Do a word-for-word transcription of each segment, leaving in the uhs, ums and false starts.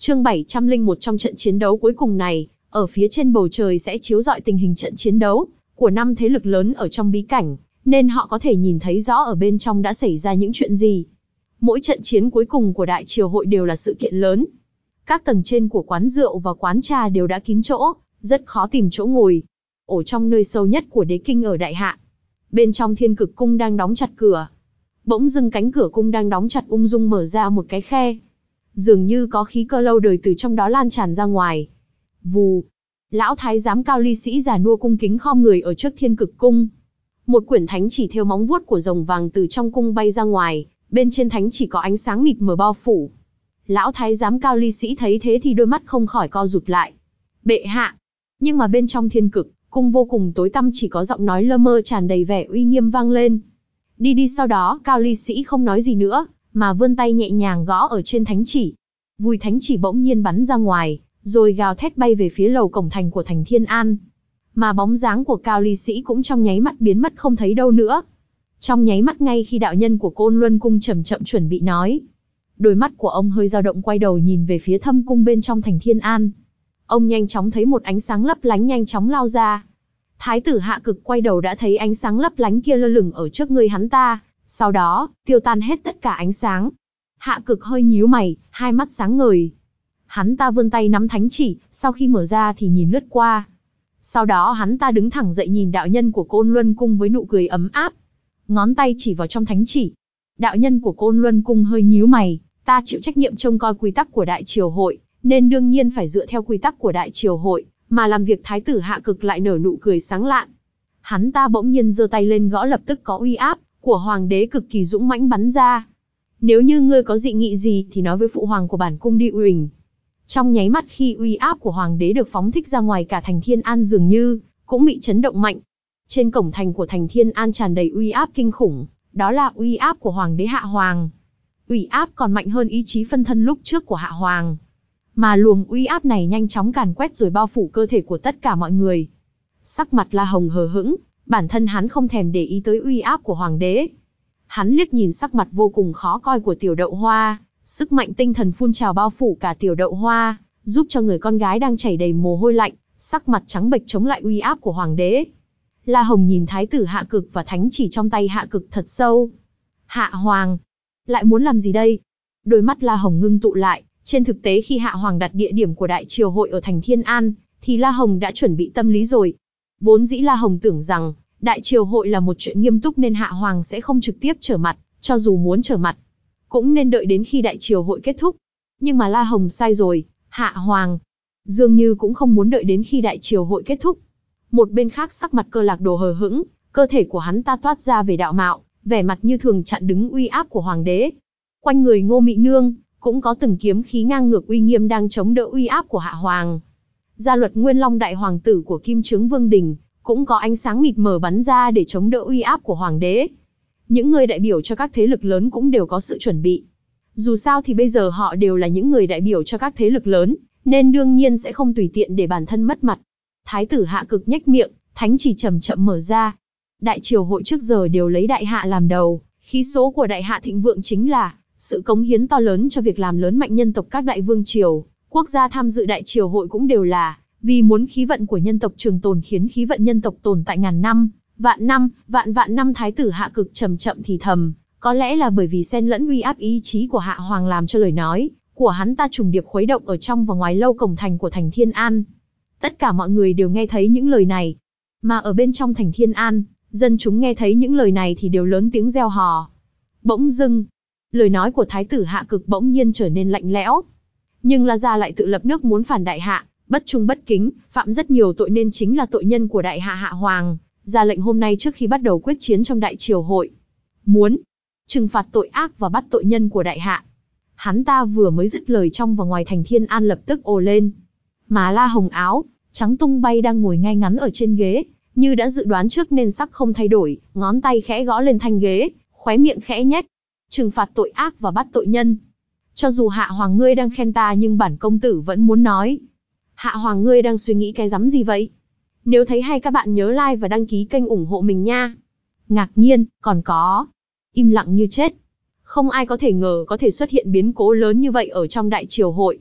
Chương bảy trăm lẻ một trong trận chiến đấu cuối cùng này, ở phía trên bầu trời sẽ chiếu rọi tình hình trận chiến đấu của năm thế lực lớn ở trong bí cảnh, nên họ có thể nhìn thấy rõ ở bên trong đã xảy ra những chuyện gì. Mỗi trận chiến cuối cùng của Đại Triều Hội đều là sự kiện lớn. Các tầng trên của quán rượu và quán trà đều đã kín chỗ, rất khó tìm chỗ ngồi. Ở trong nơi sâu nhất của đế kinh ở Đại Hạ, bên trong Thiên Cực Cung đang đóng chặt cửa. Bỗng dưng cánh cửa cung đang đóng chặt ung dung mở ra một cái khe. Dường như có khí cơ lâu đời từ trong đó lan tràn ra ngoài. Vù! Lão thái giám Cao Ly Sĩ già nua cung kính khom người ở trước Thiên Cực Cung. Một quyển thánh chỉ thêu móng vuốt của rồng vàng từ trong cung bay ra ngoài, bên trên thánh chỉ có ánh sáng mịt mờ bao phủ. Lão thái giám Cao Ly Sĩ thấy thế thì đôi mắt không khỏi co rụt lại. Bệ hạ! Nhưng mà bên trong Thiên Cực Cung vô cùng tối tăm, chỉ có giọng nói lơ mơ tràn đầy vẻ uy nghiêm vang lên. Đi đi. Sau đó Cao Ly Sĩ không nói gì nữa, mà vươn tay nhẹ nhàng gõ ở trên thánh chỉ. Vùi thánh chỉ bỗng nhiên bắn ra ngoài, rồi gào thét bay về phía lầu cổng thành của thành Thiên An. Mà bóng dáng của Cao Ly Sĩ cũng trong nháy mắt biến mất không thấy đâu nữa. Trong nháy mắt, ngay khi đạo nhân của Côn Luân Cung chậm chậm chuẩn bị nói, đôi mắt của ông hơi dao động, quay đầu nhìn về phía thâm cung bên trong thành Thiên An. Ông nhanh chóng thấy một ánh sáng lấp lánh nhanh chóng lao ra. Thái tử Hạ Cực quay đầu đã thấy ánh sáng lấp lánh kia lơ lửng ở trước người hắn ta, sau đó tiêu tan hết tất cả ánh sáng. Hạ Cực hơi nhíu mày, hai mắt sáng ngời. Hắn ta vươn tay nắm thánh chỉ, sau khi mở ra thì nhìn lướt qua. Sau đó hắn ta đứng thẳng dậy nhìn đạo nhân của Côn Luân Cung với nụ cười ấm áp. Ngón tay chỉ vào trong thánh chỉ. Đạo nhân của Côn Luân Cung hơi nhíu mày, ta chịu trách nhiệm trông coi quy tắc của Đại Triều Hội, nên đương nhiên phải dựa theo quy tắc của Đại Triều Hội, mà làm việc. Thái tử Hạ Cực lại nở nụ cười sáng lạn. Hắn ta bỗng nhiên giơ tay lên gõ, lập tức có uy áp của hoàng đế cực kỳ dũng mãnh bắn ra. Nếu như ngươi có dị nghị gì thì nói với phụ hoàng của bản cung đi. Uỳnh. Trong nháy mắt khi uy áp của hoàng đế được phóng thích ra ngoài, cả thành Thiên An dường như cũng bị chấn động mạnh. Trên cổng thành của thành Thiên An tràn đầy uy áp kinh khủng, đó là uy áp của hoàng đế Hạ Hoàng. Uy áp còn mạnh hơn ý chí phân thân lúc trước của Hạ Hoàng. Mà luồng uy áp này nhanh chóng càn quét rồi bao phủ cơ thể của tất cả mọi người. Sắc mặt La Hồng hờ hững, bản thân hắn không thèm để ý tới uy áp của hoàng đế. Hắn liếc nhìn sắc mặt vô cùng khó coi của Tiểu Đậu Hoa, sức mạnh tinh thần phun trào bao phủ cả Tiểu Đậu Hoa, giúp cho người con gái đang chảy đầy mồ hôi lạnh, sắc mặt trắng bệch chống lại uy áp của hoàng đế. La Hồng nhìn Thái tử Hạ Cực và thánh chỉ trong tay Hạ Cực thật sâu. Hạ Hoàng, lại muốn làm gì đây? Đôi mắt La Hồng ngưng tụ lại. Trên thực tế khi Hạ Hoàng đặt địa điểm của Đại Triều Hội ở thành Thiên An, thì La Hồng đã chuẩn bị tâm lý rồi. Vốn dĩ La Hồng tưởng rằng Đại Triều Hội là một chuyện nghiêm túc nên Hạ Hoàng sẽ không trực tiếp trở mặt, cho dù muốn trở mặt, cũng nên đợi đến khi Đại Triều Hội kết thúc. Nhưng mà La Hồng sai rồi, Hạ Hoàng dường như cũng không muốn đợi đến khi Đại Triều Hội kết thúc. Một bên khác, sắc mặt Cơ Lạc Đồ hờ hững, cơ thể của hắn ta toát ra về đạo mạo, vẻ mặt như thường chặn đứng uy áp của hoàng đế. Quanh người Ngô Mị Nương cũng có từng kiếm khí ngang ngược uy nghiêm đang chống đỡ uy áp của Hạ Hoàng. Gia Luật Nguyên Long đại hoàng tử của Kim Chướng Vương Đình cũng có ánh sáng mịt mờ bắn ra để chống đỡ uy áp của hoàng đế. Những người đại biểu cho các thế lực lớn cũng đều có sự chuẩn bị. Dù sao thì bây giờ họ đều là những người đại biểu cho các thế lực lớn, nên đương nhiên sẽ không tùy tiện để bản thân mất mặt. Thái tử Hạ Cực nhếch miệng, thánh chỉ chậm chậm mở ra. Đại Triều Hội trước giờ đều lấy Đại Hạ làm đầu, khí số của Đại Hạ thịnh vượng chính là sự cống hiến to lớn cho việc làm lớn mạnh nhân tộc. Các đại vương triều, quốc gia tham dự Đại Triều Hội cũng đều là vì muốn khí vận của nhân tộc trường tồn, khiến khí vận nhân tộc tồn tại ngàn năm, vạn năm, vạn vạn năm. Thái tử Hạ Cực chậm chậm thì thầm, có lẽ là bởi vì xen lẫn uy áp ý chí của Hạ Hoàng làm cho lời nói của hắn ta trùng điệp khuấy động ở trong và ngoài lâu cổng thành của thành Thiên An. Tất cả mọi người đều nghe thấy những lời này, mà ở bên trong thành Thiên An, dân chúng nghe thấy những lời này thì đều lớn tiếng reo hò. Bỗng dưng, lời nói của Thái tử Hạ Cực bỗng nhiên trở nên lạnh lẽo. Nhưng La Gia lại tự lập nước muốn phản Đại Hạ, bất trung bất kính, phạm rất nhiều tội nên chính là tội nhân của Đại Hạ Hạ Hoàng, ra lệnh hôm nay trước khi bắt đầu quyết chiến trong Đại Triều Hội, muốn trừng phạt tội ác và bắt tội nhân của Đại Hạ. Hắn ta vừa mới dứt lời, trong và ngoài thành Thiên An lập tức ồ lên. Mà La Hồng áo trắng tung bay đang ngồi ngay ngắn ở trên ghế, như đã dự đoán trước nên sắc không thay đổi, ngón tay khẽ gõ lên thanh ghế, khóe miệng khẽ nhếch. Trừng phạt tội ác và bắt tội nhân. Cho dù Hạ Hoàng ngươi đang khen ta, nhưng bản công tử vẫn muốn nói. Hạ Hoàng ngươi đang suy nghĩ cái rắm gì vậy? Nếu thấy hay các bạn nhớ like và đăng ký kênh ủng hộ mình nha. Ngạc nhiên, còn có im lặng như chết. Không ai có thể ngờ có thể xuất hiện biến cố lớn như vậy ở trong Đại Triều Hội.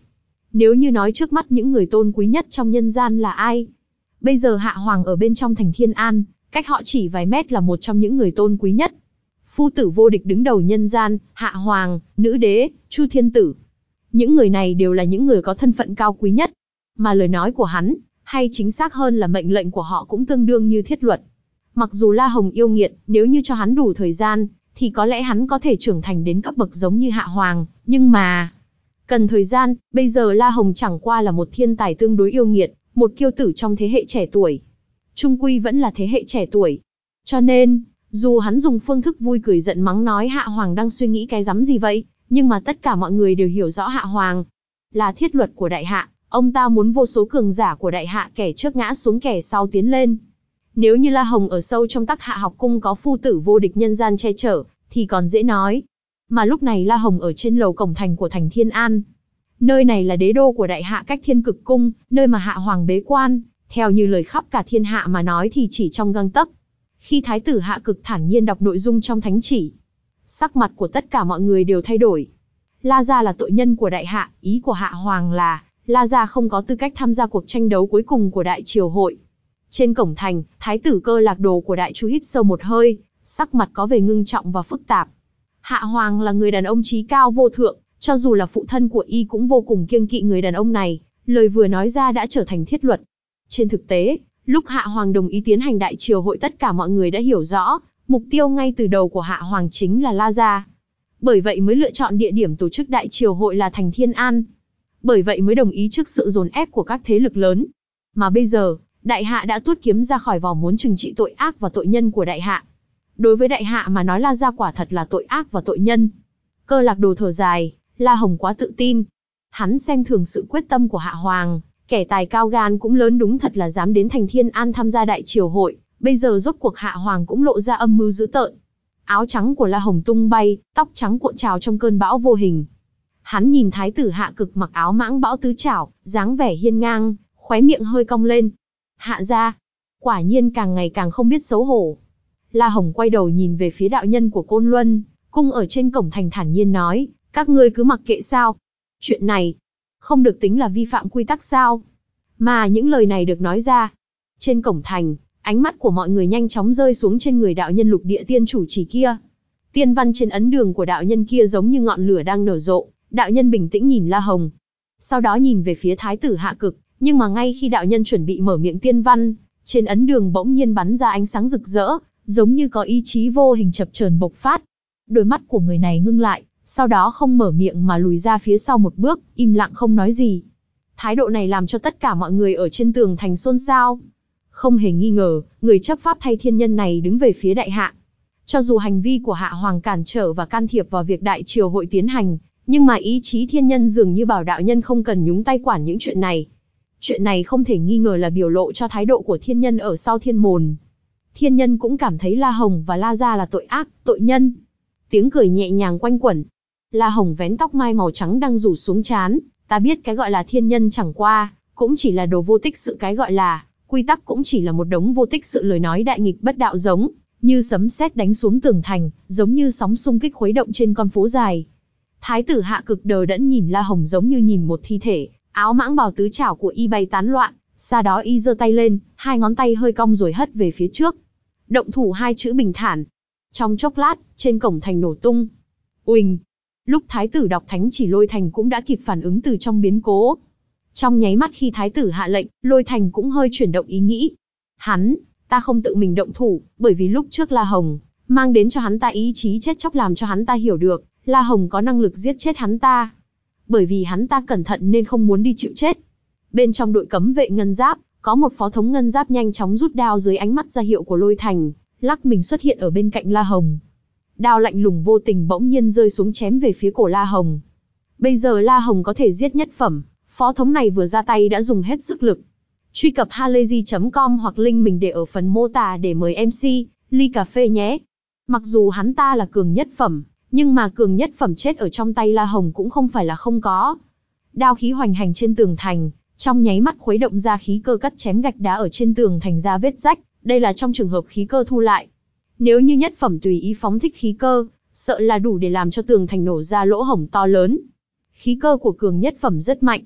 Nếu như nói trước mắt những người tôn quý nhất trong nhân gian là ai? Bây giờ Hạ Hoàng ở bên trong thành Thiên An, cách họ chỉ vài mét là một trong những người tôn quý nhất. Phu tử vô địch đứng đầu nhân gian, Hạ Hoàng, Nữ Đế, Chu Thiên Tử. Những người này đều là những người có thân phận cao quý nhất. Mà lời nói của hắn, hay chính xác hơn là mệnh lệnh của họ cũng tương đương như thiết luật. Mặc dù La Hồng yêu nghiệt, nếu như cho hắn đủ thời gian, thì có lẽ hắn có thể trưởng thành đến cấp bậc giống như Hạ Hoàng, nhưng mà... Cần thời gian, bây giờ La Hồng chẳng qua là một thiên tài tương đối yêu nghiệt, một kiêu tử trong thế hệ trẻ tuổi. Trung quy vẫn là thế hệ trẻ tuổi. Cho nên, dù hắn dùng phương thức vui cười giận mắng nói Hạ Hoàng đang suy nghĩ cái rắm gì vậy, nhưng mà tất cả mọi người đều hiểu rõ Hạ Hoàng là thiết luật của Đại Hạ, ông ta muốn vô số cường giả của Đại Hạ kẻ trước ngã xuống kẻ sau tiến lên. Nếu như La Hồng ở sâu trong Tắc Hạ học cung có phu tử vô địch nhân gian che chở, thì còn dễ nói. Mà lúc này La Hồng ở trên lầu cổng thành của thành Thiên An. Nơi này là đế đô của Đại Hạ cách Thiên Cực Cung, nơi mà Hạ Hoàng bế quan, theo như lời khắp cả thiên hạ mà nói thì chỉ trong gang tấc. Khi Thái tử Hạ Cực thản nhiên đọc nội dung trong thánh chỉ, sắc mặt của tất cả mọi người đều thay đổi. La gia là tội nhân của Đại Hạ, ý của Hạ Hoàng là, La gia không có tư cách tham gia cuộc tranh đấu cuối cùng của Đại Triều Hội. Trên cổng thành, Thái tử Cơ Lạc Đồ của Đại Chu hít sâu một hơi, sắc mặt có vẻ ngưng trọng và phức tạp. Hạ Hoàng là người đàn ông trí cao vô thượng, cho dù là phụ thân của y cũng vô cùng kiêng kỵ người đàn ông này, lời vừa nói ra đã trở thành thiết luật. Trên thực tế, lúc Hạ Hoàng đồng ý tiến hành Đại Triều Hội tất cả mọi người đã hiểu rõ, mục tiêu ngay từ đầu của Hạ Hoàng chính là La gia. Bởi vậy mới lựa chọn địa điểm tổ chức Đại Triều Hội là thành Thiên An. Bởi vậy mới đồng ý trước sự dồn ép của các thế lực lớn. Mà bây giờ, Đại Hạ đã tuốt kiếm ra khỏi vỏ muốn trừng trị tội ác và tội nhân của Đại Hạ. Đối với Đại Hạ mà nói La gia quả thật là tội ác và tội nhân. Cơ Lạc Đồ thở dài, La Hồng quá tự tin. Hắn xem thường sự quyết tâm của Hạ Hoàng, kẻ tài cao gan cũng lớn đúng thật là dám đến thành Thiên An tham gia Đại Triều Hội, bây giờ rốt cuộc Hạ Hoàng cũng lộ ra âm mưu dữ tợn. Áo trắng của La Hồng tung bay, tóc trắng cuộn trào trong cơn bão vô hình. Hắn nhìn Thái tử Hạ Cực mặc áo mãng bão tứ trảo, dáng vẻ hiên ngang, khóe miệng hơi cong lên. Hạ gia, quả nhiên càng ngày càng không biết xấu hổ. La Hồng quay đầu nhìn về phía đạo nhân của Côn Luân, cung ở trên cổng thành thản nhiên nói, các ngươi cứ mặc kệ sao? Chuyện này, không được tính là vi phạm quy tắc sao? Mà những lời này được nói ra. Trên cổng thành, ánh mắt của mọi người nhanh chóng rơi xuống trên người đạo nhân lục địa tiên chủ chỉ kia. Tiên văn trên ấn đường của đạo nhân kia giống như ngọn lửa đang nở rộ, đạo nhân bình tĩnh nhìn La Hồng. Sau đó nhìn về phía Thái tử Hạ Cực, nhưng mà ngay khi đạo nhân chuẩn bị mở miệng tiên văn, trên ấn đường bỗng nhiên bắn ra ánh sáng rực rỡ, giống như có ý chí vô hình chập chờn bộc phát. Đôi mắt của người này ngưng lại, sau đó không mở miệng mà lùi ra phía sau một bước, im lặng không nói gì. Thái độ này làm cho tất cả mọi người ở trên tường thành xôn xao. Không hề nghi ngờ, người chấp pháp thay thiên nhân này đứng về phía Đại Hạ. Cho dù hành vi của Hạ Hoàng cản trở và can thiệp vào việc Đại Triều Hội tiến hành, nhưng mà ý chí thiên nhân dường như bảo đạo nhân không cần nhúng tay quản những chuyện này. Chuyện này không thể nghi ngờ là biểu lộ cho thái độ của thiên nhân ở sau thiên môn. Thiên nhân cũng cảm thấy La Hồng và La gia là tội ác, tội nhân. Tiếng cười nhẹ nhàng quanh quẩn. La Hồng vén tóc mai màu trắng đang rủ xuống trán, ta biết cái gọi là thiên nhân chẳng qua, cũng chỉ là đồ vô tích sự, cái gọi là quy tắc cũng chỉ là một đống vô tích sự, lời nói đại nghịch bất đạo giống như sấm sét đánh xuống tường thành, giống như sóng xung kích khuấy động trên con phố dài. Thái tử Hạ Cực đờ đẫn nhìn La Hồng giống như nhìn một thi thể, áo mãng bào tứ trảo của y bay tán loạn, sau đó y giơ tay lên, hai ngón tay hơi cong rồi hất về phía trước. Động thủ hai chữ bình thản. Trong chốc lát, trên cổng thành nổ tung. Uỳnh. Lúc thái tử đọc thánh chỉ, Lôi Thành cũng đã kịp phản ứng từ trong biến cố. Trong nháy mắt khi thái tử hạ lệnh, Lôi Thành cũng hơi chuyển động ý nghĩ. Hắn, ta không tự mình động thủ, bởi vì lúc trước La Hồng mang đến cho hắn ta ý chí chết chóc, làm cho hắn ta hiểu được La Hồng có năng lực giết chết hắn ta. Bởi vì hắn ta cẩn thận nên không muốn đi chịu chết. Bên trong đội cấm vệ ngân giáp, có một phó thống ngân giáp nhanh chóng rút đao dưới ánh mắt ra hiệu của Lôi Thành, lắc mình xuất hiện ở bên cạnh La Hồng. Đao lạnh lùng vô tình bỗng nhiên rơi xuống chém về phía cổ La Hồng. Bây giờ La Hồng có thể giết nhất phẩm, phó thống này vừa ra tay đã dùng hết sức lực. Truy cập halayzi chấm com hoặc link mình để ở phần mô tả để mời em xê, ly cà phê nhé. Mặc dù hắn ta là cường nhất phẩm, nhưng mà cường nhất phẩm chết ở trong tay La Hồng cũng không phải là không có. Đao khí hoành hành trên tường thành, trong nháy mắt khuấy động ra khí cơ cắt chém gạch đá ở trên tường thành ra vết rách, đây là trong trường hợp khí cơ thu lại. Nếu như nhất phẩm tùy ý phóng thích khí cơ, sợ là đủ để làm cho tường thành nổ ra lỗ hổng to lớn. Khí cơ của cường nhất phẩm rất mạnh.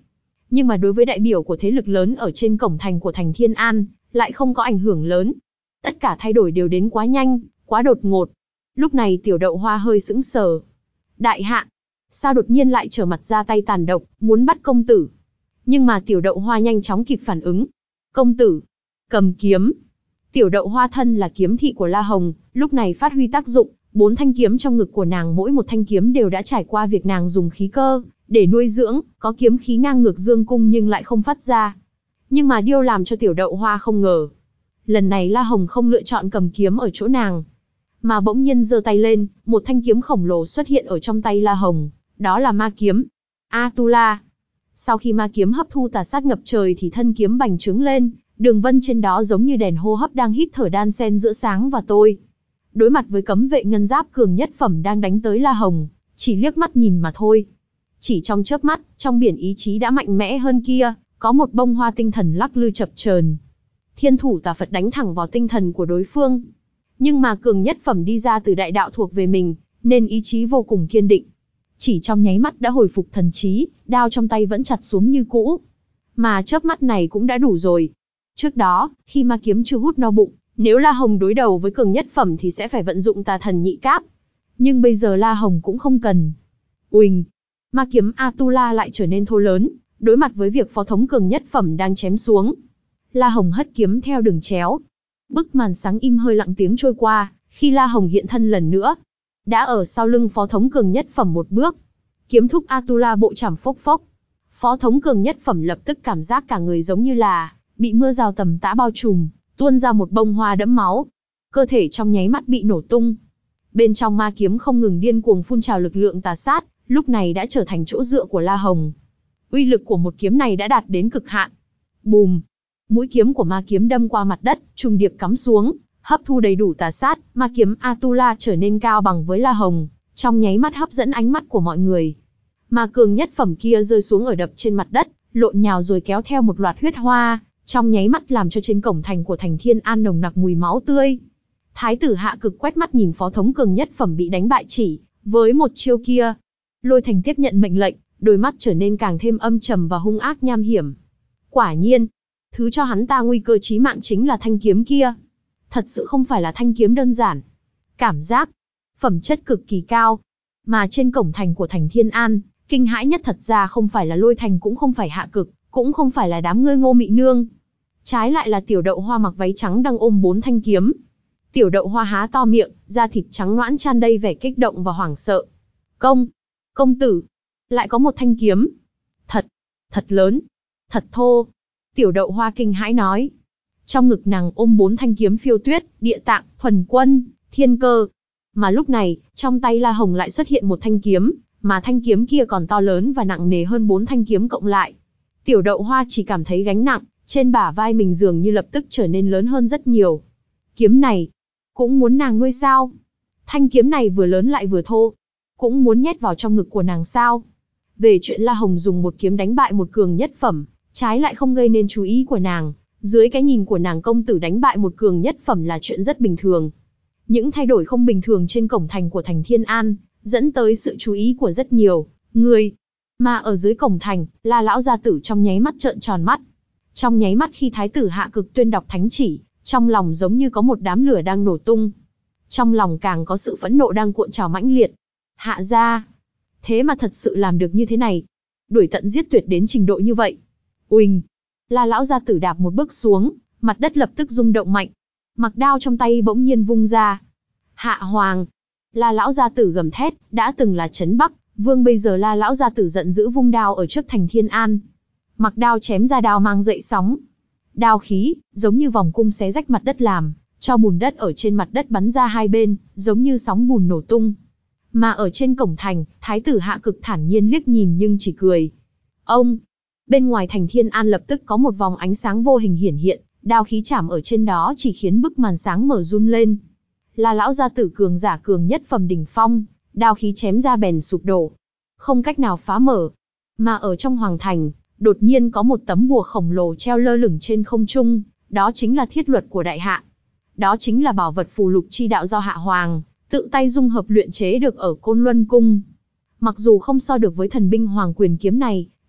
nhưng mà đối với đại biểu của thế lực lớn ở trên cổng thành của thành Thiên An, lại không có ảnh hưởng lớn. Tất cả thay đổi đều đến quá nhanh, quá đột ngột. Lúc này Tiểu Đậu Hoa hơi sững sờ. Đại hạ, sao đột nhiên lại trở mặt ra tay tàn độc, muốn bắt công tử? Nhưng mà Tiểu Đậu Hoa nhanh chóng kịp phản ứng. Công tử, cầm kiếm. Tiểu Đậu Hoa thân là kiếm thị của La Hồng, lúc này phát huy tác dụng, bốn thanh kiếm trong ngực của nàng mỗi một thanh kiếm đều đã trải qua việc nàng dùng khí cơ để nuôi dưỡng, có kiếm khí ngang ngược dương cung nhưng lại không phát ra. Nhưng mà điều làm cho Tiểu Đậu Hoa không ngờ, lần này La Hồng không lựa chọn cầm kiếm ở chỗ nàng, mà bỗng nhiên giơ tay lên, một thanh kiếm khổng lồ xuất hiện ở trong tay La Hồng, đó là ma kiếm Atula. Sau khi ma kiếm hấp thu tà sát ngập trời thì thân kiếm bành trướng lên, đường vân trên đó giống như đèn hô hấp đang hít thở đan xen giữa sáng và tối. Đối mặt với cấm vệ ngân giáp cường nhất phẩm đang đánh tới La Hồng, chỉ liếc mắt nhìn mà thôi. Chỉ trong chớp mắt, trong biển ý chí đã mạnh mẽ hơn kia, có một bông hoa tinh thần lắc lư chập chờn. Thiên thủ tà Phật đánh thẳng vào tinh thần của đối phương. Nhưng mà cường nhất phẩm đi ra từ đại đạo thuộc về mình, nên ý chí vô cùng kiên định. Chỉ trong nháy mắt đã hồi phục thần trí, đao trong tay vẫn chặt xuống như cũ. Mà chớp mắt này cũng đã đủ rồi. Trước đó, khi ma kiếm chưa hút no bụng, nếu La Hồng đối đầu với cường nhất phẩm thì sẽ phải vận dụng tà thần nhị cáp. Nhưng bây giờ La Hồng cũng không cần. Uỳnh, ma kiếm Atula lại trở nên thô lớn, đối mặt với việc phó thống cường nhất phẩm đang chém xuống. La Hồng hất kiếm theo đường chéo. Bức màn sáng im hơi lặng tiếng trôi qua, khi La Hồng hiện thân lần nữa. Đã ở sau lưng phó thống cường nhất phẩm một bước. Kiếm thúc Atula bộ chảm phốc phốc. Phó thống cường nhất phẩm lập tức cảm giác cả người giống như là bị mưa rào tầm tã bao trùm, tuôn ra một bông hoa đẫm máu. Cơ thể trong nháy mắt bị nổ tung. Bên trong ma kiếm không ngừng điên cuồng phun trào lực lượng tà sát, lúc này đã trở thành chỗ dựa của La Hồng. Uy lực của một kiếm này đã đạt đến cực hạn. Bùm! Mũi kiếm của ma kiếm đâm qua mặt đất, trùng điệp cắm xuống, hấp thu đầy đủ tà sát, ma kiếm Atula trở nên cao bằng với La Hồng, trong nháy mắt hấp dẫn ánh mắt của mọi người. Mà cường nhất phẩm kia rơi xuống ở đập trên mặt đất, lộn nhào rồi kéo theo một loạt huyết hoa, trong nháy mắt làm cho trên cổng thành của thành Thiên An nồng nặc mùi máu tươi. Thái tử Hạ Cực quét mắt nhìn phó thống cường nhất phẩm bị đánh bại chỉ với một chiêu kia. Lôi Thành tiếp nhận mệnh lệnh, đôi mắt trở nên càng thêm âm trầm và hung ác nham hiểm. Quả nhiên, thứ cho hắn ta nguy cơ chí mạng chính là thanh kiếm kia. Thật sự không phải là thanh kiếm đơn giản. Cảm giác, phẩm chất cực kỳ cao. Mà trên cổng thành của thành Thiên An, kinh hãi nhất thật ra không phải là Lôi Thành cũng không phải Hạ Cực, cũng không phải là đám ngươi Ngô Mị Nương. Trái lại là Tiểu Đậu Hoa mặc váy trắng đang ôm bốn thanh kiếm. Tiểu Đậu Hoa há to miệng, da thịt trắng nõn tràn đầy vẻ kích động và hoảng sợ. Công, công tử, lại có một thanh kiếm. Thật, thật lớn, thật thô. Tiểu Đậu Hoa kinh hãi nói. Trong ngực nàng ôm bốn thanh kiếm Phiêu Tuyết, Địa Tạng, Thuần Quân, Thiên Cơ. Mà lúc này, trong tay La Hồng lại xuất hiện một thanh kiếm, mà thanh kiếm kia còn to lớn và nặng nề hơn bốn thanh kiếm cộng lại. Tiểu Đậu Hoa chỉ cảm thấy gánh nặng, trên bả vai mình dường như lập tức trở nên lớn hơn rất nhiều. Kiếm này, cũng muốn nàng nuôi sao? Thanh kiếm này vừa lớn lại vừa thô, cũng muốn nhét vào trong ngực của nàng sao? Về chuyện La Hồng dùng một kiếm đánh bại một cường nhất phẩm, trái lại không gây nên chú ý của nàng. Dưới cái nhìn của nàng, công tử đánh bại một cường nhất phẩm là chuyện rất bình thường. Những thay đổi không bình thường trên cổng thành của thành Thiên An, dẫn tới sự chú ý của rất nhiều người. Mà ở dưới cổng thành, La lão gia tử trong nháy mắt trợn tròn mắt. Trong nháy mắt khi Thái tử Hạ Cực tuyên đọc thánh chỉ, trong lòng giống như có một đám lửa đang nổ tung. Trong lòng càng có sự phẫn nộ đang cuộn trào mãnh liệt. Hạ gia, thế mà thật sự làm được như thế này, đuổi tận giết tuyệt đến trình độ như vậy. Uỳnh, La lão gia tử đạp một bước xuống, mặt đất lập tức rung động mạnh. Mặc đao trong tay bỗng nhiên vung ra. Hạ hoàng, La lão gia tử gầm thét, đã từng là trấn Bắc Vương, bây giờ La lão gia tử giận dữ vung đao ở trước thành Thiên An. Mặc đao chém ra đao mang dậy sóng. Đao khí, giống như vòng cung xé rách mặt đất làm cho bùn đất ở trên mặt đất bắn ra hai bên, giống như sóng bùn nổ tung. Mà ở trên cổng thành, Thái tử Hạ Cực thản nhiên liếc nhìn nhưng chỉ cười. Ông, bên ngoài thành Thiên An lập tức có một vòng ánh sáng vô hình hiển hiện, đao khí chạm ở trên đó chỉ khiến bức màn sáng mở run lên. Là lão gia tử cường giả cường nhất phẩm đỉnh phong, đao khí chém ra bèn sụp đổ, không cách nào phá mở. Mà ở trong hoàng thành, đột nhiên có một tấm bùa khổng lồ treo lơ lửng trên không trung, đó chính là thiết luật của đại hạ. Đó chính là bảo vật phù lục chi đạo do hạ hoàng tự tay dung hợp luyện chế được ở Côn Luân Cung. Mặc dù không so được với thần binh hoàng quyền kiếm này,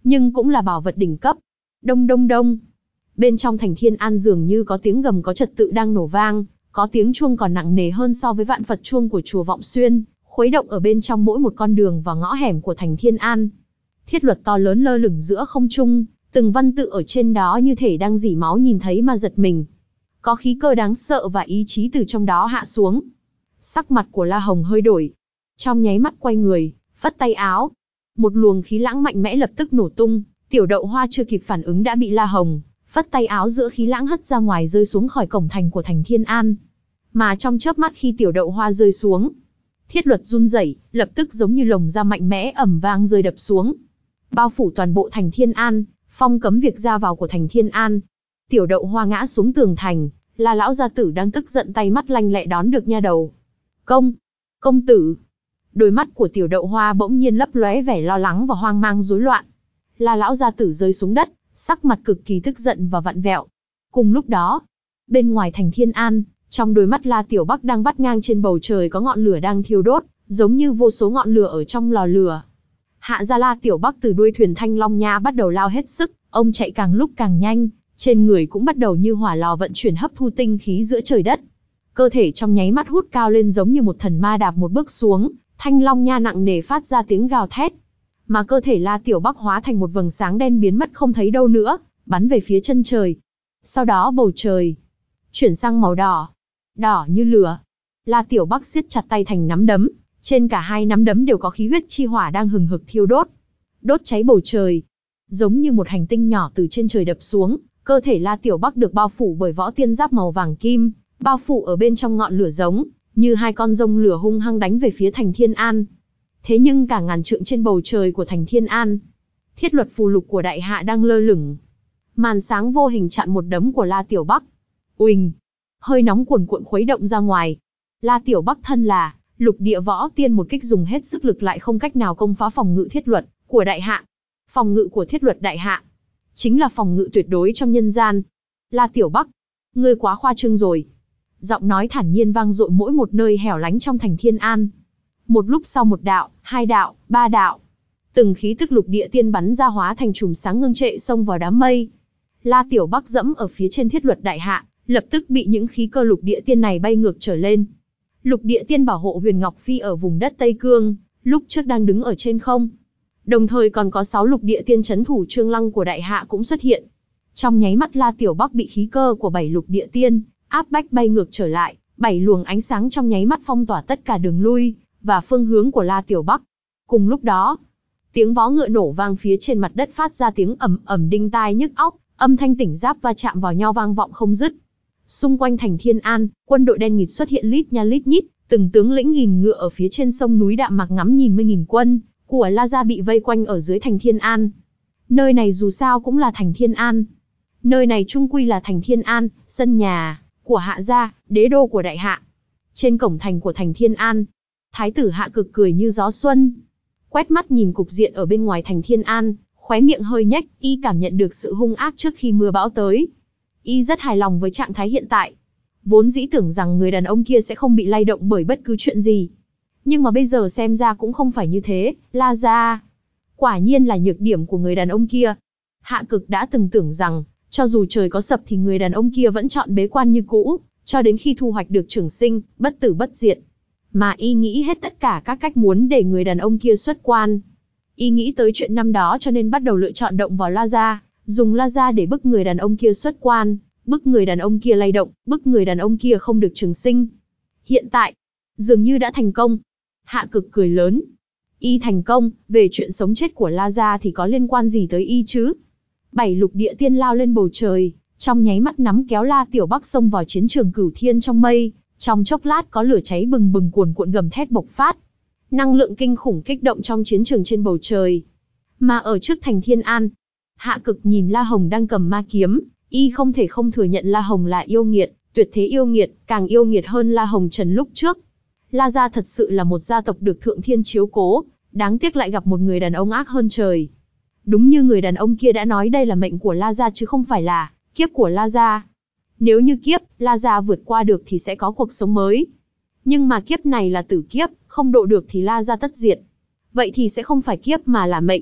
nhưng cũng là bảo vật đỉnh cấp. Đông đông đông. Bên trong thành Thiên An dường như có tiếng gầm có trật tự đang nổ vang, có tiếng chuông còn nặng nề hơn so với vạn Phật chuông của chùa Vọng Xuyên, khuấy động ở bên trong mỗi một con đường và ngõ hẻm của thành Thiên An. Thiết luật to lớn lơ lửng giữa không trung, từng văn tự ở trên đó như thể đang rỉ máu nhìn thấy mà giật mình. Có khí cơ đáng sợ và ý chí từ trong đó hạ xuống. Sắc mặt của La Hồng hơi đổi. Trong nháy mắt quay người, phất tay áo. Một luồng khí lãng mạnh mẽ lập tức nổ tung, Tiểu Đậu Hoa chưa kịp phản ứng đã bị La Hồng phất tay áo giữa khí lãng hất ra ngoài rơi xuống khỏi cổng thành của thành Thiên An. Mà trong chớp mắt khi Tiểu Đậu Hoa rơi xuống, thiết luật run rẩy, lập tức giống như lồng da mạnh mẽ ầm vang rơi đập xuống, bao phủ toàn bộ thành Thiên An, phong cấm việc ra vào của thành Thiên An. Tiểu Đậu Hoa ngã xuống tường thành, là lão gia tử đang tức giận tay mắt lanh lẹ đón được nha đầu. Công, công tử. Đôi mắt của Tiểu Đậu Hoa bỗng nhiên lấp lóe vẻ lo lắng và hoang mang rối loạn. Là lão gia tử rơi xuống đất, sắc mặt cực kỳ tức giận và vặn vẹo. Cùng lúc đó, bên ngoài thành Thiên An, trong đôi mắt La Tiểu Bắc đang vắt ngang trên bầu trời có ngọn lửa đang thiêu đốt, giống như vô số ngọn lửa ở trong lò lửa. Hạ gia La Tiểu Bắc từ đuôi thuyền Thanh Long Nha bắt đầu lao hết sức, ông chạy càng lúc càng nhanh, trên người cũng bắt đầu như hỏa lò vận chuyển hấp thu tinh khí giữa trời đất. Cơ thể trong nháy mắt hút cao lên giống như một thần ma đạp một bước xuống, Thanh Long Nha nặng nề phát ra tiếng gào thét. Mà cơ thể La Tiểu Bắc hóa thành một vầng sáng đen biến mất không thấy đâu nữa, bắn về phía chân trời. Sau đó bầu trời chuyển sang màu đỏ, đỏ như lửa. La Tiểu Bắc siết chặt tay thành nắm đấm, trên cả hai nắm đấm đều có khí huyết chi hỏa đang hừng hực thiêu đốt, đốt cháy bầu trời. Giống như một hành tinh nhỏ từ trên trời đập xuống, cơ thể La Tiểu Bắc được bao phủ bởi võ tiên giáp màu vàng kim, bao phủ ở bên trong ngọn lửa giống như hai con rồng lửa hung hăng đánh về phía thành Thiên An. Thế nhưng cả ngàn trượng trên bầu trời của thành Thiên An, thiết luật phù lục của đại hạ đang lơ lửng. Màn sáng vô hình chặn một đấm của La Tiểu Bắc. Uỳnh, hơi nóng cuồn cuộn khuấy động ra ngoài. La Tiểu Bắc thân là lục địa võ tiên, một kích dùng hết sức lực lại không cách nào công phá phòng ngự thiết luật của đại hạ. Phòng ngự của thiết luật đại hạ chính là phòng ngự tuyệt đối trong nhân gian. La Tiểu Bắc, ngươi quá khoa trương rồi. Giọng nói thản nhiên vang dội mỗi một nơi hẻo lánh trong thành Thiên An. Một lúc sau một đạo, hai đạo, ba đạo, từng khí tức lục địa tiên bắn ra hóa thành chùm sáng ngưng trệ xông vào đám mây. La Tiểu Bắc dẫm ở phía trên thiết luật đại hạ, lập tức bị những khí cơ lục địa tiên này bay ngược trở lên. Lục địa tiên bảo hộ Huyền Ngọc Phi ở vùng đất Tây Cương, lúc trước đang đứng ở trên không. Đồng thời còn có sáu lục địa tiên trấn thủ Trương Lăng của đại hạ cũng xuất hiện. Trong nháy mắt La Tiểu Bắc bị khí cơ của bảy lục địa tiên áp bách bay ngược trở lại, bảy luồng ánh sáng trong nháy mắt phong tỏa tất cả đường lui và phương hướng của La Tiểu Bắc. Cùng lúc đó, tiếng vó ngựa nổ vang phía trên mặt đất phát ra tiếng ầm ầm đinh tai nhức óc, âm thanh tỉnh giáp va chạm vào nhau vang vọng không dứt. Xung quanh thành Thiên An, quân đội đen nghịt xuất hiện lít nha lít nhít, từng tướng lĩnh nghìn ngựa ở phía trên sông núi Đạm Mạc ngắm nhìn mươi nghìn quân của La gia bị vây quanh ở dưới thành Thiên An. Nơi này dù sao cũng là thành Thiên An. Nơi này chung quy là thành Thiên An, sân nhà của Hạ gia, đế đô của đại hạ. Trên cổng thành của thành Thiên An, Thái tử Hạ Cực cười như gió xuân, quét mắt nhìn cục diện ở bên ngoài thành Thiên An, khóe miệng hơi nhếch, y cảm nhận được sự hung ác trước khi mưa bão tới. Y rất hài lòng với trạng thái hiện tại. Vốn dĩ tưởng rằng người đàn ông kia sẽ không bị lay động bởi bất cứ chuyện gì. Nhưng mà bây giờ xem ra cũng không phải như thế, La gia quả nhiên là nhược điểm của người đàn ông kia. Hạ Cực đã từng tưởng rằng, cho dù trời có sập thì người đàn ông kia vẫn chọn bế quan như cũ, cho đến khi thu hoạch được trường sinh, bất tử bất diệt. Mà y nghĩ hết tất cả các cách muốn để người đàn ông kia xuất quan. Y nghĩ tới chuyện năm đó cho nên bắt đầu lựa chọn động vào La gia, dùng La gia để bức người đàn ông kia xuất quan, bức người đàn ông kia lay động, bức người đàn ông kia không được trường sinh. Hiện tại, dường như đã thành công. Hạ Cực cười lớn. Y thành công, về chuyện sống chết của La gia thì có liên quan gì tới y chứ? Bảy lục địa tiên lao lên bầu trời, trong nháy mắt nắm kéo La Tiểu Bắc xông vào chiến trường cửu thiên trong mây. Trong chốc lát có lửa cháy bừng bừng cuồn cuộn gầm thét bộc phát. Năng lượng kinh khủng kích động trong chiến trường trên bầu trời. Mà ở trước thành Thiên An, Hạ Cực nhìn La Hồng đang cầm ma kiếm, y không thể không thừa nhận La Hồng là yêu nghiệt, tuyệt thế yêu nghiệt, càng yêu nghiệt hơn La Hồng Trần lúc trước. La gia thật sự là một gia tộc được thượng thiên chiếu cố, đáng tiếc lại gặp một người đàn ông ác hơn trời. Đúng như người đàn ông kia đã nói, đây là mệnh của La gia chứ không phải là kiếp của La gia. Nếu như kiếp La gia vượt qua được thì sẽ có cuộc sống mới. Nhưng mà kiếp này là tử kiếp, không độ được thì La gia tất diệt. Vậy thì sẽ không phải kiếp mà là mệnh.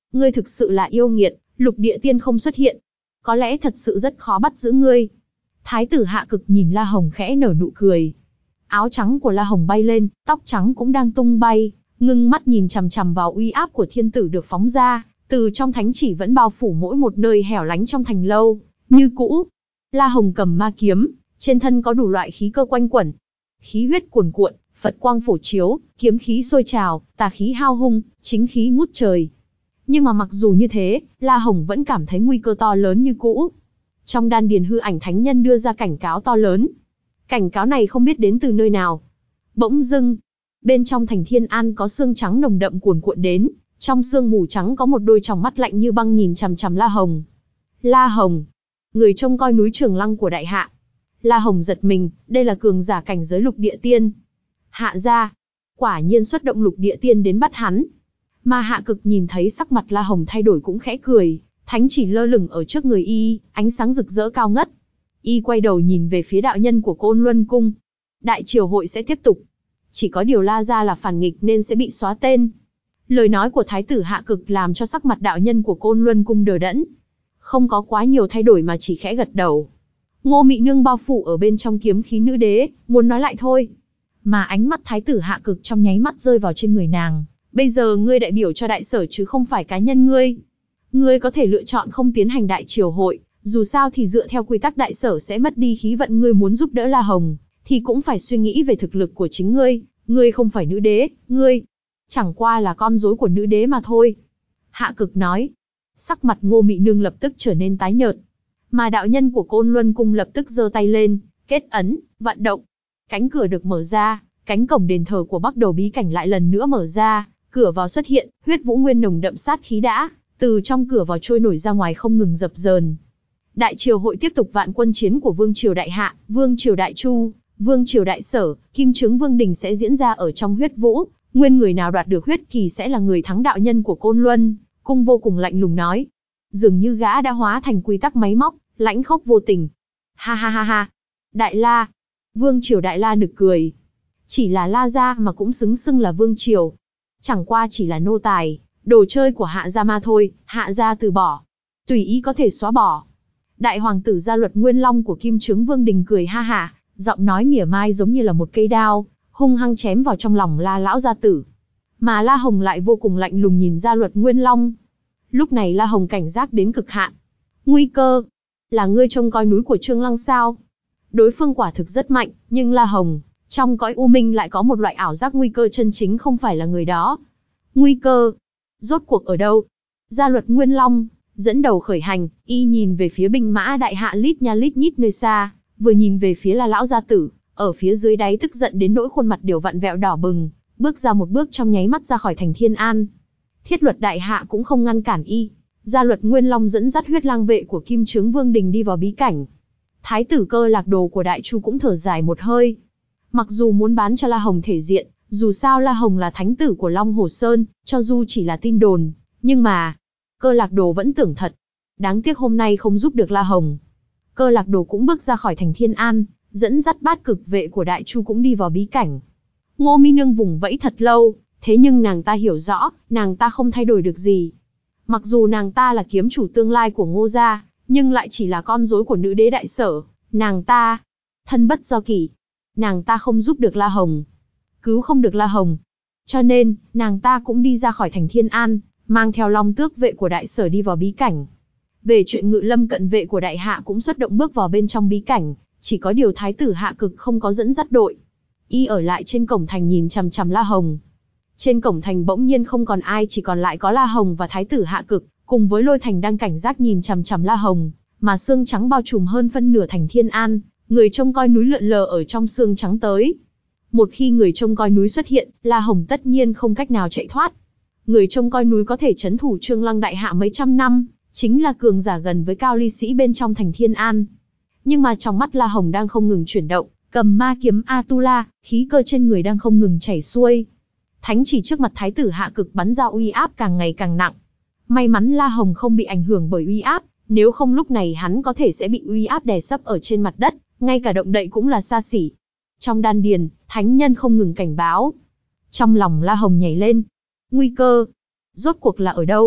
Ngươi thực sự là yêu nghiệt, lục địa tiên không xuất hiện. Có lẽ thật sự rất khó bắt giữ ngươi. Thái tử Hạ Cực nhìn La Hồng khẽ nở nụ cười. Áo trắng của La Hồng bay lên, tóc trắng cũng đang tung bay, ngưng mắt nhìn chằm chằm vào uy áp của thiên tử được phóng ra, từ trong thánh chỉ vẫn bao phủ mỗi một nơi hẻo lánh trong thành lâu, như cũ. La Hồng cầm ma kiếm, trên thân có đủ loại khí cơ quanh quẩn. Khí huyết cuồn cuộn, Phật quang phổ chiếu, kiếm khí sôi trào, tà khí hao hung, chính khí ngút trời. Nhưng mà mặc dù như thế, La Hồng vẫn cảm thấy nguy cơ to lớn như cũ. Trong đan điền hư ảnh thánh nhân đưa ra cảnh cáo to lớn. Cảnh cáo này không biết đến từ nơi nào. Bỗng dưng, bên trong thành Thiên An có sương trắng nồng đậm cuồn cuộn đến, trong sương mù trắng có một đôi tròng mắt lạnh như băng nhìn chằm chằm La Hồng. La Hồng, người trông coi núi Trường Lăng của đại hạ. La Hồng giật mình, đây là cường giả cảnh giới lục địa tiên. Hạ gia, quả nhiên xuất động lục địa tiên đến bắt hắn. Mà Hạ Cực nhìn thấy sắc mặt La Hồng thay đổi cũng khẽ cười, thánh chỉ lơ lửng ở trước người y, ánh sáng rực rỡ cao ngất. Y quay đầu nhìn về phía đạo nhân của Côn Luân Cung. Đại triều hội sẽ tiếp tục. Chỉ có điều La gia là phản nghịch nên sẽ bị xóa tên. Lời nói của Thái tử Hạ Cực làm cho sắc mặt đạo nhân của Côn Luân Cung đờ đẫn. Không có quá nhiều thay đổi mà chỉ khẽ gật đầu. Ngô Mị Nương bao phủ ở bên trong kiếm khí nữ đế, muốn nói lại thôi. Mà ánh mắt Thái tử Hạ Cực trong nháy mắt rơi vào trên người nàng. Bây giờ ngươi đại biểu cho đại sở chứ không phải cá nhân ngươi. Ngươi có thể lựa chọn không tiến hành đại triều hội, dù sao thì dựa theo quy tắc đại sở sẽ mất đi khí vận. Ngươi muốn giúp đỡ La Hồng, thì cũng phải suy nghĩ về thực lực của chính ngươi. Ngươi không phải nữ đế, ngươi chẳng qua là con rối của nữ đế mà thôi. Hạ Cực nói. Sắc mặt Ngô Mị Nương lập tức trở nên tái nhợt. Mà đạo nhân của Côn Luân Cung lập tức giơ tay lên, kết ấn, vận động. Cánh cửa được mở ra, cánh cổng đền thờ của Bắc Đầu bí cảnh lại lần nữa mở ra, cửa vào xuất hiện, huyết vũ nguyên nồng đậm sát khí đã từ trong cửa vào trôi nổi ra ngoài không ngừng dập dờn. Đại triều hội tiếp tục vạn quân chiến của Vương triều Đại Hạ, Vương triều Đại Chu, Vương triều Đại Sở, Kim Trướng Vương Đình sẽ diễn ra ở trong huyết vũ, nguyên người nào đoạt được huyết kỳ sẽ là người thắng. Đạo nhân của Côn Luân Cung vô cùng lạnh lùng nói. Dường như gã đã hóa thành quy tắc máy móc, lãnh khốc vô tình. Ha ha ha ha. Đại La. Vương triều Đại La nực cười. Chỉ là La gia mà cũng xứng xưng là vương triều. Chẳng qua chỉ là nô tài, đồ chơi của Hạ gia mà thôi. Hạ gia từ bỏ, tùy ý có thể xóa bỏ. Đại hoàng tử gia luật Nguyên Long của Kim Trướng Vương Đình cười ha hả, giọng nói mỉa mai giống như là một cây đao, hung hăng chém vào trong lòng La lão gia tử. Mà La Hồng lại vô cùng lạnh lùng nhìn gia luật Nguyên Long. Lúc này La Hồng cảnh giác đến cực hạn. Nguy cơ? Là ngươi trông coi núi của Trương Lăng sao? Đối phương quả thực rất mạnh, nhưng La Hồng, trong cõi u minh lại có một loại ảo giác nguy cơ chân chính không phải là người đó. Nguy cơ? Rốt cuộc ở đâu? Gia luật Nguyên Long dẫn đầu khởi hành, y nhìn về phía binh mã đại hạ lít nha lít nhít nơi xa, vừa nhìn về phía La lão gia tử, ở phía dưới đáy tức giận đến nỗi khuôn mặt đều vặn vẹo đỏ bừng, bước ra một bước trong nháy mắt ra khỏi thành Thiên An. Thiết luật đại hạ cũng không ngăn cản y. Gia luật Nguyên Long dẫn dắt huyết lang vệ của Kim Trướng Vương Đình đi vào bí cảnh. Thái tử Cơ Lạc Đồ của Đại Chu cũng thở dài một hơi. Mặc dù muốn bán cho La Hồng thể diện, dù sao La Hồng là thánh tử của Long Hồ Sơn, cho dù chỉ là tin đồn, nhưng mà Cơ Lạc Đồ vẫn tưởng thật. Đáng tiếc hôm nay không giúp được La Hồng. Cơ Lạc Đồ cũng bước ra khỏi thành Thiên An, dẫn dắt bát cực vệ của Đại Chu cũng đi vào bí cảnh. Ngô Mi Nương vùng vẫy thật lâu, thế nhưng nàng ta hiểu rõ, nàng ta không thay đổi được gì. Mặc dù nàng ta là kiếm chủ tương lai của Ngô gia, nhưng lại chỉ là con rối của nữ đế đại sở. Nàng ta thân bất do kỷ, nàng ta không giúp được La Hồng, cứu không được La Hồng, cho nên nàng ta cũng đi ra khỏi thành Thiên An, mang theo Long Tước vệ của đại sở đi vào bí cảnh. Về chuyện Ngự Lâm cận vệ của đại hạ cũng xuất động bước vào bên trong bí cảnh, chỉ có điều Thái tử Hạ Cực không có dẫn dắt đội, y ở lại trên cổng thành nhìn chằm chằm La Hồng. Trên cổng thành bỗng nhiên không còn ai, chỉ còn lại có La Hồng và Thái tử Hạ Cực, cùng với Lôi Thành đang cảnh giác nhìn chằm chằm La Hồng, mà sương trắng bao trùm hơn phân nửa thành Thiên An, người trông coi núi lượn lờ ở trong sương trắng tới. Một khi người trông coi núi xuất hiện, La Hồng tất nhiên không cách nào chạy thoát. Người trông coi núi có thể trấn thủ Trương Lăng đại hạ mấy trăm năm, chính là cường giả gần với cao ly sĩ bên trong thành Thiên An. Nhưng mà trong mắt La Hồng đang không ngừng chuyển động, cầm ma kiếm Atula, khí cơ trên người đang không ngừng chảy xuôi. Thánh chỉ trước mặt Thái tử Hạ Cực bắn ra uy áp càng ngày càng nặng. May mắn La Hồng không bị ảnh hưởng bởi uy áp, nếu không lúc này hắn có thể sẽ bị uy áp đè sấp ở trên mặt đất, ngay cả động đậy cũng là xa xỉ. Trong đan điền, thánh nhân không ngừng cảnh báo. Trong lòng La Hồng nhảy lên. Nguy cơ? Rốt cuộc là ở đâu?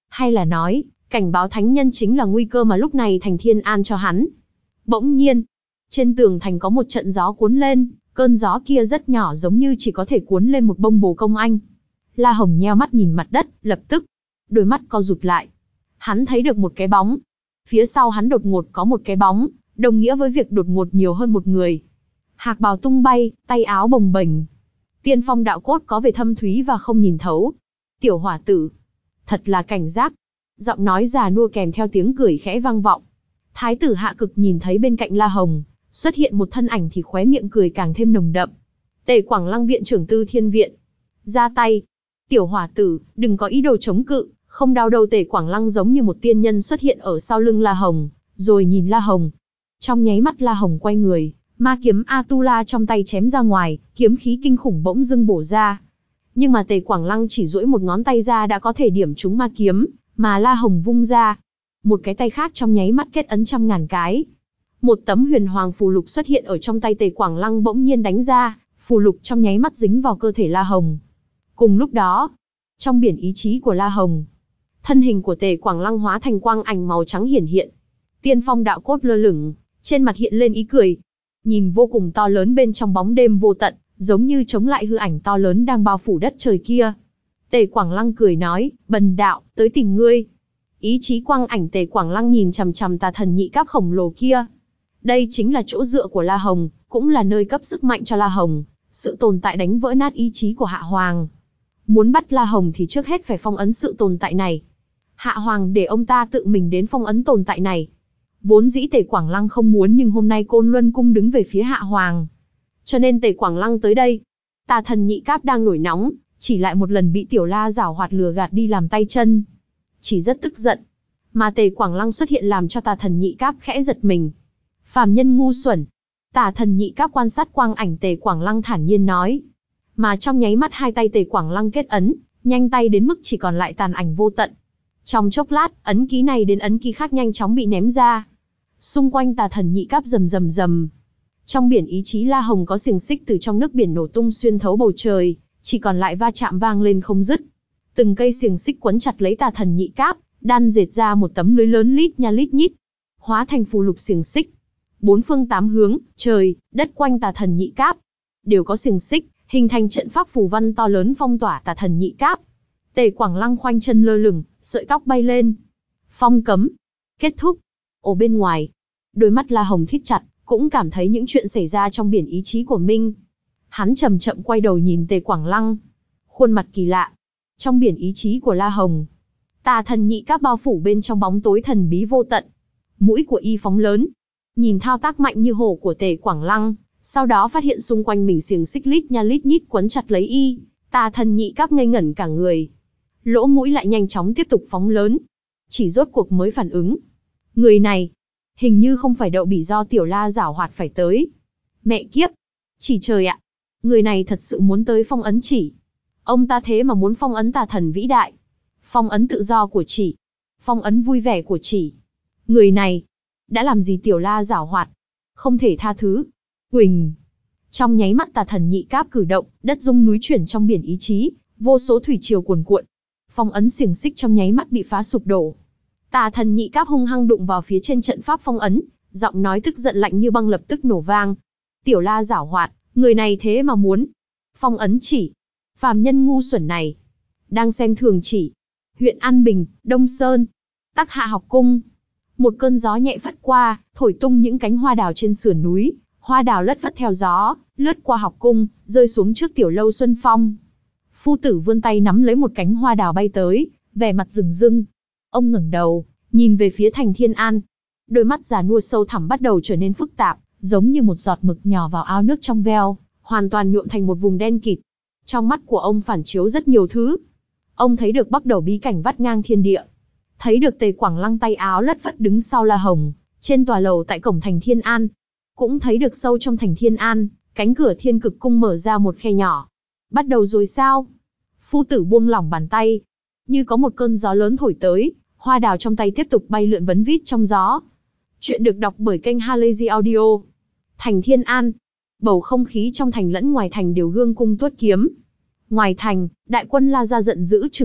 Hay là nói, cảnh báo thánh nhân chính là nguy cơ mà lúc này thành Thiên An cho hắn. Bỗng nhiên, trên tường thành có một trận gió cuốn lên, cơn gió kia rất nhỏ giống như chỉ có thể cuốn lên một bông bồ công anh. La Hồng nheo mắt nhìn mặt đất, lập tức, đôi mắt co rụt lại. Hắn thấy được một cái bóng. Phía sau hắn đột ngột có một cái bóng, đồng nghĩa với việc đột ngột nhiều hơn một người. Hạc bào tung bay, tay áo bồng bềnh. Tiên phong đạo cốt có vẻ thâm thúy và không nhìn thấu. Tiểu hỏa tử, thật là cảnh giác. Giọng nói già nua kèm theo tiếng cười khẽ vang vọng. Thái tử Hạ Cực nhìn thấy bên cạnh La Hồng xuất hiện một thân ảnh thì khóe miệng cười càng thêm nồng đậm. Tề Quảng Lăng viện trưởng Tư Thiên Viện. Ra tay. Tiểu hỏa tử, đừng có ý đồ chống cự, không đau đâu. Tề Quảng Lăng giống như một tiên nhân xuất hiện ở sau lưng La Hồng, rồi nhìn La Hồng. Trong nháy mắt La Hồng quay người, ma kiếm Atula trong tay chém ra ngoài, kiếm khí kinh khủng bỗng dưng bổ ra. Nhưng mà Tề Quảng Lăng chỉ duỗi một ngón tay ra đã có thể điểm trúng ma kiếm, mà La Hồng vung ra. Một cái tay khác trong nháy mắt kết ấn trăm ngàn cái. Một tấm huyền hoàng phù lục xuất hiện ở trong tay Tề Quảng Lăng bỗng nhiên đánh ra, phù lục trong nháy mắt dính vào cơ thể La Hồng. Cùng lúc đó, trong biển ý chí của La Hồng, thân hình của Tề Quảng Lăng hóa thành quang ảnh màu trắng hiển hiện. Tiên phong đạo cốt lơ lửng, trên mặt hiện lên ý cười. Nhìn vô cùng to lớn bên trong bóng đêm vô tận, giống như chống lại hư ảnh to lớn đang bao phủ đất trời kia. Tề Quảng Lăng cười nói, bần đạo, tới tìm ngươi. Ý chí quang ảnh Tề Quảng Lăng nhìn chằm chằm tà thần nhị cáp khổng lồ kia. Đây chính là chỗ dựa của La Hồng, cũng là nơi cấp sức mạnh cho La Hồng. Sự tồn tại đánh vỡ nát ý chí của Hạ Hoàng. Muốn bắt La Hồng thì trước hết phải phong ấn sự tồn tại này. Hạ Hoàng để ông ta tự mình đến phong ấn tồn tại này. Vốn dĩ Tề Quảng Lăng không muốn, nhưng hôm nay Côn Luân Cung đứng về phía Hạ Hoàng, cho nên Tề Quảng Lăng tới đây. Tà thần nhị cáp đang nổi nóng, chỉ lại một lần bị Tiểu La giảo hoạt lừa gạt đi làm tay chân, chỉ rất tức giận. Mà Tề Quảng Lăng xuất hiện làm cho tà thần nhị cáp khẽ giật mình. Phàm nhân ngu xuẩn. Tà thần nhị cáp quan sát quang ảnh Tề Quảng Lăng thản nhiên nói. Mà trong nháy mắt hai tay Tề Quảng Lăng kết ấn, nhanh tay đến mức chỉ còn lại tàn ảnh vô tận. Trong chốc lát, ấn ký này đến ấn ký khác nhanh chóng bị ném ra. Xung quanh tà thần nhị cáp rầm rầm rầm. Trong biển ý chí La Hồng có xiềng xích từ trong nước biển nổ tung xuyên thấu bầu trời, chỉ còn lại va chạm vang lên không dứt. Từng cây xiềng xích quấn chặt lấy tà thần nhị cáp, đan dệt ra một tấm lưới lớn lít nha lít nhít, hóa thành phù lục xiềng xích. Bốn phương tám hướng, trời, đất quanh tà thần nhị cáp đều có xiềng xích, hình thành trận pháp phù văn to lớn phong tỏa tà thần nhị cáp. Tề Quảng Lăng khoanh chân lơ lửng, sợi tóc bay lên. Phong cấm. Kết thúc. Ở bên ngoài, đôi mắt La Hồng thít chặt, cũng cảm thấy những chuyện xảy ra trong biển ý chí của Minh. Hắn chậm chậm quay đầu nhìn Tề Quảng Lăng. Khuôn mặt kỳ lạ. Trong biển ý chí của La Hồng, tà thần nhị cáp bao phủ bên trong bóng tối thần bí vô tận. Mũi của y phóng lớn, nhìn thao tác mạnh như hổ của Tề Quảng Lăng, sau đó phát hiện xung quanh mình xiềng xích lít nha lít nhít quấn chặt lấy y. Tà thần nhị cáp ngây ngẩn cả người. Lỗ mũi lại nhanh chóng tiếp tục phóng lớn. Chỉ rốt cuộc mới phản ứng. Người này, hình như không phải đậu bỉ do Tiểu La giảo hoạt phải tới. Mẹ kiếp! Chỉ trời ạ! Người này thật sự muốn tới phong ấn chỉ. Ông ta thế mà muốn phong ấn tà thần vĩ đại. Phong ấn tự do của chỉ. Phong ấn vui vẻ của chỉ. Người này đã làm gì Tiểu La giảo hoạt? Không thể tha thứ. Huỳnh! Trong nháy mắt tà thần nhị cáp cử động, đất rung núi chuyển trong biển ý chí, vô số thủy triều cuồn cuộn. Phong ấn xiềng xích trong nháy mắt bị phá sụp đổ. Tà thần nhị cáp hung hăng đụng vào phía trên trận pháp phong ấn, giọng nói tức giận lạnh như băng lập tức nổ vang. Tiểu La giảo hoạt, người này thế mà muốn phong ấn chỉ. Phàm nhân ngu xuẩn này, đang xem thường chỉ. Huyện An Bình, Đông Sơn, Tắc Hạ học cung. Một cơn gió nhẹ phất qua, thổi tung những cánh hoa đào trên sườn núi. Hoa đào lất phất theo gió, lướt qua học cung, rơi xuống trước tiểu lâu Xuân Phong. Phu tử vươn tay nắm lấy một cánh hoa đào bay tới, vẻ mặt rừng rưng. Ông ngẩng đầu, nhìn về phía thành Thiên An. Đôi mắt già nua sâu thẳm bắt đầu trở nên phức tạp, giống như một giọt mực nhỏ vào ao nước trong veo, hoàn toàn nhuộm thành một vùng đen kịt. Trong mắt của ông phản chiếu rất nhiều thứ. Ông thấy được Bắc Đầu bí cảnh vắt ngang thiên địa, thấy được Tề Quảng Lăng tay áo lất phất đứng sau La Hồng, trên tòa lầu tại cổng thành Thiên An. Cũng thấy được sâu trong thành Thiên An, cánh cửa Thiên Cực cung mở ra một khe nhỏ. Bắt đầu rồi sao? Phu tử buông lỏng bàn tay, như có một cơn gió lớn thổi tới, hoa đào trong tay tiếp tục bay lượn vấn vít trong gió. Chuyện được đọc bởi kênh Halazy Audio. Thành Thiên An, bầu không khí trong thành lẫn ngoài thành đều gương cung tuốt kiếm. Ngoài thành, đại quân La Gia giận dữ trừng mắt,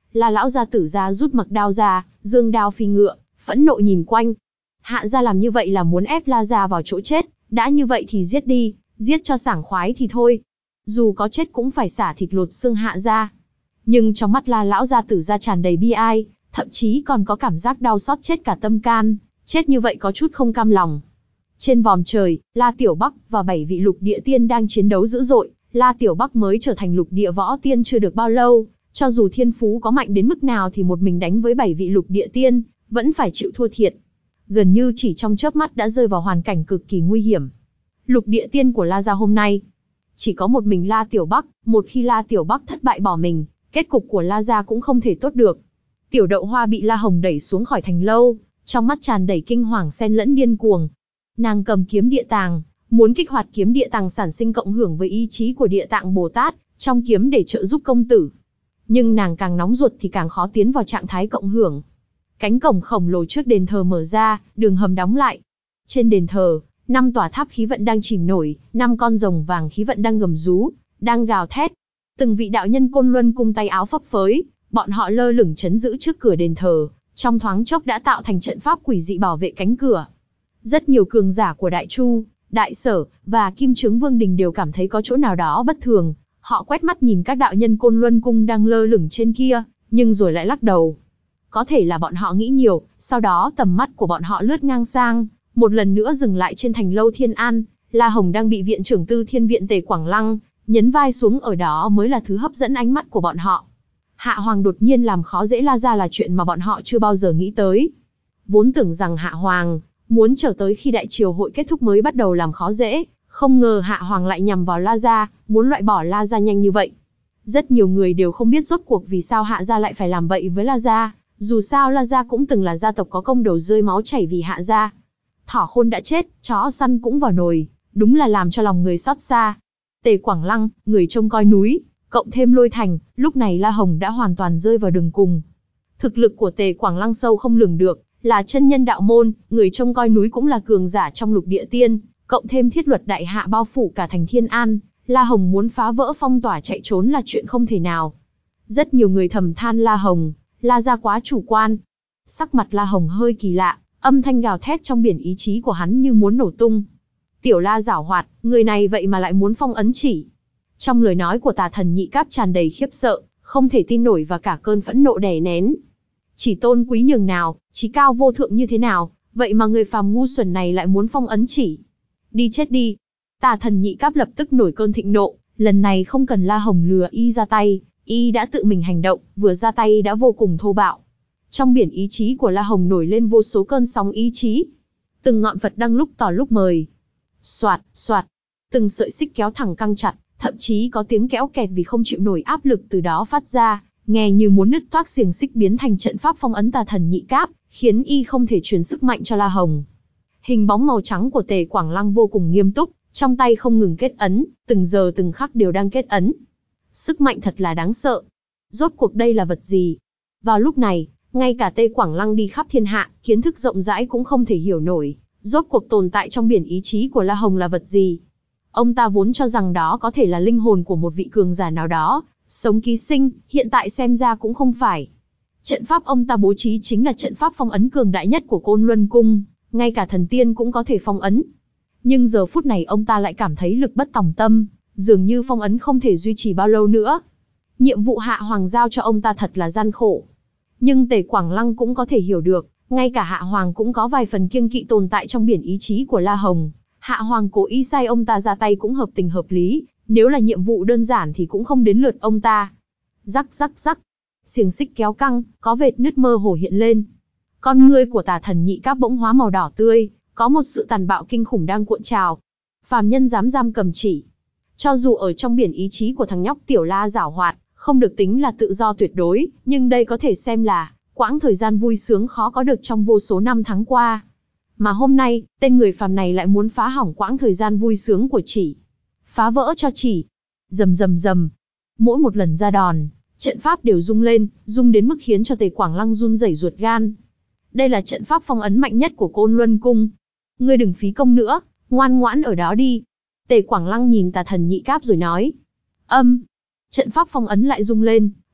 La lão gia tử ra rút mặc đao ra, giương đao phi ngựa, phẫn nộ nhìn quanh. Hạ gia làm như vậy là muốn ép La gia vào chỗ chết, đã như vậy thì giết đi, giết cho sảng khoái thì thôi. Dù có chết cũng phải xả thịt lột xương Hạ gia. Nhưng trong mắt La lão gia tử ra tràn đầy bi ai, thậm chí còn có cảm giác đau xót chết cả tâm can, chết như vậy có chút không cam lòng. Trên vòm trời, La Tiểu Bắc và bảy vị lục địa tiên đang chiến đấu dữ dội. La Tiểu Bắc mới trở thành lục địa võ tiên chưa được bao lâu, cho dù thiên phú có mạnh đến mức nào thì một mình đánh với bảy vị lục địa tiên, vẫn phải chịu thua thiệt. Gần như chỉ trong chớp mắt đã rơi vào hoàn cảnh cực kỳ nguy hiểm. Lục địa tiên của La gia hôm nay, chỉ có một mình La Tiểu Bắc, một khi La Tiểu Bắc thất bại bỏ mình, kết cục của La gia cũng không thể tốt được. Tiểu Đậu Hoa bị La Hồng đẩy xuống khỏi thành lâu, trong mắt tràn đầy kinh hoàng xen lẫn điên cuồng. Nàng cầm kiếm địa tàng, muốn kích hoạt kiếm địa tàng sản sinh cộng hưởng với ý chí của địa tạng Bồ Tát, trong kiếm để trợ giúp công tử. Nhưng nàng càng nóng ruột thì càng khó tiến vào trạng thái cộng hưởng. Cánh cổng khổng lồ trước đền thờ mở ra, đường hầm đóng lại. Trên đền thờ, năm tòa tháp khí vận đang chìm nổi, năm con rồng vàng khí vận đang gầm rú, đang gào thét. Từng vị đạo nhân Côn Luân cung tay áo phấp phới, bọn họ lơ lửng chấn giữ trước cửa đền thờ, trong thoáng chốc đã tạo thành trận pháp quỷ dị bảo vệ cánh cửa. Rất nhiều cường giả của Đại Chu, Đại Sở và Kim Chướng Vương Đình đều cảm thấy có chỗ nào đó bất thường. Họ quét mắt nhìn các đạo nhân Côn Luân cung đang lơ lửng trên kia, nhưng rồi lại lắc đầu. Có thể là bọn họ nghĩ nhiều, sau đó tầm mắt của bọn họ lướt ngang sang, một lần nữa dừng lại trên thành lâu Thiên An. La Hồng đang bị viện trưởng Tư Thiên viện Tề Quảng Lăng nhấn vai xuống ở đó mới là thứ hấp dẫn ánh mắt của bọn họ. Hạ Hoàng đột nhiên làm khó dễ La gia là chuyện mà bọn họ chưa bao giờ nghĩ tới. Vốn tưởng rằng Hạ Hoàng muốn chờ tới khi đại triều hội kết thúc mới bắt đầu làm khó dễ, không ngờ Hạ Hoàng lại nhằm vào La gia, muốn loại bỏ La gia nhanh như vậy. Rất nhiều người đều không biết rốt cuộc vì sao Hạ gia lại phải làm vậy với La gia, dù sao La gia cũng từng là gia tộc có công đầu rơi máu chảy vì Hạ gia. Thỏ khôn đã chết, chó săn cũng vào nồi, đúng là làm cho lòng người xót xa. Tề Quảng Lăng, người trông coi núi, cộng thêm Lôi Thành, lúc này La Hồng đã hoàn toàn rơi vào đường cùng. Thực lực của Tề Quảng Lăng sâu không lường được, là chân nhân đạo môn, người trông coi núi cũng là cường giả trong lục địa tiên, cộng thêm thiết luật đại hạ bao phủ cả thành Thiên An, La Hồng muốn phá vỡ phong tỏa chạy trốn là chuyện không thể nào. Rất nhiều người thầm than La Hồng, La gia quá chủ quan. Sắc mặt La Hồng hơi kỳ lạ, âm thanh gào thét trong biển ý chí của hắn như muốn nổ tung. Tiểu La giảo hoạt, người này vậy mà lại muốn phong ấn chỉ. Trong lời nói của Tà Thần Nhị Cáp tràn đầy khiếp sợ, không thể tin nổi và cả cơn phẫn nộ đè nén. Chỉ tôn quý nhường nào, chí cao vô thượng như thế nào, vậy mà người phàm ngu xuẩn này lại muốn phong ấn chỉ. Đi chết đi. Tà Thần Nhị Cáp lập tức nổi cơn thịnh nộ, lần này không cần La Hồng lừa y ra tay, y đã tự mình hành động, vừa ra tay đã vô cùng thô bạo. Trong biển ý chí của La Hồng nổi lên vô số cơn sóng ý chí. Từng ngọn Phật đăng lúc tỏ lúc mời. Soạt, soạt, từng sợi xích kéo thẳng căng chặt, thậm chí có tiếng kéo kẹt vì không chịu nổi áp lực từ đó phát ra, nghe như muốn nứt toác xiềng xích biến thành trận pháp phong ấn Tà Thần Nhị Cáp, khiến y không thể truyền sức mạnh cho La Hồng. Hình bóng màu trắng của Tề Quảng Lăng vô cùng nghiêm túc, trong tay không ngừng kết ấn, từng giờ từng khắc đều đang kết ấn. Sức mạnh thật là đáng sợ. Rốt cuộc đây là vật gì? Vào lúc này, ngay cả Tề Quảng Lăng đi khắp thiên hạ, kiến thức rộng rãi cũng không thể hiểu nổi, rốt cuộc tồn tại trong biển ý chí của La Hồng là vật gì. Ông ta vốn cho rằng đó có thể là linh hồn của một vị cường giả nào đó, sống ký sinh, hiện tại xem ra cũng không phải. Trận pháp ông ta bố trí chính là trận pháp phong ấn cường đại nhất của Côn Luân Cung, ngay cả thần tiên cũng có thể phong ấn. Nhưng giờ phút này ông ta lại cảm thấy lực bất tòng tâm, dường như phong ấn không thể duy trì bao lâu nữa. Nhiệm vụ Hạ Hoàng giao cho ông ta thật là gian khổ. Nhưng Tề Quảng Lăng cũng có thể hiểu được, ngay cả Hạ Hoàng cũng có vài phần kiêng kỵ tồn tại trong biển ý chí của La Hồng. Hạ Hoàng cố ý sai ông ta ra tay cũng hợp tình hợp lý, nếu là nhiệm vụ đơn giản thì cũng không đến lượt ông ta. Rắc rắc rắc, xiềng xích kéo căng, có vệt nứt mơ hồ hiện lên. Con ngươi của Tà Thần Nhị Cáp bỗng hóa màu đỏ tươi, có một sự tàn bạo kinh khủng đang cuộn trào. Phàm nhân dám giam cầm chỉ. Cho dù ở trong biển ý chí của thằng nhóc Tiểu La giảo hoạt, không được tính là tự do tuyệt đối, nhưng đây có thể xem là quãng thời gian vui sướng khó có được trong vô số năm tháng qua. Mà hôm nay, tên người phàm này lại muốn phá hỏng quãng thời gian vui sướng của chỉ. Phá vỡ cho chỉ. Rầm rầm rầm. Mỗi một lần ra đòn, trận pháp đều rung lên, rung đến mức khiến cho Tề Quảng Lăng run rẩy ruột gan. Đây là trận pháp phong ấn mạnh nhất của Côn Luân Cung. Ngươi đừng phí công nữa, ngoan ngoãn ở đó đi. Tề Quảng Lăng nhìn Tà Thần Nhị Cáp rồi nói. Âm. Trận pháp phong ấn lại rung lên,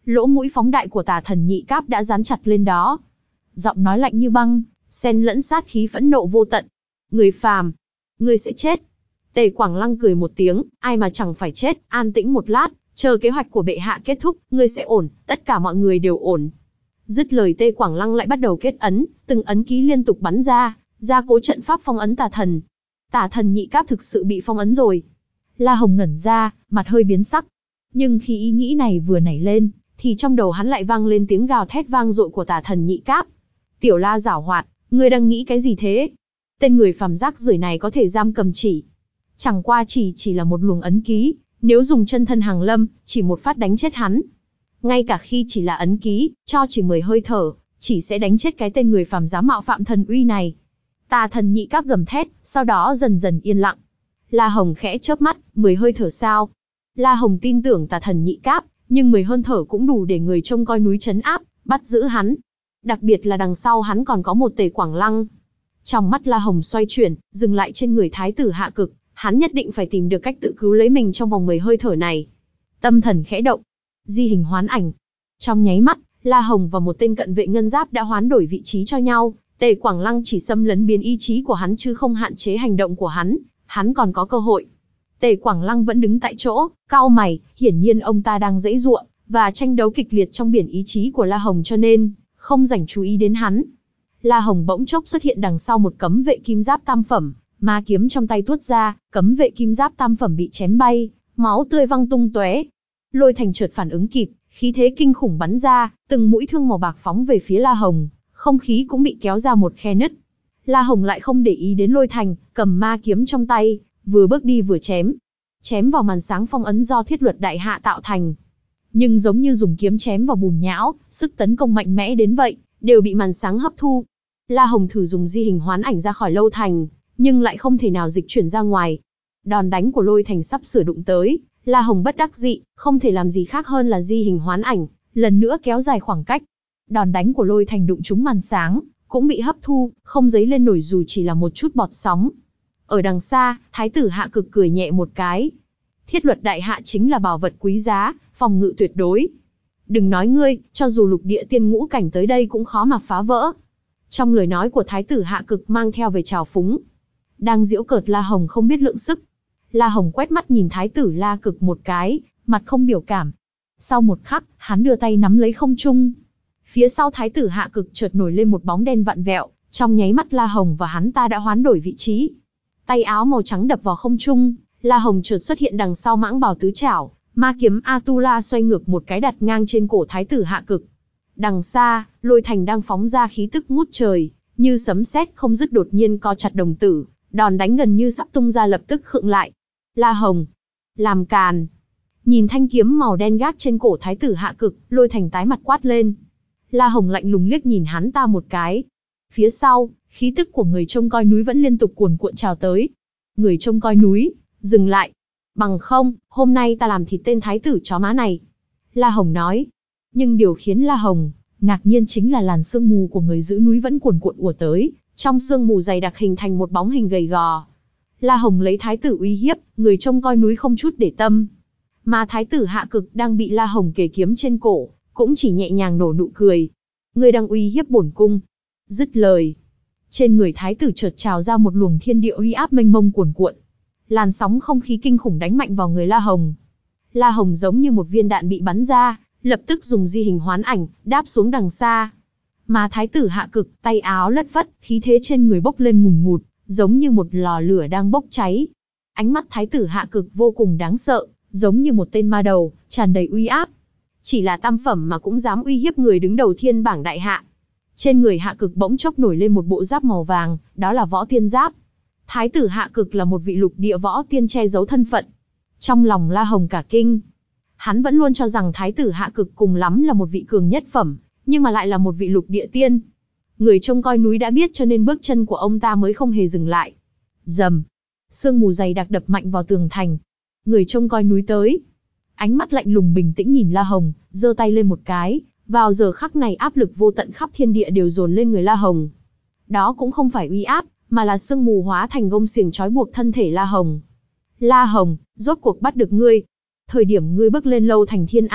Lỗ mũi phóng đại của Tà Thần Nhị Cáp đã dán chặt lên đó. Giọng nói lạnh như băng, xen lẫn sát khí phẫn nộ vô tận. Người phàm, ngươi sẽ chết. Tề Quảng Lăng cười một tiếng, ai mà chẳng phải chết, an tĩnh một lát, chờ kế hoạch của bệ hạ kết thúc, ngươi sẽ ổn, tất cả mọi người đều ổn. Dứt lời Tề Quảng Lăng lại bắt đầu kết ấn, từng ấn ký liên tục bắn ra, gia cố trận pháp phong ấn tà thần. Tà Thần Nhị Cáp thực sự bị phong ấn rồi. La Hồng ngẩn ra, mặt hơi biến sắc. Nhưng khi ý nghĩ này vừa nảy lên, thì trong đầu hắn lại vang lên tiếng gào thét vang dội của Tà Thần Nhị Cáp. Tiểu La giảo hoạt, ngươi đang nghĩ cái gì thế? Tên người phàm rác rưởi này có thể giam cầm chỉ. Chẳng qua chỉ chỉ là một luồng ấn ký, nếu dùng chân thân hàng lâm, chỉ một phát đánh chết hắn. Ngay cả khi chỉ là ấn ký, cho chỉ mười hơi thở, chỉ sẽ đánh chết cái tên người phàm dám mạo phạm thần uy này. Tà Thần Nhị Cáp gầm thét, sau đó dần dần yên lặng. La Hồng khẽ chớp mắt, mười hơi thở sao? La Hồng tin tưởng Tà Thần Nhị Cáp, nhưng mười hơi thở cũng đủ để người trông coi núi trấn áp, bắt giữ hắn. Đặc biệt là đằng sau hắn còn có một Tề Quảng Lăng. Trong mắt La Hồng xoay chuyển, dừng lại trên người Thái tử Hạ Cực, hắn nhất định phải tìm được cách tự cứu lấy mình trong vòng mười hơi thở này. Tâm thần khẽ động, di hình hoán ảnh. Trong nháy mắt, La Hồng và một tên cận vệ ngân giáp đã hoán đổi vị trí cho nhau. Tề Quảng Lăng chỉ xâm lấn biến ý chí của hắn chứ không hạn chế hành động của hắn, hắn còn có cơ hội. Tề Quảng Lăng vẫn đứng tại chỗ, cau mày, hiển nhiên ông ta đang giãy giụa và tranh đấu kịch liệt trong biển ý chí của La Hồng cho nên không rảnh chú ý đến hắn. La Hồng bỗng chốc xuất hiện đằng sau một cấm vệ kim giáp tam phẩm, ma kiếm trong tay tuốt ra, cấm vệ kim giáp tam phẩm bị chém bay, máu tươi văng tung tóe. Lôi Thành chợt phản ứng kịp, khí thế kinh khủng bắn ra, từng mũi thương màu bạc phóng về phía La Hồng, không khí cũng bị kéo ra một khe nứt. La Hồng lại không để ý đến Lôi Thành, cầm ma kiếm trong tay, vừa bước đi vừa chém. Chém vào màn sáng phong ấn do thiết luật đại hạ tạo thành. Nhưng giống như dùng kiếm chém vào bùn nhão, sức tấn công mạnh mẽ đến vậy, đều bị màn sáng hấp thu. La Hồng thử dùng di hình hoán ảnh ra khỏi Lôi Thành, nhưng lại không thể nào dịch chuyển ra ngoài. Đòn đánh của Lôi Thành sắp sửa đụng tới, La Hồng bất đắc dĩ, không thể làm gì khác hơn là di hình hoán ảnh, lần nữa kéo dài khoảng cách. Đòn đánh của Lôi Thành đụng trúng màn sáng, cũng bị hấp thu, không dấy lên nổi dù chỉ là một chút bọt sóng. Ở đằng xa, Thái tử Hạ Cực cười nhẹ một cái. Thiết luật đại hạ chính là bảo vật quý giá, phòng ngự tuyệt đối. Đừng nói ngươi, cho dù lục địa tiên ngũ cảnh tới đây cũng khó mà phá vỡ. Trong lời nói của Thái tử Hạ Cực mang theo về trào phúng. Đang giễu cợt La Hồng không biết lượng sức. La Hồng quét mắt nhìn Thái tử La Cực một cái, mặt không biểu cảm. Sau một khắc, hắn đưa tay nắm lấy không trung. Phía sau Thái tử Hạ Cực chợt nổi lên một bóng đen vặn vẹo, trong nháy mắt La Hồng và hắn ta đã hoán đổi vị trí. Tay áo màu trắng đập vào không trung, La Hồng chợt xuất hiện đằng sau mãng bào tứ trảo, ma kiếm Atula xoay ngược một cái đặt ngang trên cổ Thái tử Hạ Cực. Đằng xa, Lôi Thành đang phóng ra khí tức ngút trời, như sấm sét không dứt đột nhiên co chặt đồng tử, đòn đánh gần như sắp tung ra lập tức khựng lại. La Hồng, làm càn. Nhìn thanh kiếm màu đen gác trên cổ Thái tử Hạ Cực, Lôi Thành tái mặt quát lên. La Hồng lạnh lùng liếc nhìn hắn ta một cái. Phía sau, khí tức của người trông coi núi vẫn liên tục cuồn cuộn trào tới. Người trông coi núi, dừng lại. Bằng không, hôm nay ta làm thịt tên thái tử chó má này. La Hồng nói. Nhưng điều khiến La Hồng ngạc nhiên chính là làn sương mù của người giữ núi vẫn cuồn cuộn ùa tới. Trong sương mù dày đặc hình thành một bóng hình gầy gò. La Hồng lấy thái tử uy hiếp, người trông coi núi không chút để tâm. Mà Thái tử Hạ Cực đang bị La Hồng kề kiếm trên cổ, cũng chỉ nhẹ nhàng nở nụ cười. Ngươi đang uy hiếp bổn cung. Dứt lời, trên người Thái tử chợt trào ra một luồng thiên địa uy áp mênh mông cuồn cuộn. Làn sóng không khí kinh khủng đánh mạnh vào người La Hồng. La Hồng giống như một viên đạn bị bắn ra, lập tức dùng di hình hoán ảnh, đáp xuống đằng xa. Mà Thái tử Hạ Cực, tay áo lất phất, khí thế trên người bốc lên ngùn ngụt, giống như một lò lửa đang bốc cháy. Ánh mắt Thái tử Hạ Cực vô cùng đáng sợ, giống như một tên ma đầu, tràn đầy uy áp. Chỉ là tam phẩm mà cũng dám uy hiếp người đứng đầu thiên bảng đại hạ. Trên người Hạ Cực bỗng chốc nổi lên một bộ giáp màu vàng, đó là võ tiên giáp. Thái tử Hạ Cực là một vị lục địa võ tiên che giấu thân phận. Trong lòng La Hồng cả kinh. Hắn vẫn luôn cho rằng Thái tử Hạ Cực cùng lắm là một vị cường nhất phẩm, nhưng mà lại là một vị lục địa tiên. Người trông coi núi đã biết cho nên bước chân của ông ta mới không hề dừng lại. Rầm, sương mù dày đặc đập mạnh vào tường thành. Người trông coi núi tới. Ánh mắt lạnh lùng bình tĩnh nhìn La Hồng, giơ tay lên một cái. Vào giờ khắc này áp lực vô tận khắp thiên địa đều dồn lên người La Hồng. Đó cũng không phải uy áp, mà là sương mù hóa thành gông xiềng trói buộc thân thể La Hồng. La Hồng, rốt cuộc bắt được ngươi. Thời điểm ngươi bước lên lâu thành Thiên An,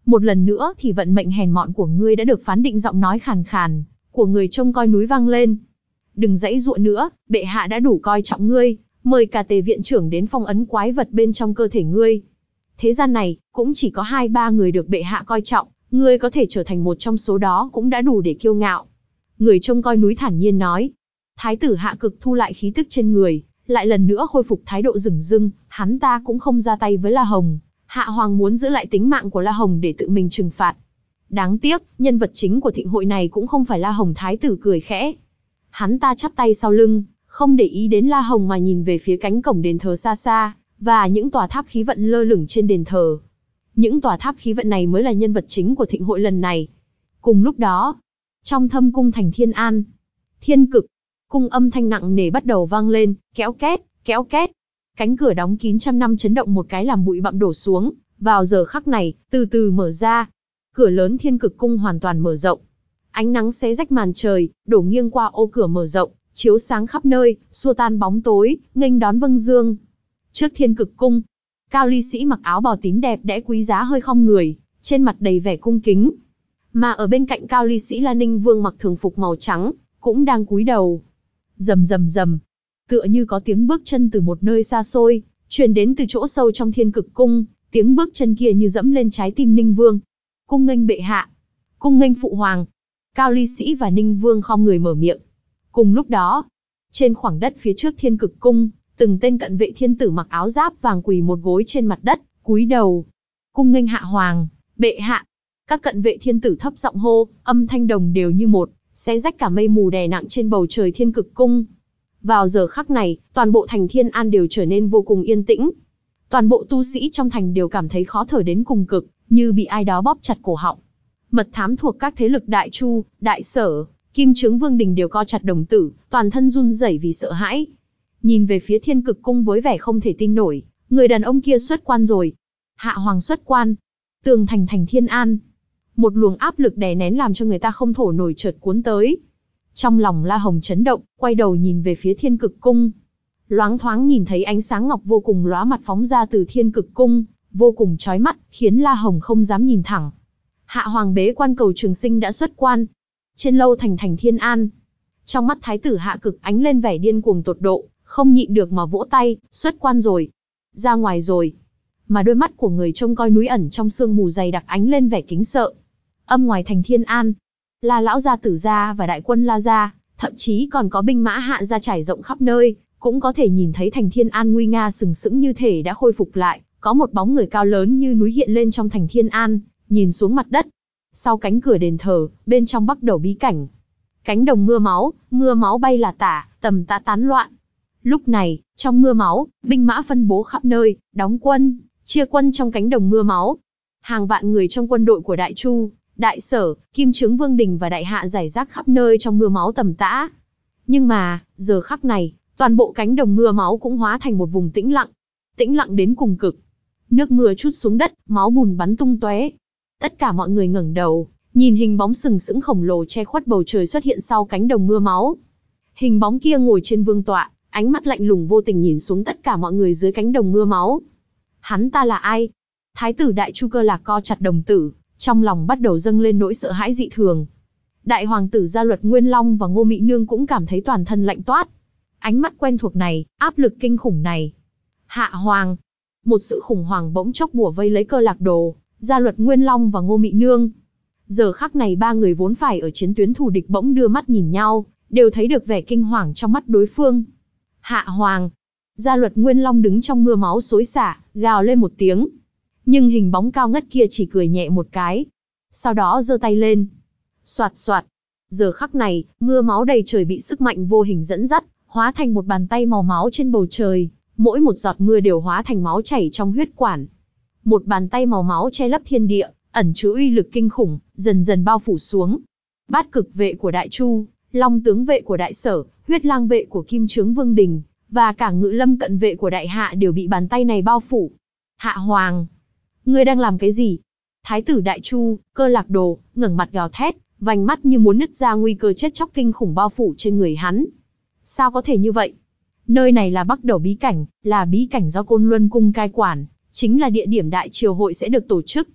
Một lần nữa thì vận mệnh hèn mọn của ngươi đã được phán định. Giọng nói khàn khàn của người trông coi núi vang lên. Đừng giãy giụa nữa, bệ hạ đã đủ coi trọng ngươi, mời cả Tề viện trưởng đến phong ấn quái vật bên trong cơ thể ngươi. Thế gian này, cũng chỉ có hai ba người được bệ hạ coi trọng, ngươi có thể trở thành một trong số đó cũng đã đủ để kiêu ngạo. Người trông coi núi thản nhiên nói. Thái tử Hạ Cực thu lại khí tức trên người, lại lần nữa khôi phục thái độ dửng dưng, hắn ta cũng không ra tay với La Hồng. Hạ Hoàng muốn giữ lại tính mạng của La Hồng để tự mình trừng phạt. Đáng tiếc, nhân vật chính của thịnh hội này cũng không phải La Hồng. Thái tử cười khẽ. Hắn ta chắp tay sau lưng, không để ý đến La Hồng mà nhìn về phía cánh cổng đền thờ xa xa, và những tòa tháp khí vận lơ lửng trên đền thờ. Những tòa tháp khí vận này mới là nhân vật chính của thịnh hội lần này. Cùng lúc đó, trong thâm cung thành Thiên An, Thiên Cực, cung âm thanh nặng nề bắt đầu vang lên, kéo két, kéo két. Cánh cửa đóng kín trăm năm chấn động một cái làm bụi bặm đổ xuống, vào giờ khắc này, từ từ mở ra. Cửa lớn Thiên Cực cung hoàn toàn mở rộng. Ánh nắng xé rách màn trời, đổ nghiêng qua ô cửa mở rộng, chiếu sáng khắp nơi, xua tan bóng tối, nghênh đón vâng dương. Trước Thiên Cực cung, Cao Ly Sĩ mặc áo bào tím đẹp đẽ quý giá hơi khom người, trên mặt đầy vẻ cung kính. Mà ở bên cạnh Cao Ly Sĩ là Ninh Vương mặc thường phục màu trắng, cũng đang cúi đầu. Rầm rầm rầm, tựa như có tiếng bước chân từ một nơi xa xôi, truyền đến từ chỗ sâu trong Thiên Cực cung, tiếng bước chân kia như dẫm lên trái tim Ninh Vương. Cung nghênh bệ hạ, cung nghênh phụ hoàng. Cao Ly Sĩ và Ninh Vương khom người mở miệng. Cùng lúc đó, trên khoảng đất phía trước Thiên Cực cung, từng tên cận vệ thiên tử mặc áo giáp vàng quỳ một gối trên mặt đất, cúi đầu. Cung nghênh hạ hoàng, bệ hạ. Các cận vệ thiên tử thấp giọng hô, âm thanh đồng đều như một, xé rách cả mây mù đè nặng trên bầu trời Thiên Cực cung. Vào giờ khắc này, toàn bộ thành Thiên An đều trở nên vô cùng yên tĩnh. Toàn bộ tu sĩ trong thành đều cảm thấy khó thở đến cùng cực, như bị ai đó bóp chặt cổ họng. Mật thám thuộc các thế lực Đại Chu, Đại Sở, Kim Chướng Vương Đình đều co chặt đồng tử, toàn thân run rẩy vì sợ hãi. Nhìn về phía Thiên Cực cung với vẻ không thể tin nổi, người đàn ông kia xuất quan rồi. Hạ hoàng xuất quan. Tường thành thành Thiên An. Một luồng áp lực đè nén làm cho người ta không thổ nổi chợt cuốn tới. Trong lòng La Hồng chấn động, quay đầu nhìn về phía Thiên Cực cung. Loáng thoáng nhìn thấy ánh sáng ngọc vô cùng lóa mặt phóng ra từ Thiên Cực cung, vô cùng chói mắt, khiến La Hồng không dám nhìn thẳng. Hạ hoàng bế quan cầu trường sinh đã xuất quan. Trên lâu thành thành Thiên An, trong mắt thái tử Hạ Cực ánh lên vẻ điên cuồng tột độ, không nhịn được mà vỗ tay, xuất quan rồi, ra ngoài rồi. Mà đôi mắt của người trông coi núi ẩn trong sương mù dày đặc ánh lên vẻ kính sợ. Âm ngoài thành Thiên An, La lão gia Tử gia và đại quân La gia, thậm chí còn có binh mã Hạ gia trải rộng khắp nơi, cũng có thể nhìn thấy thành Thiên An nguy nga sừng sững như thể đã khôi phục lại, có một bóng người cao lớn như núi hiện lên trong thành Thiên An, nhìn xuống mặt đất. Sau cánh cửa đền thờ, bên trong bắt đầu bí cảnh. Cánh đồng mưa máu, mưa máu bay là tả, tầm tã tán loạn. Lúc này, trong mưa máu, binh mã phân bố khắp nơi, đóng quân, chia quân trong cánh đồng mưa máu. Hàng vạn người trong quân đội của Đại Chu, Đại Sở, Kim Chướng Vương Đình và Đại Hạ rải rác khắp nơi trong mưa máu tầm tã. Nhưng mà, giờ khắc này, toàn bộ cánh đồng mưa máu cũng hóa thành một vùng tĩnh lặng. Tĩnh lặng đến cùng cực. Nước mưa trút xuống đất, máu bùn bắn tung tóe. Tất cả mọi người ngẩng đầu, nhìn hình bóng sừng sững khổng lồ che khuất bầu trời xuất hiện sau cánh đồng mưa máu. Hình bóng kia ngồi trên vương tọa, ánh mắt lạnh lùng vô tình nhìn xuống tất cả mọi người dưới cánh đồng mưa máu. Hắn ta là ai? Thái tử Đại Chu Cơ Lạc co chặt đồng tử, trong lòng bắt đầu dâng lên nỗi sợ hãi dị thường. Đại hoàng tử Gia Luật Nguyên Long và Ngô Mị Nương cũng cảm thấy toàn thân lạnh toát. Ánh mắt quen thuộc này, áp lực kinh khủng này. Hạ hoàng. Một sự khủng hoảng bỗng chốc bủa vây lấy Cơ Lạc Đồ, Gia Luật Nguyên Long và Ngô Mị Nương. Giờ khắc này ba người vốn phải ở chiến tuyến thù địch bỗng đưa mắt nhìn nhau, đều thấy được vẻ kinh hoàng trong mắt đối phương. Hạ hoàng. Gia Luật Nguyên Long đứng trong mưa máu xối xả, gào lên một tiếng. Nhưng hình bóng cao ngất kia chỉ cười nhẹ một cái. Sau đó giơ tay lên. Soạt soạt. Giờ khắc này, mưa máu đầy trời bị sức mạnh vô hình dẫn dắt, hóa thành một bàn tay màu máu trên bầu trời. Mỗi một giọt mưa đều hóa thành máu chảy trong huyết quản. Một bàn tay màu máu che lấp thiên địa, ẩn chứa uy lực kinh khủng, dần dần bao phủ xuống. Bát cực vệ của Đại Chu, Long tướng vệ của Đại Sở, Huyết lang vệ của Kim Chướng Vương Đình, và cả Ngự lâm cận vệ của Đại Hạ đều bị bàn tay này bao phủ. Hạ hoàng, ngươi đang làm cái gì? Thái tử Đại Chu, Cơ Lạc Đồ, ngẩng mặt gào thét, vành mắt như muốn nứt ra, nguy cơ chết chóc kinh khủng bao phủ trên người hắn. Sao có thể như vậy? Nơi này là Bắc Đầu bí cảnh, là bí cảnh do Côn Luân cung cai quản, chính là địa điểm đại triều hội sẽ được tổ chức.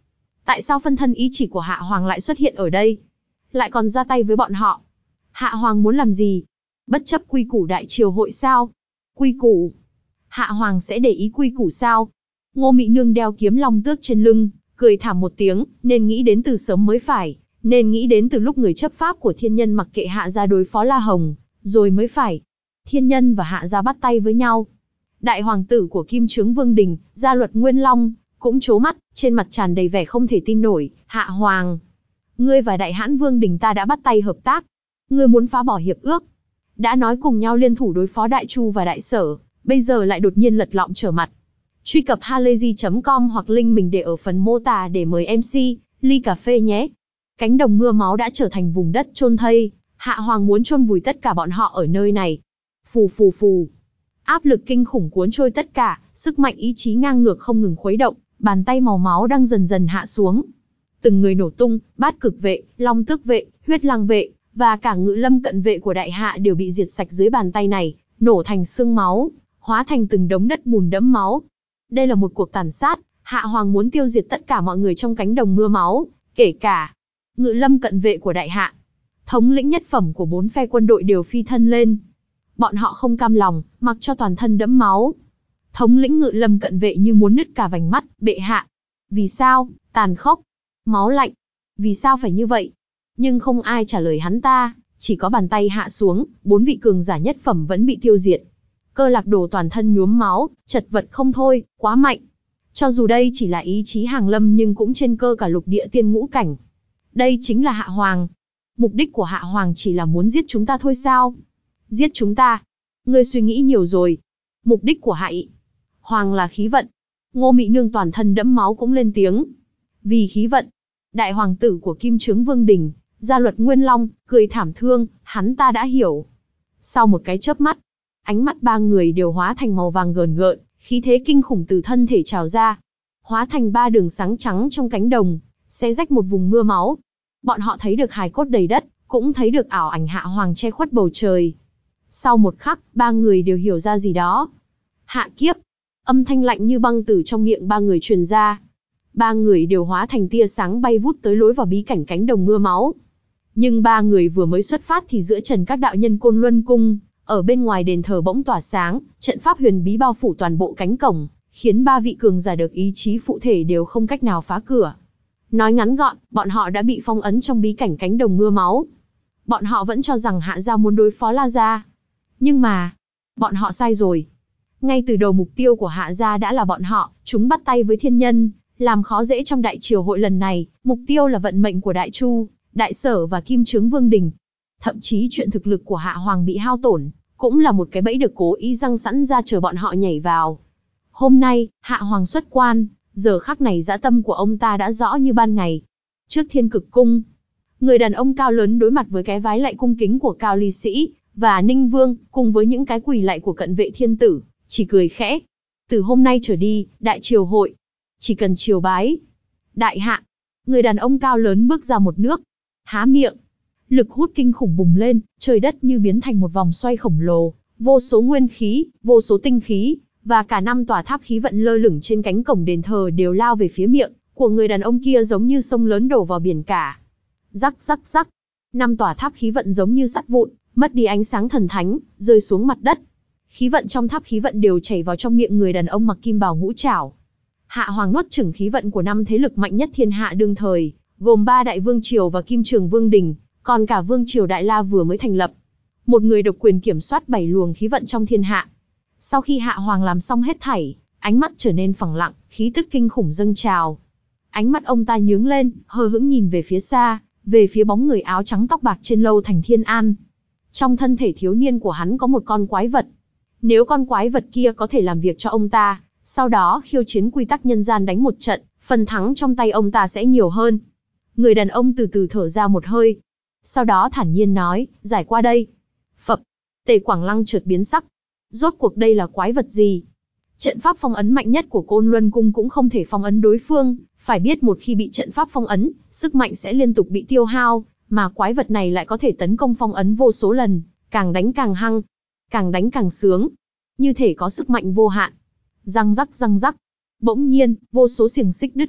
Tại sao phân thân ý chỉ của Hạ Hoàng lại xuất hiện ở đây? Lại còn ra tay với bọn họ? Hạ Hoàng muốn làm gì? Bất chấp quy củ đại triều hội sao? Quy củ? Hạ Hoàng sẽ để ý quy củ sao? Ngô Mị Nương đeo kiếm long tước trên lưng, cười thảm một tiếng, nên nghĩ đến từ sớm mới phải, nên nghĩ đến từ lúc người chấp pháp của thiên nhân mặc kệ Hạ gia đối phó La Hồng, rồi mới phải. Thiên nhân và Hạ gia bắt tay với nhau. Đại hoàng tử của Kim Chướng Vương Đình, Gia Luật Nguyên Long, cũng trố mắt, trên mặt tràn đầy vẻ không thể tin nổi. Hạ Hoàng, ngươi và Đại Hãn Vương Đình ta đã bắt tay hợp tác. Ngươi muốn phá bỏ hiệp ước. Đã nói cùng nhau liên thủ đối phó Đại Chu và Đại Sở, bây giờ lại đột nhiên lật lọng trở mặt. Truy cập halayzi chấm com hoặc link mình để ở phần mô tả để mời em xê, ly cà phê nhé. Cánh đồng mưa máu đã trở thành vùng đất chôn thây, Hạ Hoàng muốn chôn vùi tất cả bọn họ ở nơi này. Phù phù phù. Áp lực kinh khủng cuốn trôi tất cả, sức mạnh ý chí ngang ngược không ngừng khuấy động, bàn tay màu máu đang dần dần hạ xuống. Từng người nổ tung, Bát Cực vệ, Long Tước vệ, Huyết Lang vệ, và cả Ngự Lâm cận vệ của Đại Hạ đều bị diệt sạch dưới bàn tay này, nổ thành xương máu, hóa thành từng đống đất bùn đẫm máu. Đây là một cuộc tàn sát, Hạ Hoàng muốn tiêu diệt tất cả mọi người trong cánh đồng mưa máu, kể cả Ngự Lâm cận vệ của Đại Hạ. Thống lĩnh nhất phẩm của bốn phe quân đội đều phi thân lên. Bọn họ không cam lòng, mặc cho toàn thân đẫm máu. Thống lĩnh Ngự Lâm cận vệ như muốn nứt cả vành mắt, bệ hạ. Vì sao? Tàn khốc, máu lạnh. Vì sao phải như vậy? Nhưng không ai trả lời hắn ta, chỉ có bàn tay hạ xuống, bốn vị cường giả nhất phẩm vẫn bị tiêu diệt. Cơ Lạc Đồ toàn thân nhuốm máu, chật vật không thôi, quá mạnh. Cho dù đây chỉ là ý chí hàng lâm nhưng cũng trên cơ cả lục địa tiên ngũ cảnh. Đây chính là Hạ Hoàng. Mục đích của Hạ Hoàng chỉ là muốn giết chúng ta thôi sao? Giết chúng ta? Ngươi suy nghĩ nhiều rồi. Mục đích của Hạ Hoàng là khí vận. Ngô Mị Nương toàn thân đẫm máu cũng lên tiếng. Vì khí vận. Đại hoàng tử của Kim Chướng Vương Đình, Gia Luật Nguyên Long, cười thảm thương, hắn ta đã hiểu. Sau một cái chớp mắt, ánh mắt ba người đều hóa thành màu vàng gờn gợn, khí thế kinh khủng từ thân thể trào ra. Hóa thành ba đường sáng trắng trong cánh đồng, xé rách một vùng mưa máu. Bọn họ thấy được hài cốt đầy đất, cũng thấy được ảo ảnh Hạ Hoàng che khuất bầu trời. Sau một khắc, ba người đều hiểu ra gì đó. Hạ kiếp. Âm thanh lạnh như băng từ trong miệng ba người truyền ra. Ba người đều hóa thành tia sáng bay vút tới lối vào bí cảnh cánh đồng mưa máu. Nhưng ba người vừa mới xuất phát thì giữa trần các đạo nhân Côn Luân Cung, ở bên ngoài đền thờ bỗng tỏa sáng, trận pháp huyền bí bao phủ toàn bộ cánh cổng, khiến ba vị cường giả được ý chí phụ thể đều không cách nào phá cửa. Nói ngắn gọn, bọn họ đã bị phong ấn trong bí cảnh cánh đồng mưa máu. Bọn họ vẫn cho rằng Hạ gia muốn đối phó La gia. Nhưng mà, bọn họ sai rồi. Ngay từ đầu mục tiêu của Hạ gia đã là bọn họ, chúng bắt tay với thiên nhân, làm khó dễ trong đại triều hội lần này, mục tiêu là vận mệnh của Đại Chu, Đại Sở và Kim Chướng Vương Đình. Thậm chí chuyện thực lực của Hạ Hoàng bị hao tổn, cũng là một cái bẫy được cố ý răng sẵn ra chờ bọn họ nhảy vào. Hôm nay, Hạ Hoàng xuất quan, giờ khắc này dã tâm của ông ta đã rõ như ban ngày. Trước Thiên Cực Cung, người đàn ông cao lớn đối mặt với cái vái lạy cung kính của Cao Ly Sĩ và Ninh Vương, cùng với những cái quỳ lạy của cận vệ thiên tử, chỉ cười khẽ. Từ hôm nay trở đi, đại triều hội, chỉ cần triều bái. Đại hạ, người đàn ông cao lớn bước ra một nước, há miệng. Lực hút kinh khủng bùng lên, trời đất như biến thành một vòng xoay khổng lồ, vô số nguyên khí, vô số tinh khí, và cả năm tòa tháp khí vận lơ lửng trên cánh cổng đền thờ đều lao về phía miệng của người đàn ông kia giống như sông lớn đổ vào biển cả. Rắc rắc rắc, năm tòa tháp khí vận giống như sắt vụn, mất đi ánh sáng thần thánh, rơi xuống mặt đất. Khí vận trong tháp khí vận đều chảy vào trong miệng người đàn ông mặc kim bào ngũ trảo. Hạ Hoàng nuốt chửng khí vận của năm thế lực mạnh nhất thiên hạ đương thời, gồm ba đại vương triều và Kim Trường Vương Đình, còn cả vương triều Đại La vừa mới thành lập. Một người độc quyền kiểm soát bảy luồng khí vận trong thiên hạ. Sau khi Hạ Hoàng làm xong hết thảy, ánh mắt trở nên phẳng lặng, khí tức kinh khủng dâng trào. Ánh mắt ông ta nhướng lên, hờ hững nhìn về phía xa, về phía bóng người áo trắng tóc bạc trên lâu thành Thiên An. Trong thân thể thiếu niên của hắn có một con quái vật. Nếu con quái vật kia có thể làm việc cho ông ta, sau đó khiêu chiến quy tắc nhân gian đánh một trận, phần thắng trong tay ông ta sẽ nhiều hơn. Người đàn ông từ từ thở ra một hơi. Sau đó thản nhiên nói, giải qua đây. Phập, Tề Quảng Lăng chợt biến sắc. Rốt cuộc đây là quái vật gì? Trận pháp phong ấn mạnh nhất của Côn Luân Cung cũng không thể phong ấn đối phương. Phải biết một khi bị trận pháp phong ấn, sức mạnh sẽ liên tục bị tiêu hao, mà quái vật này lại có thể tấn công phong ấn vô số lần, càng đánh càng hăng, càng đánh càng sướng. Như thể có sức mạnh vô hạn. Răng rắc răng rắc. Bỗng nhiên, vô số xiềng xích đứt đoạn,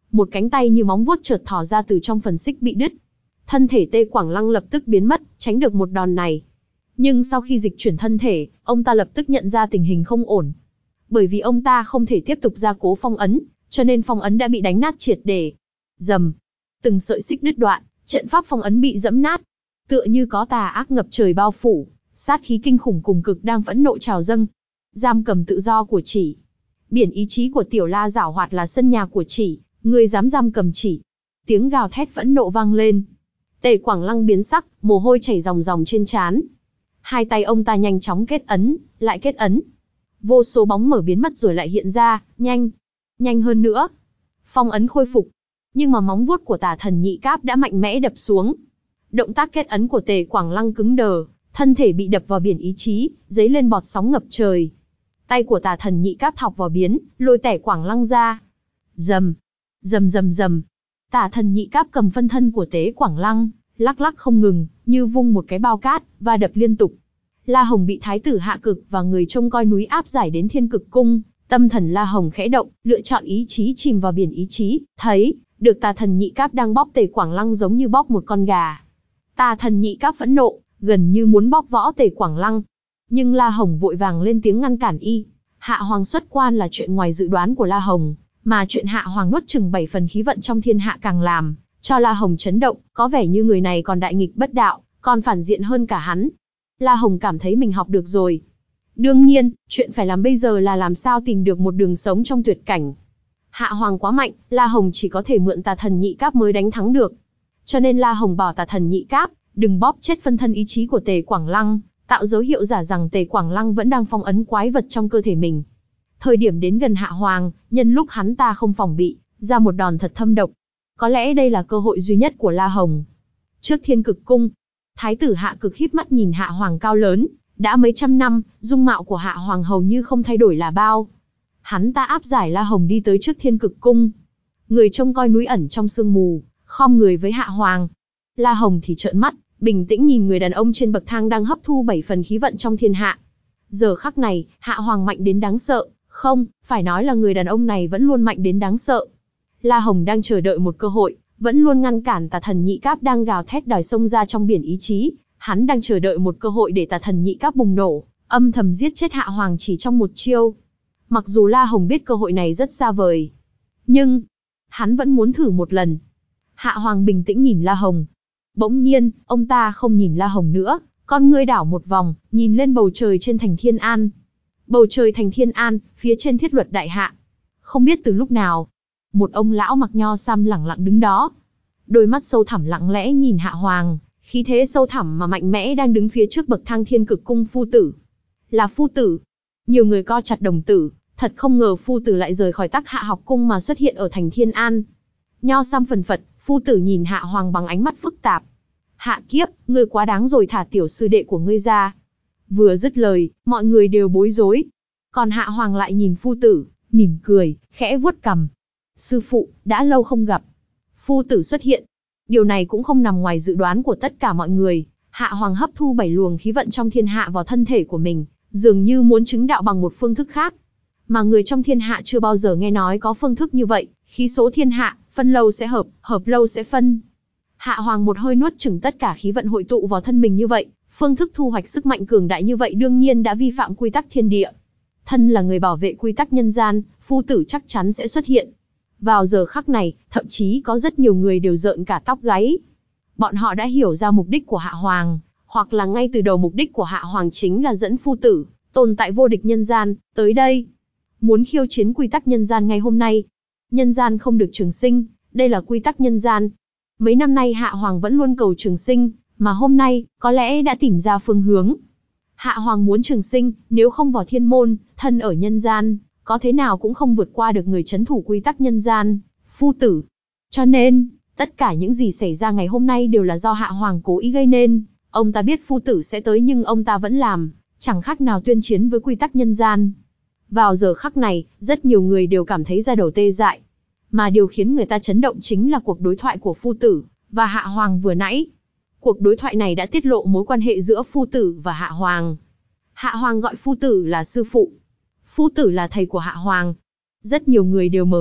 Một cánh tay như móng vuốt chợt thò ra từ trong phần xích bị đứt. Thân thể Tề Quảng Lăng lập tức biến mất, tránh được một đòn này. Nhưng sau khi dịch chuyển thân thể, ông ta lập tức nhận ra tình hình không ổn. Bởi vì ông ta không thể tiếp tục gia cố phong ấn, cho nên phong ấn đã bị đánh nát triệt để. Rầm, từng sợi xích đứt đoạn, trận pháp phong ấn bị giẫm nát. Tựa như có tà ác ngập trời bao phủ, sát khí kinh khủng cùng cực đang phẫn nộ trào dâng. Giam cầm tự do của chỉ. Biển ý chí của Tiểu La giảo hoạt là sân nhà của chỉ, người dám giam cầm chỉ. Tiếng gào thét phẫn nộ vang lên. Tề Quảng Lăng biến sắc, mồ hôi chảy ròng ròng trên trán. Hai tay ông ta nhanh chóng kết ấn, lại kết ấn. Vô số bóng mở biến mất rồi lại hiện ra, nhanh, nhanh hơn nữa. Phong ấn khôi phục, nhưng mà móng vuốt của Tà Thần Nhị Cáp đã mạnh mẽ đập xuống. Động tác kết ấn của Tề Quảng Lăng cứng đờ, thân thể bị đập vào biển ý chí, dấy lên bọt sóng ngập trời. Tay của Tà Thần Nhị Cáp thọc vào biến, lôi Tề Quảng Lăng ra. Rầm, rầm rầm rầm. Tà Thần Nhị Cáp cầm phân thân của Tề Quảng Lăng, lắc lắc không ngừng, như vung một cái bao cát, và đập liên tục. La Hồng bị Thái tử Hạ Cực và người trông coi núi áp giải đến Thiên Cực Cung, tâm thần La Hồng khẽ động, lựa chọn ý chí chìm vào biển ý chí, thấy được Tà Thần Nhị Cáp đang bóp Tề Quảng Lăng giống như bóp một con gà. Tà Thần Nhị Cáp phẫn nộ, gần như muốn bóp võ Tề Quảng Lăng. Nhưng La Hồng vội vàng lên tiếng ngăn cản y. Hạ Hoàng xuất quan là chuyện ngoài dự đoán của La Hồng, mà chuyện Hạ Hoàng nuốt chừng bảy phần khí vận trong thiên hạ càng làm cho La Hồng chấn động, có vẻ như người này còn đại nghịch bất đạo, còn phản diện hơn cả hắn. La Hồng cảm thấy mình học được rồi. Đương nhiên, chuyện phải làm bây giờ là làm sao tìm được một đường sống trong tuyệt cảnh. Hạ Hoàng quá mạnh, La Hồng chỉ có thể mượn Tà Thần Nhị Cáp mới đánh thắng được. Cho nên La Hồng bảo Tà Thần Nhị Cáp đừng bóp chết phân thân ý chí của Tề Quảng Lăng, tạo dấu hiệu giả rằng Tề Quảng Lăng vẫn đang phong ấn quái vật trong cơ thể mình. Thời điểm đến gần Hạ Hoàng, nhân lúc hắn ta không phòng bị, ra một đòn thật thâm độc. Có lẽ đây là cơ hội duy nhất của La Hồng. Trước Thiên Cực Cung, Thái tử Hạ Cực híp mắt nhìn Hạ Hoàng cao lớn, đã mấy trăm năm, dung mạo của Hạ Hoàng hầu như không thay đổi là bao. Hắn ta áp giải La Hồng đi tới trước Thiên Cực Cung. Người trông coi núi ẩn trong sương mù, khom người với Hạ Hoàng. La Hồng thì trợn mắt, bình tĩnh nhìn người đàn ông trên bậc thang đang hấp thu bảy phần khí vận trong thiên hạ. Giờ khắc này, Hạ Hoàng mạnh đến đáng sợ, không, phải nói là người đàn ông này vẫn luôn mạnh đến đáng sợ. La Hồng đang chờ đợi một cơ hội, vẫn luôn ngăn cản Tà Thần Nhị Cáp đang gào thét đòi xông ra trong biển ý chí. Hắn đang chờ đợi một cơ hội để Tà Thần Nhị Cáp bùng nổ, âm thầm giết chết Hạ Hoàng chỉ trong một chiêu. Mặc dù La Hồng biết cơ hội này rất xa vời, nhưng hắn vẫn muốn thử một lần. Hạ Hoàng bình tĩnh nhìn La Hồng. Bỗng nhiên, ông ta không nhìn La Hồng nữa, con ngươi đảo một vòng, nhìn lên bầu trời trên thành Thiên An. Bầu trời thành Thiên An, phía trên thiết luật đại hạ. Không biết từ lúc nào, một ông lão mặc nho sam lẳng lặng đứng đó. Đôi mắt sâu thẳm lặng lẽ nhìn Hạ Hoàng, khí thế sâu thẳm mà mạnh mẽ đang đứng phía trước bậc thang Thiên Cực Cung phu tử. Là phu tử. Nhiều người co chặt đồng tử, thật không ngờ phu tử lại rời khỏi Tắc Hạ học cung mà xuất hiện ở thành Thiên An. Nho sam phần phật, phu tử nhìn Hạ Hoàng bằng ánh mắt phức tạp. Hạ kiếp, ngươi quá đáng rồi, thả tiểu sư đệ của ngươi ra. Vừa dứt lời, mọi người đều bối rối. Còn Hạ Hoàng lại nhìn phu tử, mỉm cười, khẽ vuốt cằm. Sư phụ, đã lâu không gặp. Phu tử xuất hiện. Điều này cũng không nằm ngoài dự đoán của tất cả mọi người. Hạ Hoàng hấp thu bảy luồng khí vận trong thiên hạ vào thân thể của mình, dường như muốn chứng đạo bằng một phương thức khác. Mà người trong thiên hạ chưa bao giờ nghe nói có phương thức như vậy. Khí số thiên hạ, phân lâu sẽ hợp, hợp lâu sẽ phân. Hạ Hoàng một hơi nuốt chửng tất cả khí vận hội tụ vào thân mình như vậy. Phương thức thu hoạch sức mạnh cường đại như vậy đương nhiên đã vi phạm quy tắc thiên địa. Thân là người bảo vệ quy tắc nhân gian, phu tử chắc chắn sẽ xuất hiện. Vào giờ khắc này, thậm chí có rất nhiều người đều rợn cả tóc gáy. Bọn họ đã hiểu ra mục đích của Hạ Hoàng, hoặc là ngay từ đầu mục đích của Hạ Hoàng chính là dẫn phu tử, tồn tại vô địch nhân gian, tới đây. Muốn khiêu chiến quy tắc nhân gian ngay hôm nay. Nhân gian không được trường sinh, đây là quy tắc nhân gian. Mấy năm nay Hạ Hoàng vẫn luôn cầu trường sinh, mà hôm nay, có lẽ đã tìm ra phương hướng. Hạ Hoàng muốn trường sinh, nếu không vào thiên môn, thân ở nhân gian, có thế nào cũng không vượt qua được người trấn thủ quy tắc nhân gian, phu tử. Cho nên, tất cả những gì xảy ra ngày hôm nay đều là do Hạ Hoàng cố ý gây nên. Ông ta biết phu tử sẽ tới nhưng ông ta vẫn làm, chẳng khác nào tuyên chiến với quy tắc nhân gian. Vào giờ khắc này, rất nhiều người đều cảm thấy da đầu tê dại. Mà điều khiến người ta chấn động chính là cuộc đối thoại của phu tử và Hạ Hoàng vừa nãy. Cuộc đối thoại này đã tiết lộ mối quan hệ giữa phu tử và Hạ Hoàng. Hạ Hoàng gọi phu tử là sư phụ. Phu tử là thầy của Hạ Hoàng. Rất nhiều người đều mờ mịt,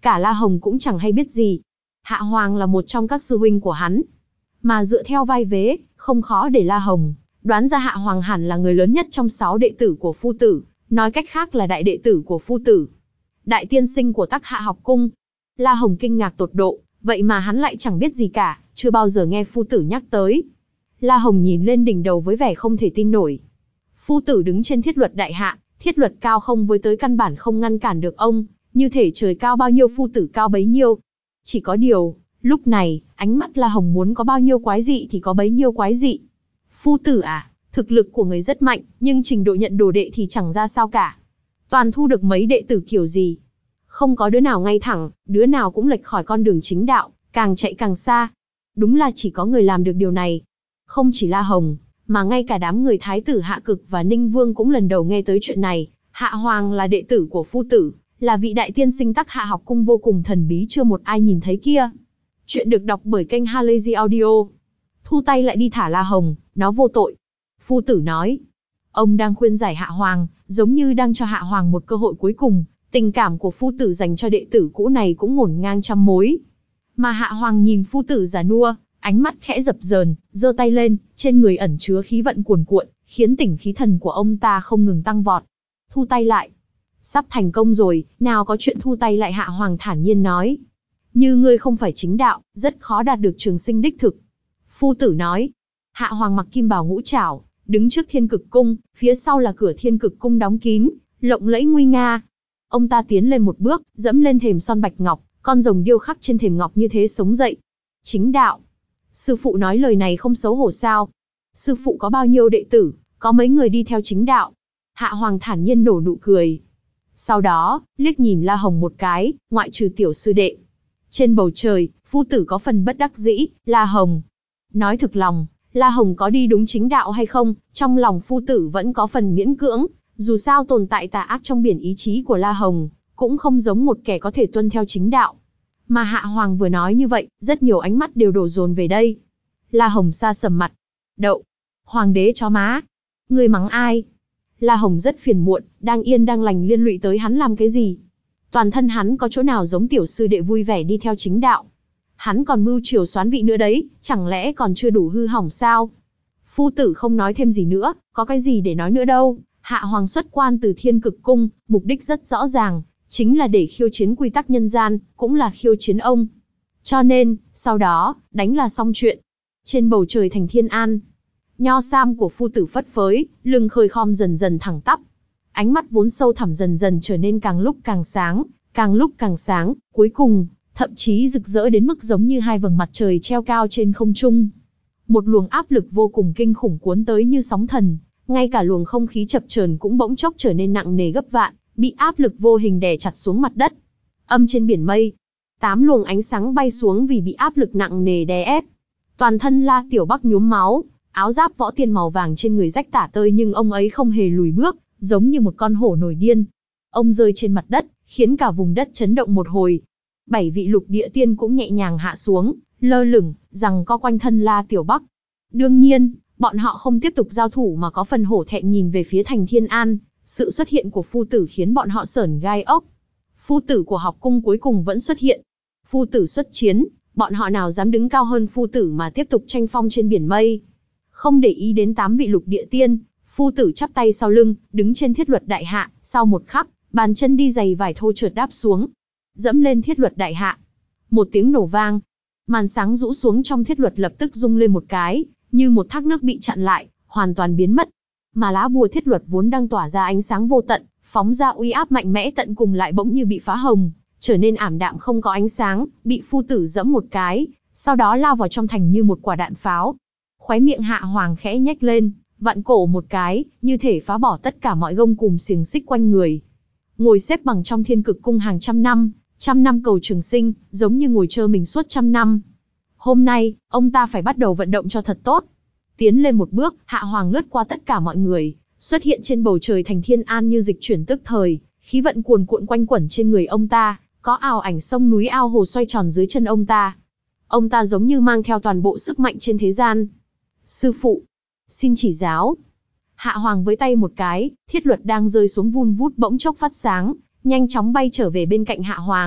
Cả La Hồng cũng chẳng hay biết gì. Hạ Hoàng là một trong các sư huynh của hắn. Mà dựa theo vai vế, không khó để La Hồng đoán ra Hạ Hoàng hẳn là người lớn nhất trong sáu đệ tử của Phu Tử, nói cách khác là đại đệ tử của Phu Tử. Đại tiên sinh của Tắc Hạ học cung. La Hồng kinh ngạc tột độ, vậy mà hắn lại chẳng biết gì cả, chưa bao giờ nghe Phu Tử nhắc tới. La Hồng nhìn lên đỉnh đầu với vẻ không thể tin nổi. Phu Tử đứng trên thiết luật đại hạ, thiết luật cao không với tới căn bản không ngăn cản được ông, như thể trời cao bao nhiêu Phu Tử cao bấy nhiêu. Chỉ có điều, lúc này, ánh mắt La Hồng muốn có bao nhiêu quái dị thì có bấy nhiêu quái dị. Phu Tử à, thực lực của người rất mạnh, nhưng trình độ nhận đồ đệ thì chẳng ra sao cả. Toàn thu được mấy đệ tử kiểu gì? Không có đứa nào ngay thẳng, đứa nào cũng lệch khỏi con đường chính đạo, càng chạy càng xa. Đúng là chỉ có người làm được điều này. Không chỉ La Hồng, mà ngay cả đám người Thái tử Hạ Cực và Ninh Vương cũng lần đầu nghe tới chuyện này. Hạ Hoàng là đệ tử của Phu Tử, là vị đại tiên sinh Tắc Hạ học cung vô cùng thần bí chưa một ai nhìn thấy kia. Chuyện được đọc bởi kênh Halazy Audio. Thu tay lại đi thả La Hồng, nó vô tội. Phu Tử nói. Ông đang khuyên giải Hạ Hoàng, giống như đang cho Hạ Hoàng một cơ hội cuối cùng. Tình cảm của Phu Tử dành cho đệ tử cũ này cũng ngổn ngang trăm mối. Mà Hạ Hoàng nhìn Phu Tử già nua, ánh mắt khẽ dập dờn, giơ tay lên, trên người ẩn chứa khí vận cuồn cuộn, khiến tỉnh khí thần của ông ta không ngừng tăng vọt. Thu tay lại. Sắp thành công rồi, nào có chuyện thu tay lại. Hạ Hoàng thản nhiên nói. Như ngươi không phải chính đạo, rất khó đạt được trường sinh đích thực. Phu Tử nói. Hạ Hoàng mặc kim bào ngũ trảo, đứng trước Thiên Cực Cung, phía sau là cửa Thiên Cực Cung đóng kín, lộng lẫy nguy nga. Ông ta tiến lên một bước, dẫm lên thềm son bạch ngọc, con rồng điêu khắc trên thềm ngọc như thế sống dậy. Chính đạo. Sư phụ nói lời này không xấu hổ sao? Sư phụ có bao nhiêu đệ tử, có mấy người đi theo chính đạo? Hạ Hoàng thản nhiên nở nụ cười. Sau đó, liếc nhìn La Hồng một cái, ngoại trừ tiểu sư đệ. Trên bầu trời, Phu Tử có phần bất đắc dĩ. La Hồng. Nói thực lòng, La Hồng có đi đúng chính đạo hay không, trong lòng Phu Tử vẫn có phần miễn cưỡng. Dù sao tồn tại tà ác trong biển ý chí của La Hồng, cũng không giống một kẻ có thể tuân theo chính đạo. Mà Hạ Hoàng vừa nói như vậy, rất nhiều ánh mắt đều đổ dồn về đây. La Hồng sa sầm mặt. Đậu. Hoàng đế chó má. Ngươi mắng ai? La Hồng rất phiền muộn, đang yên đang lành liên lụy tới hắn làm cái gì? Toàn thân hắn có chỗ nào giống tiểu sư đệ vui vẻ đi theo chính đạo? Hắn còn mưu triều soán vị nữa đấy, chẳng lẽ còn chưa đủ hư hỏng sao? Phu Tử không nói thêm gì nữa, có cái gì để nói nữa đâu. Hạ Hoàng xuất quan từ Thiên Cực Cung, mục đích rất rõ ràng, chính là để khiêu chiến quy tắc nhân gian, cũng là khiêu chiến ông. Cho nên, sau đó, đánh là xong chuyện. Trên bầu trời thành Thiên An, nho sam của Phu Tử phất phới, lưng khơi khom dần dần thẳng tắp. Ánh mắt vốn sâu thẳm dần dần trở nên càng lúc càng sáng, càng lúc càng sáng, cuối cùng, thậm chí rực rỡ đến mức giống như hai vầng mặt trời treo cao trên không trung. Một luồng áp lực vô cùng kinh khủng cuốn tới như sóng thần, ngay cả luồng không khí chập chờn cũng bỗng chốc trở nên nặng nề gấp vạn, bị áp lực vô hình đè chặt xuống mặt đất. Âm trên biển mây, tám luồng ánh sáng bay xuống vì bị áp lực nặng nề đè ép. Toàn thân La Tiểu Bắc nhuốm máu, áo giáp võ tiên màu vàng trên người rách tả tơi nhưng ông ấy không hề lùi bước, giống như một con hổ nổi điên. Ông rơi trên mặt đất, khiến cả vùng đất chấn động một hồi. Bảy vị lục địa tiên cũng nhẹ nhàng hạ xuống, lơ lửng, giằng co quanh thân La Tiểu Bắc. Đương nhiên, bọn họ không tiếp tục giao thủ mà có phần hổ thẹn nhìn về phía thành Thiên An. Sự xuất hiện của Phu Tử khiến bọn họ sởn gai ốc. Phu Tử của học cung cuối cùng vẫn xuất hiện. Phu Tử xuất chiến, bọn họ nào dám đứng cao hơn Phu Tử mà tiếp tục tranh phong trên biển mây. Không để ý đến tám vị lục địa tiên, Phu Tử chắp tay sau lưng, đứng trên thiết luật đại hạ, sau một khắc, bàn chân đi giày vải thô trượt đáp xuống. Dẫm lên thiết luật đại hạ. Một tiếng nổ vang. Màn sáng rũ xuống trong thiết luật lập tức rung lên một cái, như một thác nước bị chặn lại, hoàn toàn biến mất. Mà lá bùa thiết luật vốn đang tỏa ra ánh sáng vô tận, phóng ra uy áp mạnh mẽ tận cùng lại bỗng như bị phá hồng, trở nên ảm đạm không có ánh sáng, bị Phu Tử giẫm một cái, sau đó lao vào trong thành như một quả đạn pháo. Khóe miệng Hạ Hoàng khẽ nhếch lên, vặn cổ một cái, như thể phá bỏ tất cả mọi gông cùm xiềng xích quanh người. Ngồi xếp bằng trong Thiên Cực Cung hàng trăm năm, trăm năm cầu trường sinh, giống như ngồi chơi mình suốt trăm năm. Hôm nay, ông ta phải bắt đầu vận động cho thật tốt. Tiến lên một bước, Hạ Hoàng lướt qua tất cả mọi người, xuất hiện trên bầu trời thành Thiên An như dịch chuyển tức thời, khí vận cuồn cuộn quanh quẩn trên người ông ta, có ảo ảnh sông núi ao hồ xoay tròn dưới chân ông ta. Ông ta giống như mang theo toàn bộ sức mạnh trên thế gian. Sư phụ, xin chỉ giáo. Hạ Hoàng với tay một cái, thiết luật đang rơi xuống vun vút bỗng chốc phát sáng, nhanh chóng bay trở về bên cạnh Hạ Hoàng,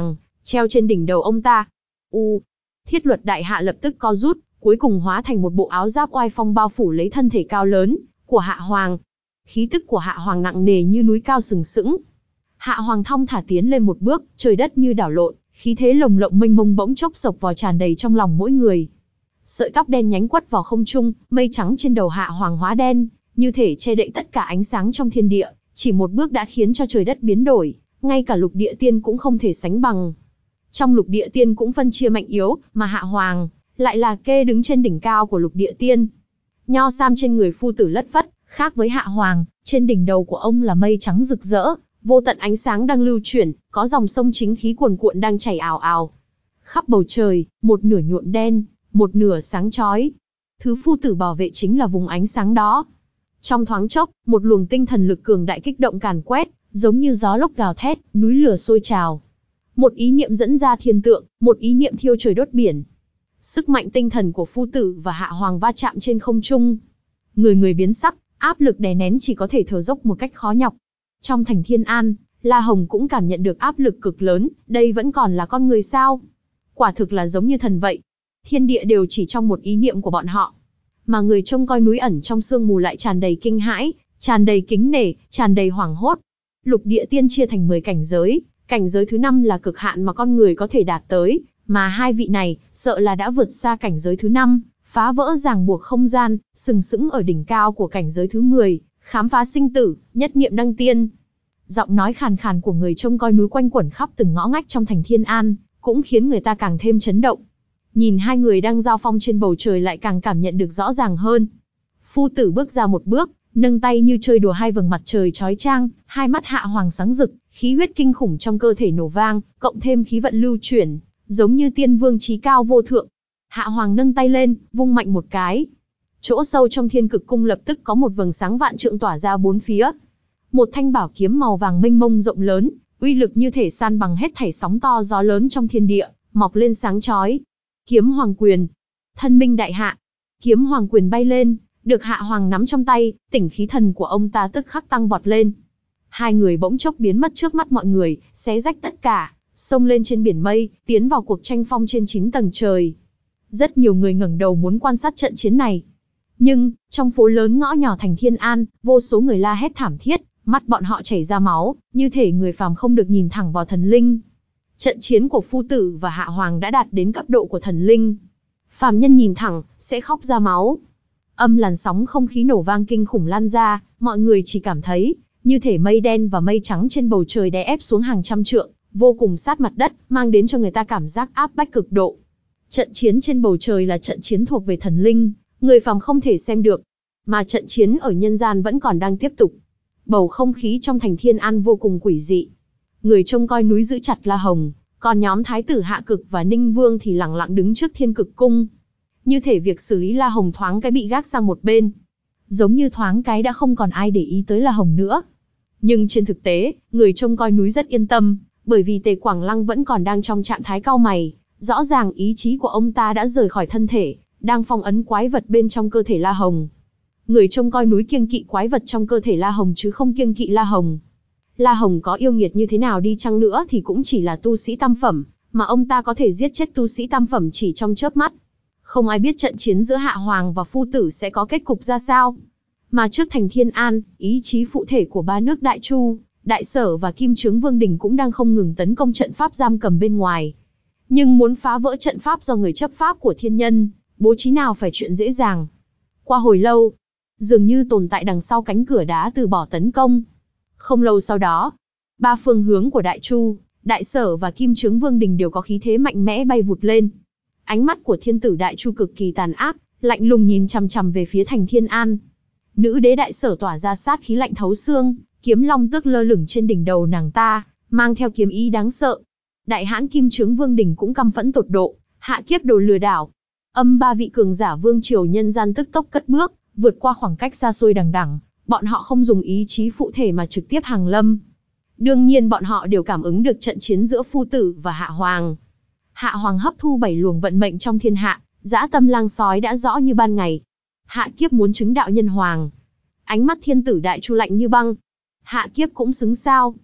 treo trên đỉnh đầu ông ta. U, thiết luật đại hạ lập tức co rút, cuối cùng hóa thành một bộ áo giáp oai phong bao phủ lấy thân thể cao lớn của Hạ Hoàng. Khí tức của Hạ Hoàng nặng nề như núi cao sừng sững. Hạ Hoàng thong thả tiến lên một bước, trời đất như đảo lộn, khí thế lồng lộng mênh mông bỗng chốc sộc vào tràn đầy trong lòng mỗi người. Sợi tóc đen nhánh quất vào không trung, mây trắng trên đầu Hạ Hoàng hóa đen, như thể che đậy tất cả ánh sáng trong thiên địa, chỉ một bước đã khiến cho trời đất biến đổi, ngay cả lục địa tiên cũng không thể sánh bằng. Trong lục địa tiên cũng phân chia mạnh yếu, mà Hạ Hoàng lại là kê đứng trên đỉnh cao của lục địa tiên. Nho sam trên người phu tử lất phất, khác với Hạ Hoàng, trên đỉnh đầu của ông là mây trắng rực rỡ, vô tận ánh sáng đang lưu chuyển, có dòng sông chính khí cuồn cuộn đang chảy ào ào. Khắp bầu trời, một nửa nhuộm đen, một nửa sáng chói. Thứ phu tử bảo vệ chính là vùng ánh sáng đó. Trong thoáng chốc, một luồng tinh thần lực cường đại kích động càn quét, giống như gió lốc gào thét, núi lửa sôi trào. Một ý niệm dẫn ra thiên tượng, một ý niệm thiêu trời đốt biển. Sức mạnh tinh thần của phu tử và Hạ Hoàng va chạm trên không trung. Người người biến sắc, áp lực đè nén chỉ có thể thở dốc một cách khó nhọc. Trong thành Thiên An, La Hồng cũng cảm nhận được áp lực cực lớn, đây vẫn còn là con người sao? Quả thực là giống như thần vậy. Thiên địa đều chỉ trong một ý niệm của bọn họ. Mà người trông coi núi ẩn trong sương mù lại tràn đầy kinh hãi, tràn đầy kính nể, tràn đầy hoảng hốt. Lục địa tiên chia thành mười cảnh giới, cảnh giới thứ năm là cực hạn mà con người có thể đạt tới, mà hai vị này, sợ là đã vượt xa cảnh giới thứ năm, phá vỡ ràng buộc không gian, sừng sững ở đỉnh cao của cảnh giới thứ mười, khám phá sinh tử, nhất niệm đăng tiên. Giọng nói khàn khàn của người trông coi núi quanh quẩn khắp từng ngõ ngách trong thành Thiên An, cũng khiến người ta càng thêm chấn động. Nhìn hai người đang giao phong trên bầu trời lại càng cảm nhận được rõ ràng hơn. Phu tử bước ra một bước, nâng tay như chơi đùa hai vầng mặt trời chói chang, hai mắt Hạ Hoàng sáng rực, khí huyết kinh khủng trong cơ thể nổ vang, cộng thêm khí vận lưu chuyển, giống như tiên vương chí cao vô thượng. Hạ Hoàng nâng tay lên, vung mạnh một cái. Chỗ sâu trong thiên cực cung lập tức có một vầng sáng vạn trượng tỏa ra bốn phía. Một thanh bảo kiếm màu vàng mênh mông rộng lớn, uy lực như thể san bằng hết thảy sóng to gió lớn trong thiên địa, mọc lên sáng chói. Kiếm Hoàng Quyền. Thân minh đại hạ. Kiếm Hoàng Quyền bay lên, được Hạ Hoàng nắm trong tay, tỉnh khí thần của ông ta tức khắc tăng vọt lên. Hai người bỗng chốc biến mất trước mắt mọi người, xé rách tất cả, xông lên trên biển mây, tiến vào cuộc tranh phong trên chín tầng trời. Rất nhiều người ngẩng đầu muốn quan sát trận chiến này. Nhưng, trong phố lớn ngõ nhỏ thành Thiên An, vô số người la hét thảm thiết, mắt bọn họ chảy ra máu, như thể người phàm không được nhìn thẳng vào thần linh. Trận chiến của phu tử và Hạ Hoàng đã đạt đến cấp độ của thần linh. Phàm nhân nhìn thẳng, sẽ khóc ra máu. Âm làn sóng không khí nổ vang kinh khủng lan ra, mọi người chỉ cảm thấy, như thể mây đen và mây trắng trên bầu trời đè ép xuống hàng trăm trượng, vô cùng sát mặt đất, mang đến cho người ta cảm giác áp bách cực độ. Trận chiến trên bầu trời là trận chiến thuộc về thần linh, người phàm không thể xem được. Mà trận chiến ở nhân gian vẫn còn đang tiếp tục. Bầu không khí trong thành Thiên An vô cùng quỷ dị. Người trông coi núi giữ chặt La Hồng, còn nhóm thái tử Hạ Cực và Ninh Vương thì lặng lặng đứng trước thiên cực cung. Như thể việc xử lý La Hồng thoáng cái bị gác sang một bên. Giống như thoáng cái đã không còn ai để ý tới La Hồng nữa. Nhưng trên thực tế, người trông coi núi rất yên tâm, bởi vì Tề Quảng Lăng vẫn còn đang trong trạng thái cau mày. Rõ ràng ý chí của ông ta đã rời khỏi thân thể, đang phong ấn quái vật bên trong cơ thể La Hồng. Người trông coi núi kiêng kỵ quái vật trong cơ thể La Hồng chứ không kiêng kỵ La Hồng. La Hồng có yêu nghiệt như thế nào đi chăng nữa thì cũng chỉ là tu sĩ tam phẩm, mà ông ta có thể giết chết tu sĩ tam phẩm chỉ trong chớp mắt. Không ai biết trận chiến giữa Hạ Hoàng và phu tử sẽ có kết cục ra sao. Mà trước thành Thiên An, ý chí phụ thể của ba nước Đại Chu, Đại Sở và Kim Chướng Vương Đình cũng đang không ngừng tấn công trận pháp giam cầm bên ngoài. Nhưng muốn phá vỡ trận pháp do người chấp pháp của thiên nhân, bố trí nào phải chuyện dễ dàng. Qua hồi lâu, dường như tồn tại đằng sau cánh cửa đá từ bỏ tấn công. Không lâu sau đó, ba phương hướng của Đại Chu, Đại Sở và Kim Chướng Vương Đình đều có khí thế mạnh mẽ bay vụt lên. Ánh mắt của thiên tử Đại Chu cực kỳ tàn ác, lạnh lùng nhìn chằm chằm về phía thành Thiên An. Nữ đế Đại Sở tỏa ra sát khí lạnh thấu xương, kiếm long tước lơ lửng trên đỉnh đầu nàng ta, mang theo kiếm ý đáng sợ. Đại hãn Kim Chướng Vương Đình cũng căm phẫn tột độ, hạ kiếp đồ lừa đảo. Âm ba vị cường giả vương triều nhân gian tức tốc cất bước, vượt qua khoảng cách xa xôi đằng đẵng, bọn họ không dùng ý chí phụ thể mà trực tiếp hàng lâm. Đương nhiên bọn họ đều cảm ứng được trận chiến giữa phu tử và Hạ Hoàng. Hạ Hoàng hấp thu bảy luồng vận mệnh trong thiên hạ, dã tâm lang sói đã rõ như ban ngày. Hạ kiếp muốn chứng đạo nhân hoàng. Ánh mắt thiên tử Đại Chu lạnh như băng. Hạ kiếp cũng xứng sao?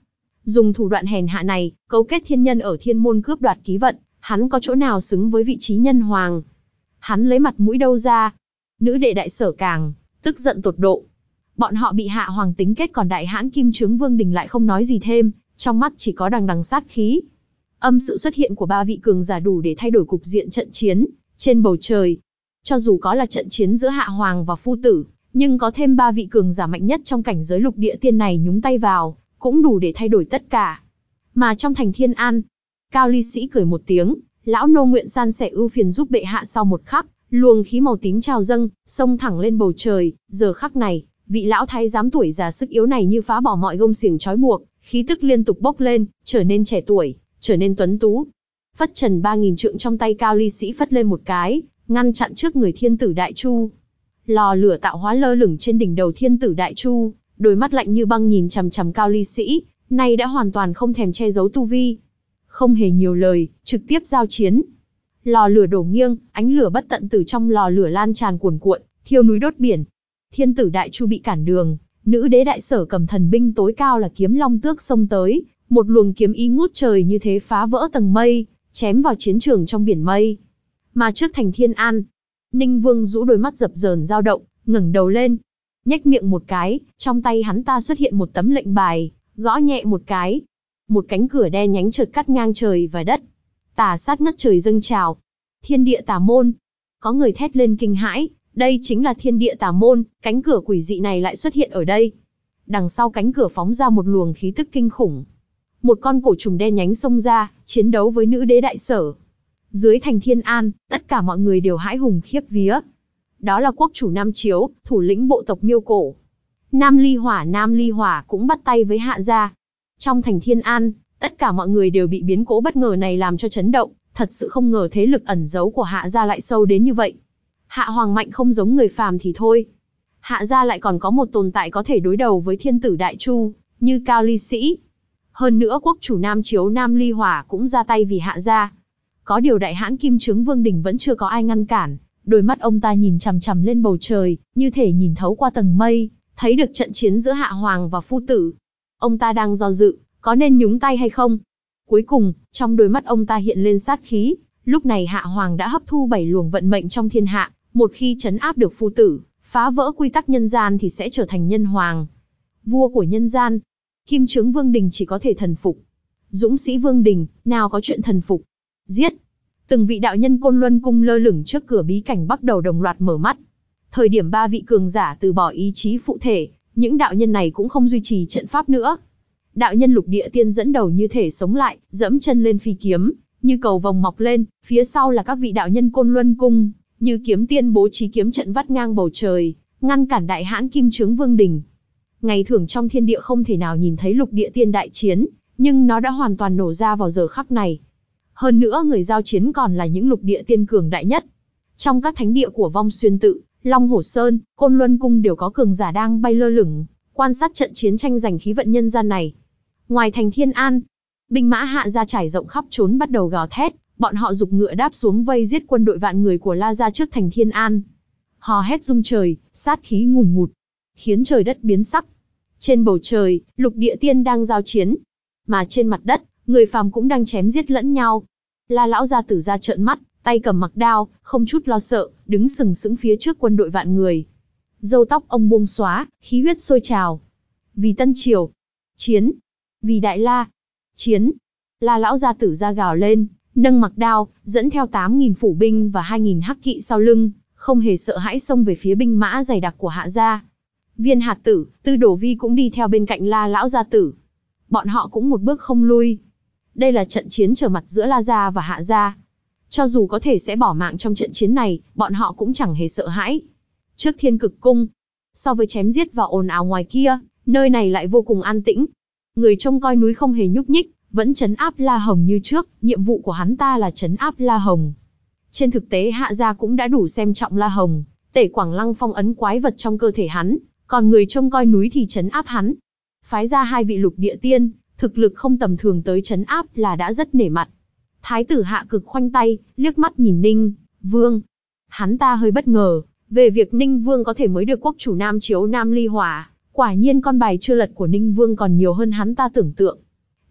Dùng thủ đoạn hèn hạ này, cấu kết thiên nhân ở thiên môn cướp đoạt ký vận, hắn có chỗ nào xứng với vị trí nhân hoàng? Hắn lấy mặt mũi đâu ra? Nữ đệ đại sở càng tức giận tột độ. Bọn họ bị hạ hoàng tính kết, còn đại hãn Kim Chướng Vương Đình lại không nói gì thêm, trong mắt chỉ có đằng đằng sát khí. Âm sự xuất hiện của ba vị cường giả đủ để thay đổi cục diện trận chiến trên bầu trời. Cho dù có là trận chiến giữa hạ hoàng và phu tử, nhưng có thêm ba vị cường giả mạnh nhất trong cảnh giới lục địa tiên này nhúng tay vào, cũng đủ để thay đổi tất cả. Mà trong thành Thiên An, Cao Ly Sĩ cười một tiếng, lão nô nguyện san sẻ ưu phiền giúp bệ hạ. Sau một khắc, luồng khí màu tím trào dâng, xông thẳng lên bầu trời. Giờ khắc này, vị lão thái giám tuổi già sức yếu này như phá bỏ mọi gông xiềng trói buộc, khí tức liên tục bốc lên, trở nên trẻ tuổi, trở nên tuấn tú. Phất trần ba nghìn trượng trong tay Cao Ly Sĩ phất lên một cái, ngăn chặn trước người Thiên Tử Đại Chu. Lò lửa tạo hóa lơ lửng trên đỉnh đầu Thiên Tử Đại Chu, đôi mắt lạnh như băng nhìn chằm chằm Cao Ly Sĩ, nay đã hoàn toàn không thèm che giấu tu vi. Không hề nhiều lời, trực tiếp giao chiến. Lò lửa đổ nghiêng, ánh lửa bất tận từ trong lò lửa lan tràn cuồn cuộn, thiêu núi đốt biển. Thiên Tử Đại Chu bị cản đường, nữ đế đại sở cầm thần binh tối cao là kiếm long tước xông tới, một luồng kiếm ý ngút trời như thế phá vỡ tầng mây, chém vào chiến trường trong biển mây. Mà trước thành Thiên An, Ninh Vương rũ đôi mắt dập dờn dao động, ngẩng đầu lên, nhếch miệng một cái, trong tay hắn ta xuất hiện một tấm lệnh bài, gõ nhẹ một cái, một cánh cửa đen nhánh chợt cắt ngang trời và đất. Tà sát ngất trời dâng trào. Thiên địa tà môn. Có người thét lên kinh hãi, đây chính là thiên địa tà môn, cánh cửa quỷ dị này lại xuất hiện ở đây. Đằng sau cánh cửa phóng ra một luồng khí tức kinh khủng. Một con cổ trùng đen nhánh xông ra, chiến đấu với nữ đế đại sở. Dưới thành Thiên An, tất cả mọi người đều hãi hùng khiếp vía. Đó là quốc chủ Nam Chiếu, thủ lĩnh bộ tộc Miêu Cổ. Nam Ly Hỏa Nam Ly Hỏa cũng bắt tay với Hạ gia. Trong thành Thiên An, tất cả mọi người đều bị biến cố bất ngờ này làm cho chấn động, thật sự không ngờ thế lực ẩn giấu của Hạ gia lại sâu đến như vậy. Hạ hoàng mạnh không giống người phàm thì thôi. Hạ gia lại còn có một tồn tại có thể đối đầu với Thiên Tử Đại Chu, như Cao Ly Sĩ. Hơn nữa quốc chủ Nam Chiếu Nam Ly Hỏa cũng ra tay vì Hạ gia. Có điều đại hãn Kim Chướng Vương Đình vẫn chưa có ai ngăn cản, đôi mắt ông ta nhìn chằm chằm lên bầu trời, như thể nhìn thấu qua tầng mây, thấy được trận chiến giữa Hạ hoàng và phu tử. Ông ta đang do dự, có nên nhúng tay hay không? Cuối cùng, trong đôi mắt ông ta hiện lên sát khí, lúc này Hạ hoàng đã hấp thu bảy luồng vận mệnh trong thiên hạ, một khi trấn áp được phu tử, phá vỡ quy tắc nhân gian thì sẽ trở thành nhân hoàng, vua của nhân gian. Kim Chướng Vương Đình chỉ có thể thần phục. Dũng sĩ Vương Đình, nào có chuyện thần phục. Giết! Từng vị đạo nhân Côn Luân cung lơ lửng trước cửa bí cảnh bắt đầu đồng loạt mở mắt. Thời điểm ba vị cường giả từ bỏ ý chí phụ thể, những đạo nhân này cũng không duy trì trận pháp nữa. Đạo nhân lục địa tiên dẫn đầu như thể sống lại, dẫm chân lên phi kiếm, như cầu vồng mọc lên, phía sau là các vị đạo nhân Côn Luân cung, như kiếm tiên bố trí kiếm trận vắt ngang bầu trời, ngăn cản đại hãn Kim Chướng Vương Đình. Ngày thường trong thiên địa không thể nào nhìn thấy lục địa tiên đại chiến, nhưng nó đã hoàn toàn nổ ra vào giờ khắc này. Hơn nữa người giao chiến còn là những lục địa tiên cường đại nhất. Trong các thánh địa của Vong Xuyên Tự, Long Hổ Sơn, Côn Luân Cung đều có cường giả đang bay lơ lửng, quan sát trận chiến tranh giành khí vận nhân gian này. Ngoài thành Thiên An, binh mã Hạ gia trải rộng khắp trốn bắt đầu gào thét, bọn họ giục ngựa đáp xuống vây giết quân đội vạn người của La gia trước thành Thiên An. Hò hét rung trời, sát khí ngùn ngụt, khiến trời đất biến sắc. Trên bầu trời, lục địa tiên đang giao chiến, mà trên mặt đất, người phàm cũng đang chém giết lẫn nhau. La lão gia tử ra trợn mắt, tay cầm mặc đao, không chút lo sợ, đứng sừng sững phía trước quân đội vạn người. Râu tóc ông buông xóa, khí huyết sôi trào. Vì Tân Triều, chiến. Vì Đại La, chiến. La lão gia tử ra gào lên, nâng mặc đao, dẫn theo tám nghìn phủ binh và hai nghìn hắc kỵ sau lưng, không hề sợ hãi xông về phía binh mã dày đặc của Hạ gia. Viên Hạt Tử, Tư Đồ Vi cũng đi theo bên cạnh La lão gia tử. Bọn họ cũng một bước không lui. Đây là trận chiến trở mặt giữa La gia và Hạ gia. Cho dù có thể sẽ bỏ mạng trong trận chiến này, bọn họ cũng chẳng hề sợ hãi. Trước Thiên Cực Cung, so với chém giết và ồn ào ngoài kia, nơi này lại vô cùng an tĩnh. Người trông coi núi không hề nhúc nhích, vẫn trấn áp La Hồng như trước, nhiệm vụ của hắn ta là trấn áp La Hồng. Trên thực tế Hạ gia cũng đã đủ xem trọng La Hồng, Tể Quảng Lăng phong ấn quái vật trong cơ thể hắn, còn người trông coi núi thì trấn áp hắn. Phái ra hai vị lục địa tiên, thực lực không tầm thường tới trấn áp là đã rất nể mặt. Thái tử Hạ Cực khoanh tay, liếc mắt nhìn Ninh Vương. Hắn ta hơi bất ngờ, về việc Ninh Vương có thể mới được quốc chủ Nam Chiếu Nam Ly Hỏa, quả nhiên con bài chưa lật của Ninh Vương còn nhiều hơn hắn ta tưởng tượng.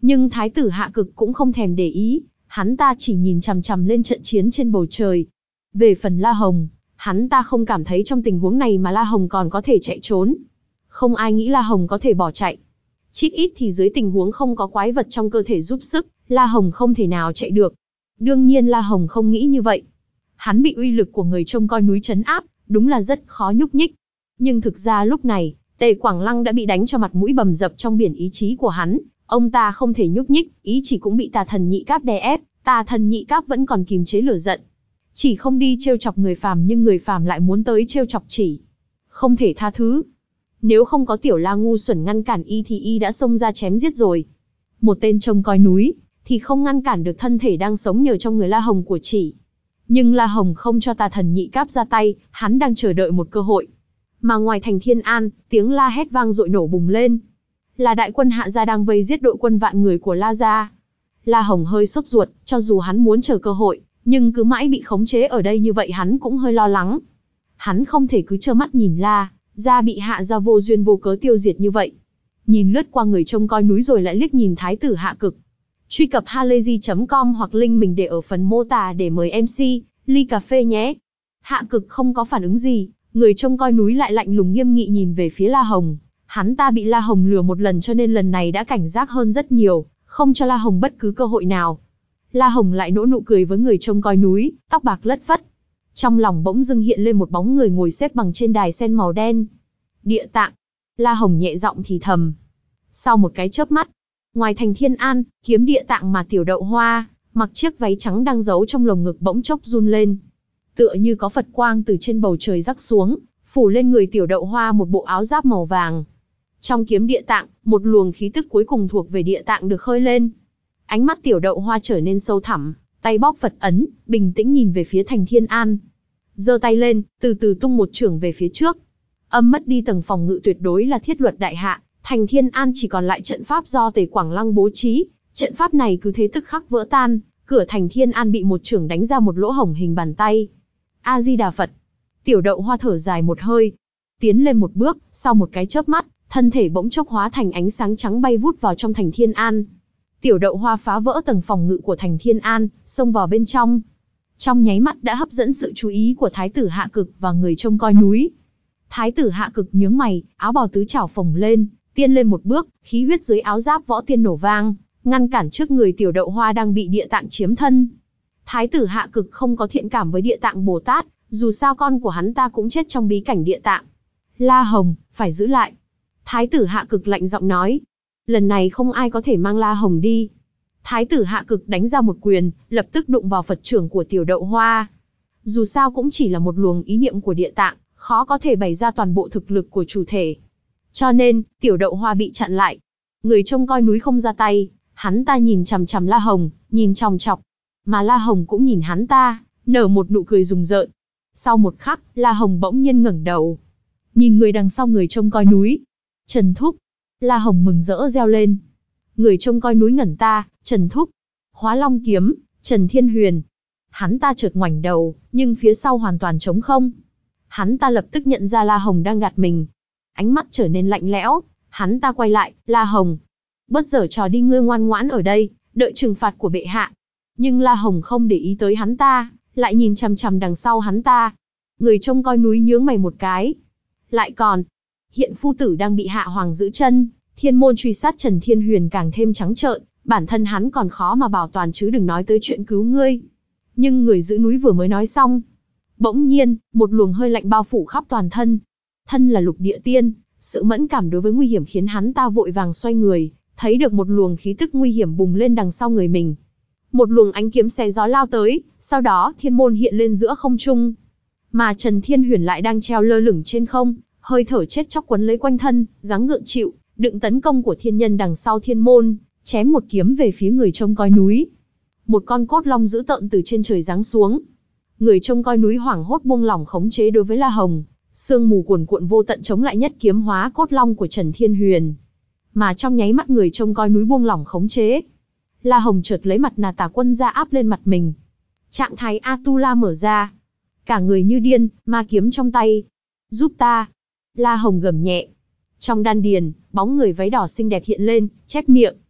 Nhưng Thái tử Hạ Cực cũng không thèm để ý, hắn ta chỉ nhìn chằm chằm lên trận chiến trên bầu trời. Về phần La Hồng, hắn ta không cảm thấy trong tình huống này mà La Hồng còn có thể chạy trốn. Không ai nghĩ La Hồng có thể bỏ chạy. Chít ít thì dưới tình huống không có quái vật trong cơ thể giúp sức, La Hồng không thể nào chạy được. Đương nhiên La Hồng không nghĩ như vậy. Hắn bị uy lực của người trông coi núi trấn áp, đúng là rất khó nhúc nhích. Nhưng thực ra lúc này, Tề Quảng Lăng đã bị đánh cho mặt mũi bầm dập trong biển ý chí của hắn. Ông ta không thể nhúc nhích, ý chỉ cũng bị Tà Thần Nhị Cáp đè ép. Tà Thần Nhị Cáp vẫn còn kìm chế lửa giận. Chỉ không đi trêu chọc người phàm nhưng người phàm lại muốn tới trêu chọc chỉ. Không thể tha thứ. Nếu không có Tiểu La ngu xuẩn ngăn cản y thì y đã xông ra chém giết rồi. Một tên trông coi núi, thì không ngăn cản được thân thể đang sống nhờ trong người La Hồng của chỉ. Nhưng La Hồng không cho Tà Thần Nhị Cáp ra tay, hắn đang chờ đợi một cơ hội. Mà ngoài thành Thiên An, tiếng la hét vang dội nổ bùng lên. Là đại quân Hạ gia đang vây giết đội quân vạn người của La gia. La Hồng hơi sốt ruột, cho dù hắn muốn chờ cơ hội, nhưng cứ mãi bị khống chế ở đây như vậy hắn cũng hơi lo lắng. Hắn không thể cứ trơ mắt nhìn La gia bị Hạ gia vô duyên vô cớ tiêu diệt như vậy. Nhìn lướt qua người trông coi núi rồi lại liếc nhìn Thái tử Hạ Cực. Truy cập halayzi chấm com hoặc link mình để ở phần mô tả để mời em xê, ly cà phê nhé. Hạ Cực không có phản ứng gì, người trông coi núi lại lạnh lùng nghiêm nghị nhìn về phía La Hồng. Hắn ta bị La Hồng lừa một lần cho nên lần này đã cảnh giác hơn rất nhiều, không cho La Hồng bất cứ cơ hội nào. La Hồng lại nỗ nụ cười với người trông coi núi, tóc bạc lất phất. Trong lòng bỗng dưng hiện lên một bóng người ngồi xếp bằng trên đài sen màu đen. Địa tạng. La Hồng nhẹ giọng thì thầm. Sau một cái chớp mắt, ngoài thành Thiên An, kiếm địa tạng mà Tiểu Đậu Hoa mặc chiếc váy trắng đang giấu trong lồng ngực bỗng chốc run lên. Tựa như có Phật quang từ trên bầu trời rắc xuống, phủ lên người Tiểu Đậu Hoa một bộ áo giáp màu vàng. Trong kiếm địa tạng, một luồng khí tức cuối cùng thuộc về địa tạng được khơi lên. Ánh mắt Tiểu Đậu Hoa trở nên sâu thẳm, tay bóp Phật ấn, bình tĩnh nhìn về phía thành Thiên An. Giơ tay lên, từ từ tung một chưởng về phía trước. Âm mất đi tầng phòng ngự tuyệt đối là thiết luật đại hạ, thành Thiên An chỉ còn lại trận pháp do Tề Quảng Lăng bố trí. Trận pháp này cứ thế tức khắc vỡ tan, cửa thành Thiên An bị một chưởng đánh ra một lỗ hổng hình bàn tay. A Di Đà Phật. Tiểu Đậu Hoa thở dài một hơi, tiến lên một bước, sau một cái chớp mắt, thân thể bỗng chốc hóa thành ánh sáng trắng bay vút vào trong thành Thiên An. Tiểu Đậu Hoa phá vỡ tầng phòng ngự của thành Thiên An, xông vào bên trong. Trong nháy mắt đã hấp dẫn sự chú ý của Thái tử Hạ Cực và người trông coi núi. Thái tử Hạ Cực nhướng mày, áo bào tứ trảo phồng lên, tiên lên một bước, khí huyết dưới áo giáp võ tiên nổ vang, ngăn cản trước người Tiểu Đậu Hoa đang bị địa tạng chiếm thân. Thái tử Hạ Cực không có thiện cảm với địa tạng Bồ Tát, dù sao con của hắn ta cũng chết trong bí cảnh địa tạng. La Hồng, phải giữ lại. Thái tử Hạ Cực lạnh giọng nói. Lần này không ai có thể mang La Hồng đi. Thái tử Hạ Cực đánh ra một quyền, lập tức đụng vào Phật trưởng của Tiểu Đậu Hoa. Dù sao cũng chỉ là một luồng ý niệm của địa tạng, khó có thể bày ra toàn bộ thực lực của chủ thể. Cho nên, Tiểu Đậu Hoa bị chặn lại. Người trông coi núi không ra tay, hắn ta nhìn chằm chằm La Hồng, nhìn chòng chọc. Mà La Hồng cũng nhìn hắn ta, nở một nụ cười rùng rợn. Sau một khắc, La Hồng bỗng nhiên ngẩng đầu, nhìn người đằng sau người trông coi núi. Trần Thúc. La Hồng mừng rỡ reo lên. Người trông coi núi ngẩn ta, Trần Thúc. Hóa Long kiếm, Trần Thiên Huyền. Hắn ta chợt ngoảnh đầu, nhưng phía sau hoàn toàn trống không. Hắn ta lập tức nhận ra La Hồng đang gạt mình. Ánh mắt trở nên lạnh lẽo, hắn ta quay lại, La Hồng. Bớt giở trò đi, ngươi ngoan ngoãn ở đây, đợi trừng phạt của bệ hạ. Nhưng La Hồng không để ý tới hắn ta, lại nhìn chằm chằm đằng sau hắn ta. Người trông coi núi nhướng mày một cái. Lại còn, hiện phu tử đang bị Hạ Hoàng giữ chân, thiên môn truy sát Trần Thiên Huyền càng thêm trắng trợn, bản thân hắn còn khó mà bảo toàn chứ đừng nói tới chuyện cứu ngươi. Nhưng người giữ núi vừa mới nói xong, bỗng nhiên, một luồng hơi lạnh bao phủ khắp toàn thân. Thân là lục địa tiên, sự mẫn cảm đối với nguy hiểm khiến hắn ta vội vàng xoay người, thấy được một luồng khí tức nguy hiểm bùng lên đằng sau người mình. Một luồng ánh kiếm xé gió lao tới, sau đó thiên môn hiện lên giữa không trung. Mà Trần Thiên Huyền lại đang treo lơ lửng trên không, hơi thở chết chóc quấn lấy quanh thân, gắng gượng chịu đựng tấn công của thiên nhân đằng sau thiên môn, chém một kiếm về phía người trông coi núi. Một con cốt long dữ tợn từ trên trời giáng xuống. Người trông coi núi hoảng hốt buông lỏng khống chế đối với La Hồng, sương mù cuồn cuộn vô tận chống lại nhất kiếm hóa cốt long của Trần Thiên Huyền. Mà trong nháy mắt người trông coi núi buông lỏng khống chế, La Hồng chợt lấy mặt nà tà quân ra áp lên mặt mình. Trạng thái Atula mở ra, cả người như điên, ma kiếm trong tay. Giúp ta. La Hồng gầm nhẹ. Trong đan điền, bóng người váy đỏ xinh đẹp hiện lên, chép miệng.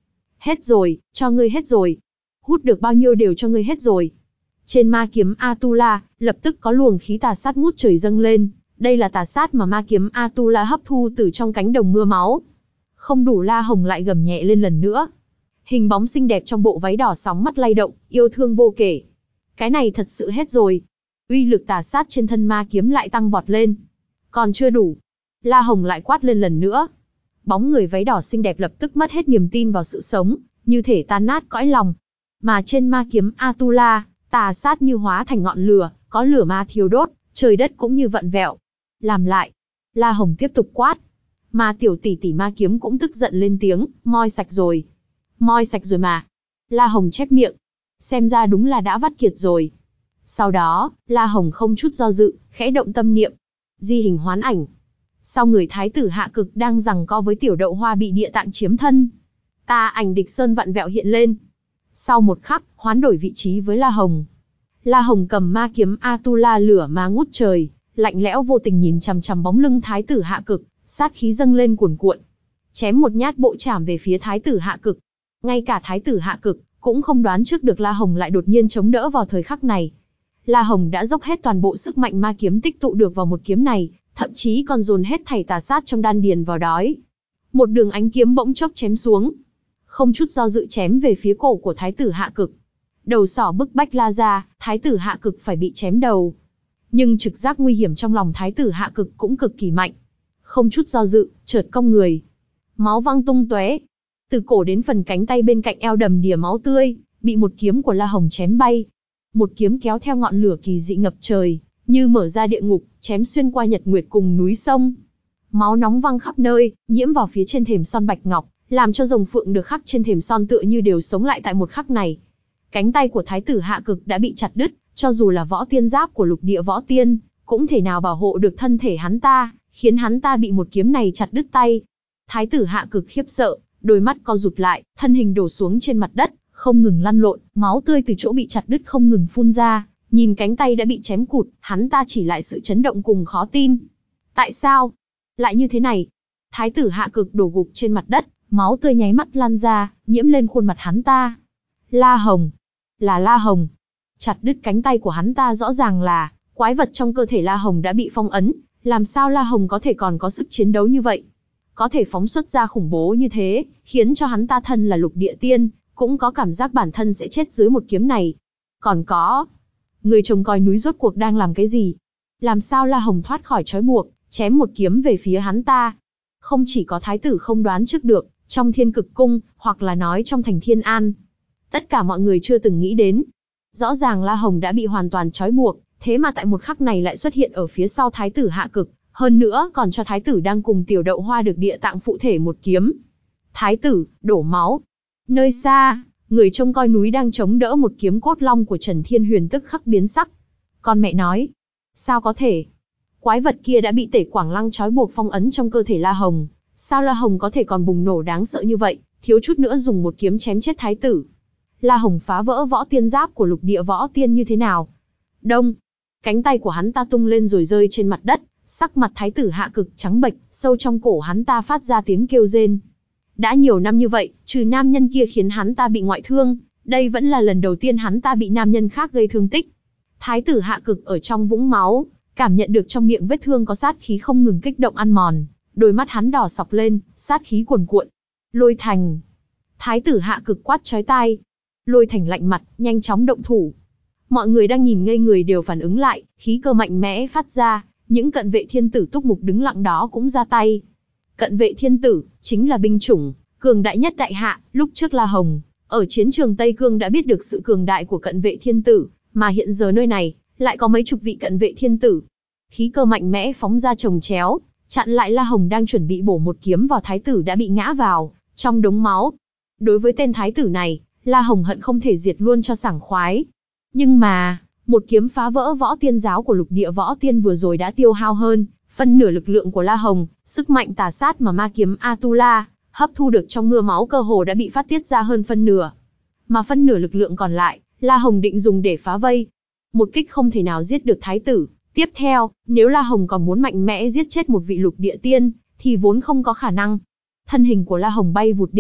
Hết rồi, cho ngươi hết rồi. Hút được bao nhiêu đều cho ngươi hết rồi. Trên ma kiếm Atula, lập tức có luồng khí tà sát ngút trời dâng lên. Đây là tà sát mà ma kiếm Atula hấp thu từ trong cánh đồng mưa máu. Không đủ, La Hồng lại gầm nhẹ lên lần nữa. Hình bóng xinh đẹp trong bộ váy đỏ sóng mắt lay động, yêu thương vô kể. Cái này thật sự hết rồi. Uy lực tà sát trên thân ma kiếm lại tăng vọt lên. Còn chưa đủ. La Hồng lại quát lên lần nữa. Bóng người váy đỏ xinh đẹp lập tức mất hết niềm tin vào sự sống, như thể tan nát cõi lòng. Mà trên ma kiếm Atula, tà sát như hóa thành ngọn lửa, có lửa ma thiêu đốt, trời đất cũng như vặn vẹo. Làm lại. La Hồng tiếp tục quát. Mà tiểu tỷ tỷ ma kiếm cũng tức giận lên tiếng, moi sạch rồi. Moi sạch rồi mà. La Hồng chép miệng. Xem ra đúng là đã vắt kiệt rồi. Sau đó, La Hồng không chút do dự, khẽ động tâm niệm. Di hình hoán ảnh. Sau người thái tử Hạ Cực đang giằng co với tiểu đậu hoa bị địa tạng chiếm thân. Tà ảnh địch sơn vặn vẹo hiện lên. Sau một khắc, hoán đổi vị trí với La Hồng. La Hồng cầm ma kiếm Atula lửa ma ngút trời, lạnh lẽo vô tình nhìn chằm chằm bóng lưng thái tử Hạ Cực, sát khí dâng lên cuồn cuộn. Chém một nhát bộ chảm về phía thái tử Hạ Cực. Ngay cả thái tử Hạ Cực cũng không đoán trước được La Hồng lại đột nhiên chống đỡ vào thời khắc này. La Hồng đã dốc hết toàn bộ sức mạnh ma kiếm tích tụ được vào một kiếm này, thậm chí còn dồn hết thảy tà sát trong đan điền vào đói. Một đường ánh kiếm bỗng chốc chém xuống, không chút do dự chém về phía cổ của thái tử Hạ Cực. Đầu sỏ bức bách la ra, thái tử Hạ Cực phải bị chém đầu. Nhưng trực giác nguy hiểm trong lòng thái tử Hạ Cực cũng cực kỳ mạnh. Không chút do dự, chợt cong người. Máu văng tung tóe. Từ cổ đến phần cánh tay bên cạnh eo đầm đìa máu tươi, bị một kiếm của La Hồng chém bay. Một kiếm kéo theo ngọn lửa kỳ dị ngập trời, như mở ra địa ngục, chém xuyên qua nhật nguyệt cùng núi sông. Máu nóng văng khắp nơi, nhiễm vào phía trên thềm son bạch ngọc, làm cho rồng phượng được khắc trên thềm son tựa như đều sống lại tại một khắc này. Cánh tay của thái tử Hạ Cực đã bị chặt đứt, cho dù là võ tiên giáp của lục địa võ tiên, cũng thể nào bảo hộ được thân thể hắn ta, khiến hắn ta bị một kiếm này chặt đứt tay. Thái tử Hạ Cực khiếp sợ, đôi mắt co rụt lại, thân hình đổ xuống trên mặt đất, không ngừng lăn lộn, máu tươi từ chỗ bị chặt đứt không ngừng phun ra. Nhìn cánh tay đã bị chém cụt, hắn ta chỉ lại sự chấn động cùng khó tin. Tại sao? Lại như thế này? Thái tử Hạ Cực đổ gục trên mặt đất, máu tươi nháy mắt lan ra, nhiễm lên khuôn mặt hắn ta. La Hồng. Là La Hồng. Chặt đứt cánh tay của hắn ta rõ ràng là, quái vật trong cơ thể La Hồng đã bị phong ấn, làm sao La Hồng có thể còn có sức chiến đấu như vậy? Có thể phóng xuất ra khủng bố như thế, khiến cho hắn ta thân là lục địa tiên, cũng có cảm giác bản thân sẽ chết dưới một kiếm này. Còn có... người trông coi núi rốt cuộc đang làm cái gì? Làm sao La Hồng thoát khỏi trói buộc, chém một kiếm về phía hắn ta? Không chỉ có thái tử không đoán trước được, trong Thiên Cực Cung, hoặc là nói trong thành Thiên An, tất cả mọi người chưa từng nghĩ đến. Rõ ràng La Hồng đã bị hoàn toàn trói buộc, thế mà tại một khắc này lại xuất hiện ở phía sau thái tử Hạ Cực, hơn nữa còn cho thái tử đang cùng tiểu đậu hoa được địa tạng phụ thể một kiếm. Thái tử, đổ máu. Nơi xa, người trông coi núi đang chống đỡ một kiếm cốt long của Trần Thiên Huyền tức khắc biến sắc. Con mẹ nói, sao có thể? Quái vật kia đã bị Tể Quảng Lăng trói buộc phong ấn trong cơ thể La Hồng, sao La Hồng có thể còn bùng nổ đáng sợ như vậy, thiếu chút nữa dùng một kiếm chém chết thái tử. La Hồng phá vỡ võ tiên giáp của lục địa võ tiên như thế nào? Đông, cánh tay của hắn ta tung lên rồi rơi trên mặt đất, sắc mặt thái tử Hạ Cực trắng bệch, sâu trong cổ hắn ta phát ra tiếng kêu rên. Đã nhiều năm như vậy, trừ nam nhân kia khiến hắn ta bị ngoại thương, đây vẫn là lần đầu tiên hắn ta bị nam nhân khác gây thương tích. Thái tử Hạ Cực ở trong vũng máu, cảm nhận được trong miệng vết thương có sát khí không ngừng kích động ăn mòn, đôi mắt hắn đỏ sọc lên, sát khí cuồn cuộn. Lôi Thành. Thái tử Hạ Cực quát chói tai. Lôi Thành lạnh mặt, nhanh chóng động thủ. Mọi người đang nhìn ngây người đều phản ứng lại, khí cơ mạnh mẽ phát ra, những cận vệ thiên tử túc mục đứng lặng đó cũng ra tay. Cận vệ thiên tử, chính là binh chủng, cường đại nhất đại hạ, lúc trước La Hồng, ở chiến trường Tây Cương đã biết được sự cường đại của cận vệ thiên tử, mà hiện giờ nơi này, lại có mấy chục vị cận vệ thiên tử. Khí cơ mạnh mẽ phóng ra chồng chéo, chặn lại La Hồng đang chuẩn bị bổ một kiếm vào thái tử đã bị ngã vào, trong đống máu. Đối với tên thái tử này, La Hồng hận không thể diệt luôn cho sảng khoái. Nhưng mà, một kiếm phá vỡ võ tiên giáo của lục địa võ tiên vừa rồi đã tiêu hao hơn phân nửa lực lượng của La Hồng, sức mạnh tà sát mà ma kiếm Atula hấp thu được trong mưa máu cơ hồ đã bị phát tiết ra hơn phân nửa. Mà phân nửa lực lượng còn lại, La Hồng định dùng để phá vây. Một kích không thể nào giết được thái tử. Tiếp theo, nếu La Hồng còn muốn mạnh mẽ giết chết một vị lục địa tiên, thì vốn không có khả năng. Thân hình của La Hồng bay vụt đi,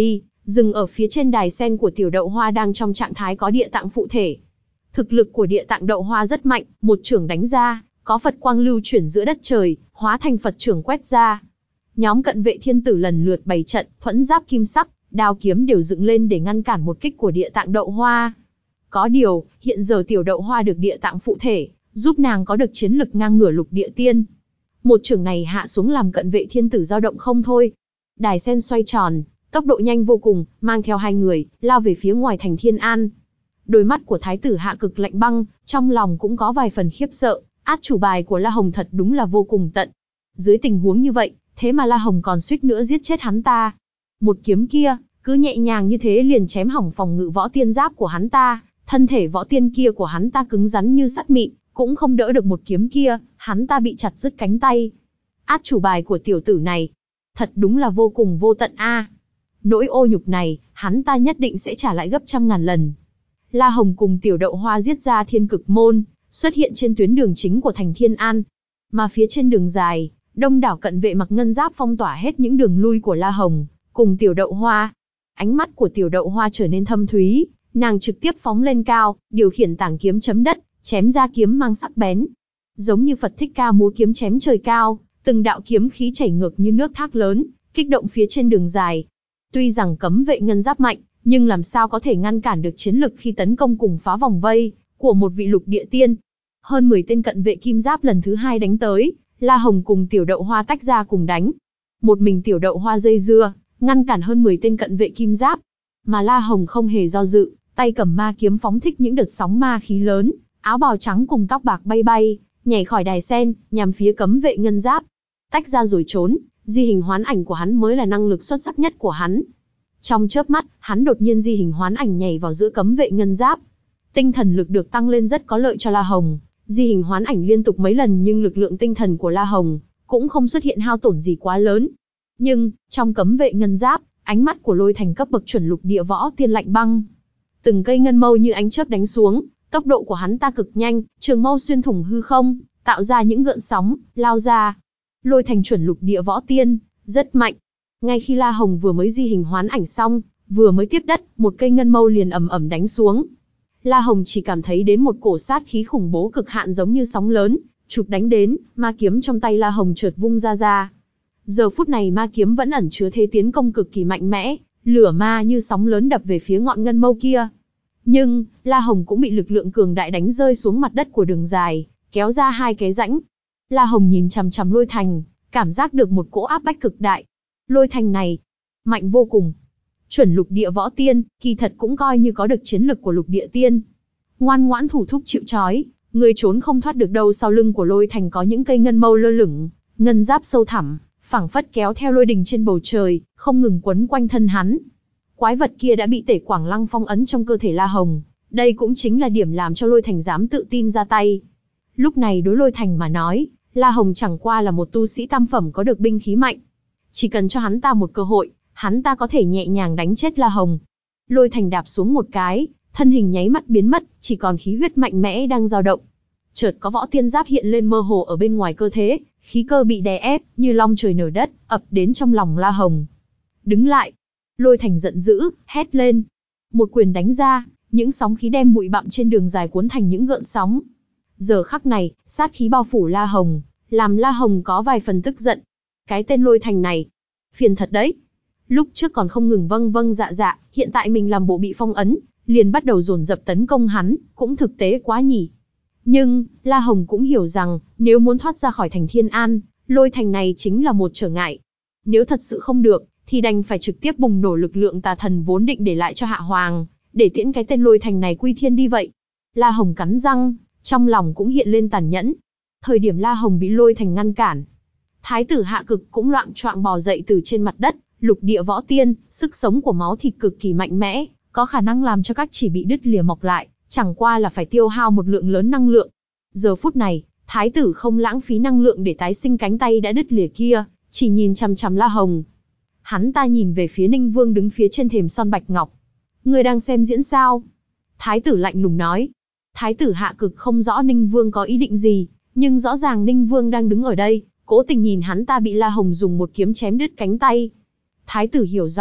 dừng ở phía trên đài sen của tiểu đậu hoa đang trong trạng thái có địa tạng phụ thể. Thực lực của địa tạng đậu hoa rất mạnh, một chưởng đánh ra, có Phật quang lưu chuyển giữa đất trời, hóa thành Phật chưởng quét ra. Nhóm cận vệ thiên tử lần lượt bày trận, thuẫn giáp kim sắc, đao kiếm đều dựng lên để ngăn cản một kích của địa tạng đậu hoa. Có điều, hiện giờ tiểu đậu hoa được địa tạng phụ thể, giúp nàng có được chiến lực ngang ngửa lục địa tiên. Một chưởng này hạ xuống làm cận vệ thiên tử dao động không thôi. Đài sen xoay tròn, tốc độ nhanh vô cùng, mang theo hai người, lao về phía ngoài thành Thiên An. Đôi mắt của thái tử Hạ Cực lạnh băng, trong lòng cũng có vài phần khiếp sợ, át chủ bài của La Hồng thật đúng là vô cùng tận. Dưới tình huống như vậy, thế mà La Hồng còn suýt nữa giết chết hắn ta. Một kiếm kia, cứ nhẹ nhàng như thế liền chém hỏng phòng ngự võ tiên giáp của hắn ta, thân thể võ tiên kia của hắn ta cứng rắn như sắt mịn, cũng không đỡ được một kiếm kia, hắn ta bị chặt đứt cánh tay. Át chủ bài của tiểu tử này, thật đúng là vô cùng vô tận a. À. Nỗi ô nhục này, hắn ta nhất định sẽ trả lại gấp trăm ngàn lần. La Hồng cùng tiểu đậu hoa giết ra thiên cực môn, xuất hiện trên tuyến đường chính của thành Thiên An. Mà phía trên đường dài, đông đảo cận vệ mặc ngân giáp phong tỏa hết những đường lui của La Hồng, cùng tiểu đậu hoa. Ánh mắt của tiểu đậu hoa trở nên thâm thúy, nàng trực tiếp phóng lên cao, điều khiển tảng kiếm chấm đất, chém ra kiếm mang sắc bén. Giống như Phật Thích Ca múa kiếm chém trời cao, từng đạo kiếm khí chảy ngược như nước thác lớn, kích động phía trên đường dài. Tuy rằng cấm vệ ngân giáp mạnh, nhưng làm sao có thể ngăn cản được chiến lực khi tấn công cùng phá vòng vây của một vị lục địa tiên. Hơn mười tên cận vệ kim giáp lần thứ hai đánh tới, La Hồng cùng tiểu đậu hoa tách ra cùng đánh. Một mình tiểu đậu hoa dây dưa, ngăn cản hơn mười tên cận vệ kim giáp. Mà La Hồng không hề do dự, tay cầm ma kiếm phóng thích những đợt sóng ma khí lớn, áo bào trắng cùng tóc bạc bay bay, nhảy khỏi đài sen, nhằm phía cấm vệ ngân giáp. Tách ra rồi trốn, di hình hoán ảnh của hắn mới là năng lực xuất sắc nhất của hắn. Trong chớp mắt, hắn đột nhiên di hình hoán ảnh nhảy vào giữa cấm vệ ngân giáp. Tinh thần lực được tăng lên rất có lợi cho La Hồng, di hình hoán ảnh liên tục mấy lần nhưng lực lượng tinh thần của La Hồng cũng không xuất hiện hao tổn gì quá lớn. Nhưng, trong cấm vệ ngân giáp, ánh mắt của Lôi Thành cấp bậc chuẩn lục địa võ tiên lạnh băng. Từng cây ngân mâu như ánh chớp đánh xuống, tốc độ của hắn ta cực nhanh, trường mâu xuyên thủng hư không, tạo ra những gợn sóng, lao ra. Lôi Thành chuẩn lục địa võ tiên, rất mạnh. Ngay khi La Hồng vừa mới di hình hoán ảnh xong, vừa mới tiếp đất, một cây ngân mâu liền ầm ầm đánh xuống. La Hồng chỉ cảm thấy đến một cổ sát khí khủng bố cực hạn giống như sóng lớn, chụp đánh đến, ma kiếm trong tay La Hồng chợt vung ra ra. Giờ phút này ma kiếm vẫn ẩn chứa thế tiến công cực kỳ mạnh mẽ, lửa ma như sóng lớn đập về phía ngọn ngân mâu kia. Nhưng, La Hồng cũng bị lực lượng cường đại đánh rơi xuống mặt đất của đường dài, kéo ra hai cái rãnh. La Hồng nhìn chằm chằm Lôi Thành, cảm giác được một cỗ áp bách cực đại. Lôi Thành này, mạnh vô cùng. Chuẩn lục địa võ tiên, kỳ thật cũng coi như có được chiến lực của lục địa tiên. Ngoan ngoãn thủ thúc chịu trói, người trốn không thoát được đâu. Sau lưng của Lôi Thành có những cây ngân mâu lơ lửng, ngân giáp sâu thẳm, phảng phất kéo theo lôi đình trên bầu trời, không ngừng quấn quanh thân hắn. Quái vật kia đã bị Tể Quảng Lăng phong ấn trong cơ thể La Hồng, đây cũng chính là điểm làm cho Lôi Thành dám tự tin ra tay. Lúc này đối Lôi Thành mà nói, La Hồng chẳng qua là một tu sĩ tam phẩm có được binh khí mạnh. Chỉ cần cho hắn ta một cơ hội, hắn ta có thể nhẹ nhàng đánh chết La Hồng. Lôi Thành đạp xuống một cái, thân hình nháy mắt biến mất, chỉ còn khí huyết mạnh mẽ đang dao động. Chợt có võ tiên giáp hiện lên mơ hồ ở bên ngoài cơ thể, khí cơ bị đè ép, như long trời nở đất, ập đến trong lòng La Hồng. Đứng lại! Lôi Thành giận dữ, hét lên. Một quyền đánh ra, những sóng khí đem bụi bặm trên đường dài cuốn thành những gợn sóng. Giờ khắc này, sát khí bao phủ La Hồng, làm La Hồng có vài phần tức giận. Cái tên Lôi Thành này, phiền thật đấy. Lúc trước còn không ngừng vâng vâng dạ dạ, hiện tại mình làm bộ bị phong ấn, liền bắt đầu dồn dập tấn công hắn, cũng thực tế quá nhỉ. Nhưng, La Hồng cũng hiểu rằng, nếu muốn thoát ra khỏi thành Thiên An, Lôi Thành này chính là một trở ngại. Nếu thật sự không được, thì đành phải trực tiếp bùng nổ lực lượng tà thần vốn định để lại cho Hạ Hoàng, để tiễn cái tên Lôi Thành này quy thiên đi vậy. La Hồng cắn răng, trong lòng cũng hiện lên tàn nhẫn. Thời điểm La Hồng bị Lôi Thành ngăn cản, Thái tử Hạ Cực cũng loạng choạng bò dậy từ trên mặt đất, lục địa võ tiên, sức sống của máu thịt cực kỳ mạnh mẽ, có khả năng làm cho các chỉ bị đứt lìa mọc lại, chẳng qua là phải tiêu hao một lượng lớn năng lượng. Giờ phút này, Thái tử không lãng phí năng lượng để tái sinh cánh tay đã đứt lìa kia, chỉ nhìn chằm chằm La Hồng. Hắn ta nhìn về phía Ninh Vương đứng phía trên thềm son bạch ngọc. Người đang xem diễn sao? Thái tử lạnh lùng nói. Thái tử Hạ Cực không rõ Ninh Vương có ý định gì, nhưng rõ ràng Ninh Vương đang đứng ở đây, cố tình nhìn hắn ta bị La Hồng dùng một kiếm chém đứt cánh tay. Thái tử hiểu rõ,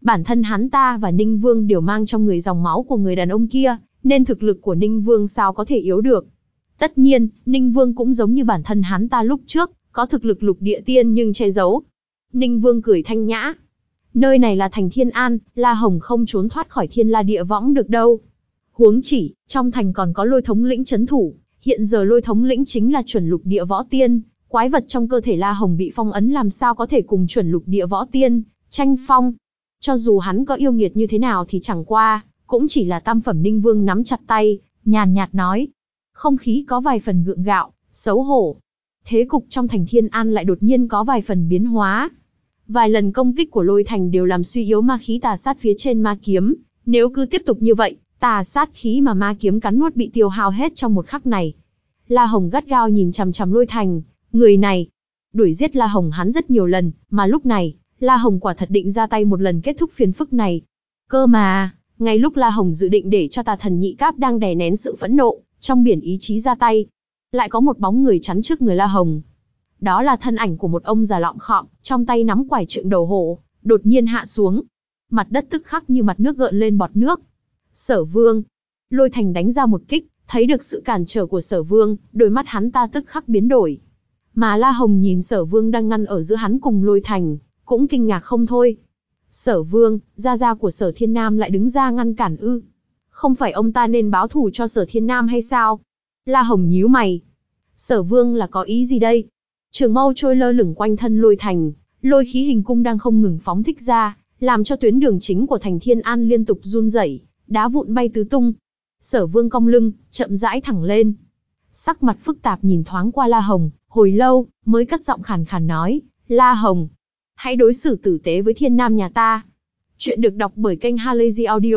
Bản thân hắn ta và Ninh Vương đều mang trong người dòng máu của người đàn ông kia, nên thực lực của Ninh Vương sao có thể yếu được. Tất nhiên, Ninh Vương cũng giống như bản thân hắn ta lúc trước, có thực lực lục địa tiên nhưng che giấu. Ninh Vương cười thanh nhã. Nơi này là thành Thiên An, La Hồng không trốn thoát khỏi Thiên La Địa Võng được đâu. Huống chỉ, trong thành còn có Lôi thống lĩnh trấn thủ, hiện giờ Lôi thống lĩnh chính là chuẩn lục địa võ tiên, quái vật trong cơ thể La Hồng bị phong ấn làm sao có thể cùng chuẩn lục địa võ tiên tranh phong. Cho dù hắn có yêu nghiệt như thế nào thì chẳng qua, cũng chỉ là tam phẩm. Ninh Vương nắm chặt tay, nhàn nhạt nói. Không khí có vài phần gượng gạo, xấu hổ. Thế cục trong thành Thiên An lại đột nhiên có vài phần biến hóa. Vài lần công kích của Lôi Thành đều làm suy yếu ma khí tà sát phía trên ma kiếm. Nếu cứ tiếp tục như vậy, tà sát khí mà ma kiếm cắn nuốt bị tiêu hao hết trong một khắc này. La Hồng gắt gao nhìn chằm chằm Lôi Thành, người này. Đuổi giết La Hồng hắn rất nhiều lần, mà lúc này, La Hồng quả thật định ra tay một lần kết thúc phiền phức này. Cơ mà, ngay lúc La Hồng dự định để cho tà thần nhị cáp đang đè nén sự phẫn nộ, trong biển ý chí ra tay, lại có một bóng người chắn trước người La Hồng. Đó là thân ảnh của một ông già lọm khọm, trong tay nắm quải trượng đầu hổ, đột nhiên hạ xuống. Mặt đất tức khắc như mặt nước gợn lên bọt nước. Sở Vương. Lôi Thành đánh ra một kích, thấy được sự cản trở của Sở Vương, đôi mắt hắn ta tức khắc biến đổi. Mà La Hồng nhìn Sở Vương đang ngăn ở giữa hắn cùng Lôi Thành, cũng kinh ngạc không thôi. Sở Vương, gia gia của Sở Thiên Nam lại đứng ra ngăn cản ư? Không phải ông ta nên báo thù cho Sở Thiên Nam hay sao? La Hồng nhíu mày. Sở Vương là có ý gì đây? Trường mâu trôi lơ lửng quanh thân Lôi Thành, lôi khí hình cung đang không ngừng phóng thích ra, làm cho tuyến đường chính của thành Thiên An liên tục run rẩy, đá vụn bay tứ tung. Sở Vương cong lưng, chậm rãi thẳng lên. Sắc mặt phức tạp nhìn thoáng qua La Hồng, hồi lâu, mới cất giọng khàn khàn nói, La Hồng, hãy đối xử tử tế với Thiên Nam nhà ta. Chuyện được đọc bởi kênh Halazy Audio.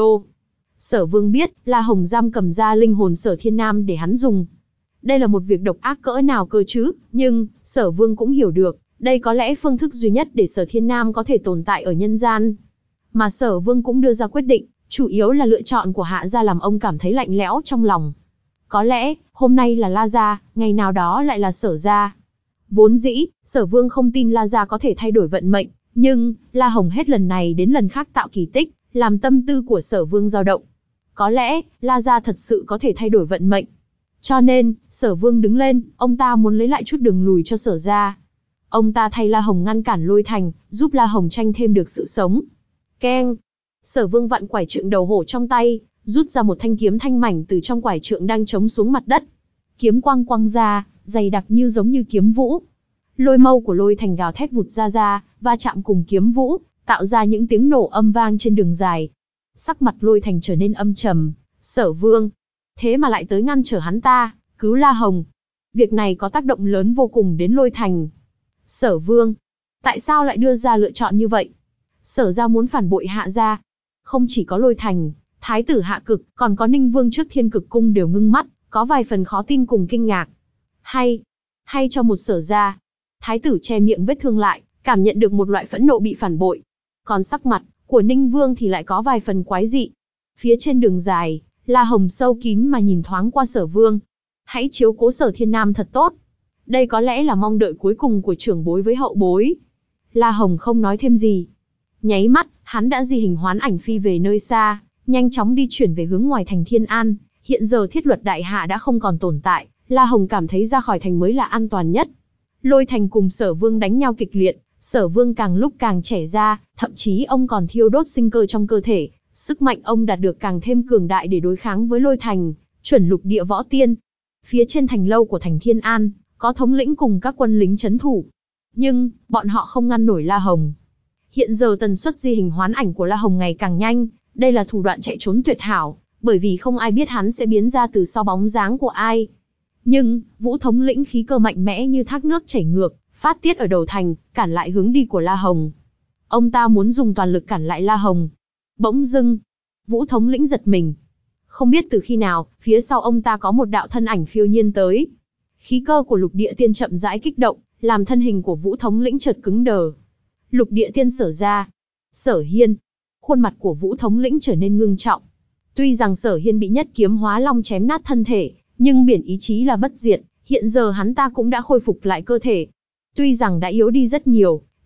Sở Vương biết, La Hồng giam cầm ra linh hồn Sở Thiên Nam để hắn dùng. Đây là một việc độc ác cỡ nào cơ chứ, nhưng, Sở Vương cũng hiểu được, đây có lẽ phương thức duy nhất để Sở Thiên Nam có thể tồn tại ở nhân gian. Mà Sở Vương cũng đưa ra quyết định, chủ yếu là lựa chọn của Hạ gia làm ông cảm thấy lạnh lẽo trong lòng. Có lẽ, hôm nay là La gia, ngày nào đó lại là Sở gia. Vốn dĩ, Sở Vương không tin La gia có thể thay đổi vận mệnh, nhưng, La Hồng hết lần này đến lần khác tạo kỳ tích, làm tâm tư của Sở Vương dao động. Có lẽ, La gia thật sự có thể thay đổi vận mệnh. Cho nên, Sở Vương đứng lên, ông ta muốn lấy lại chút đường lùi cho Sở gia. Ông ta thay La Hồng ngăn cản Lôi Thành, giúp La Hồng tranh thêm được sự sống. Keng! Sở Vương vặn quải trượng đầu hổ trong tay, rút ra một thanh kiếm thanh mảnh từ trong quải trượng đang chống xuống mặt đất. Kiếm quang quang ra, dày đặc như giống như kiếm vũ. Lôi mâu của Lôi Thành gào thét vụt ra ra, va chạm cùng kiếm vũ, tạo ra những tiếng nổ âm vang trên đường dài. Sắc mặt Lôi Thành trở nên âm trầm. Sở Vương, thế mà lại tới ngăn trở hắn ta, cứu La Hồng. Việc này có tác động lớn vô cùng đến Lôi Thành. Sở Vương, tại sao lại đưa ra lựa chọn như vậy? Sở gia muốn phản bội Hạ gia. Không chỉ có Lôi Thành, Thái tử Hạ Cực, còn có Ninh Vương trước Thiên Cực Cung đều ngưng mắt, có vài phần khó tin cùng kinh ngạc. Hay, hay cho một Sở gia. Thái tử che miệng vết thương lại, cảm nhận được một loại phẫn nộ bị phản bội. Còn sắc mặt của Ninh Vương thì lại có vài phần quái dị. Phía trên đường dài, La Hồng sâu kín mà nhìn thoáng qua Sở Vương. Hãy chiếu cố Sở Thiên Nam thật tốt. Đây có lẽ là mong đợi cuối cùng của trưởng bối với hậu bối. La Hồng không nói thêm gì. Nháy mắt, hắn đã di hình hoán ảnh phi về nơi xa, nhanh chóng đi chuyển về hướng ngoài thành Thiên An. Hiện giờ thiết luật đại hạ đã không còn tồn tại, La Hồng cảm thấy ra khỏi thành mới là an toàn nhất. Lôi Thành cùng Sở Vương đánh nhau kịch liệt, Sở Vương càng lúc càng trẻ ra, thậm chí ông còn thiêu đốt sinh cơ trong cơ thể, sức mạnh ông đạt được càng thêm cường đại để đối kháng với Lôi Thành, chuẩn lục địa võ tiên. Phía trên thành lâu của thành Thiên An, có thống lĩnh cùng các quân lính trấn thủ. Nhưng, bọn họ không ngăn nổi La Hồng. Hiện giờ tần suất di hình hoán ảnh của La Hồng ngày càng nhanh, đây là thủ đoạn chạy trốn tuyệt hảo, bởi vì không ai biết hắn sẽ biến ra từ sau bóng dáng của ai. Nhưng, Vũ thống lĩnh khí cơ mạnh mẽ như thác nước chảy ngược, phát tiết ở đầu thành, cản lại hướng đi của La Hồng. Ông ta muốn dùng toàn lực cản lại La Hồng. Bỗng dưng, Vũ thống lĩnh giật mình. Không biết từ khi nào, phía sau ông ta có một đạo thân ảnh phiêu nhiên tới. Khí cơ của lục địa tiên chậm rãi kích động, làm thân hình của Vũ thống lĩnh chợt cứng đờ. Lục địa tiên Sở gia. Sở Hiên. Khuôn mặt của Vũ thống lĩnh trở nên ngưng trọng. Tuy rằng Sở Hiên bị nhất kiếm hóa long chém nát thân thể, nhưng biển ý chí là bất diệt, hiện giờ hắn ta cũng đã khôi phục lại cơ thể. Tuy rằng đã yếu đi rất nhiều,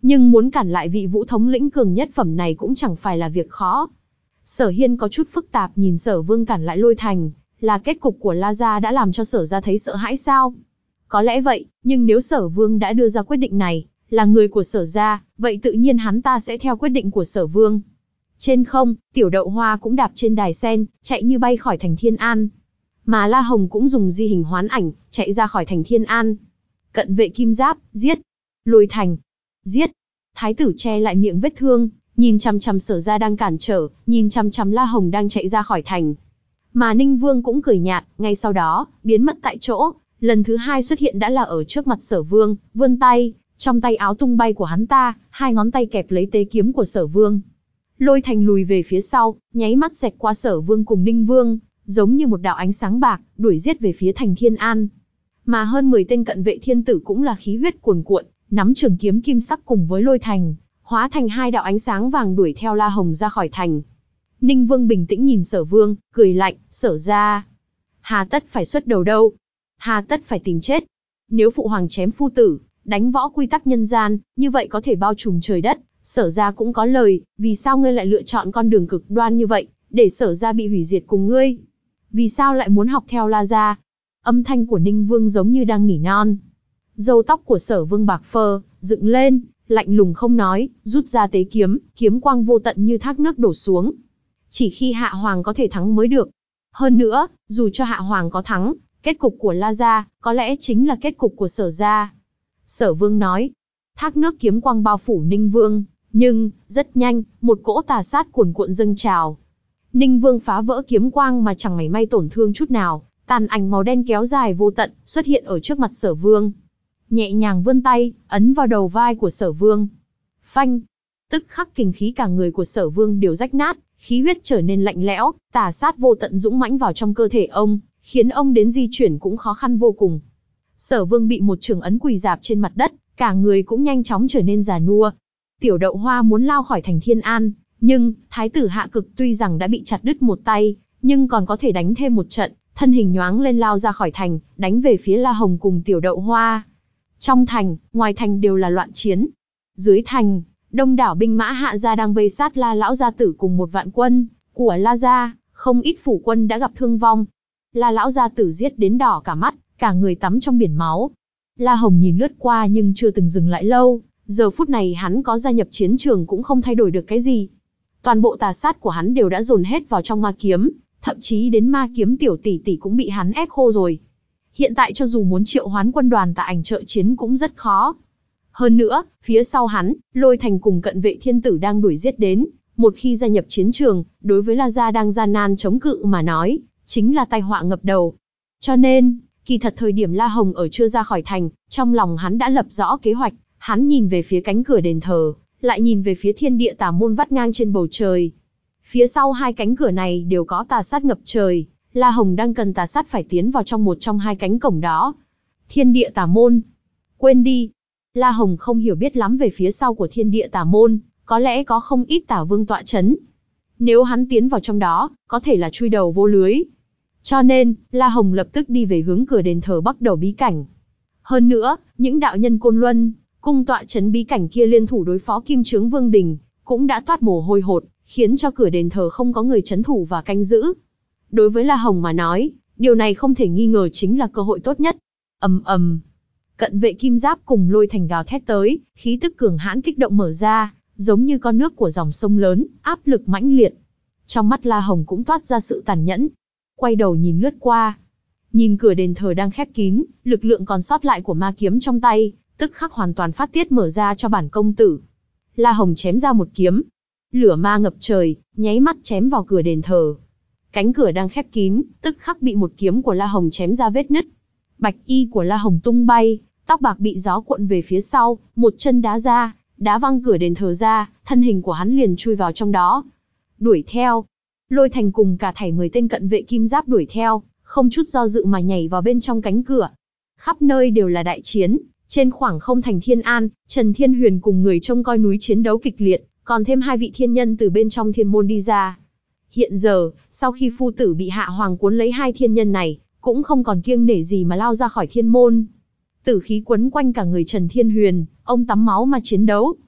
nhưng muốn cản lại vị Vũ thống lĩnh cường nhất phẩm này cũng chẳng phải là việc khó. Sở Hiên có chút phức tạp nhìn Sở Vương cản lại Lôi Thành, là kết cục của La Gia đã làm cho Sở gia thấy sợ hãi sao? Có lẽ vậy, nhưng nếu Sở Vương đã đưa ra quyết định này, là người của Sở gia, vậy tự nhiên hắn ta sẽ theo quyết định của Sở Vương. Trên không, Tiểu Đậu Hoa cũng đạp trên đài sen, chạy như bay khỏi thành Thiên An. Mà La Hồng cũng dùng di hình hoán ảnh, chạy ra khỏi thành Thiên An. Cận vệ kim giáp, giết. Lôi Thành, giết. Thái tử che lại miệng vết thương, nhìn chằm chằm Sở gia đang cản trở, nhìn chằm chằm La Hồng đang chạy ra khỏi thành. Mà Ninh Vương cũng cười nhạt, ngay sau đó, biến mất tại chỗ, lần thứ hai xuất hiện đã là ở trước mặt Sở Vương, vươn tay, trong tay áo tung bay của hắn ta, hai ngón tay kẹp lấy tế kiếm của Sở Vương. Lôi Thành lùi về phía sau, nháy mắt xẹt qua Sở Vương cùng Ninh Vương, giống như một đạo ánh sáng bạc, đuổi giết về phía thành Thiên An. Mà hơn mười tên cận vệ thiên tử cũng là khí huyết cuồn cuộn, nắm trường kiếm kim sắc cùng với Lôi Thành, hóa thành hai đạo ánh sáng vàng đuổi theo La Hồng ra khỏi thành. Ninh Vương bình tĩnh nhìn Sở Vương, cười lạnh, Sở gia, hà tất phải xuất đầu đâu, hà tất phải tìm chết. Nếu phụ hoàng chém phu tử, đánh võ quy tắc nhân gian, như vậy có thể bao trùm trời đất, Sở gia cũng có lời, vì sao ngươi lại lựa chọn con đường cực đoan như vậy, để Sở gia bị hủy diệt cùng ngươi? Vì sao lại muốn học theo La gia? Âm thanh của Ninh Vương giống như đang nỉ non. Râu tóc của Sở Vương bạc phơ, dựng lên, lạnh lùng không nói, rút ra tế kiếm, kiếm quang vô tận như thác nước đổ xuống. Chỉ khi Hạ Hoàng có thể thắng mới được. Hơn nữa, dù cho Hạ Hoàng có thắng, kết cục của La gia, có lẽ chính là kết cục của Sở gia. Sở Vương nói, thác nước kiếm quang bao phủ Ninh Vương, nhưng, rất nhanh, một cỗ tà sát cuồn cuộn dâng trào. Ninh Vương phá vỡ kiếm quang mà chẳng mảy may tổn thương chút nào, tàn ảnh màu đen kéo dài vô tận, xuất hiện ở trước mặt Sở Vương. Nhẹ nhàng vươn tay, ấn vào đầu vai của Sở Vương. Phanh! Tức khắc kình khí cả người của Sở Vương đều rách nát, khí huyết trở nên lạnh lẽo, tà sát vô tận dũng mãnh vào trong cơ thể ông, khiến ông đến di chuyển cũng khó khăn vô cùng. Sở Vương bị một chưởng ấn quỳ rạp trên mặt đất, cả người cũng nhanh chóng trở nên già nua. Tiểu Đậu Hoa muốn lao khỏi thành Thiên An, nhưng Thái tử Hạ Cực tuy rằng đã bị chặt đứt một tay, nhưng còn có thể đánh thêm một trận, thân hình nhoáng lên lao ra khỏi thành, đánh về phía La Hồng cùng Tiểu Đậu Hoa. Trong thành, ngoài thành đều là loạn chiến. Dưới thành, đông đảo binh mã Hạ gia đang vây sát La lão gia tử cùng một vạn quân của La gia, không ít phủ quân đã gặp thương vong. La lão gia tử giết đến đỏ cả mắt, cả người tắm trong biển máu. La Hồng nhìn lướt qua nhưng chưa từng dừng lại lâu, giờ phút này hắn có gia nhập chiến trường cũng không thay đổi được cái gì. Toàn bộ tà sát của hắn đều đã dồn hết vào trong ma kiếm, thậm chí đến ma kiếm tiểu tỷ tỷ cũng bị hắn ép khô rồi. Hiện tại cho dù muốn triệu hoán quân đoàn Tà Ảnh trợ chiến cũng rất khó. Hơn nữa, phía sau hắn, Lôi Thành cùng cận vệ thiên tử đang đuổi giết đến, một khi gia nhập chiến trường, đối với La gia đang gian nan chống cự mà nói, chính là tai họa ngập đầu. Cho nên, kỳ thật thời điểm La Hồng ở chưa ra khỏi thành, trong lòng hắn đã lập rõ kế hoạch, hắn nhìn về phía cánh cửa đền thờ, lại nhìn về phía thiên địa tà môn vắt ngang trên bầu trời. Phía sau hai cánh cửa này đều có tà sát ngập trời, La Hồng đang cần tà sát phải tiến vào trong một trong hai cánh cổng đó. Thiên địa tà môn. Quên đi. La Hồng không hiểu biết lắm về phía sau của thiên địa tà môn, có lẽ có không ít tà vương tọa chấn. Nếu hắn tiến vào trong đó, có thể là chui đầu vô lưới. Cho nên, La Hồng lập tức đi về hướng cửa đền thờ bắt đầu bí cảnh. Hơn nữa, những đạo nhân Côn Luân, cung tọa chấn bí cảnh kia liên thủ đối phó Kim Chướng Vương Đình, cũng đã toát mồ hôi hột, khiến cho cửa đền thờ không có người trấn thủ và canh giữ. Đối với La Hồng mà nói, điều này không thể nghi ngờ chính là cơ hội tốt nhất. Ầm ầm, cận vệ kim giáp cùng Lôi Thành gào thét tới, khí tức cường hãn kích động mở ra, giống như con nước của dòng sông lớn, áp lực mãnh liệt. Trong mắt La Hồng cũng toát ra sự tàn nhẫn. Quay đầu nhìn lướt qua, nhìn cửa đền thờ đang khép kín, lực lượng còn sót lại của ma kiếm trong tay, tức khắc hoàn toàn phát tiết mở ra cho bản công tử. La Hồng chém ra một kiếm, lửa ma ngập trời, nháy mắt chém vào cửa đền thờ. Cánh cửa đang khép kín, tức khắc bị một kiếm của La Hồng chém ra vết nứt. Bạch y của La Hồng tung bay, tóc bạc bị gió cuộn về phía sau, một chân đá ra, đá văng cửa đền thờ ra, thân hình của hắn liền chui vào trong đó. Đuổi theo. Lôi Thành cùng cả thảy mười tên cận vệ kim giáp đuổi theo, không chút do dự mà nhảy vào bên trong cánh cửa. Khắp nơi đều là đại chiến, trên khoảng không thành Thiên An, Trần Thiên Huyền cùng người trông coi núi chiến đấu kịch liệt, còn thêm hai vị thiên nhân từ bên trong thiên môn đi ra. Hiện giờ, sau khi phu tử bị Hạ Hoàng cuốn lấy hai thiên nhân này, cũng không còn kiêng nể gì mà lao ra khỏi thiên môn. Tử khí quấn quanh cả người Trần Thiên Huyền, ông tắm máu mà chiến đấu.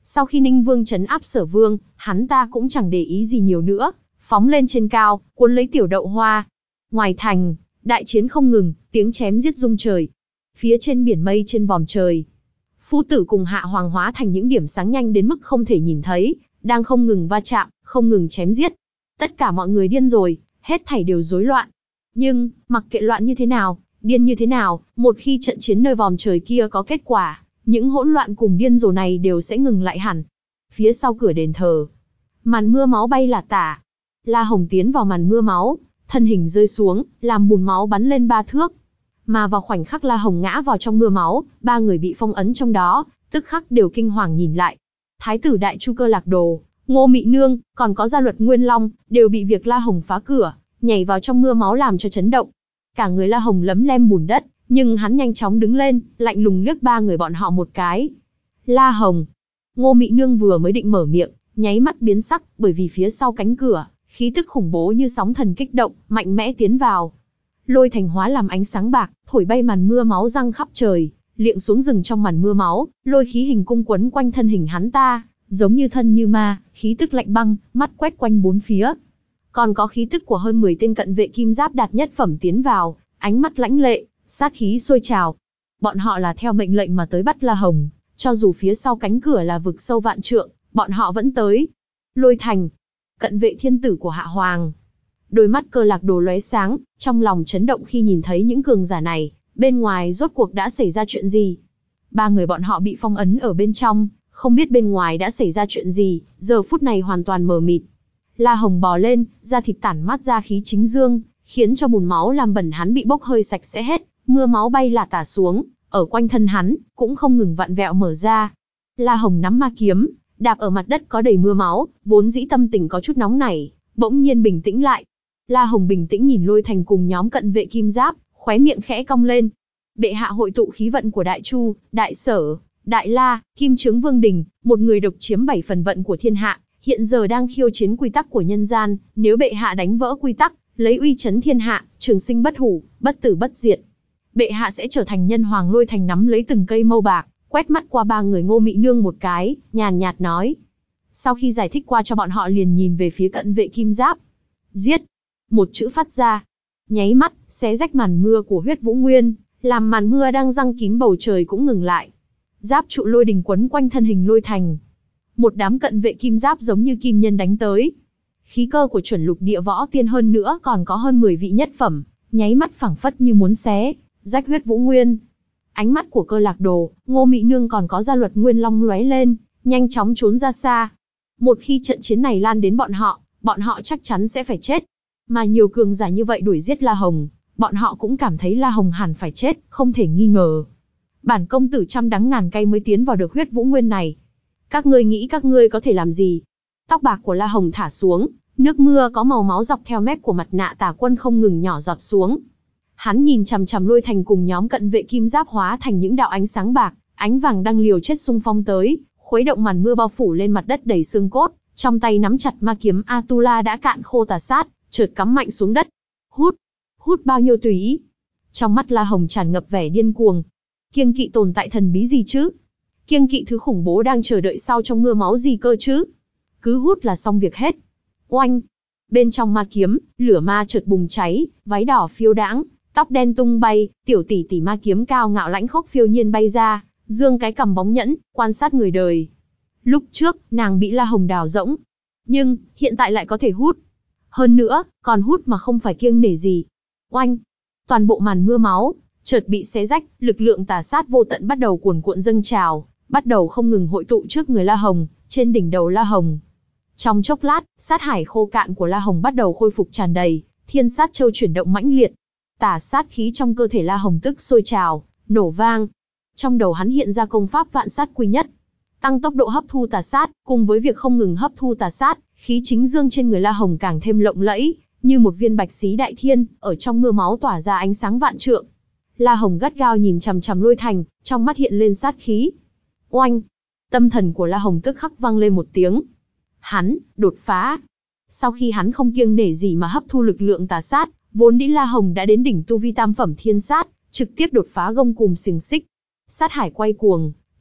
Sau khi Ninh Vương trấn áp Sở Vương, hắn ta cũng chẳng để ý gì nhiều nữa, phóng lên trên cao, cuốn lấy Tiểu Đậu Hoa. Ngoài thành, đại chiến không ngừng, tiếng chém giết rung trời. Phía trên biển mây trên vòm trời, Phu Tử cùng Hạ Hoàng hóa thành những điểm sáng nhanh đến mức không thể nhìn thấy, đang không ngừng va chạm, không ngừng chém giết. Tất cả mọi người điên rồi, hết thảy đều rối loạn. Nhưng, mặc kệ loạn như thế nào, điên như thế nào, một khi trận chiến nơi vòm trời kia có kết quả, những hỗn loạn cùng điên rồ này đều sẽ ngừng lại hẳn. Phía sau cửa đền thờ, màn mưa máu bay là tả. La Hồng tiến vào màn mưa máu, thân hình rơi xuống, làm bùn máu bắn lên ba thước. Mà vào khoảnh khắc La Hồng ngã vào trong mưa máu, ba người bị phong ấn trong đó, tức khắc đều kinh hoàng nhìn lại. Thái tử Đại Chu Cơ Lạc Đồ, Ngô Mị Nương, còn có Gia Luật Nguyên Long, đều bị việc La Hồng phá cửa, nhảy vào trong mưa máu làm cho chấn động. Cả người La Hồng lấm lem bùn đất, nhưng hắn nhanh chóng đứng lên, lạnh lùng liếc ba người bọn họ một cái. La Hồng. Ngô Mị Nương vừa mới định mở miệng, nháy mắt biến sắc, bởi vì phía sau cánh cửa, khí tức khủng bố như sóng thần kích động, mạnh mẽ tiến vào. Lôi thành hóa làm ánh sáng bạc, thổi bay màn mưa máu răng khắp trời, liệng xuống rừng trong màn mưa máu, lôi khí hình cung quấn quanh thân hình hắn ta, giống như thân như ma, khí tức lạnh băng, mắt quét quanh bốn phía. Còn có khí tức của hơn mười tên cận vệ kim giáp đạt nhất phẩm tiến vào, ánh mắt lãnh lệ, sát khí sôi trào. Bọn họ là theo mệnh lệnh mà tới bắt La Hồng, cho dù phía sau cánh cửa là vực sâu vạn trượng, bọn họ vẫn tới. Lôi thành, cận vệ thiên tử của Hạ Hoàng. Đôi mắt Cơ Lạc Đồ lóe sáng, trong lòng chấn động khi nhìn thấy những cường giả này, bên ngoài rốt cuộc đã xảy ra chuyện gì. Ba người bọn họ bị phong ấn ở bên trong, không biết bên ngoài đã xảy ra chuyện gì, giờ phút này hoàn toàn mờ mịt. La Hồng bò lên, da thịt tản mát ra khí chính dương, khiến cho bùn máu làm bẩn hắn bị bốc hơi sạch sẽ hết, mưa máu bay lả tả xuống, ở quanh thân hắn, cũng không ngừng vặn vẹo mở ra. La Hồng nắm ma kiếm, đạp ở mặt đất có đầy mưa máu, vốn dĩ tâm tình có chút nóng nảy, bỗng nhiên bình tĩnh lại. La Hồng bình tĩnh nhìn Lôi Thành cùng nhóm cận vệ kim giáp, khóe miệng khẽ cong lên. Bệ hạ hội tụ khí vận của Đại Chu, Đại Sở, Đại La, Kim Chướng Vương Đình, một người độc chiếm bảy phần vận của thiên hạ, hiện giờ đang khiêu chiến quy tắc của nhân gian, nếu bệ hạ đánh vỡ quy tắc, lấy uy chấn thiên hạ, trường sinh bất hủ, bất tử bất diệt, bệ hạ sẽ trở thành nhân hoàng. Lôi Thành nắm lấy từng cây mâu bạc, quét mắt qua ba người Ngô Mị Nương một cái, nhàn nhạt nói. Sau khi giải thích qua cho bọn họ liền nhìn về phía cận vệ kim giáp. Giết! Một chữ phát ra, nháy mắt, xé rách màn mưa của Huyết Vũ Nguyên, làm màn mưa đang giăng kín bầu trời cũng ngừng lại. Giáp trụ lôi đình quấn quanh thân hình Lôi Thành. Một đám cận vệ kim giáp giống như kim nhân đánh tới. Khí cơ của chuẩn lục địa võ tiên hơn nữa còn có hơn mười vị nhất phẩm, nháy mắt phảng phất như muốn xé rách Huyết Vũ Nguyên. Ánh mắt của Cơ Lạc Đồ, Ngô Mị Nương còn có Gia Luật Nguyên Long lóe lên, nhanh chóng trốn ra xa. Một khi trận chiến này lan đến bọn họ, bọn họ chắc chắn sẽ phải chết. Mà nhiều cường giả như vậy đuổi giết La Hồng, bọn họ cũng cảm thấy La Hồng hẳn phải chết, không thể nghi ngờ. Bản công tử trăm đắng ngàn cay mới tiến vào được Huyết Vũ Nguyên này. Các ngươi nghĩ các ngươi có thể làm gì? Tóc bạc của La Hồng thả xuống, nước mưa có màu máu dọc theo mép của mặt nạ Tà Quân không ngừng nhỏ giọt xuống. Hắn nhìn chằm chằm Lôi Thành cùng nhóm cận vệ kim giáp hóa thành những đạo ánh sáng bạc, ánh vàng đang liều chết xung phong tới, khuấy động màn mưa bao phủ lên mặt đất đầy xương cốt, trong tay nắm chặt ma kiếm Atula đã cạn khô tà sát, chợt cắm mạnh xuống đất. Hút, hút bao nhiêu tùy ý. Trong mắt La Hồng tràn ngập vẻ điên cuồng. Kiêng kỵ tồn tại thần bí gì chứ? Kiêng kỵ thứ khủng bố đang chờ đợi sau trong mưa máu gì cơ chứ? Cứ hút là xong việc hết. Oanh! Bên trong ma kiếm, lửa ma chợt bùng cháy, váy đỏ phiêu đãng, tóc đen tung bay, tiểu tỷ tỷ ma kiếm cao ngạo lãnh khốc phiêu nhiên bay ra, dương cái cằm bóng nhẫn, quan sát người đời. Lúc trước, nàng bị La Hồng đào rỗng, nhưng hiện tại lại có thể hút. Hơn nữa, còn hút mà không phải kiêng nể gì. Oanh! Toàn bộ màn mưa máu chợt bị xé rách, lực lượng tà sát vô tận bắt đầu cuồn cuộn dâng trào, bắt đầu không ngừng hội tụ trước người La Hồng, trên đỉnh đầu La Hồng. Trong chốc lát, sát hải khô cạn của La Hồng bắt đầu khôi phục tràn đầy, thiên sát châu chuyển động mãnh liệt. Tà sát khí trong cơ thể La Hồng tức sôi trào, nổ vang. Trong đầu hắn hiện ra công pháp vạn sát quy nhất, tăng tốc độ hấp thu tà sát, cùng với việc không ngừng hấp thu tà sát, khí chính dương trên người La Hồng càng thêm lộng lẫy, như một viên bạch xí đại thiên, ở trong mưa máu tỏa ra ánh sáng vạn trượng. La Hồng gắt gao nhìn chằm chằm Lôi Thành, trong mắt hiện lên sát khí. Oanh! Tâm thần của La Hồng tức khắc vang lên một tiếng. Hắn, đột phá. Sau khi hắn không kiêng nể gì mà hấp thu lực lượng tà sát, vốn dĩ La Hồng đã đến đỉnh tu vi tam phẩm thiên sát, trực tiếp đột phá gông cùm xiềng xích. Sát hải quay cuồng,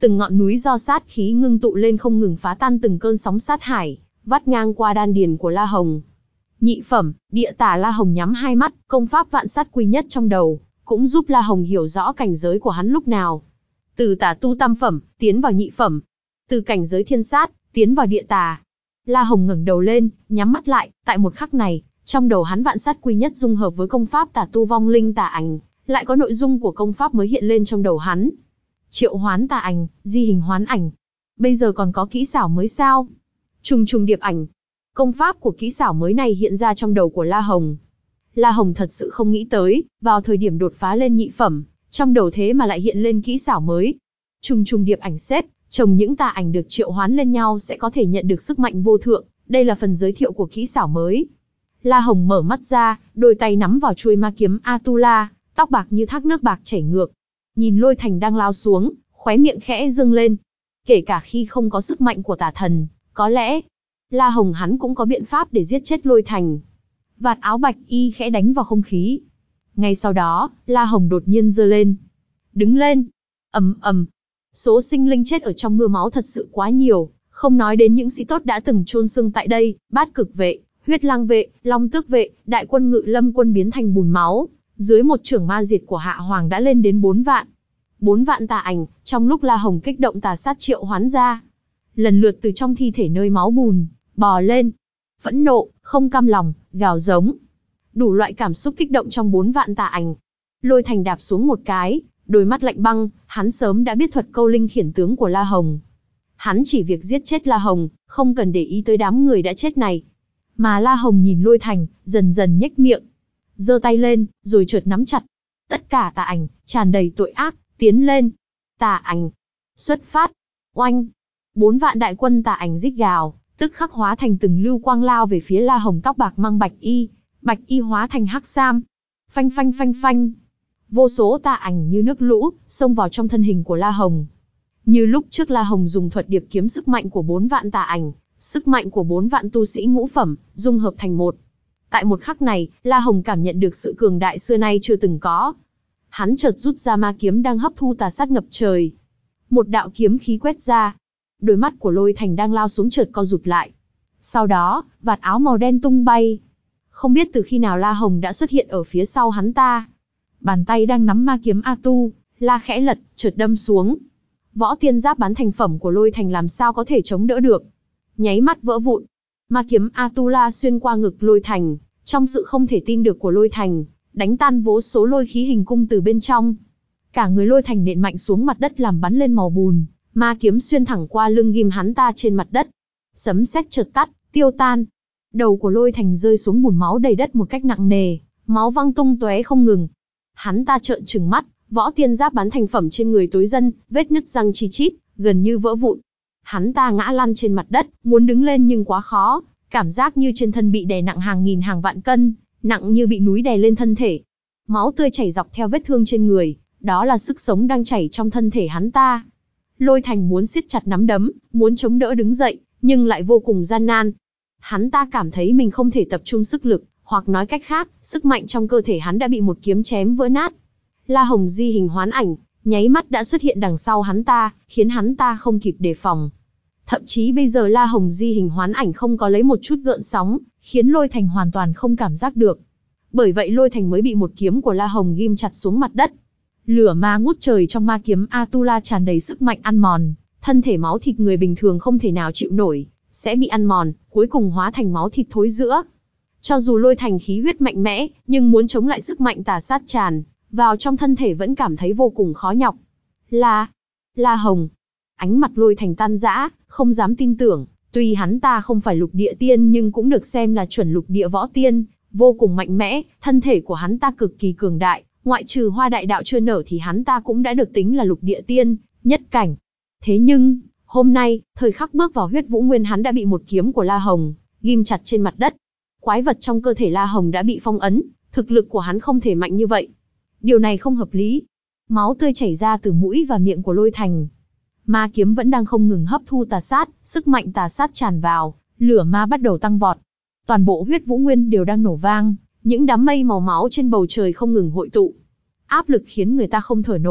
Từng ngọn núi do sát khí ngưng tụ lên không ngừng phá tan từng cơn sóng sát hải, vắt ngang qua đan điền của La Hồng. Nhị phẩm, địa tà. La Hồng nhắm hai mắt, công pháp vạn sát quy nhất trong đầu, cũng giúp La Hồng hiểu rõ cảnh giới của hắn lúc nào. Từ tà tu tam phẩm, tiến vào nhị phẩm. Từ cảnh giới thiên sát, tiến vào địa tà. La Hồng ngẩng đầu lên, nhắm mắt lại, tại một khắc này, trong đầu hắn vạn sát quy nhất dung hợp với công pháp tà tu vong linh tà ảnh, lại có nội dung của công pháp mới hiện lên trong đầu hắn. Triệu hoán tà ảnh, di hình hoán ảnh. Bây giờ còn có kỹ xảo mới sao? Trùng trùng điệp ảnh. Công pháp của kỹ xảo mới này hiện ra trong đầu của La Hồng. La Hồng thật sự không nghĩ tới, vào thời điểm đột phá lên nhị phẩm, trong đầu thế mà lại hiện lên kỹ xảo mới. Trùng trùng điệp ảnh xếp, chồng những tà ảnh được triệu hoán lên nhau sẽ có thể nhận được sức mạnh vô thượng, đây là phần giới thiệu của kỹ xảo mới. La Hồng mở mắt ra, đôi tay nắm vào chuôi ma kiếm Atula, tóc bạc như thác nước bạc chảy ngược. Nhìn Lôi Thành đang lao xuống, khóe miệng khẽ dương lên. Kể cả khi không có sức mạnh của tà thần, có lẽ La Hồng hắn cũng có biện pháp để giết chết Lôi Thành. Vạt áo bạch y khẽ đánh vào không khí. Ngay sau đó, La Hồng đột nhiên giơ lên. Đứng lên. Ầm ầm. Số sinh linh chết ở trong mưa máu thật sự quá nhiều, không nói đến những sĩ tốt đã từng chôn xương tại đây, Bát Cực vệ, Huyết Lang vệ, Long Tước vệ, đại quân Ngự Lâm quân biến thành bùn máu, dưới một chưởng ma diệt của Hạ Hoàng đã lên đến bốn vạn. Bốn vạn tà ảnh, trong lúc La Hồng kích động tà sát triệu hoán ra, lần lượt từ trong thi thể nơi máu bùn bò lên. Phẫn nộ, không cam lòng, gào giống. Đủ loại cảm xúc kích động trong bốn vạn tà ảnh. Lôi Thành đạp xuống một cái, đôi mắt lạnh băng, hắn sớm đã biết thuật câu linh khiển tướng của La Hồng. Hắn chỉ việc giết chết La Hồng, không cần để ý tới đám người đã chết này. Mà La Hồng nhìn Lôi Thành, dần dần nhếch miệng, giơ tay lên, rồi chợt nắm chặt. Tất cả tà ảnh, tràn đầy tội ác, tiến lên. Tà ảnh, xuất phát, oanh. Bốn vạn đại quân tà ảnh rít gào, tức khắc hóa thành từng lưu quang lao về phía La Hồng tóc bạc mang bạch y, bạch y hóa thành hắc sam. Phanh phanh phanh phanh. Vô số tà ảnh như nước lũ, xông vào trong thân hình của La Hồng. Như lúc trước La Hồng dùng thuật điệp kiếm sức mạnh của bốn vạn tà ảnh, sức mạnh của bốn vạn tu sĩ ngũ phẩm, dung hợp thành một. Tại một khắc này, La Hồng cảm nhận được sự cường đại xưa nay chưa từng có. Hắn chợt rút ra ma kiếm đang hấp thu tà sát ngập trời. Một đạo kiếm khí quét ra. Đôi mắt của Lôi Thành đang lao xuống chợt co rụt lại. Sau đó, vạt áo màu đen tung bay. Không biết từ khi nào La Hồng đã xuất hiện ở phía sau hắn ta. Bàn tay đang nắm ma kiếm Atu, la khẽ lật, chợt đâm xuống. Võ tiên giáp bán thành phẩm của Lôi Thành làm sao có thể chống đỡ được. Nháy mắt vỡ vụn. Ma kiếm Atula xuyên qua ngực Lôi Thành, trong sự không thể tin được của Lôi Thành, đánh tan vô số lôi khí hình cung từ bên trong. Cả người Lôi Thành nện mạnh xuống mặt đất làm bắn lên màu bùn, ma kiếm xuyên thẳng qua lưng ghim hắn ta trên mặt đất. Sấm sét chợt tắt, tiêu tan. Đầu của Lôi Thành rơi xuống bùn máu đầy đất một cách nặng nề, máu văng tung tóe không ngừng. Hắn ta trợn trừng mắt, võ tiên giáp bán thành phẩm trên người tối dân, vết nứt răng chi chít, gần như vỡ vụn. Hắn ta ngã lăn trên mặt đất, muốn đứng lên nhưng quá khó, cảm giác như trên thân bị đè nặng hàng nghìn hàng vạn cân, nặng như bị núi đè lên thân thể. Máu tươi chảy dọc theo vết thương trên người, đó là sức sống đang chảy trong thân thể hắn ta. Lôi Thành muốn siết chặt nắm đấm, muốn chống đỡ đứng dậy, nhưng lại vô cùng gian nan. Hắn ta cảm thấy mình không thể tập trung sức lực, hoặc nói cách khác, sức mạnh trong cơ thể hắn đã bị một kiếm chém vỡ nát. La Hồng di hình hoán ảnh, nháy mắt đã xuất hiện đằng sau hắn ta, khiến hắn ta không kịp đề phòng. Thậm chí bây giờ La Hồng di hình hoán ảnh không có lấy một chút gợn sóng, khiến Lôi Thành hoàn toàn không cảm giác được. Bởi vậy Lôi Thành mới bị một kiếm của La Hồng ghim chặt xuống mặt đất. Lửa ma ngút trời trong ma kiếm Atula tràn đầy sức mạnh ăn mòn, thân thể máu thịt người bình thường không thể nào chịu nổi, sẽ bị ăn mòn, cuối cùng hóa thành máu thịt thối rữa. Cho dù Lôi Thành khí huyết mạnh mẽ, nhưng muốn chống lại sức mạnh tà sát tràn vào trong thân thể vẫn cảm thấy vô cùng khó nhọc. La, La Hồng. Ánh mặt Lôi Thành tan rã, không dám tin tưởng, tuy hắn ta không phải lục địa tiên nhưng cũng được xem là chuẩn lục địa võ tiên, vô cùng mạnh mẽ, thân thể của hắn ta cực kỳ cường đại, ngoại trừ hoa đại đạo chưa nở thì hắn ta cũng đã được tính là lục địa tiên, nhất cảnh. Thế nhưng, hôm nay, thời khắc bước vào huyết vũ nguyên hắn đã bị một kiếm của La Hồng ghim chặt trên mặt đất. Quái vật trong cơ thể La Hồng đã bị phong ấn, thực lực của hắn không thể mạnh như vậy. Điều này không hợp lý. Máu tươi chảy ra từ mũi và miệng của Lôi Thành. Ma kiếm vẫn đang không ngừng hấp thu tà sát, sức mạnh tà sát tràn vào, lửa ma bắt đầu tăng vọt. Toàn bộ huyết vũ nguyên đều đang nổ vang, những đám mây màu máu trên bầu trời không ngừng hội tụ. Áp lực khiến người ta không thở nổi,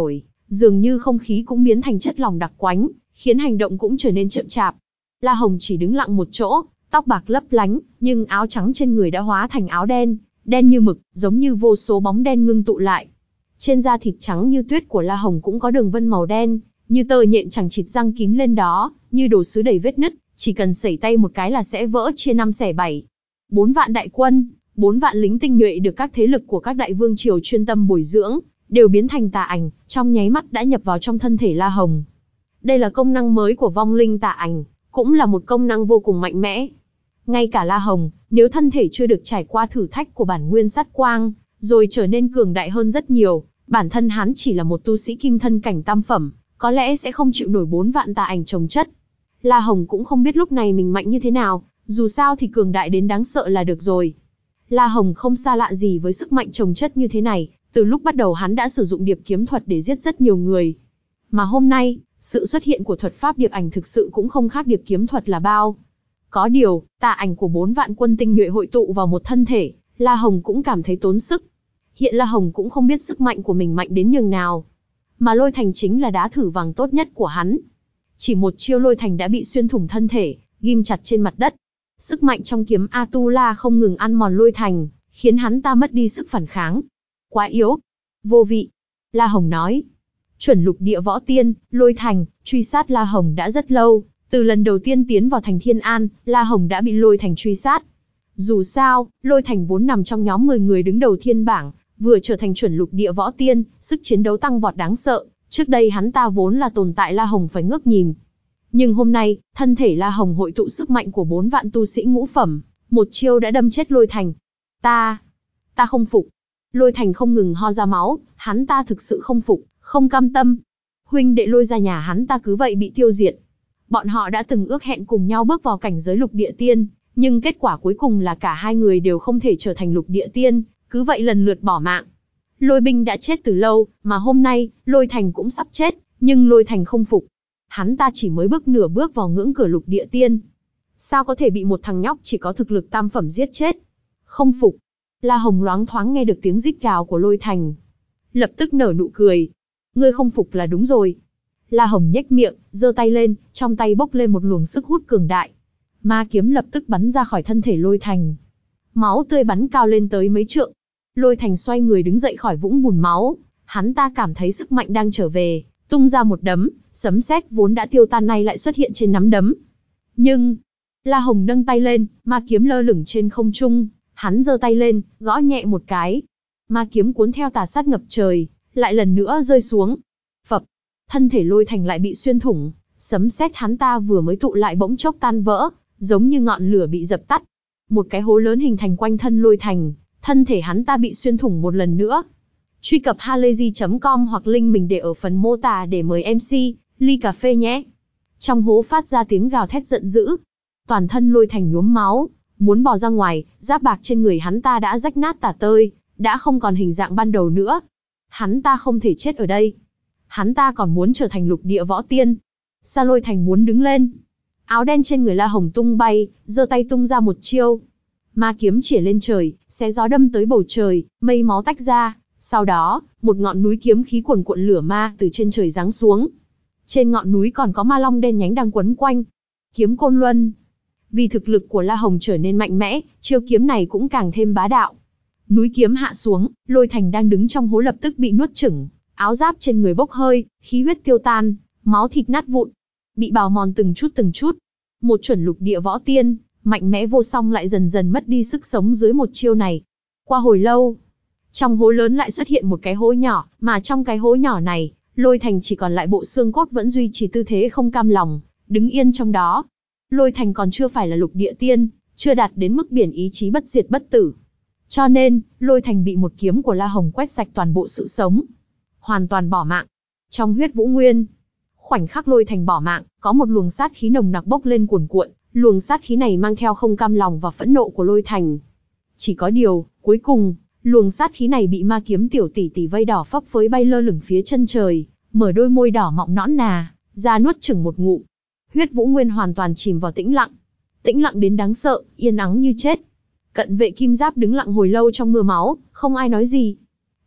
Dường như không khí cũng biến thành chất lỏng đặc quánh, khiến hành động cũng trở nên chậm chạp. La Hồng chỉ đứng lặng một chỗ, tóc bạc lấp lánh, nhưng áo trắng trên người đã hóa thành áo đen, đen như mực, giống như vô số bóng đen ngưng tụ lại. Trên da thịt trắng như tuyết của La Hồng cũng có đường vân màu đen, như tơ nhện chẳng chịt răng kín lên đó, như đồ sứ đầy vết nứt, chỉ cần sẩy tay một cái là sẽ vỡ chia năm xẻ bảy. Bốn vạn đại quân, bốn vạn lính tinh nhuệ được các thế lực của các đại vương triều chuyên tâm bồi dưỡng, đều biến thành tà ảnh, trong nháy mắt đã nhập vào trong thân thể La Hồng. Đây là công năng mới của vong linh tà ảnh, cũng là một công năng vô cùng mạnh mẽ. Ngay cả La Hồng, nếu thân thể chưa được trải qua thử thách của bản nguyên sát quang, rồi trở nên cường đại hơn rất nhiều, bản thân hắn chỉ là một tu sĩ kim thân cảnh tam phẩm, có lẽ sẽ không chịu nổi bốn vạn tà ảnh chồng chất. La Hồng cũng không biết lúc này mình mạnh như thế nào, dù sao thì cường đại đến đáng sợ là được rồi. La Hồng không xa lạ gì với sức mạnh chồng chất như thế này, từ lúc bắt đầu hắn đã sử dụng điệp kiếm thuật để giết rất nhiều người. Mà hôm nay, sự xuất hiện của thuật pháp điệp ảnh thực sự cũng không khác điệp kiếm thuật là bao. Có điều, tà ảnh của bốn vạn quân tinh nhuệ hội tụ vào một thân thể, La Hồng cũng cảm thấy tốn sức. Hiện La Hồng cũng không biết sức mạnh của mình mạnh đến nhường nào. Mà lôi thành chính là đá thử vàng tốt nhất của hắn. Chỉ một chiêu lôi thành đã bị xuyên thủng thân thể, ghim chặt trên mặt đất. Sức mạnh trong kiếm Atula không ngừng ăn mòn lôi thành, khiến hắn ta mất đi sức phản kháng. Quá yếu. Vô vị. La Hồng nói. Chuẩn lục địa võ tiên, lôi thành, truy sát La Hồng đã rất lâu. Từ lần đầu tiên tiến vào thành Thiên An, La Hồng đã bị lôi thành truy sát. Dù sao, lôi thành vốn nằm trong nhóm mười người đứng đầu thiên bảng, vừa trở thành chuẩn lục địa võ tiên, sức chiến đấu tăng vọt đáng sợ. Trước đây hắn ta vốn là tồn tại La Hồng phải ngước nhìn. Nhưng hôm nay, thân thể La Hồng hội tụ sức mạnh của bốn vạn tu sĩ ngũ phẩm, một chiêu đã đâm chết lôi thành. Ta, ta không phục. Lôi thành không ngừng ho ra máu, hắn ta thực sự không phục, không cam tâm. Huynh đệ lôi ra nhà hắn ta cứ vậy bị tiêu diệt. Bọn họ đã từng ước hẹn cùng nhau bước vào cảnh giới lục địa tiên, nhưng kết quả cuối cùng là cả hai người đều không thể trở thành lục địa tiên, cứ vậy lần lượt bỏ mạng. Lôi binh đã chết từ lâu, mà hôm nay, lôi thành cũng sắp chết, nhưng lôi thành không phục. Hắn ta chỉ mới bước nửa bước vào ngưỡng cửa lục địa tiên. Sao có thể bị một thằng nhóc chỉ có thực lực tam phẩm giết chết? Không phục. La Hồng loáng thoáng nghe được tiếng rít gào của lôi thành. Lập tức nở nụ cười. Ngươi không phục là đúng rồi. La Hồng nhếch miệng, giơ tay lên, trong tay bốc lên một luồng sức hút cường đại. Ma kiếm lập tức bắn ra khỏi thân thể lôi thành. Máu tươi bắn cao lên tới mấy trượng. Lôi thành xoay người đứng dậy khỏi vũng bùn máu. Hắn ta cảm thấy sức mạnh đang trở về, tung ra một đấm, sấm sét vốn đã tiêu tan nay lại xuất hiện trên nắm đấm. Nhưng, La Hồng nâng tay lên, ma kiếm lơ lửng trên không trung, hắn giơ tay lên, gõ nhẹ một cái. Ma kiếm cuốn theo tà sát ngập trời, lại lần nữa rơi xuống. Phập, thân thể lôi thành lại bị xuyên thủng, sấm sét hắn ta vừa mới tụ lại bỗng chốc tan vỡ, giống như ngọn lửa bị dập tắt. Một cái hố lớn hình thành quanh thân lôi thành, thân thể hắn ta bị xuyên thủng một lần nữa. Truy cập halayzi chấm com hoặc link mình để ở phần mô tả để mời em xê, ly cà phê nhé. Trong hố phát ra tiếng gào thét giận dữ. Toàn thân lôi thành nhuốm máu, muốn bò ra ngoài, giáp bạc trên người hắn ta đã rách nát tả tơi, đã không còn hình dạng ban đầu nữa. Hắn ta không thể chết ở đây. Hắn ta còn muốn trở thành lục địa võ tiên. Sa lôi thành muốn đứng lên. Áo đen trên người La Hồng tung bay, giơ tay tung ra một chiêu. Ma kiếm chĩa lên trời, xé gió đâm tới bầu trời, mây máu tách ra. Sau đó, một ngọn núi kiếm khí cuồn cuộn lửa ma từ trên trời giáng xuống. Trên ngọn núi còn có ma long đen nhánh đang quấn quanh. Kiếm Côn Luân. Vì thực lực của La Hồng trở nên mạnh mẽ, chiêu kiếm này cũng càng thêm bá đạo. Núi kiếm hạ xuống, lôi thành đang đứng trong hố lập tức bị nuốt chửng. Áo giáp trên người bốc hơi, khí huyết tiêu tan, máu thịt nát vụn. Bị bào mòn từng chút từng chút. Một chuẩn lục địa võ tiên, mạnh mẽ vô song lại dần dần mất đi sức sống dưới một chiêu này. Qua hồi lâu, trong hố lớn lại xuất hiện một cái hố nhỏ, mà trong cái hố nhỏ này, lôi thành chỉ còn lại bộ xương cốt vẫn duy trì tư thế không cam lòng, đứng yên trong đó. Lôi thành còn chưa phải là lục địa tiên, chưa đạt đến mức biển ý chí bất diệt bất tử. Cho nên, lôi thành bị một kiếm của La Hồng quét sạch toàn bộ sự sống. Hoàn toàn bỏ mạng. Trong huyết vũ nguyên, khoảnh khắc lôi thành bỏ mạng, có một luồng sát khí nồng nặc bốc lên cuồn cuộn, luồng sát khí này mang theo không cam lòng và phẫn nộ của lôi thành. Chỉ có điều, cuối cùng, luồng sát khí này bị ma kiếm tiểu tỷ tỷ vây đỏ phấp phới bay lơ lửng phía chân trời, mở đôi môi đỏ mọng nõn nà, ra nuốt chửng một ngụm. Huyết vũ nguyên hoàn toàn chìm vào tĩnh lặng. Tĩnh lặng đến đáng sợ, yên ắng như chết. Cận vệ kim giáp đứng lặng hồi lâu trong mưa máu, không ai nói gì.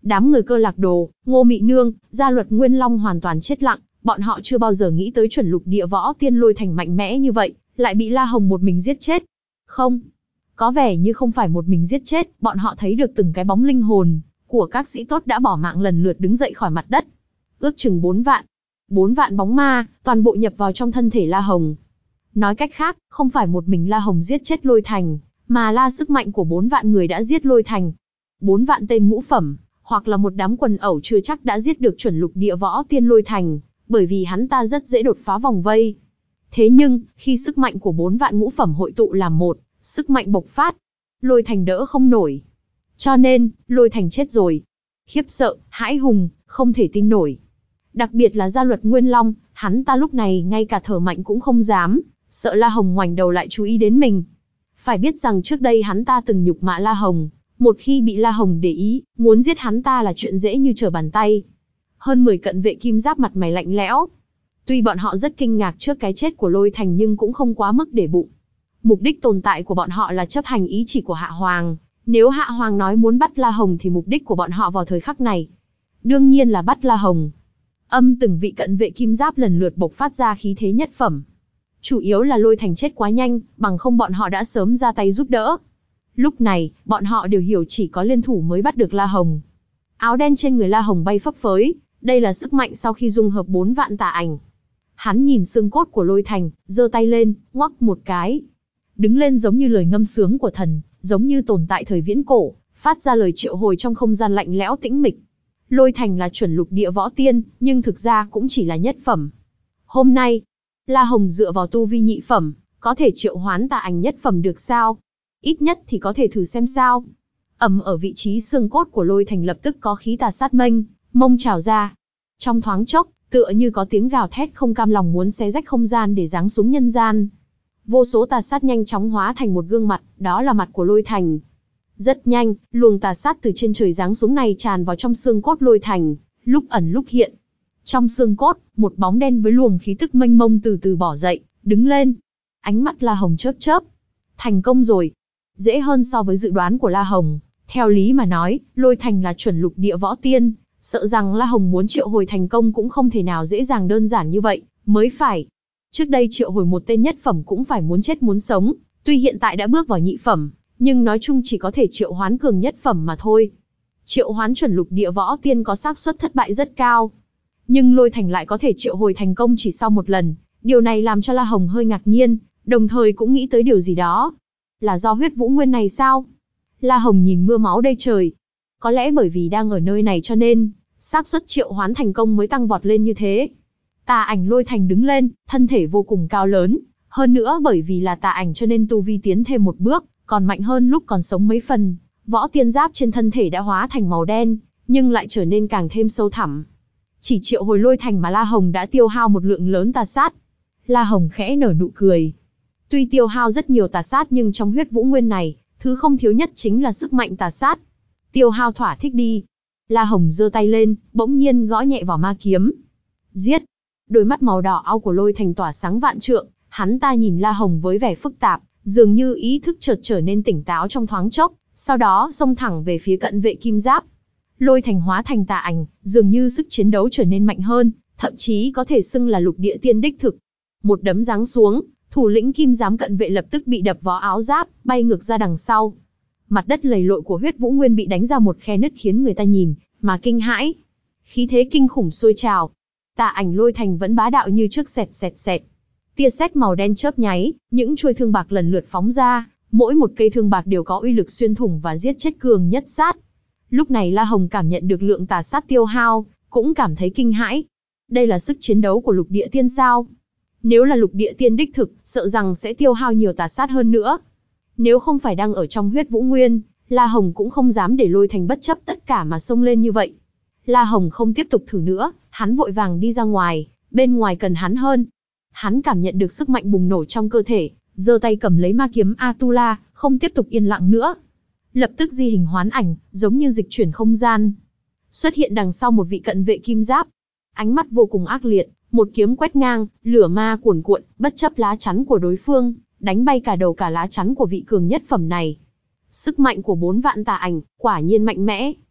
Đám người Cơ Lạc Đồ, Ngô Mị Nương, Gia Luật Nguyên Long hoàn toàn chết lặng, bọn họ chưa bao giờ nghĩ tới chuẩn lục địa võ tiên Lôi Thành mạnh mẽ như vậy, lại bị La Hồng một mình giết chết. Không, có vẻ như không phải một mình giết chết, bọn họ thấy được từng cái bóng linh hồn của các sĩ tốt đã bỏ mạng lần lượt đứng dậy khỏi mặt đất. Ước chừng bốn vạn. Bốn vạn bóng ma, toàn bộ nhập vào trong thân thể La Hồng. Nói cách khác, không phải một mình La Hồng giết chết Lôi Thành, mà là sức mạnh của bốn vạn người đã giết Lôi Thành. Bốn vạn tên ngũ phẩm, hoặc là một đám quần ẩu chưa chắc đã giết được chuẩn lục địa võ tiên Lôi Thành, bởi vì hắn ta rất dễ đột phá vòng vây. Thế nhưng, khi sức mạnh của bốn vạn ngũ phẩm hội tụ làm một, sức mạnh bộc phát, Lôi Thành đỡ không nổi. Cho nên, Lôi Thành chết rồi. Khiếp sợ, hãi hùng, không thể tin nổi. Đặc biệt là Gia Luật Nguyên Long, hắn ta lúc này ngay cả thở mạnh cũng không dám, sợ La Hồng ngoảnh đầu lại chú ý đến mình. Phải biết rằng trước đây hắn ta từng nhục mạ La Hồng, một khi bị La Hồng để ý, muốn giết hắn ta là chuyện dễ như trở bàn tay. Hơn mười cận vệ kim giáp mặt mày lạnh lẽo. Tuy bọn họ rất kinh ngạc trước cái chết của Lôi Thành nhưng cũng không quá mức để bụng. Mục đích tồn tại của bọn họ là chấp hành ý chỉ của Hạ Hoàng. Nếu Hạ Hoàng nói muốn bắt La Hồng thì mục đích của bọn họ vào thời khắc này đương nhiên là bắt La Hồng. Âm từng vị cận vệ kim giáp lần lượt bộc phát ra khí thế nhất phẩm. Chủ yếu là Lôi Thành chết quá nhanh, bằng không bọn họ đã sớm ra tay giúp đỡ. Lúc này, bọn họ đều hiểu chỉ có liên thủ mới bắt được La Hồng. Áo đen trên người La Hồng bay phấp phới, đây là sức mạnh sau khi dung hợp bốn vạn tà ảnh. Hắn nhìn xương cốt của Lôi Thành, giơ tay lên, ngoắc một cái. Đứng lên giống như lời ngâm sướng của thần, giống như tồn tại thời viễn cổ, phát ra lời triệu hồi trong không gian lạnh lẽo tĩnh mịch. Lôi Thành là chuẩn lục địa võ tiên, nhưng thực ra cũng chỉ là nhất phẩm. Hôm nay, La Hồng dựa vào tu vi nhị phẩm, có thể triệu hoán tà ảnh nhất phẩm được sao? Ít nhất thì có thể thử xem sao. Ầm, ở vị trí xương cốt của Lôi Thành lập tức có khí tà sát mênh mông trào ra. Trong thoáng chốc, tựa như có tiếng gào thét không cam lòng muốn xé rách không gian để giáng xuống nhân gian. Vô số tà sát nhanh chóng hóa thành một gương mặt, đó là mặt của Lôi Thành. Rất nhanh, luồng tà sát từ trên trời giáng xuống này tràn vào trong xương cốt Lôi Thành, lúc ẩn lúc hiện. Trong xương cốt, một bóng đen với luồng khí tức mênh mông từ từ bỏ dậy, đứng lên. Ánh mắt La Hồng chớp chớp. Thành công rồi. Dễ hơn so với dự đoán của La Hồng. Theo lý mà nói, Lôi Thành là chuẩn lục địa võ tiên, sợ rằng La Hồng muốn triệu hồi thành công cũng không thể nào dễ dàng đơn giản như vậy, mới phải. Trước đây triệu hồi một tên nhất phẩm cũng phải muốn chết muốn sống, tuy hiện tại đã bước vào nhị phẩm, nhưng nói chung chỉ có thể triệu hoán cường nhất phẩm mà thôi. Triệu hoán chuẩn lục địa võ tiên có xác suất thất bại rất cao. Nhưng Lôi Thành lại có thể triệu hồi thành công chỉ sau một lần, điều này làm cho La Hồng hơi ngạc nhiên, đồng thời cũng nghĩ tới điều gì đó. Là do huyết vũ nguyên này sao? La Hồng nhìn mưa máu đầy trời. Có lẽ bởi vì đang ở nơi này cho nên, xác suất triệu hoán thành công mới tăng vọt lên như thế. Tà ảnh Lôi Thành đứng lên, thân thể vô cùng cao lớn. Hơn nữa bởi vì là tà ảnh cho nên tu vi tiến thêm một bước, còn mạnh hơn lúc còn sống mấy phần. Võ tiên giáp trên thân thể đã hóa thành màu đen, nhưng lại trở nên càng thêm sâu thẳm. Chỉ triệu hồi Lôi Thành mà La Hồng đã tiêu hao một lượng lớn tà sát. La Hồng khẽ nở nụ cười. Tuy tiêu hao rất nhiều tà sát nhưng trong huyết vũ nguyên này, thứ không thiếu nhất chính là sức mạnh tà sát. Tiêu hao thỏa thích đi. La Hồng giơ tay lên, bỗng nhiên gõ nhẹ vào ma kiếm. Giết! Đôi mắt màu đỏ au của Lôi Thành tỏa sáng vạn trượng, hắn ta nhìn La Hồng với vẻ phức tạp, dường như ý thức chợt trở nên tỉnh táo trong thoáng chốc, sau đó xông thẳng về phía cận vệ kim giáp. Lôi Thành hóa thành tà ảnh, dường như sức chiến đấu trở nên mạnh hơn, thậm chí có thể xưng là lục địa tiên đích thực. Một đấm giáng xuống, thủ lĩnh kim giám cận vệ lập tức bị đập vó áo giáp, bay ngược ra đằng sau. Mặt đất lầy lội của huyết vũ nguyên bị đánh ra một khe nứt khiến người ta nhìn mà kinh hãi. Khí thế kinh khủng sôi trào. Tà ảnh Lôi Thành vẫn bá đạo như trước, xẹt xẹt xẹt. Tia sét màu đen chớp nháy, những chuôi thương bạc lần lượt phóng ra, mỗi một cây thương bạc đều có uy lực xuyên thủng và giết chết cường nhất sát. Lúc này La Hồng cảm nhận được lượng tà sát tiêu hao, cũng cảm thấy kinh hãi. Đây là sức chiến đấu của lục địa tiên sao? Nếu là lục địa tiên đích thực, sợ rằng sẽ tiêu hao nhiều tà sát hơn nữa. Nếu không phải đang ở trong huyết vũ nguyên, La Hồng cũng không dám để Lôi Thành bất chấp tất cả mà xông lên như vậy. La Hồng không tiếp tục thử nữa, hắn vội vàng đi ra ngoài, bên ngoài cần hắn hơn. Hắn cảm nhận được sức mạnh bùng nổ trong cơ thể, giơ tay cầm lấy ma kiếm Atula, không tiếp tục yên lặng nữa. Lập tức di hình hoán ảnh, giống như dịch chuyển không gian. Xuất hiện đằng sau một vị cận vệ kim giáp. Ánh mắt vô cùng ác liệt, một kiếm quét ngang, lửa ma cuồn cuộn, bất chấp lá chắn của đối phương, đánh bay cả đầu cả lá chắn của vị cường nhất phẩm này. Sức mạnh của bốn vạn tà ảnh, quả nhiên mạnh mẽ.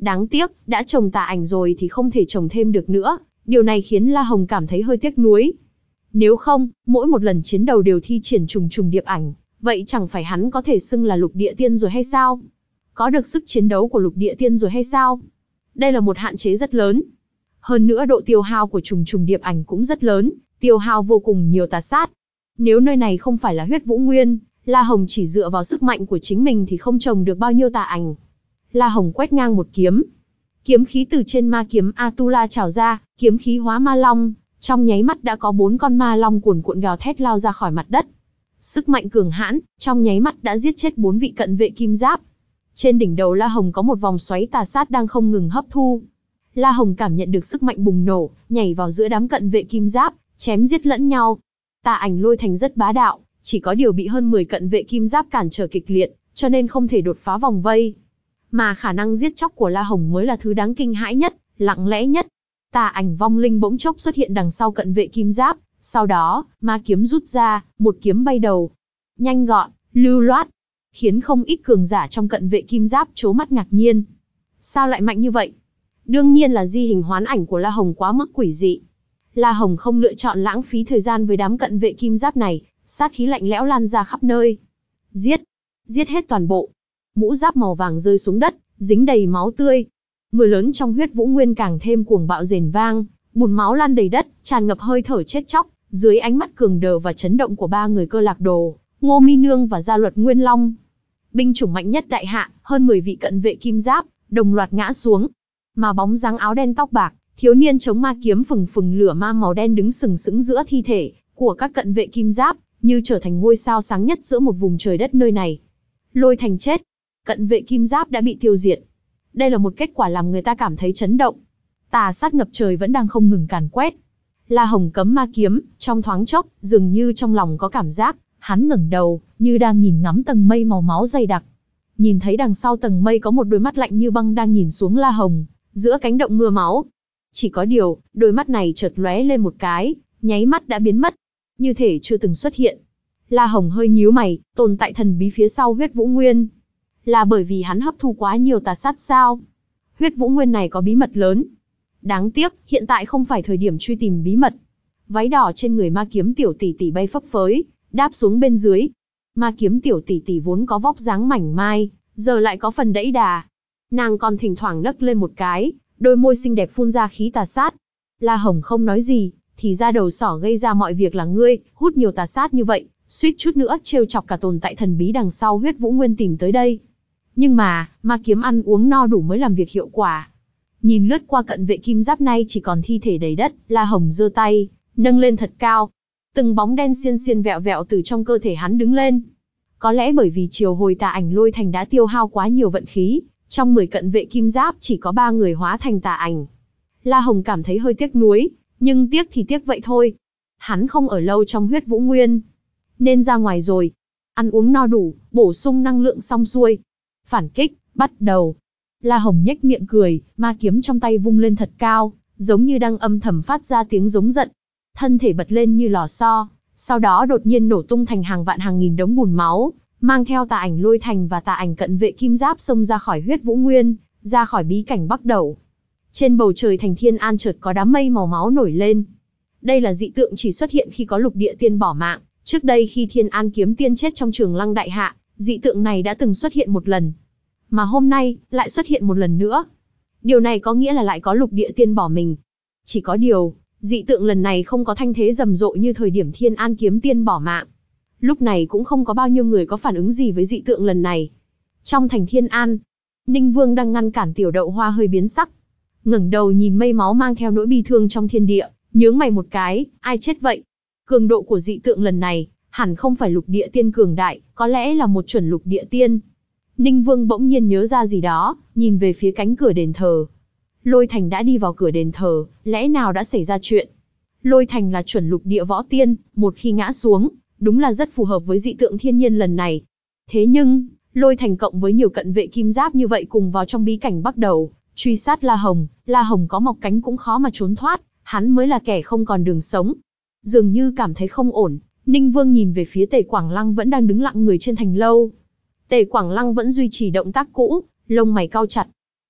Đáng tiếc, đã trồng tà ảnh rồi thì không thể trồng thêm được nữa, điều này khiến La Hồng cảm thấy hơi tiếc nuối. Nếu không, mỗi một lần chiến đấu đều thi triển trùng trùng điệp ảnh, vậy chẳng phải hắn có thể xưng là lục địa tiên rồi hay sao? Có được sức chiến đấu của lục địa tiên rồi hay sao? Đây là một hạn chế rất lớn. Hơn nữa độ tiêu hao của trùng trùng điệp ảnh cũng rất lớn, tiêu hao vô cùng nhiều tà sát. Nếu nơi này không phải là huyết vũ nguyên, La Hồng chỉ dựa vào sức mạnh của chính mình thì không trồng được bao nhiêu tà ảnh. La Hồng quét ngang một kiếm. Kiếm khí từ trên ma kiếm Atula trào ra, kiếm khí hóa ma long, trong nháy mắt đã có bốn con ma long cuồn cuộn gào thét lao ra khỏi mặt đất. Sức mạnh cường hãn, trong nháy mắt đã giết chết bốn vị cận vệ kim giáp. Trên đỉnh đầu La Hồng có một vòng xoáy tà sát đang không ngừng hấp thu. La Hồng cảm nhận được sức mạnh bùng nổ, nhảy vào giữa đám cận vệ kim giáp, chém giết lẫn nhau. Tà ảnh lôi thành rất bá đạo, chỉ có điều bị hơn mười cận vệ kim giáp cản trở kịch liệt, cho nên không thể đột phá vòng vây. Mà khả năng giết chóc của La Hồng mới là thứ đáng kinh hãi nhất, lặng lẽ nhất. Tà ảnh vong linh bỗng chốc xuất hiện đằng sau cận vệ kim giáp, sau đó, ma kiếm rút ra, một kiếm bay đầu. Nhanh gọn, lưu loát, khiến không ít cường giả trong cận vệ kim giáp trố mắt ngạc nhiên. Sao lại mạnh như vậy? Đương nhiên là di hình hoán ảnh của La Hồng quá mức quỷ dị. La Hồng không lựa chọn lãng phí thời gian với đám cận vệ kim giáp này, sát khí lạnh lẽo lan ra khắp nơi. Giết! Giết hết toàn bộ! Mũ giáp màu vàng rơi xuống đất, dính đầy máu tươi. Mưa lớn trong huyết vũ nguyên càng thêm cuồng bạo rền vang, bùn máu lan đầy đất, tràn ngập hơi thở chết chóc, dưới ánh mắt cường đờ và chấn động của ba người Cơ Lạc Đồ, Ngô Mi Nương và Gia Luật Nguyên Long. Binh chủng mạnh nhất đại hạ, hơn mười vị cận vệ kim giáp, đồng loạt ngã xuống. Mà bóng dáng áo đen tóc bạc, thiếu niên chống ma kiếm phừng phừng lửa ma màu đen đứng sừng sững giữa thi thể của các cận vệ kim giáp, như trở thành ngôi sao sáng nhất giữa một vùng trời đất nơi này. Lôi Thành chết, cận vệ kim giáp đã bị tiêu diệt. Đây là một kết quả làm người ta cảm thấy chấn động. Tà sát ngập trời vẫn đang không ngừng càn quét. La Hồng cấm ma kiếm, trong thoáng chốc, dường như trong lòng có cảm giác, hắn ngẩng đầu, như đang nhìn ngắm tầng mây màu máu dày đặc. Nhìn thấy đằng sau tầng mây có một đôi mắt lạnh như băng đang nhìn xuống La Hồng, giữa cánh động mưa máu. Chỉ có điều, đôi mắt này chợt lóe lên một cái, nháy mắt đã biến mất, như thể chưa từng xuất hiện. La Hồng hơi nhíu mày, tồn tại thần bí phía sau huyết vũ nguyên. Là bởi vì hắn hấp thu quá nhiều tà sát sao? Huyết vũ nguyên này có bí mật lớn. Đáng tiếc, hiện tại không phải thời điểm truy tìm bí mật. Váy đỏ trên người ma kiếm tiểu tỷ tỷ bay phấp phới, đáp xuống bên dưới. Ma kiếm tiểu tỷ tỷ vốn có vóc dáng mảnh mai, giờ lại có phần đẫy đà. Nàng còn thỉnh thoảng nấc lên một cái, đôi môi xinh đẹp phun ra khí tà sát. La Hồng không nói gì, thì ra đầu sỏ gây ra mọi việc là ngươi, hút nhiều tà sát như vậy, suýt chút nữa trêu chọc cả tồn tại thần bí đằng sau huyết vũ nguyên tìm tới đây. Nhưng mà, ma kiếm ăn uống no đủ mới làm việc hiệu quả. Nhìn lướt qua cận vệ kim giáp nay chỉ còn thi thể đầy đất, La Hồng giơ tay, nâng lên thật cao. Từng bóng đen xiên xiên vẹo vẹo từ trong cơ thể hắn đứng lên. Có lẽ bởi vì chiều hồi tà ảnh lôi thành đã tiêu hao quá nhiều vận khí, trong mười cận vệ kim giáp chỉ có ba người hóa thành tà ảnh. La Hồng cảm thấy hơi tiếc nuối, nhưng tiếc thì tiếc vậy thôi. Hắn không ở lâu trong huyết vũ nguyên, nên ra ngoài rồi. Ăn uống no đủ, bổ sung năng lượng xong xuôi. Phản kích, bắt đầu. La Hồng nhếch miệng cười, ma kiếm trong tay vung lên thật cao, giống như đang âm thầm phát ra tiếng giống giận. Thân thể bật lên như lò xo, sau đó đột nhiên nổ tung thành hàng vạn hàng nghìn đống bùn máu, mang theo tà ảnh lôi thành và tà ảnh cận vệ kim giáp xông ra khỏi huyết vũ nguyên, ra khỏi bí cảnh Bắc Đẩu. Trên bầu trời thành Thiên An chợt có đám mây màu máu nổi lên. Đây là dị tượng chỉ xuất hiện khi có lục địa tiên bỏ mạng. Trước đây khi Thiên An kiếm tiên chết trong Trường Lăng Đại Hạ, dị tượng này đã từng xuất hiện một lần. Mà hôm nay, lại xuất hiện một lần nữa. Điều này có nghĩa là lại có lục địa tiên bỏ mình. Chỉ có điều, dị tượng lần này không có thanh thế rầm rộ như thời điểm Thiên An kiếm tiên bỏ mạng. Lúc này cũng không có bao nhiêu người có phản ứng gì với dị tượng lần này. Trong thành Thiên An, Ninh Vương đang ngăn cản Tiểu Đậu Hoa hơi biến sắc. Ngẩng đầu nhìn mây máu mang theo nỗi bi thương trong thiên địa, nhướng mày một cái, ai chết vậy? Cường độ của dị tượng lần này, hẳn không phải lục địa tiên cường đại, có lẽ là một chuẩn lục địa tiên. Ninh Vương bỗng nhiên nhớ ra gì đó, nhìn về phía cánh cửa đền thờ. Lôi Thành đã đi vào cửa đền thờ, lẽ nào đã xảy ra chuyện? Lôi Thành là chuẩn lục địa võ tiên, một khi ngã xuống, đúng là rất phù hợp với dị tượng thiên nhiên lần này. Thế nhưng, Lôi Thành cộng với nhiều cận vệ kim giáp như vậy cùng vào trong bí cảnh Bắc Đẩu, truy sát La Hồng, La Hồng có mọc cánh cũng khó mà trốn thoát, hắn mới là kẻ không còn đường sống. Dường như cảm thấy không ổn, Ninh Vương nhìn về phía Tề Quảng Lăng vẫn đang đứng lặng người trên thành lâu. Tề Quảng Lăng vẫn duy trì động tác cũ, lông mày cau chặt.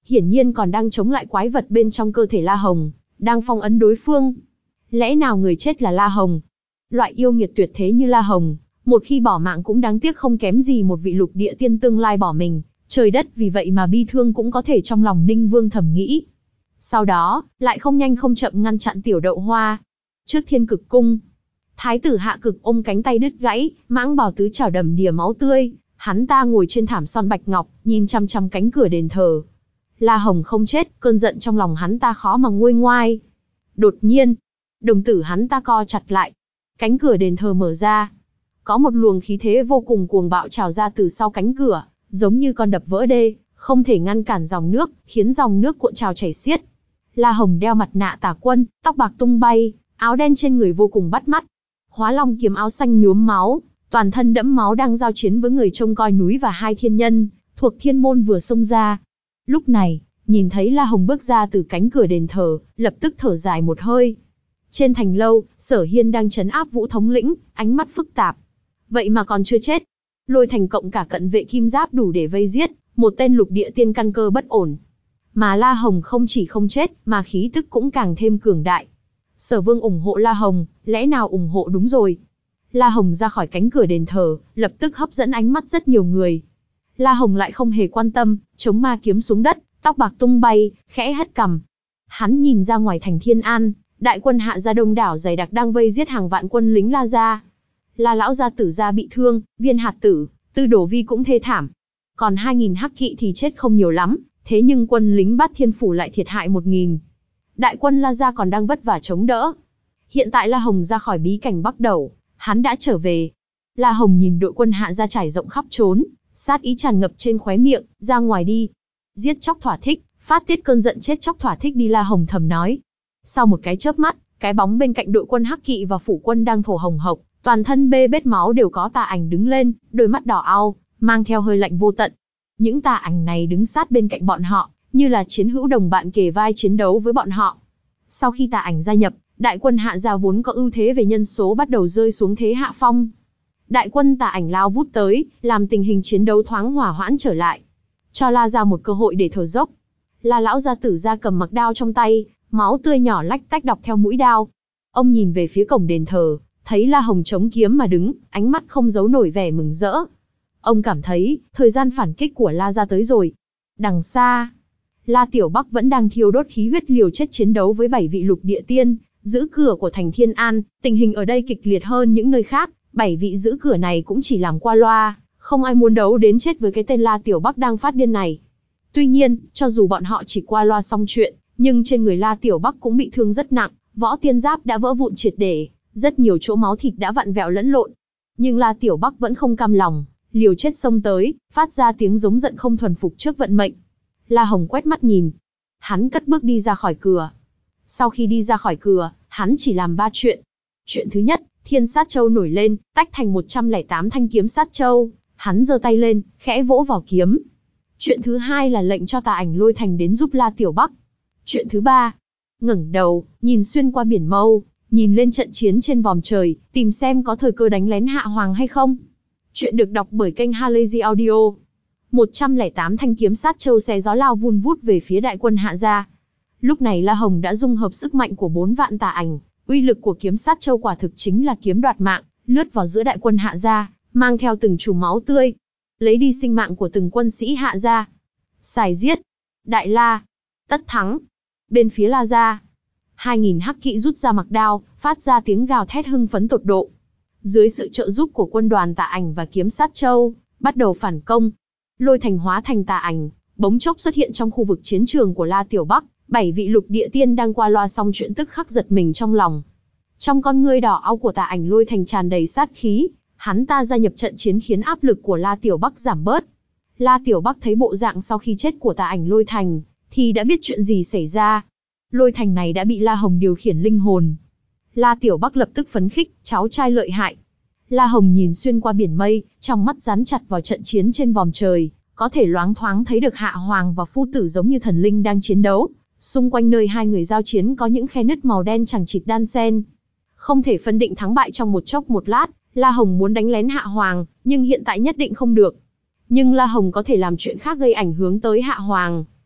hiển nhiên còn đang chống lại quái vật bên trong cơ thể La Hồng, đang phong ấn đối phương. Lẽ nào người chết là La Hồng? Loại yêu nghiệt tuyệt thế như La Hồng, một khi bỏ mạng cũng đáng tiếc không kém gì một vị lục địa tiên tương lai bỏ mình, trời đất vì vậy mà bi thương cũng có thể trong lòng Ninh Vương thầm nghĩ. Sau đó, lại không nhanh không chậm ngăn chặn Tiểu Đậu Hoa. Trước Thiên Cực Cung, Thái tử Hạ Cực ôm cánh tay đứt gãy, mãng bào tứ trảo đầm đìa máu tươi, hắn ta ngồi trên thảm son bạch ngọc, nhìn chăm chăm cánh cửa đền thờ. La Hồng không chết, cơn giận trong lòng hắn ta khó mà nguôi ngoai. Đột nhiên, đồng tử hắn ta co chặt lại. Cánh cửa đền thờ mở ra. Có một luồng khí thế vô cùng cuồng bạo trào ra từ sau cánh cửa, giống như con đập vỡ đê, không thể ngăn cản dòng nước, khiến dòng nước cuộn trào chảy xiết. La Hồng đeo mặt nạ tà quân, tóc bạc tung bay, áo đen trên người vô cùng bắt mắt. Hóa Long kiếm áo xanh nhuốm máu, toàn thân đẫm máu đang giao chiến với người trông coi núi và hai thiên nhân, thuộc thiên môn vừa xông ra. Lúc này, nhìn thấy La Hồng bước ra từ cánh cửa đền thờ, lập tức thở dài một hơi. Trên thành lâu, Sở Hiên đang trấn áp Vũ thống lĩnh, ánh mắt phức tạp. Vậy mà còn chưa chết. Lôi Thành cộng cả cận vệ kim giáp đủ để vây giết, một tên lục địa tiên căn cơ bất ổn. Mà La Hồng không chỉ không chết, mà khí tức cũng càng thêm cường đại. Sở Vương ủng hộ La Hồng, lẽ nào ủng hộ đúng rồi. La Hồng ra khỏi cánh cửa đền thờ, lập tức hấp dẫn ánh mắt rất nhiều người. La Hồng lại không hề quan tâm, chống ma kiếm xuống đất, tóc bạc tung bay, khẽ hất cằm. Hắn nhìn ra ngoài thành Thiên An, đại quân Hạ gia đông đảo dày đặc đang vây giết hàng vạn quân lính La gia. La lão gia tử gia bị thương, Viên hạt tử, Tư Đồ Vi cũng thê thảm. Còn hai nghìn hắc kỵ thì chết không nhiều lắm, thế nhưng quân lính Bát Thiên phủ lại thiệt hại một nghìn. Đại quân La gia còn đang vất vả chống đỡ. Hiện tại La Hồng ra khỏi bí cảnh Bắc Đẩu, hắn đã trở về. La Hồng nhìn đội quân Hạ gia trải rộng khắp trốn, sát ý tràn ngập trên khóe miệng, ra ngoài đi. Giết chóc thỏa thích, phát tiết cơn giận chết chóc thỏa thích đi, La Hồng thầm nói. Sau một cái chớp mắt, cái bóng bên cạnh đội quân hắc kỵ và phủ quân đang thổ hồng hộc, toàn thân bê bết máu đều có tà ảnh đứng lên, đôi mắt đỏ au, mang theo hơi lạnh vô tận. Những tà ảnh này đứng sát bên cạnh bọn họ, như là chiến hữu đồng bạn kề vai chiến đấu với bọn họ. Sau khi tà ảnh gia nhập, đại quân Hạ gia vốn có ưu thế về nhân số bắt đầu rơi xuống thế hạ phong. Đại quân tà ảnh lao vút tới, làm tình hình chiến đấu thoáng hỏa hoãn trở lại. Cho La gia một cơ hội để thở dốc. La lão gia tử gia cầm mặc đao trong tay, máu tươi nhỏ lách tách đọc theo mũi đao. Ông nhìn về phía cổng đền thờ, thấy La Hồng chống kiếm mà đứng, ánh mắt không giấu nổi vẻ mừng rỡ. Ông cảm thấy, thời gian phản kích của La gia tới rồi. Đằng xa, La Tiểu Bắc vẫn đang thiêu đốt khí huyết liều chết chiến đấu với bảy vị lục địa tiên, giữ cửa của thành Thiên An, tình hình ở đây kịch liệt hơn những nơi khác, bảy vị giữ cửa này cũng chỉ làm qua loa, không ai muốn đấu đến chết với cái tên La Tiểu Bắc đang phát điên này. Tuy nhiên, cho dù bọn họ chỉ qua loa xong chuyện, nhưng trên người La Tiểu Bắc cũng bị thương rất nặng, võ tiên giáp đã vỡ vụn triệt để, rất nhiều chỗ máu thịt đã vặn vẹo lẫn lộn. Nhưng La Tiểu Bắc vẫn không cam lòng, liều chết xông tới, phát ra tiếng giống giận không thuần phục trước vận mệnh. La Hồng quét mắt nhìn, hắn cất bước đi ra khỏi cửa. Sau khi đi ra khỏi cửa, hắn chỉ làm ba chuyện. Chuyện thứ nhất, Thiên Sát Châu nổi lên, tách thành một trăm lẻ tám thanh kiếm sát châu, hắn giơ tay lên, khẽ vỗ vào kiếm. Chuyện thứ hai là lệnh cho tà ảnh Lôi Thành đến giúp La Tiểu Bắc. Chuyện thứ ba, ngẩng đầu, nhìn xuyên qua biển mâu, nhìn lên trận chiến trên vòm trời, tìm xem có thời cơ đánh lén Hạ Hoàng hay không. Chuyện được đọc bởi kênh Halazy Audio. một trăm lẻ tám thanh kiếm sát châu xé gió lao vun vút về phía đại quân Hạ gia. Lúc này La Hồng đã dung hợp sức mạnh của bốn vạn tà ảnh, uy lực của kiếm sát châu quả thực chính là kiếm đoạt mạng, lướt vào giữa đại quân Hạ gia, mang theo từng chùm máu tươi, lấy đi sinh mạng của từng quân sĩ Hạ gia. Xài giết, Đại La, tất thắng. Bên phía La gia, hai nghìn hắc kỵ rút ra mặc đao, phát ra tiếng gào thét hưng phấn tột độ. Dưới sự trợ giúp của quân đoàn tà ảnh và kiếm sát châu, bắt đầu phản công. Lôi Thành hóa thành tà ảnh, bỗng chốc xuất hiện trong khu vực chiến trường của La Tiểu Bắc. Bảy vị lục địa tiên đang qua loa xong chuyện tức khắc giật mình trong lòng. Trong con ngươi đỏ au của tà ảnh Lôi Thành tràn đầy sát khí, hắn ta gia nhập trận chiến khiến áp lực của La Tiểu Bắc giảm bớt. La Tiểu Bắc thấy bộ dạng sau khi chết của tà ảnh Lôi Thành, thì đã biết chuyện gì xảy ra. Lôi Thành này đã bị La Hồng điều khiển linh hồn. La Tiểu Bắc lập tức phấn khích, cháu trai lợi hại. La Hồng nhìn xuyên qua biển mây, trong mắt dán chặt vào trận chiến trên vòm trời, có thể loáng thoáng thấy được Hạ Hoàng và phu tử giống như thần linh đang chiến đấu. Xung quanh nơi hai người giao chiến có những khe nứt màu đen chằng chịt đan xen. Không thể phân định thắng bại trong một chốc một lát, La Hồng muốn đánh lén Hạ Hoàng, nhưng hiện tại nhất định không được. Nhưng La Hồng có thể làm chuyện khác gây ảnh hưởng tới Hạ Hoàng.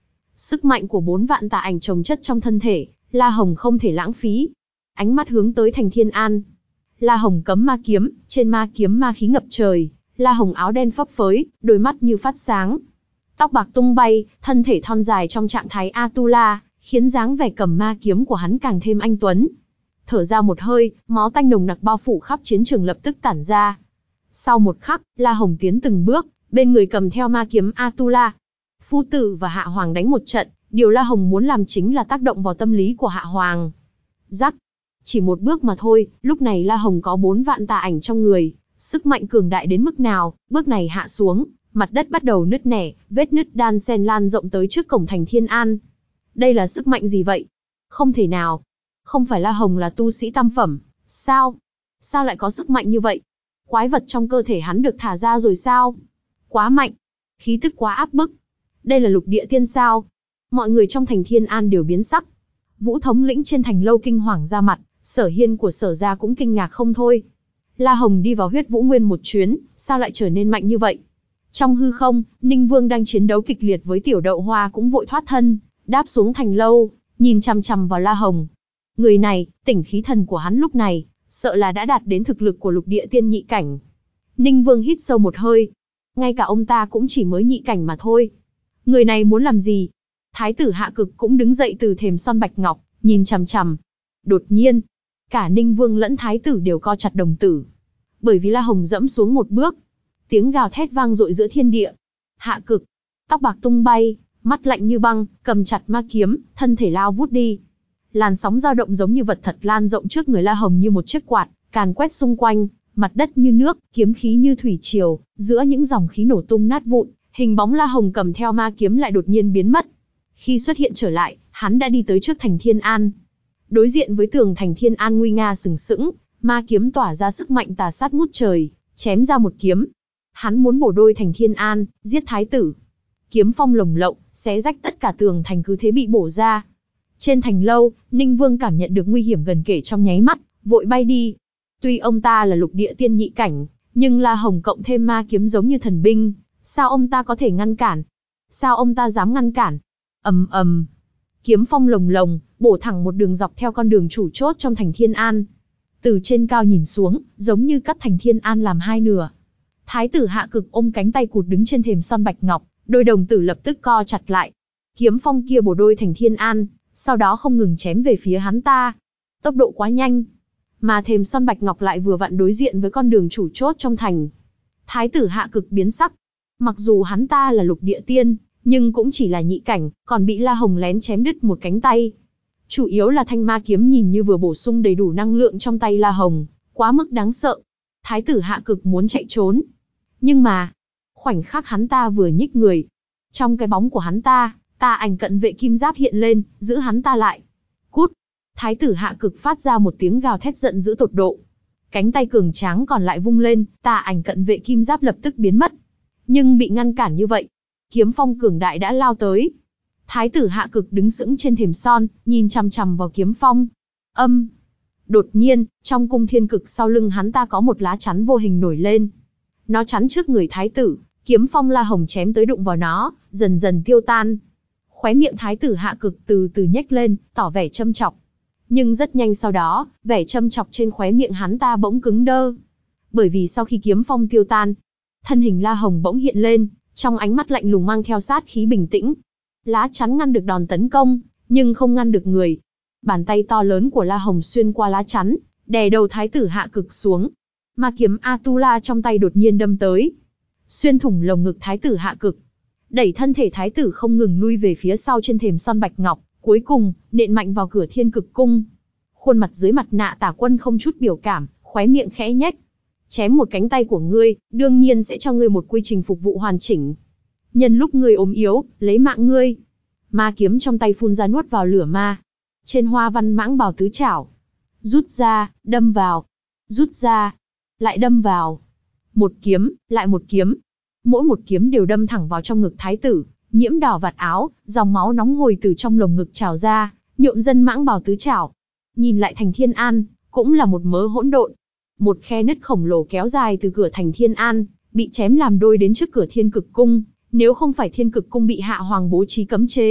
Sức mạnh của bốn vạn tà ảnh chồng chất trong thân thể, La Hồng không thể lãng phí. Ánh mắt hướng tới thành Thiên An. La Hồng cấm ma kiếm, trên ma kiếm ma khí ngập trời, La Hồng áo đen phấp phới, đôi mắt như phát sáng. Tóc bạc tung bay, thân thể thon dài trong trạng thái Atula, khiến dáng vẻ cầm ma kiếm của hắn càng thêm anh tuấn. Thở ra một hơi, máu tanh nồng nặc bao phủ khắp chiến trường lập tức tản ra. Sau một khắc, La Hồng tiến từng bước, bên người cầm theo ma kiếm Atula. Phu tử và Hạ Hoàng đánh một trận, điều La Hồng muốn làm chính là tác động vào tâm lý của Hạ Hoàng. Rắc, chỉ một bước mà thôi, lúc này La Hồng có bốn vạn tà ảnh trong người, sức mạnh cường đại đến mức nào, bước này hạ xuống, mặt đất bắt đầu nứt nẻ, vết nứt đan xen lan rộng tới trước cổng thành Thiên An. Đây là sức mạnh gì vậy? Không thể nào. Không phải La Hồng là tu sĩ tam phẩm, sao? Sao lại có sức mạnh như vậy? Quái vật trong cơ thể hắn được thả ra rồi sao? Quá mạnh. Khí tức quá áp bức. Đây là lục địa tiên sao? Mọi người trong thành Thiên An đều biến sắc. Vũ thống lĩnh trên thành lâu kinh hoàng ra mặt, Sở Hiên của Sở gia cũng kinh ngạc không thôi. La Hồng đi vào huyết vũ nguyên một chuyến, sao lại trở nên mạnh như vậy? Trong hư không, Ninh Vương đang chiến đấu kịch liệt với Tiểu Đậu Hoa cũng vội thoát thân, đáp xuống thành lâu, nhìn chằm chằm vào La Hồng. Người này, tỉnh khí thần của hắn lúc này, sợ là đã đạt đến thực lực của lục địa tiên nhị cảnh. Ninh Vương hít sâu một hơi. Ngay cả ông ta cũng chỉ mới nhị cảnh mà thôi. Người này muốn làm gì? Thái tử Hạ Cực cũng đứng dậy từ thềm son bạch ngọc, nhìn chằm chằm. Đột nhiên, cả Ninh Vương lẫn Thái tử đều co chặt đồng tử. Bởi vì La Hồng dẫm xuống một bước. Tiếng gào thét vang dội giữa thiên địa. Hạ Cực, tóc bạc tung bay, mắt lạnh như băng, cầm chặt ma kiếm, thân thể lao vút đi. Làn sóng dao động giống như vật thật lan rộng trước người La Hồng như một chiếc quạt, càn quét xung quanh, mặt đất như nước, kiếm khí như thủy triều, giữa những dòng khí nổ tung nát vụn, hình bóng La Hồng cầm theo ma kiếm lại đột nhiên biến mất. Khi xuất hiện trở lại, hắn đã đi tới trước thành Thiên An. Đối diện với tường thành Thiên An nguy nga sừng sững, ma kiếm tỏa ra sức mạnh tà sát ngút trời, chém ra một kiếm. Hắn muốn bổ đôi thành Thiên An, giết thái tử. Kiếm phong lồng lộng, xé rách tất cả tường thành cứ thế bị bổ ra. Trên thành lâu, Ninh Vương cảm nhận được nguy hiểm gần kể trong nháy mắt, vội bay đi. Tuy ông ta là lục địa tiên nhị cảnh, nhưng La Hồng cộng thêm ma kiếm giống như thần binh, sao ông ta có thể ngăn cản? Sao ông ta dám ngăn cản? Ầm ầm, kiếm phong lồng lồng, bổ thẳng một đường dọc theo con đường chủ chốt trong thành Thiên An. Từ trên cao nhìn xuống, giống như cắt thành Thiên An làm hai nửa. Thái tử Hạ Cực ôm cánh tay cụt đứng trên thềm son bạch ngọc, đôi đồng tử lập tức co chặt lại. Kiếm phong kia bổ đôi thành Thiên An, sau đó không ngừng chém về phía hắn ta. Tốc độ quá nhanh, mà thềm son bạch ngọc lại vừa vặn đối diện với con đường chủ chốt trong thành. Thái tử Hạ Cực biến sắc. Mặc dù hắn ta là lục địa tiên, nhưng cũng chỉ là nhị cảnh, còn bị La Hồng lén chém đứt một cánh tay. Chủ yếu là thanh ma kiếm nhìn như vừa bổ sung đầy đủ năng lượng trong tay La Hồng, quá mức đáng sợ. Thái tử Hạ Cực muốn chạy trốn. Nhưng mà, khoảnh khắc hắn ta vừa nhích người, trong cái bóng của hắn ta, tà ảnh cận vệ kim giáp hiện lên, giữ hắn ta lại. Cút! Thái tử Hạ Cực phát ra một tiếng gào thét giận dữ tột độ. Cánh tay cường tráng còn lại vung lên, tà ảnh cận vệ kim giáp lập tức biến mất. Nhưng bị ngăn cản như vậy, kiếm phong cường đại đã lao tới. Thái tử Hạ Cực đứng sững trên thềm son, nhìn chằm chằm vào kiếm phong. Âm! Đột nhiên, trong cung thiên cực sau lưng hắn ta có một lá chắn vô hình nổi lên. Nó chắn trước người thái tử, kiếm phong La Hồng chém tới đụng vào nó, dần dần tiêu tan. Khóe miệng thái tử Hạ Cực từ từ nhếch lên, tỏ vẻ châm chọc. Nhưng rất nhanh sau đó, vẻ châm chọc trên khóe miệng hắn ta bỗng cứng đơ. Bởi vì sau khi kiếm phong tiêu tan, thân hình La Hồng bỗng hiện lên, trong ánh mắt lạnh lùng mang theo sát khí bình tĩnh. Lá chắn ngăn được đòn tấn công, nhưng không ngăn được người. Bàn tay to lớn của La Hồng xuyên qua lá chắn, đè đầu thái tử Hạ Cực xuống. Ma kiếm Atula trong tay đột nhiên đâm tới, xuyên thủng lồng ngực thái tử Hạ Cực, đẩy thân thể thái tử không ngừng lui về phía sau trên thềm son bạch ngọc, cuối cùng nện mạnh vào cửa Thiên Cực cung. Khuôn mặt dưới mặt nạ Tả Quân không chút biểu cảm, khóe miệng khẽ nhếch. Chém một cánh tay của ngươi, đương nhiên sẽ cho ngươi một quy trình phục vụ hoàn chỉnh. Nhân lúc ngươi ốm yếu, lấy mạng ngươi. Ma kiếm trong tay phun ra nuốt vào lửa ma. Trên hoa văn mãng bào tứ trảo, rút ra, đâm vào, rút ra, lại đâm vào. Một kiếm, lại một kiếm. Mỗi một kiếm đều đâm thẳng vào trong ngực thái tử, nhiễm đỏ vạt áo, dòng máu nóng hổi từ trong lồng ngực trào ra, nhuộm dân mãng bào tứ trảo. Nhìn lại thành Thiên An, cũng là một mớ hỗn độn. Một khe nứt khổng lồ kéo dài từ cửa thành Thiên An, bị chém làm đôi đến trước cửa Thiên Cực cung. Nếu không phải Thiên Cực cung bị Hạ Hoàng bố trí cấm chế,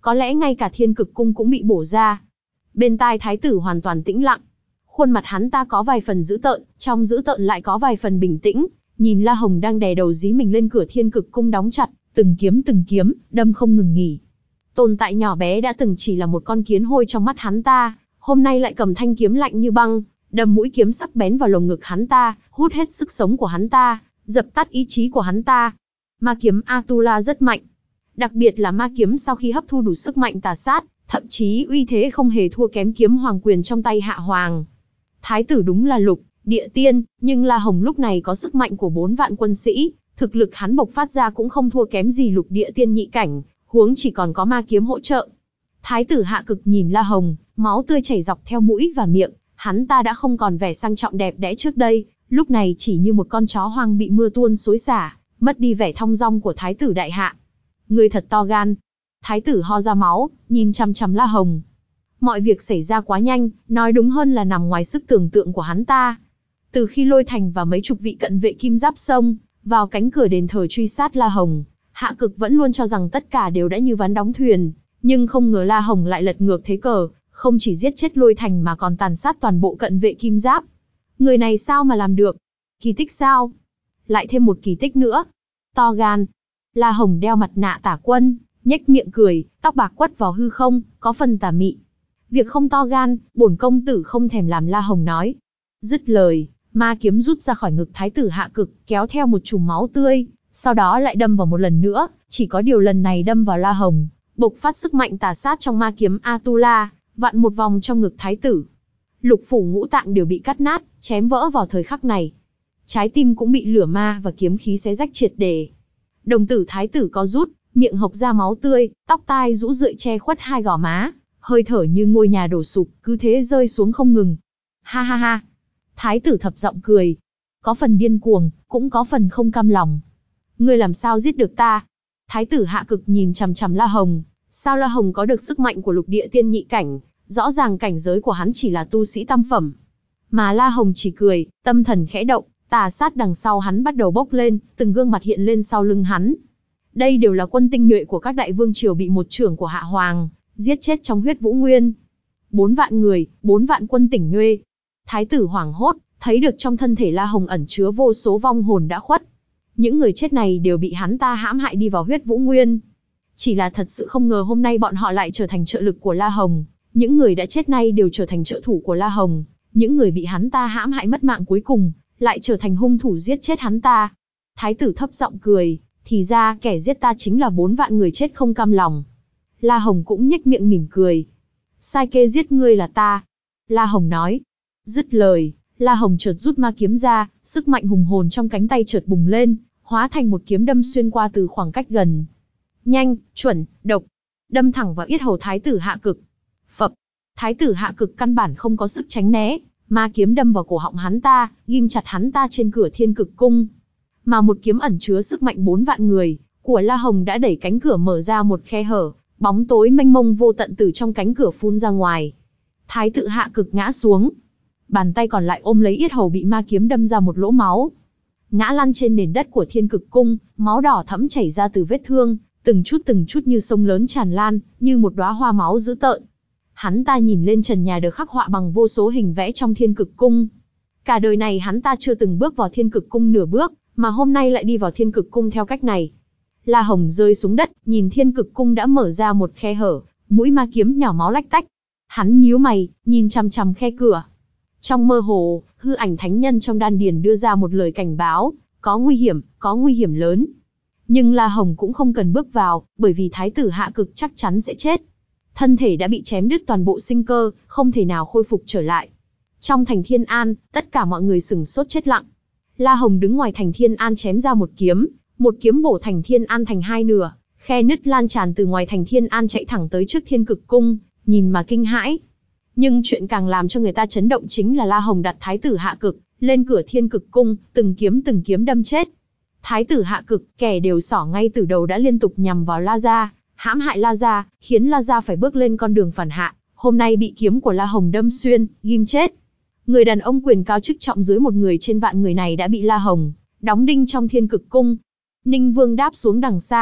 có lẽ ngay cả thiên cực cung cũng bị bổ ra. Bên tai thái tử hoàn toàn tĩnh lặng. Khuôn mặt hắn ta có vài phần dữ tợn, trong dữ tợn lại có vài phần bình tĩnh, nhìn La Hồng đang đè đầu dí mình lên cửa thiên cực cung đóng chặt, từng kiếm từng kiếm, đâm không ngừng nghỉ. Tồn tại nhỏ bé đã từng chỉ là một con kiến hôi trong mắt hắn ta, hôm nay lại cầm thanh kiếm lạnh như băng, đâm mũi kiếm sắc bén vào lồng ngực hắn ta, hút hết sức sống của hắn ta, dập tắt ý chí của hắn ta. Ma kiếm Atula rất mạnh, đặc biệt là ma kiếm sau khi hấp thu đủ sức mạnh tà sát, thậm chí uy thế không hề thua kém kiếm hoàng quyền trong tay Hạ Hoàng. Thái tử đúng là lục địa tiên, nhưng La Hồng lúc này có sức mạnh của bốn vạn quân sĩ, thực lực hắn bộc phát ra cũng không thua kém gì lục địa tiên nhị cảnh, huống chỉ còn có ma kiếm hỗ trợ. Thái tử Hạ Cực nhìn La Hồng, máu tươi chảy dọc theo mũi và miệng, hắn ta đã không còn vẻ sang trọng đẹp đẽ trước đây, lúc này chỉ như một con chó hoang bị mưa tuôn xối xả, mất đi vẻ thong dong của thái tử đại hạ. Người thật to gan. Thái tử ho ra máu, nhìn chằm chằm La Hồng. Mọi việc xảy ra quá nhanh, nói đúng hơn là nằm ngoài sức tưởng tượng của hắn ta. Từ khi Lôi Thành và mấy chục vị cận vệ kim giáp xông vào cánh cửa đền thờ truy sát La Hồng, Hạ Cực vẫn luôn cho rằng tất cả đều đã như ván đóng thuyền, nhưng không ngờ La Hồng lại lật ngược thế cờ, không chỉ giết chết Lôi Thành mà còn tàn sát toàn bộ cận vệ kim giáp. Người này sao mà làm được? Kỳ tích sao? Lại thêm một kỳ tích nữa. To gan. La Hồng đeo mặt nạ tả quân, nhếch miệng cười, tóc bạc quất vào hư không, có phần tà mị. Việc không to gan, bổn công tử không thèm làm, La Hồng nói. Dứt lời, ma kiếm rút ra khỏi ngực thái tử Hạ Cực, kéo theo một chùm máu tươi, sau đó lại đâm vào một lần nữa, chỉ có điều lần này đâm vào La Hồng, bộc phát sức mạnh tà sát trong ma kiếm Atula, vặn một vòng trong ngực thái tử. Lục phủ ngũ tạng đều bị cắt nát, chém vỡ vào thời khắc này. Trái tim cũng bị lửa ma và kiếm khí xé rách triệt để. Đồng tử thái tử có rút, miệng hộc ra máu tươi, tóc tai rũ rượi che khuất hai gò má, hơi thở như ngôi nhà đổ sụp, cứ thế rơi xuống không ngừng. Ha ha ha. Thái tử thập giọng cười. Có phần điên cuồng, cũng có phần không cam lòng. Ngươi làm sao giết được ta? Thái tử Hạ Cực nhìn chằm chằm La Hồng. Sao La Hồng có được sức mạnh của lục địa tiên nhị cảnh? Rõ ràng cảnh giới của hắn chỉ là tu sĩ tam phẩm. Mà La Hồng chỉ cười, tâm thần khẽ động, tà sát đằng sau hắn bắt đầu bốc lên, từng gương mặt hiện lên sau lưng hắn. Đây đều là quân tinh nhuệ của các đại vương triều bị một trưởng của Hạ Hoàng giết chết trong huyết vũ nguyên. Bốn vạn người, bốn vạn quân tỉnh nhuệ. Thái tử hoảng hốt, thấy được trong thân thể La Hồng ẩn chứa vô số vong hồn đã khuất. Những người chết này đều bị hắn ta hãm hại đi vào huyết vũ nguyên. Chỉ là thật sự không ngờ hôm nay bọn họ lại trở thành trợ lực của La Hồng. Những người đã chết nay đều trở thành trợ thủ của La Hồng. Những người bị hắn ta hãm hại mất mạng cuối cùng, lại trở thành hung thủ giết chết hắn ta. Thái tử thấp giọng cười, thì ra kẻ giết ta chính là bốn vạn người chết không cam lòng. La Hồng cũng nhếch miệng mỉm cười. Sai kê giết ngươi là ta. La Hồng nói. Dứt lời, La Hồng chợt rút ma kiếm ra, sức mạnh hùng hồn trong cánh tay chợt bùng lên, hóa thành một kiếm đâm xuyên qua từ khoảng cách gần. Nhanh, chuẩn, độc, đâm thẳng vào yết hầu thái tử Hạ Cực. Phập, thái tử Hạ Cực căn bản không có sức tránh né, ma kiếm đâm vào cổ họng hắn ta, ghim chặt hắn ta trên cửa thiên cực cung. Mà một kiếm ẩn chứa sức mạnh bốn vạn người của La Hồng đã đẩy cánh cửa mở ra một khe hở, bóng tối mênh mông vô tận từ trong cánh cửa phun ra ngoài. Thái tử Hạ Cực ngã xuống, bàn tay còn lại ôm lấy yết hầu bị ma kiếm đâm ra một lỗ máu. Ngã lăn trên nền đất của thiên cực cung, máu đỏ thẫm chảy ra từ vết thương, từng chút từng chút như sông lớn tràn lan, như một đóa hoa máu dữ tợn. Hắn ta nhìn lên trần nhà được khắc họa bằng vô số hình vẽ trong thiên cực cung. Cả đời này hắn ta chưa từng bước vào thiên cực cung nửa bước, mà hôm nay lại đi vào thiên cực cung theo cách này. La Hồng rơi xuống đất, nhìn thiên cực cung đã mở ra một khe hở, mũi ma kiếm nhỏ máu lách tách. Hắn nhíu mày, nhìn chằm chằm khe cửa. Trong mơ hồ, hư ảnh thánh nhân trong đan điền đưa ra một lời cảnh báo, có nguy hiểm, có nguy hiểm lớn. Nhưng La Hồng cũng không cần bước vào, bởi vì thái tử Hạ Cực chắc chắn sẽ chết. Thân thể đã bị chém đứt toàn bộ sinh cơ, không thể nào khôi phục trở lại. Trong thành Thiên An, tất cả mọi người sửng sốt chết lặng. La Hồng đứng ngoài thành Thiên An chém ra một kiếm, một kiếm bổ thành Thiên An thành hai nửa, khe nứt lan tràn từ ngoài thành Thiên An chạy thẳng tới trước thiên cực cung, nhìn mà kinh hãi. Nhưng chuyện càng làm cho người ta chấn động chính là La Hồng đặt thái tử Hạ Cực lên cửa thiên cực cung, từng kiếm từng kiếm đâm chết. Thái tử Hạ Cực, kẻ đều xỏ ngay từ đầu đã liên tục nhằm vào La Gia, hãm hại La Gia, khiến La Gia phải bước lên con đường phản hạ, hôm nay bị kiếm của La Hồng đâm xuyên, ghim chết. Người đàn ông quyền cao chức trọng dưới một người trên vạn người này đã bị La Hồng đóng đinh trong thiên cực cung. Ninh Vương đáp xuống đằng xa,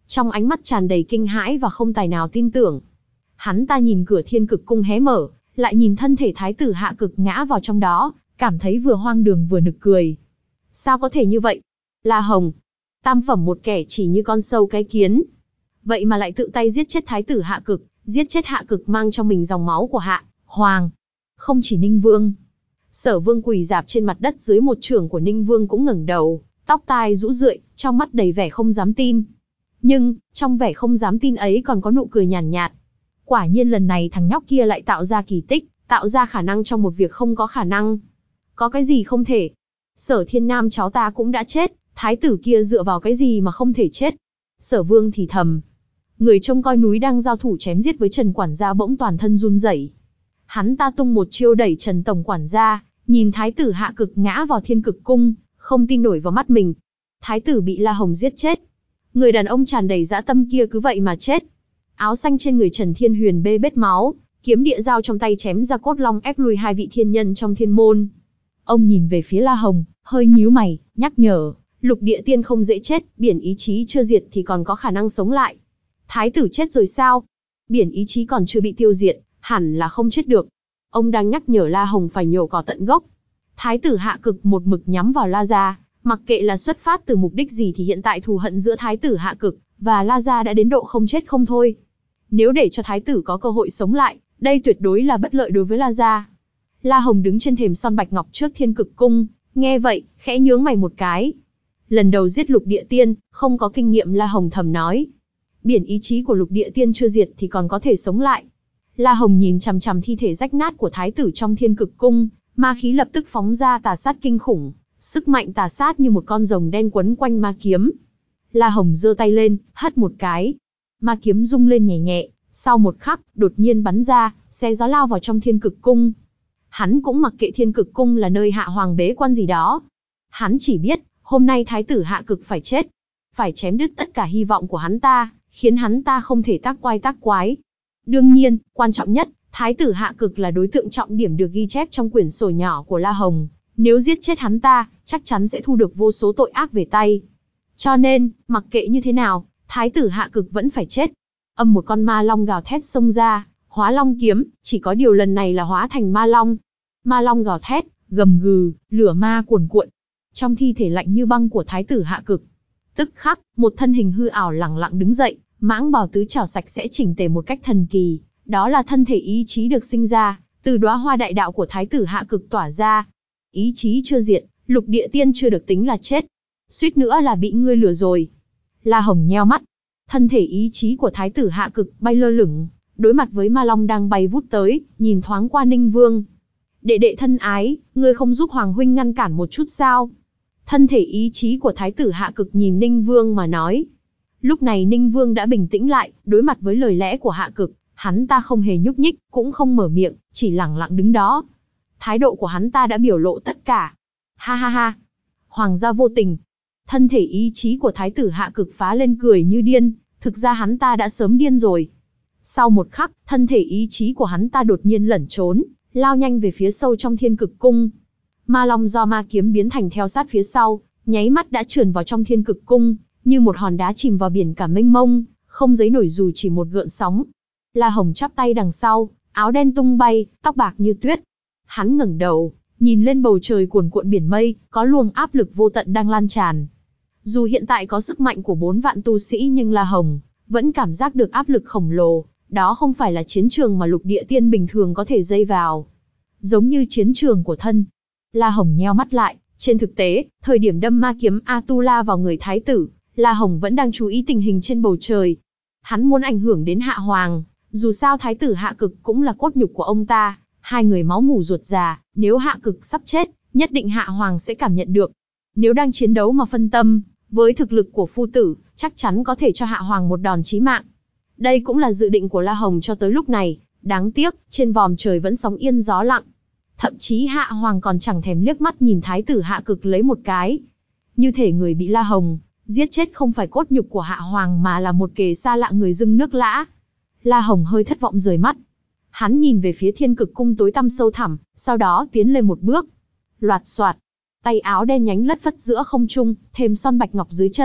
trong ánh mắt tràn đầy kinh hãi và không tài nào tin tưởng. Hắn ta nhìn cửa Thiên Cực Cung hé mở, lại nhìn thân thể thái tử Hạ Cực ngã vào trong đó, cảm thấy vừa hoang đường vừa nực cười. Sao có thể như vậy? La Hồng, tam phẩm một kẻ chỉ như con sâu cái kiến, vậy mà lại tự tay giết chết thái tử Hạ Cực, giết chết Hạ Cực mang trong mình dòng máu của Hạ Hoàng. Không chỉ Ninh Vương, Sở Vương quỳ rạp trên mặt đất dưới một chưởng của Ninh Vương cũng ngẩng đầu, tóc tai rũ rượi, trong mắt đầy vẻ không dám tin. Nhưng, trong vẻ không dám tin ấy còn có nụ cười nhàn nhạt, nhạt. Quả nhiên lần này thằng nhóc kia lại tạo ra kỳ tích, tạo ra khả năng trong một việc không có khả năng. Có cái gì không thể? Sở Thiên Nam cháu ta cũng đã chết, thái tử kia dựa vào cái gì mà không thể chết? Sở Vương thì thầm. Người trông coi núi đang giao thủ chém giết với Trần quản gia bỗng toàn thân run rẩy. Hắn ta tung một chiêu đẩy Trần tổng quản gia, nhìn thái tử Hạ Cực ngã vào Thiên Cực Cung, không tin nổi vào mắt mình. Thái tử bị La Hồng giết chết. Người đàn ông tràn đầy dã tâm kia cứ vậy mà chết. Áo xanh trên người Trần Thiên Huyền bê bết máu, kiếm địa dao trong tay chém ra cốt long ép lui hai vị thiên nhân trong thiên môn. Ông nhìn về phía La Hồng, hơi nhíu mày, nhắc nhở, lục địa tiên không dễ chết, biển ý chí chưa diệt thì còn có khả năng sống lại. Thái tử chết rồi sao? Biển ý chí còn chưa bị tiêu diệt, hẳn là không chết được. Ông đang nhắc nhở La Hồng phải nhổ cỏ tận gốc. Thái tử Hạ Cực một mực nhắm vào La Gia, mặc kệ là xuất phát từ mục đích gì thì hiện tại thù hận giữa thái tử Hạ Cực và La Gia đã đến độ không chết không thôi. Nếu để cho thái tử có cơ hội sống lại, đây tuyệt đối là bất lợi đối với La Gia. La Hồng đứng trên thềm son bạch ngọc trước Thiên Cực Cung, nghe vậy, khẽ nhướng mày một cái. Lần đầu giết lục địa tiên, không có kinh nghiệm. La Hồng thầm nói. Biển ý chí của lục địa tiên chưa diệt thì còn có thể sống lại. La Hồng nhìn chằm chằm thi thể rách nát của thái tử trong Thiên Cực Cung, ma khí lập tức phóng ra tà sát kinh khủng, sức mạnh tà sát như một con rồng đen quấn quanh ma kiếm. La Hồng giơ tay lên, hất một cái. Ma kiếm rung lên nhẹ nhẹ, sau một khắc, đột nhiên bắn ra, xé gió lao vào trong Thiên Cực Cung. Hắn cũng mặc kệ Thiên Cực Cung là nơi Hạ Hoàng bế quan gì đó. Hắn chỉ biết, hôm nay thái tử Hạ Cực phải chết. Phải chém đứt tất cả hy vọng của hắn ta, khiến hắn ta không thể tác quái tác quái. Đương nhiên, quan trọng nhất, thái tử Hạ Cực là đối tượng trọng điểm được ghi chép trong quyển sổ nhỏ của La Hồng. Nếu giết chết hắn ta, chắc chắn sẽ thu được vô số tội ác về tay. Cho nên, mặc kệ như thế nào, thái tử Hạ Cực vẫn phải chết. Âm một con ma long gào thét xông ra, hóa long kiếm, chỉ có điều lần này là hóa thành ma long. Ma long gào thét, gầm gừ, lửa ma cuồn cuộn. Trong thi thể lạnh như băng của thái tử Hạ Cực, tức khắc, một thân hình hư ảo lẳng lặng đứng dậy, mãng bào tứ trảo sạch sẽ chỉnh tề một cách thần kỳ. Đó là thân thể ý chí được sinh ra, từ đóa hoa đại đạo của thái tử Hạ Cực tỏa ra. Ý chí chưa diệt, lục địa tiên chưa được tính là chết. Suýt nữa là bị ngươi lừa rồi. La Hồng nheo mắt. Thân thể ý chí của thái tử Hạ Cực bay lơ lửng, đối mặt với ma long đang bay vút tới, nhìn thoáng qua Ninh Vương. Đệ đệ thân ái, ngươi không giúp Hoàng huynh ngăn cản một chút sao? Thân thể ý chí của thái tử Hạ Cực nhìn Ninh Vương mà nói. Lúc này Ninh Vương đã bình tĩnh lại, đối mặt với lời lẽ của Hạ Cực, hắn ta không hề nhúc nhích, cũng không mở miệng, chỉ lẳng lặng đứng đó. Thái độ của hắn ta đã biểu lộ tất cả. Ha ha ha. Hoàng gia vô tình. Thân thể ý chí của thái tử Hạ Cực phá lên cười như điên, thực ra hắn ta đã sớm điên rồi. Sau một khắc, thân thể ý chí của hắn ta đột nhiên lẩn trốn, lao nhanh về phía sâu trong Thiên Cực Cung. Ma long do ma kiếm biến thành theo sát phía sau, nháy mắt đã trườn vào trong Thiên Cực Cung, như một hòn đá chìm vào biển cả mênh mông, không dấy nổi dù chỉ một gợn sóng. La Hồng chắp tay đằng sau, áo đen tung bay, tóc bạc như tuyết. Hắn ngẩng đầu, nhìn lên bầu trời cuồn cuộn biển mây, có luồng áp lực vô tận đang lan tràn. Dù hiện tại có sức mạnh của bốn vạn tu sĩ nhưng La Hồng vẫn cảm giác được áp lực khổng lồ, đó không phải là chiến trường mà lục địa tiên bình thường có thể dây vào. Giống như chiến trường của thân. La Hồng nheo mắt lại, trên thực tế, thời điểm đâm ma kiếm Atula vào người thái tử, La Hồng vẫn đang chú ý tình hình trên bầu trời. Hắn muốn ảnh hưởng đến Hạ Hoàng, dù sao thái tử Hạ Cực cũng là cốt nhục của ông ta, hai người máu mủ ruột già, nếu Hạ Cực sắp chết, nhất định Hạ Hoàng sẽ cảm nhận được. Nếu đang chiến đấu mà phân tâm, với thực lực của phu tử, chắc chắn có thể cho Hạ Hoàng một đòn chí mạng. Đây cũng là dự định của La Hồng cho tới lúc này, đáng tiếc, trên vòm trời vẫn sóng yên gió lặng. Thậm chí Hạ Hoàng còn chẳng thèm liếc mắt nhìn thái tử Hạ Cực lấy một cái. Như thể người bị La Hồng giết chết không phải cốt nhục của Hạ Hoàng mà là một kẻ xa lạ người dưng nước lã. La Hồng hơi thất vọng rời mắt. Hắn nhìn về phía Thiên Cực Cung tối tăm sâu thẳm, sau đó tiến lên một bước. Loạt xoạt, tay áo đen nhánh lất phất giữa không trung, thềm son bạch ngọc dưới chân,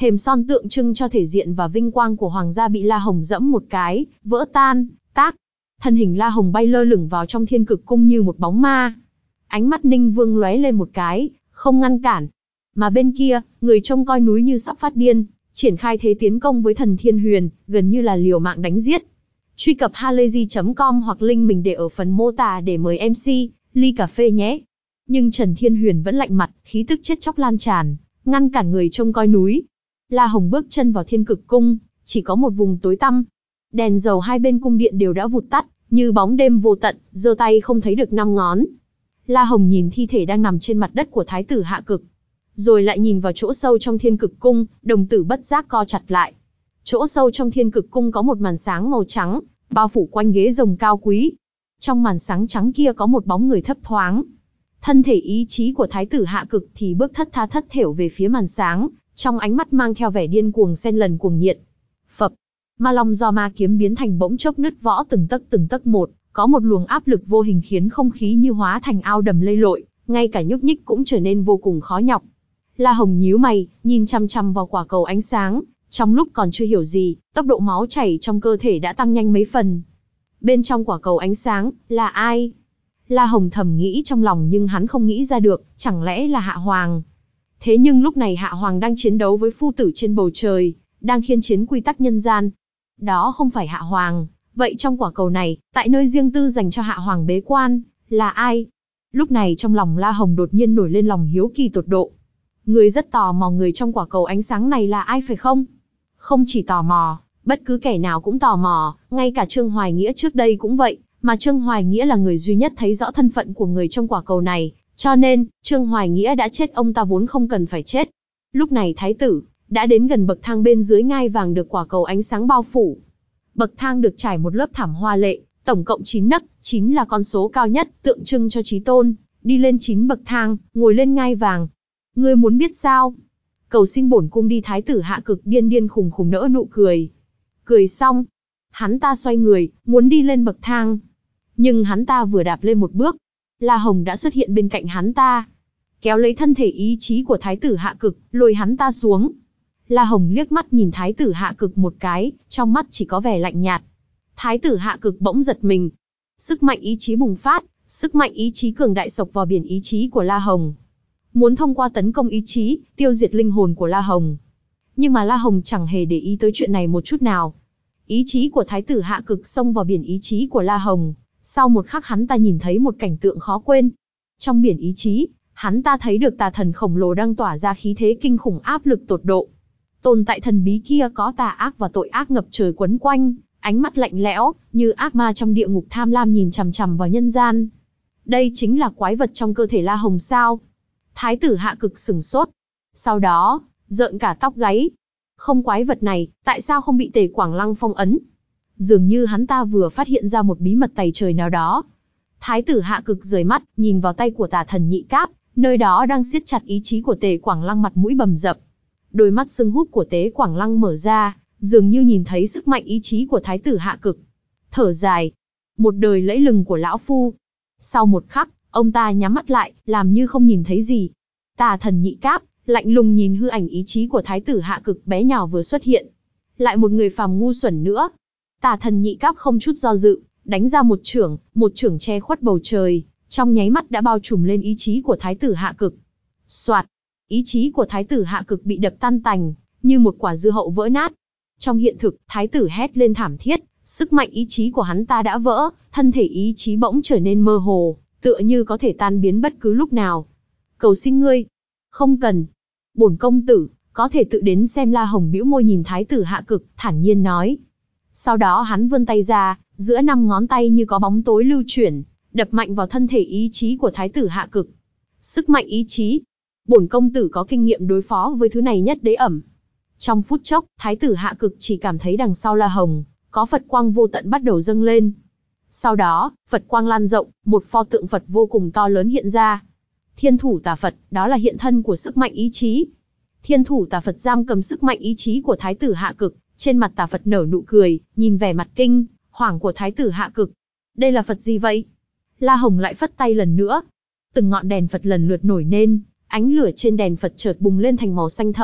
Thềm son tượng trưng cho thể diện và vinh quang của hoàng gia bị La Hồng dẫm một cái, vỡ tan, tác. Thân hình La Hồng bay lơ lửng vào trong thiên cực cung như một bóng ma. Ánh mắt Ninh Vương lóe lên một cái, không ngăn cản. Mà bên kia, người trông coi núi như sắp phát điên, triển khai thế tiến công với thần Thiên Huyền, gần như là liều mạng đánh giết. Truy cập halayzi chấm com hoặc link mình để ở phần mô tả để mời em xê, ly cà phê nhé. Nhưng Trần Thiên Huyền vẫn lạnh mặt, khí tức chết chóc lan tràn, ngăn cản người trông coi núi. La Hồng bước chân vào thiên cực cung, chỉ có một vùng tối tăm. Đèn dầu hai bên cung điện đều đã vụt tắt, như bóng đêm vô tận, giơ tay không thấy được năm ngón. La Hồng nhìn thi thể đang nằm trên mặt đất của thái tử Hạ Cực, rồi lại nhìn vào chỗ sâu trong thiên cực cung, đồng tử bất giác co chặt lại. Chỗ sâu trong thiên cực cung có một màn sáng màu trắng, bao phủ quanh ghế rồng cao quý. Trong màn sáng trắng kia có một bóng người thấp thoáng. Thân thể ý chí của thái tử Hạ Cực thì bước thất tha thất thểu về phía màn sáng, trong ánh mắt mang theo vẻ điên cuồng xen lần cuồng nhiệt. Phập, ma long do ma kiếm biến thành bỗng chốc nứt võ từng tấc từng tấc một, có một luồng áp lực vô hình khiến không khí như hóa thành ao đầm lầy lội, ngay cả nhúc nhích cũng trở nên vô cùng khó nhọc. La Hồng nhíu mày, nhìn chăm chăm vào quả cầu ánh sáng, trong lúc còn chưa hiểu gì, tốc độ máu chảy trong cơ thể đã tăng nhanh mấy phần. Bên trong quả cầu ánh sáng, là ai? La Hồng thầm nghĩ trong lòng nhưng hắn không nghĩ ra được, chẳng lẽ là Hạ Hoàng? Thế nhưng lúc này Hạ Hoàng đang chiến đấu với phu tử trên bầu trời, đang khiên chiến quy tắc nhân gian. Đó không phải Hạ Hoàng, vậy trong quả cầu này, tại nơi riêng tư dành cho Hạ Hoàng bế quan, là ai? Lúc này trong lòng La Hồng đột nhiên nổi lên lòng hiếu kỳ tột độ. Người rất tò mò người trong quả cầu ánh sáng này là ai phải không? Không chỉ tò mò, bất cứ kẻ nào cũng tò mò, ngay cả Trương Hoài Nghĩa trước đây cũng vậy, mà Trương Hoài Nghĩa là người duy nhất thấy rõ thân phận của người trong quả cầu này, cho nên, Trương Hoài Nghĩa đã chết ông ta vốn không cần phải chết. Lúc này thái tử, đã đến gần bậc thang bên dưới ngai vàng được quả cầu ánh sáng bao phủ. Bậc thang được trải một lớp thảm hoa lệ, tổng cộng chín nấc, chín là con số cao nhất, tượng trưng cho chí tôn, đi lên chín bậc thang, ngồi lên ngai vàng. Ngươi muốn biết sao? Cầu xin bổn cung đi, thái tử Hạ Cực điên điên khùng khùng nỡ nụ cười. Cười xong, hắn ta xoay người, muốn đi lên bậc thang. Nhưng hắn ta vừa đạp lên một bước, La Hồng đã xuất hiện bên cạnh hắn ta, kéo lấy thân thể ý chí của thái tử Hạ Cực, lôi hắn ta xuống. La Hồng liếc mắt nhìn thái tử Hạ Cực một cái, trong mắt chỉ có vẻ lạnh nhạt. Thái tử Hạ Cực bỗng giật mình. Sức mạnh ý chí bùng phát, sức mạnh ý chí cường đại sộc vào biển ý chí của La Hồng. Muốn thông qua tấn công ý chí, tiêu diệt linh hồn của La Hồng. Nhưng mà La Hồng chẳng hề để ý tới chuyện này một chút nào. Ý chí của thái tử Hạ Cực xông vào biển ý chí của La Hồng. Sau một khắc hắn ta nhìn thấy một cảnh tượng khó quên. Trong biển ý chí, hắn ta thấy được tà thần khổng lồ đang tỏa ra khí thế kinh khủng áp lực tột độ. Tồn tại thần bí kia có tà ác và tội ác ngập trời quấn quanh, ánh mắt lạnh lẽo, như ác ma trong địa ngục tham lam nhìn chằm chằm vào nhân gian. Đây chính là quái vật trong cơ thể La Hồng sao? Thái tử Hạ Cực sửng sốt. Sau đó, rợn cả tóc gáy. Không, quái vật này, tại sao không bị Tề Quảng Lăng phong ấn? Dường như hắn ta vừa phát hiện ra một bí mật tày trời nào đó. Thái tử Hạ Cực rời mắt, nhìn vào tay của tà thần Nhị Cáp, nơi đó đang siết chặt ý chí của Tề Quảng Lăng, mặt mũi bầm dập. Đôi mắt sưng húp của Tề Quảng Lăng mở ra, dường như nhìn thấy sức mạnh ý chí của thái tử Hạ Cực. Thở dài, một đời lẫy lừng của lão phu. Sau một khắc, ông ta nhắm mắt lại, làm như không nhìn thấy gì. Tà thần Nhị Cáp lạnh lùng nhìn hư ảnh ý chí của thái tử Hạ Cực bé nhỏ vừa xuất hiện. Lại một người phàm ngu xuẩn nữa. Tà thần Nhị Cáp không chút do dự, đánh ra một chưởng, một chưởng che khuất bầu trời, trong nháy mắt đã bao trùm lên ý chí của thái tử Hạ Cực. Soạt, ý chí của thái tử Hạ Cực bị đập tan tành, như một quả dưa hậu vỡ nát. Trong hiện thực, thái tử hét lên thảm thiết, sức mạnh ý chí của hắn ta đã vỡ, thân thể ý chí bỗng trở nên mơ hồ, tựa như có thể tan biến bất cứ lúc nào. Cầu xin ngươi, không cần. Bổn công tử, có thể tự đến xem. La Hồng bĩu môi nhìn thái tử Hạ Cực, thản nhiên nói. Sau đó hắn vươn tay ra, giữa năm ngón tay như có bóng tối lưu chuyển, đập mạnh vào thân thể ý chí của thái tử Hạ Cực. Sức mạnh ý chí. Bổn công tử có kinh nghiệm đối phó với thứ này nhất đế ẩm. Trong phút chốc, thái tử Hạ Cực chỉ cảm thấy đằng sau La Hồng, có Phật quang vô tận bắt đầu dâng lên. Sau đó, Phật quang lan rộng, một pho tượng Phật vô cùng to lớn hiện ra. Thiên thủ tà Phật, đó là hiện thân của sức mạnh ý chí. Thiên thủ tà Phật giam cầm sức mạnh ý chí của thái tử Hạ Cực, trên mặt tà Phật nở nụ cười, nhìn vẻ mặt kinh hoảng của thái tử Hạ Cực. Đây là Phật gì vậy? La Hồng lại phất tay lần nữa. Từng ngọn đèn Phật lần lượt nổi lên, ánh lửa trên đèn Phật chợt bùng lên thành màu xanh thẫm,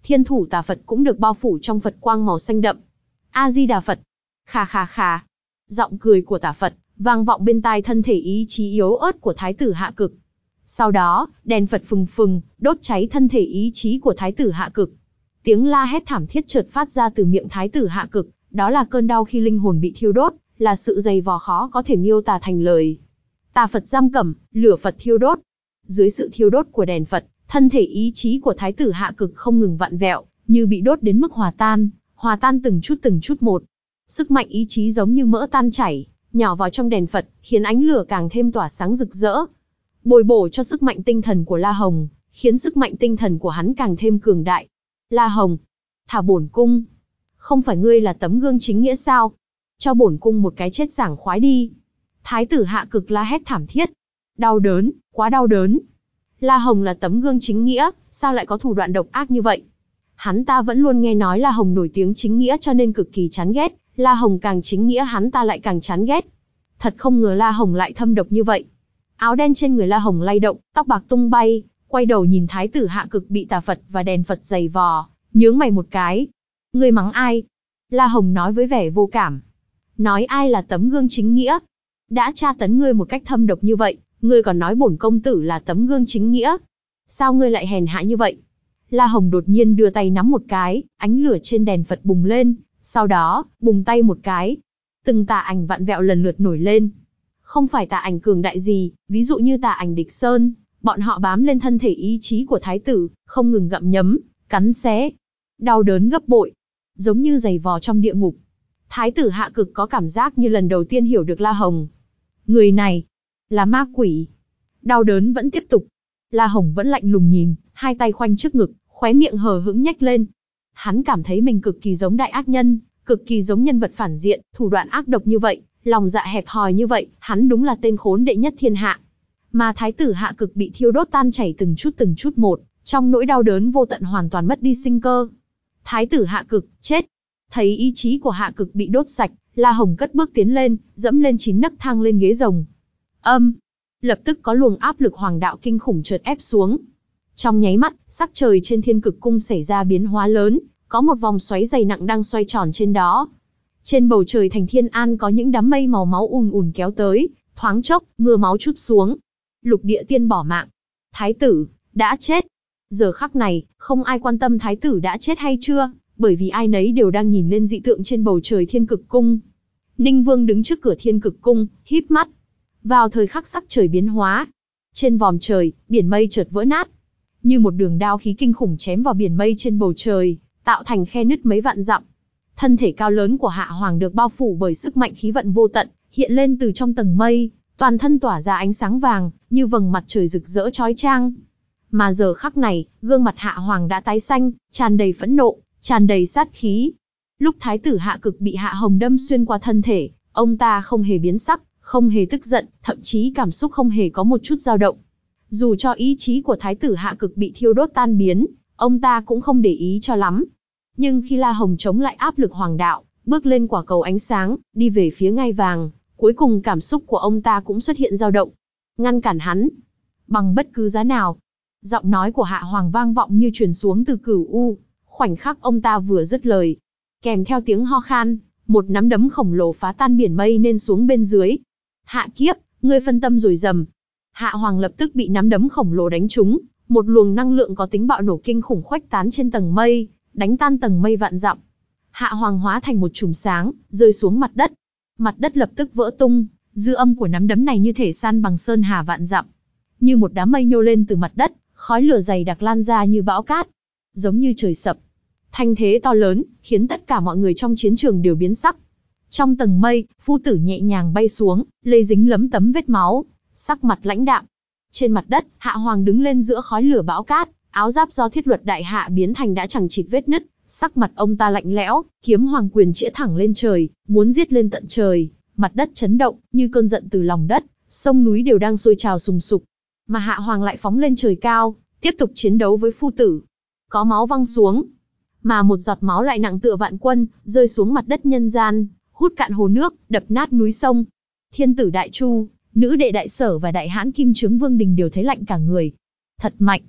Thiên thủ tà Phật cũng được bao phủ trong Phật quang màu xanh đậm. A Di Đà Phật. Khà khà khà. Giọng cười của tà Phật vang vọng bên tai thân thể ý chí yếu ớt của Thái tử Hạ Cực. Sau đó, đèn Phật phừng phừng, đốt cháy thân thể ý chí của Thái tử Hạ Cực. Tiếng la hét thảm thiết chợt phát ra từ miệng Thái tử Hạ Cực, đó là cơn đau khi linh hồn bị thiêu đốt, là sự dày vò khó có thể miêu tả thành lời. Tà Phật giam cầm, lửa Phật thiêu đốt. Dưới sự thiêu đốt của đèn Phật, thân thể ý chí của Thái tử Hạ Cực không ngừng vặn vẹo, như bị đốt đến mức hòa tan, hòa tan từng chút từng chút một. Sức mạnh ý chí giống như mỡ tan chảy, nhỏ vào trong đèn Phật, khiến ánh lửa càng thêm tỏa sáng rực rỡ. Bồi bổ cho sức mạnh tinh thần của La Hồng, khiến sức mạnh tinh thần của hắn càng thêm cường đại. La Hồng, thả bổn cung. Không phải ngươi là tấm gương chính nghĩa sao? Cho bổn cung một cái chết sảng khoái đi. Thái tử Hạ Cực la hét thảm thiết. Đau đớn, quá đau đớn. La Hồng là tấm gương chính nghĩa, sao lại có thủ đoạn độc ác như vậy? Hắn ta vẫn luôn nghe nói La Hồng nổi tiếng chính nghĩa cho nên cực kỳ chán ghét, La Hồng càng chính nghĩa hắn ta lại càng chán ghét. Thật không ngờ La Hồng lại thâm độc như vậy. Áo đen trên người La Hồng lay động, tóc bạc tung bay, quay đầu nhìn Thái tử Hạ Cực bị tà Phật và đèn Phật giày vò, nhướng mày một cái. Ngươi mắng ai? La Hồng nói với vẻ vô cảm. Nói ai là tấm gương chính nghĩa? Đã tra tấn ngươi một cách thâm độc như vậy, ngươi còn nói bổn công tử là tấm gương chính nghĩa. Sao ngươi lại hèn hạ như vậy? La Hồng đột nhiên đưa tay nắm một cái, ánh lửa trên đèn Phật bùng lên, sau đó, bùng tay một cái. Từng tà ảnh vặn vẹo lần lượt nổi lên. Không phải tà ảnh cường đại gì, ví dụ như tà ảnh Địch Sơn, bọn họ bám lên thân thể ý chí của thái tử, không ngừng gặm nhấm, cắn xé. Đau đớn gấp bội, giống như giày vò trong địa ngục. Thái tử Hạ Cực có cảm giác như lần đầu tiên hiểu được La Hồng. Người này, là ma quỷ. Đau đớn vẫn tiếp tục. La Hồng vẫn lạnh lùng nhìn, hai tay khoanh trước ngực, khóe miệng hờ hững nhếch lên. Hắn cảm thấy mình cực kỳ giống đại ác nhân, cực kỳ giống nhân vật phản diện, thủ đoạn ác độc như vậy, lòng dạ hẹp hòi như vậy, hắn đúng là tên khốn đệ nhất thiên hạ. Mà Thái tử Hạ Cực bị thiêu đốt tan chảy từng chút từng chút một, trong nỗi đau đớn vô tận hoàn toàn mất đi sinh cơ. Thái tử Hạ Cực, chết. Thấy ý chí của Hạ Cực bị đốt sạch, La Hồng cất bước tiến lên, dẫm lên chín nấc thang lên ghế rồng. Âm, lập tức có luồng áp lực hoàng đạo kinh khủng chợt ép xuống. Trong nháy mắt, sắc trời trên Thiên Cực Cung xảy ra biến hóa lớn, có một vòng xoáy dày nặng đang xoay tròn trên đó. Trên bầu trời thành Thiên An có những đám mây màu máu ùn ùn kéo tới, thoáng chốc, mưa máu trút xuống. Lục Địa Tiên bỏ mạng. Thái tử đã chết. Giờ khắc này, không ai quan tâm thái tử đã chết hay chưa, bởi vì ai nấy đều đang nhìn lên dị tượng trên bầu trời Thiên Cực Cung. Ninh Vương đứng trước cửa Thiên Cực Cung, híp mắt. Vào thời khắc sắc trời biến hóa, trên vòm trời, biển mây chợt vỡ nát, như một đường đao khí kinh khủng chém vào biển mây trên bầu trời, tạo thành khe nứt mấy vạn dặm. Thân thể cao lớn của Hạ Hoàng được bao phủ bởi sức mạnh khí vận vô tận, hiện lên từ trong tầng mây, toàn thân tỏa ra ánh sáng vàng, như vầng mặt trời rực rỡ chói chang. Mà giờ khắc này, gương mặt Hạ Hoàng đã tái xanh, tràn đầy phẫn nộ, tràn đầy sát khí. Lúc Thái tử Hạ Cực bị Hạ Hồng đâm xuyên qua thân thể, ông ta không hề biến sắc, không hề tức giận, thậm chí cảm xúc không hề có một chút dao động. Dù cho ý chí của Thái tử Hạ Cực bị thiêu đốt tan biến, ông ta cũng không để ý cho lắm. Nhưng khi La Hồng chống lại áp lực hoàng đạo, bước lên quả cầu ánh sáng, đi về phía ngai vàng, cuối cùng cảm xúc của ông ta cũng xuất hiện dao động. Ngăn cản hắn, bằng bất cứ giá nào. Giọng nói của Hạ Hoàng vang vọng như truyền xuống từ cửu u. Khoảnh khắc ông ta vừa dứt lời, kèm theo tiếng ho khan, một nắm đấm khổng lồ phá tan biển mây nên xuống bên dưới. Hạ kiếp, ngươi phân tâm rồi rầm. Hạ Hoàng lập tức bị nắm đấm khổng lồ đánh trúng, một luồng năng lượng có tính bạo nổ kinh khủng khuếch tán trên tầng mây, đánh tan tầng mây vạn dặm. Hạ Hoàng hóa thành một chùm sáng, rơi xuống mặt đất. Mặt đất lập tức vỡ tung, dư âm của nắm đấm này như thể san bằng sơn hà vạn dặm. Như một đám mây nhô lên từ mặt đất, khói lửa dày đặc lan ra như bão cát, giống như trời sập. Thanh thế to lớn, khiến tất cả mọi người trong chiến trường đều biến sắc. Trong tầng mây, phu tử nhẹ nhàng bay xuống, lây dính lấm tấm vết máu, sắc mặt lãnh đạm. Trên mặt đất, Hạ Hoàng đứng lên giữa khói lửa bão cát, áo giáp do thiết luật đại hạ biến thành đã chẳng chịt vết nứt, sắc mặt ông ta lạnh lẽo, kiếm hoàng quyền chĩa thẳng lên trời, muốn giết lên tận trời. Mặt đất chấn động, như cơn giận từ lòng đất, sông núi đều đang sôi trào sùng sục. Mà Hạ Hoàng lại phóng lên trời cao, tiếp tục chiến đấu với phu tử. Có máu văng xuống, mà một giọt máu lại nặng tựa vạn quân, rơi xuống mặt đất nhân gian, hút cạn hồ nước, đập nát núi sông. Thiên tử Đại Chu, nữ đệ Đại Sở và Đại Hãn Kim Chướng Vương Đình đều thấy lạnh cả người. Thật mạnh.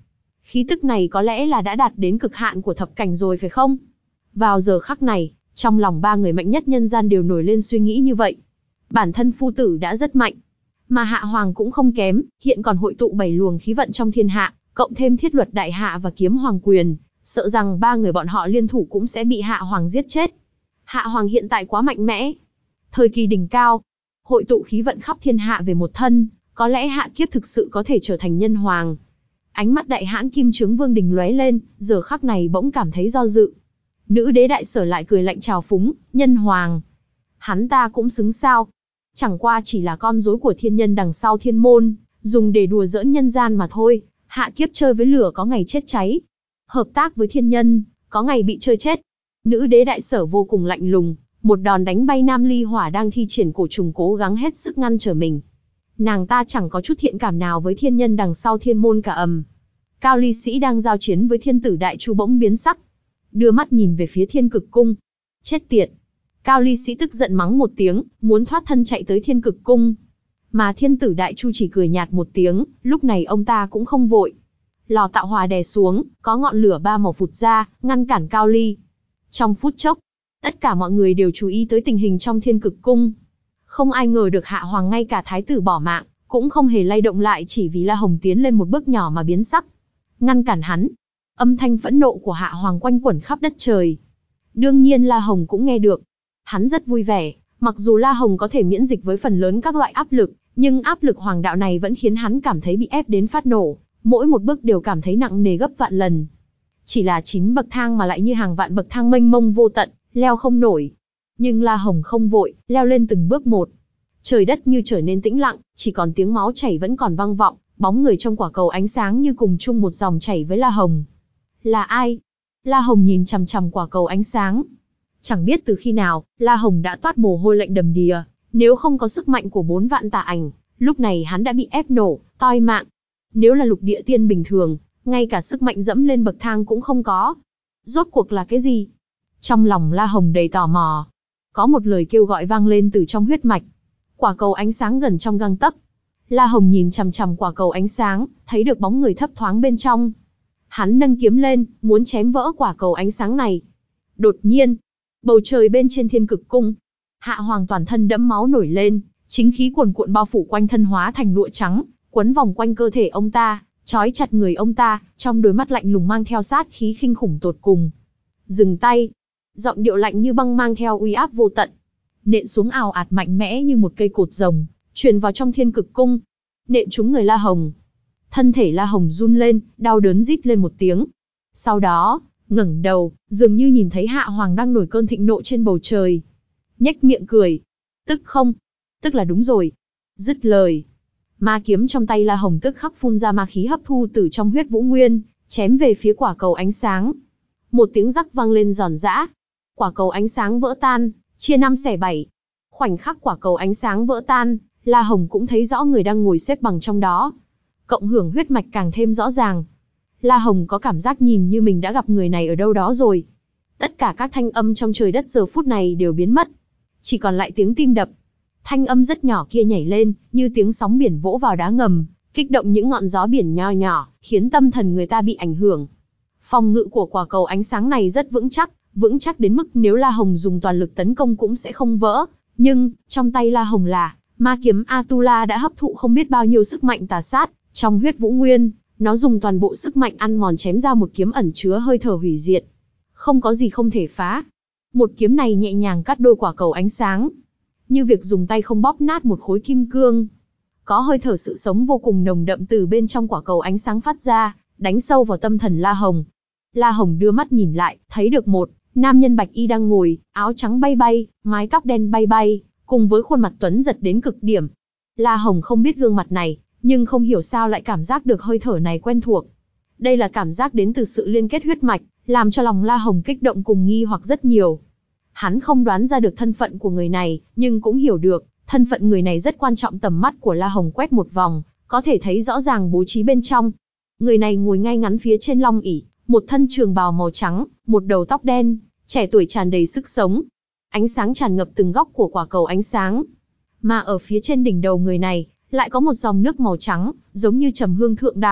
Khí tức này có lẽ là đã đạt đến cực hạn của thập cảnh rồi phải không? Vào giờ khắc này, trong lòng ba người mạnh nhất nhân gian đều nổi lên suy nghĩ như vậy. Bản thân phu tử đã rất mạnh, mà Hạ Hoàng cũng không kém, hiện còn hội tụ bảy luồng khí vận trong thiên hạ, cộng thêm thiết luật đại hạ và kiếm hoàng quyền, sợ rằng ba người bọn họ liên thủ cũng sẽ bị Hạ Hoàng giết chết. Hạ Hoàng hiện tại quá mạnh mẽ, thời kỳ đỉnh cao, hội tụ khí vận khắp thiên hạ về một thân, có lẽ hạ kiếp thực sự có thể trở thành nhân hoàng. Ánh mắt đại hãn Kim Chướng Vương Đình lóe lên, giờ khắc này bỗng cảm thấy do dự. Nữ đế đại sở lại cười lạnh trào phúng, nhân hoàng. Hắn ta cũng xứng sao? Chẳng qua chỉ là con rối của thiên nhân đằng sau thiên môn, dùng để đùa giỡn nhân gian mà thôi. Hạ kiếp chơi với lửa có ngày chết cháy, hợp tác với thiên nhân, có ngày bị chơi chết. Nữ đế đại sở vô cùng lạnh lùng, một đòn đánh bay Nam Ly Hỏa đang thi triển cổ trùng cố gắng hết sức ngăn trở mình. Nàng ta chẳng có chút thiện cảm nào với thiên nhân đằng sau thiên môn cả. Ầm. Cao Ly Sĩ đang giao chiến với thiên tử đại chu bỗng biến sắc, đưa mắt nhìn về phía Thiên Cực Cung. Chết tiệt! Cao Ly Sĩ tức giận mắng một tiếng, muốn thoát thân chạy tới Thiên Cực Cung. Mà thiên tử đại chu chỉ cười nhạt một tiếng, lúc này ông ta cũng không vội. Lò tạo hòa đè xuống, có ngọn lửa ba màu phụt ra, ngăn cản Cao Ly. Trong phút chốc, tất cả mọi người đều chú ý tới tình hình trong Thiên Cực Cung. Không ai ngờ được Hạ Hoàng ngay cả thái tử bỏ mạng, cũng không hề lay động lại chỉ vì La Hồng tiến lên một bước nhỏ mà biến sắc. Ngăn cản hắn. Âm thanh phẫn nộ của Hạ Hoàng quanh quẩn khắp đất trời. Đương nhiên La Hồng cũng nghe được. Hắn rất vui vẻ, mặc dù La Hồng có thể miễn dịch với phần lớn các loại áp lực, nhưng áp lực hoàng đạo này vẫn khiến hắn cảm thấy bị ép đến phát nổ, mỗi một bước đều cảm thấy nặng nề gấp vạn lần. Chỉ là chín bậc thang mà lại như hàng vạn bậc thang mênh mông vô tận, leo không nổi. Nhưng La Hồng không vội, leo lên từng bước một. Trời đất như trở nên tĩnh lặng, chỉ còn tiếng máu chảy vẫn còn vang vọng, bóng người trong quả cầu ánh sáng như cùng chung một dòng chảy với La Hồng. Là ai? La Hồng nhìn chằm chằm quả cầu ánh sáng. Chẳng biết từ khi nào, La Hồng đã toát mồ hôi lạnh đầm đìa, nếu không có sức mạnh của bốn vạn tà ảnh, lúc này hắn đã bị ép nổ, toi mạng. Nếu là lục địa tiên bình thường, ngay cả sức mạnh dẫm lên bậc thang cũng không có. Rốt cuộc là cái gì? Trong lòng La Hồng đầy tò mò. Có một lời kêu gọi vang lên từ trong huyết mạch. Quả cầu ánh sáng gần trong gang tấc. La Hồng nhìn chằm chằm quả cầu ánh sáng, thấy được bóng người thấp thoáng bên trong. Hắn nâng kiếm lên, muốn chém vỡ quả cầu ánh sáng này. Đột nhiên, bầu trời bên trên Thiên Cực Cung, Hạ Hoàng toàn thân đẫm máu nổi lên, chính khí cuồn cuộn bao phủ quanh thân hóa thành lụa trắng, quấn vòng quanh cơ thể ông ta, trói chặt người ông ta, trong đôi mắt lạnh lùng mang theo sát khí kinh khủng tột cùng. Dừng tay! Giọng điệu lạnh như băng mang theo uy áp vô tận. Nện xuống ào ạt mạnh mẽ như một cây cột rồng, truyền vào trong Thiên Cực Cung. Nện trúng người La Hồng. Thân thể La Hồng run lên, đau đớn rít lên một tiếng. Sau đó, ngẩng đầu, dường như nhìn thấy Hạ Hoàng đang nổi cơn thịnh nộ trên bầu trời. Nhếch miệng cười. Tức không? Tức là đúng rồi. Dứt lời. Ma kiếm trong tay La Hồng tức khắc phun ra ma khí hấp thu từ trong huyết vũ nguyên, chém về phía quả cầu ánh sáng. Một tiếng rắc vang lên giòn giã. Quả cầu ánh sáng vỡ tan, chia năm xẻ bảy. Khoảnh khắc quả cầu ánh sáng vỡ tan, La Hồng cũng thấy rõ người đang ngồi xếp bằng trong đó. Cộng hưởng huyết mạch càng thêm rõ ràng. La Hồng có cảm giác nhìn như mình đã gặp người này ở đâu đó rồi. Tất cả các thanh âm trong trời đất giờ phút này đều biến mất. Chỉ còn lại tiếng tim đập. Thanh âm rất nhỏ kia nhảy lên, như tiếng sóng biển vỗ vào đá ngầm, kích động những ngọn gió biển nho nhỏ, khiến tâm thần người ta bị ảnh hưởng. Phòng ngự của quả cầu ánh sáng này rất vững chắc, vững chắc đến mức nếu La Hồng dùng toàn lực tấn công cũng sẽ không vỡ. Nhưng, trong tay La Hồng là ma kiếm Atula đã hấp thụ không biết bao nhiêu sức mạnh tà sát, trong huyết vũ nguyên, nó dùng toàn bộ sức mạnh ăn mòn chém ra một kiếm ẩn chứa hơi thở hủy diệt. Không có gì không thể phá. Một kiếm này nhẹ nhàng cắt đôi quả cầu ánh sáng, như việc dùng tay không bóp nát một khối kim cương. Có hơi thở sự sống vô cùng nồng đậm từ bên trong quả cầu ánh sáng phát ra, đánh sâu vào tâm thần La Hồng. La Hồng đưa mắt nhìn lại, thấy được một nam nhân bạch y đang ngồi, áo trắng bay bay, mái tóc đen bay bay, cùng với khuôn mặt tuấn giật đến cực điểm. La Hồng không biết gương mặt này, nhưng không hiểu sao lại cảm giác được hơi thở này quen thuộc. Đây là cảm giác đến từ sự liên kết huyết mạch, làm cho lòng La Hồng kích động cùng nghi hoặc rất nhiều. Hắn không đoán ra được thân phận của người này, nhưng cũng hiểu được, thân phận người này rất quan trọng. Tầm mắt của La Hồng quét một vòng, có thể thấy rõ ràng bố trí bên trong. Người này ngồi ngay ngắn phía trên long ỷ, một thân trường bào màu trắng, một đầu tóc đen, trẻ tuổi tràn đầy sức sống. Ánh sáng tràn ngập từng góc của quả cầu ánh sáng. Mà ở phía trên đỉnh đầu người này, lại có một dòng nước màu trắng, giống như trầm hương thượng đẳng,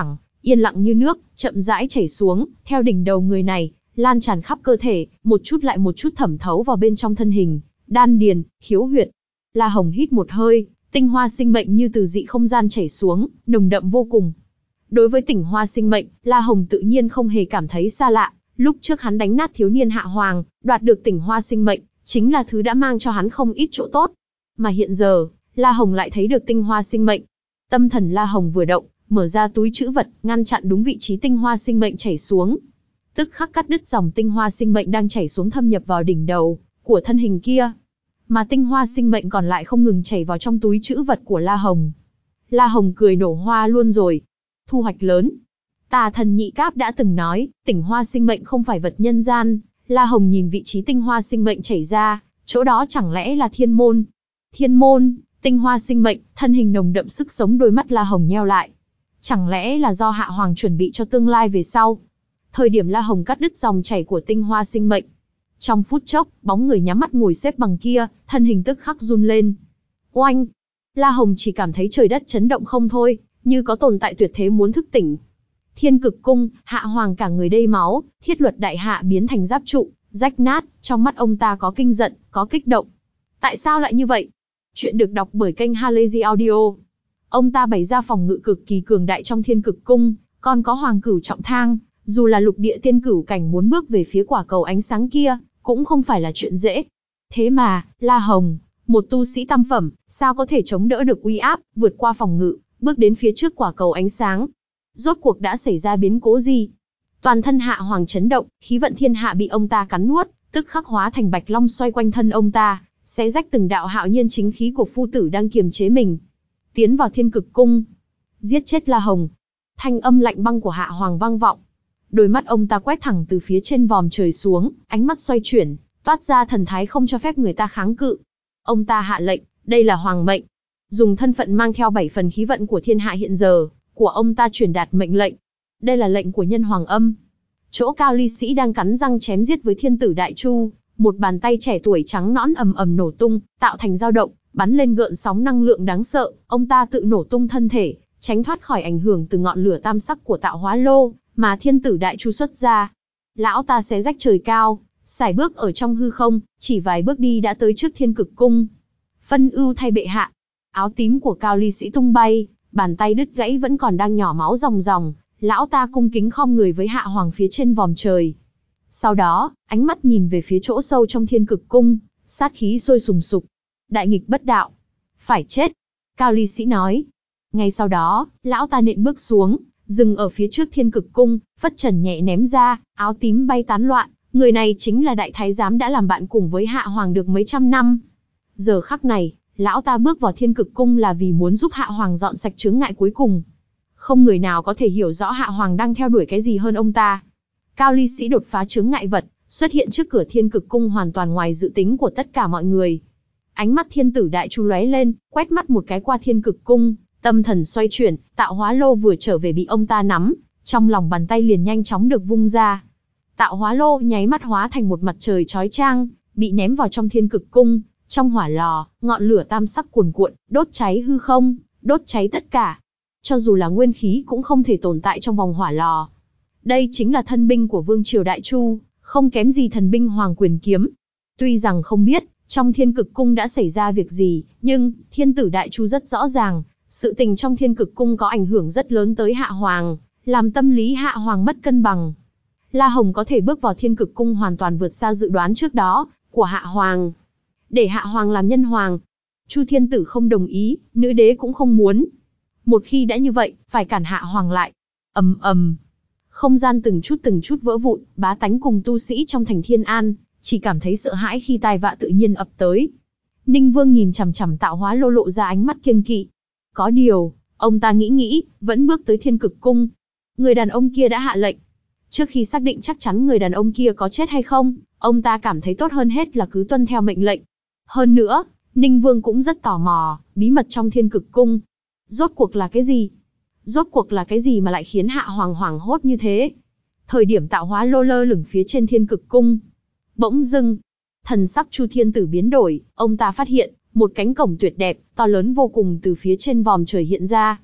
yên lặng như nước, chậm rãi chảy xuống, theo đỉnh đầu người này, lan tràn khắp cơ thể, một chút lại một chút thẩm thấu vào bên trong thân hình, đan điền, khiếu huyệt. La Hồng hít một hơi, tinh hoa sinh mệnh như từ dị không gian chảy xuống, nồng đậm vô cùng. Đối với tinh hoa sinh mệnh, La Hồng tự nhiên không hề cảm thấy xa lạ. Lúc trước hắn đánh nát thiếu niên Hạ Hoàng, đoạt được tinh hoa sinh mệnh, chính là thứ đã mang cho hắn không ít chỗ tốt. Mà hiện giờ, La Hồng lại thấy được tinh hoa sinh mệnh. Tâm thần La Hồng vừa động, mở ra túi trữ vật, ngăn chặn đúng vị trí tinh hoa sinh mệnh chảy xuống. Tức khắc cắt đứt dòng tinh hoa sinh mệnh đang chảy xuống thâm nhập vào đỉnh đầu của thân hình kia. Mà tinh hoa sinh mệnh còn lại không ngừng chảy vào trong túi trữ vật của La Hồng. La Hồng cười nổ hoa luôn rồi. Thu hoạch lớn. Tà thần nhị cáp đã từng nói, tinh hoa sinh mệnh không phải vật nhân gian. La Hồng nhìn vị trí tinh hoa sinh mệnh chảy ra, chỗ đó chẳng lẽ là thiên môn? Thiên môn, tinh hoa sinh mệnh, thân hình nồng đậm sức sống, đôi mắt La Hồng nheo lại. Chẳng lẽ là do Hạ Hoàng chuẩn bị cho tương lai về sau? Thời điểm La Hồng cắt đứt dòng chảy của tinh hoa sinh mệnh. Trong phút chốc, bóng người nhắm mắt ngồi xếp bằng kia, thân hình tức khắc run lên. Oanh! La Hồng chỉ cảm thấy trời đất chấn động không thôi, như có tồn tại tuyệt thế muốn thức tỉnh. Thiên Cực Cung, Hạ Hoàng cả người đầy máu, thiết luật đại hạ biến thành giáp trụ, rách nát, trong mắt ông ta có kinh giận, có kích động. Tại sao lại như vậy? Chuyện được đọc bởi kênh Halazy Audio. Ông ta bày ra phòng ngự cực kỳ cường đại trong Thiên Cực Cung, còn có Hoàng Cửu trọng thang, dù là lục địa tiên cửu cảnh muốn bước về phía quả cầu ánh sáng kia, cũng không phải là chuyện dễ. Thế mà, La Hồng, một tu sĩ tam phẩm, sao có thể chống đỡ được uy áp, vượt qua phòng ngự, bước đến phía trước quả cầu ánh sáng? Rốt cuộc đã xảy ra biến cố gì? Toàn thân Hạ Hoàng chấn động, khí vận thiên hạ bị ông ta cắn nuốt, tức khắc hóa thành bạch long xoay quanh thân ông ta, xé rách từng đạo hạo nhiên chính khí của phu tử đang kiềm chế mình. Tiến vào Thiên Cực Cung, giết chết La Hồng. Thanh âm lạnh băng của Hạ Hoàng vang vọng. Đôi mắt ông ta quét thẳng từ phía trên vòm trời xuống, ánh mắt xoay chuyển, toát ra thần thái không cho phép người ta kháng cự. Ông ta hạ lệnh, đây là hoàng mệnh. Dùng thân phận mang theo bảy phần khí vận của thiên hạ hiện giờ, của ông ta truyền đạt mệnh lệnh. Đây là lệnh của nhân hoàng âm. Chỗ Cao Ly Sĩ đang cắn răng chém giết với thiên tử Đại Chu, một bàn tay trẻ tuổi trắng nõn ầm ầm nổ tung, tạo thành dao động, bắn lên gợn sóng năng lượng đáng sợ. Ông ta tự nổ tung thân thể, tránh thoát khỏi ảnh hưởng từ ngọn lửa tam sắc của tạo hóa lô mà thiên tử Đại Chu xuất ra. Lão ta xé rách trời cao, sải bước ở trong hư không, chỉ vài bước đi đã tới trước Thiên Cực Cung. Phân ưu thay bệ hạ. Áo tím của Cao Ly Sĩ tung bay, bàn tay đứt gãy vẫn còn đang nhỏ máu ròng ròng. Lão ta cung kính khom người với Hạ Hoàng phía trên vòm trời. Sau đó, ánh mắt nhìn về phía chỗ sâu trong Thiên Cực Cung, sát khí sôi sùng sục. Đại nghịch bất đạo, phải chết. Cao Ly Sĩ nói. Ngay sau đó, lão ta nện bước xuống, dừng ở phía trước Thiên Cực Cung, phất trần nhẹ ném ra, áo tím bay tán loạn. Người này chính là đại thái giám đã làm bạn cùng với Hạ Hoàng được mấy trăm năm. Giờ khắc này, lão ta bước vào Thiên Cực Cung là vì muốn giúp Hạ Hoàng dọn sạch chướng ngại cuối cùng. Không người nào có thể hiểu rõ Hạ Hoàng đang theo đuổi cái gì hơn ông ta. Cao Ly Sĩ đột phá chướng ngại vật, xuất hiện trước cửa Thiên Cực Cung hoàn toàn ngoài dự tính của tất cả mọi người. Ánh mắt thiên tử Đại Chu lóe lên, quét mắt một cái qua Thiên Cực Cung, tâm thần xoay chuyển, tạo hóa lô vừa trở về bị ông ta nắm, trong lòng bàn tay liền nhanh chóng được vung ra. Tạo hóa lô nháy mắt hóa thành một mặt trời chói chang, bị ném vào trong Thiên Cực Cung. Trong hỏa lò, ngọn lửa tam sắc cuồn cuộn, đốt cháy hư không, đốt cháy tất cả. Cho dù là nguyên khí cũng không thể tồn tại trong vòng hỏa lò. Đây chính là thân binh của Vương Triều Đại Chu, không kém gì thần binh Hoàng Quyền Kiếm. Tuy rằng không biết, trong Thiên Cực Cung đã xảy ra việc gì, nhưng, thiên tử Đại Chu rất rõ ràng, sự tình trong Thiên Cực Cung có ảnh hưởng rất lớn tới Hạ Hoàng, làm tâm lý Hạ Hoàng mất cân bằng. La Hồng có thể bước vào Thiên Cực Cung hoàn toàn vượt xa dự đoán trước đó, của Hạ Hoàng. Để Hạ Hoàng làm nhân hoàng. Chu Thiên Tử không đồng ý, nữ đế cũng không muốn. Một khi đã như vậy, phải cản Hạ Hoàng lại. Ầm ầm. Không gian từng chút từng chút vỡ vụn, bá tánh cùng tu sĩ trong thành Thiên An, chỉ cảm thấy sợ hãi khi tai vạ tự nhiên ập tới. Ninh Vương nhìn chằm chằm tạo hóa lô lộ ra ánh mắt kiêng kỵ. Có điều, ông ta nghĩ nghĩ, vẫn bước tới Thiên Cực Cung. Người đàn ông kia đã hạ lệnh. Trước khi xác định chắc chắn người đàn ông kia có chết hay không, ông ta cảm thấy tốt hơn hết là cứ tuân theo mệnh lệnh. Hơn nữa, Ninh Vương cũng rất tò mò, bí mật trong Thiên Cực Cung. Rốt cuộc là cái gì? Rốt cuộc là cái gì mà lại khiến Hạ Hoàng hoảng hốt như thế? Thời điểm tạo hóa lô lơ lửng phía trên Thiên Cực Cung. Bỗng dưng, thần sắc Chu Thiên Tử biến đổi, ông ta phát hiện, một cánh cổng tuyệt đẹp, to lớn vô cùng từ phía trên vòm trời hiện ra.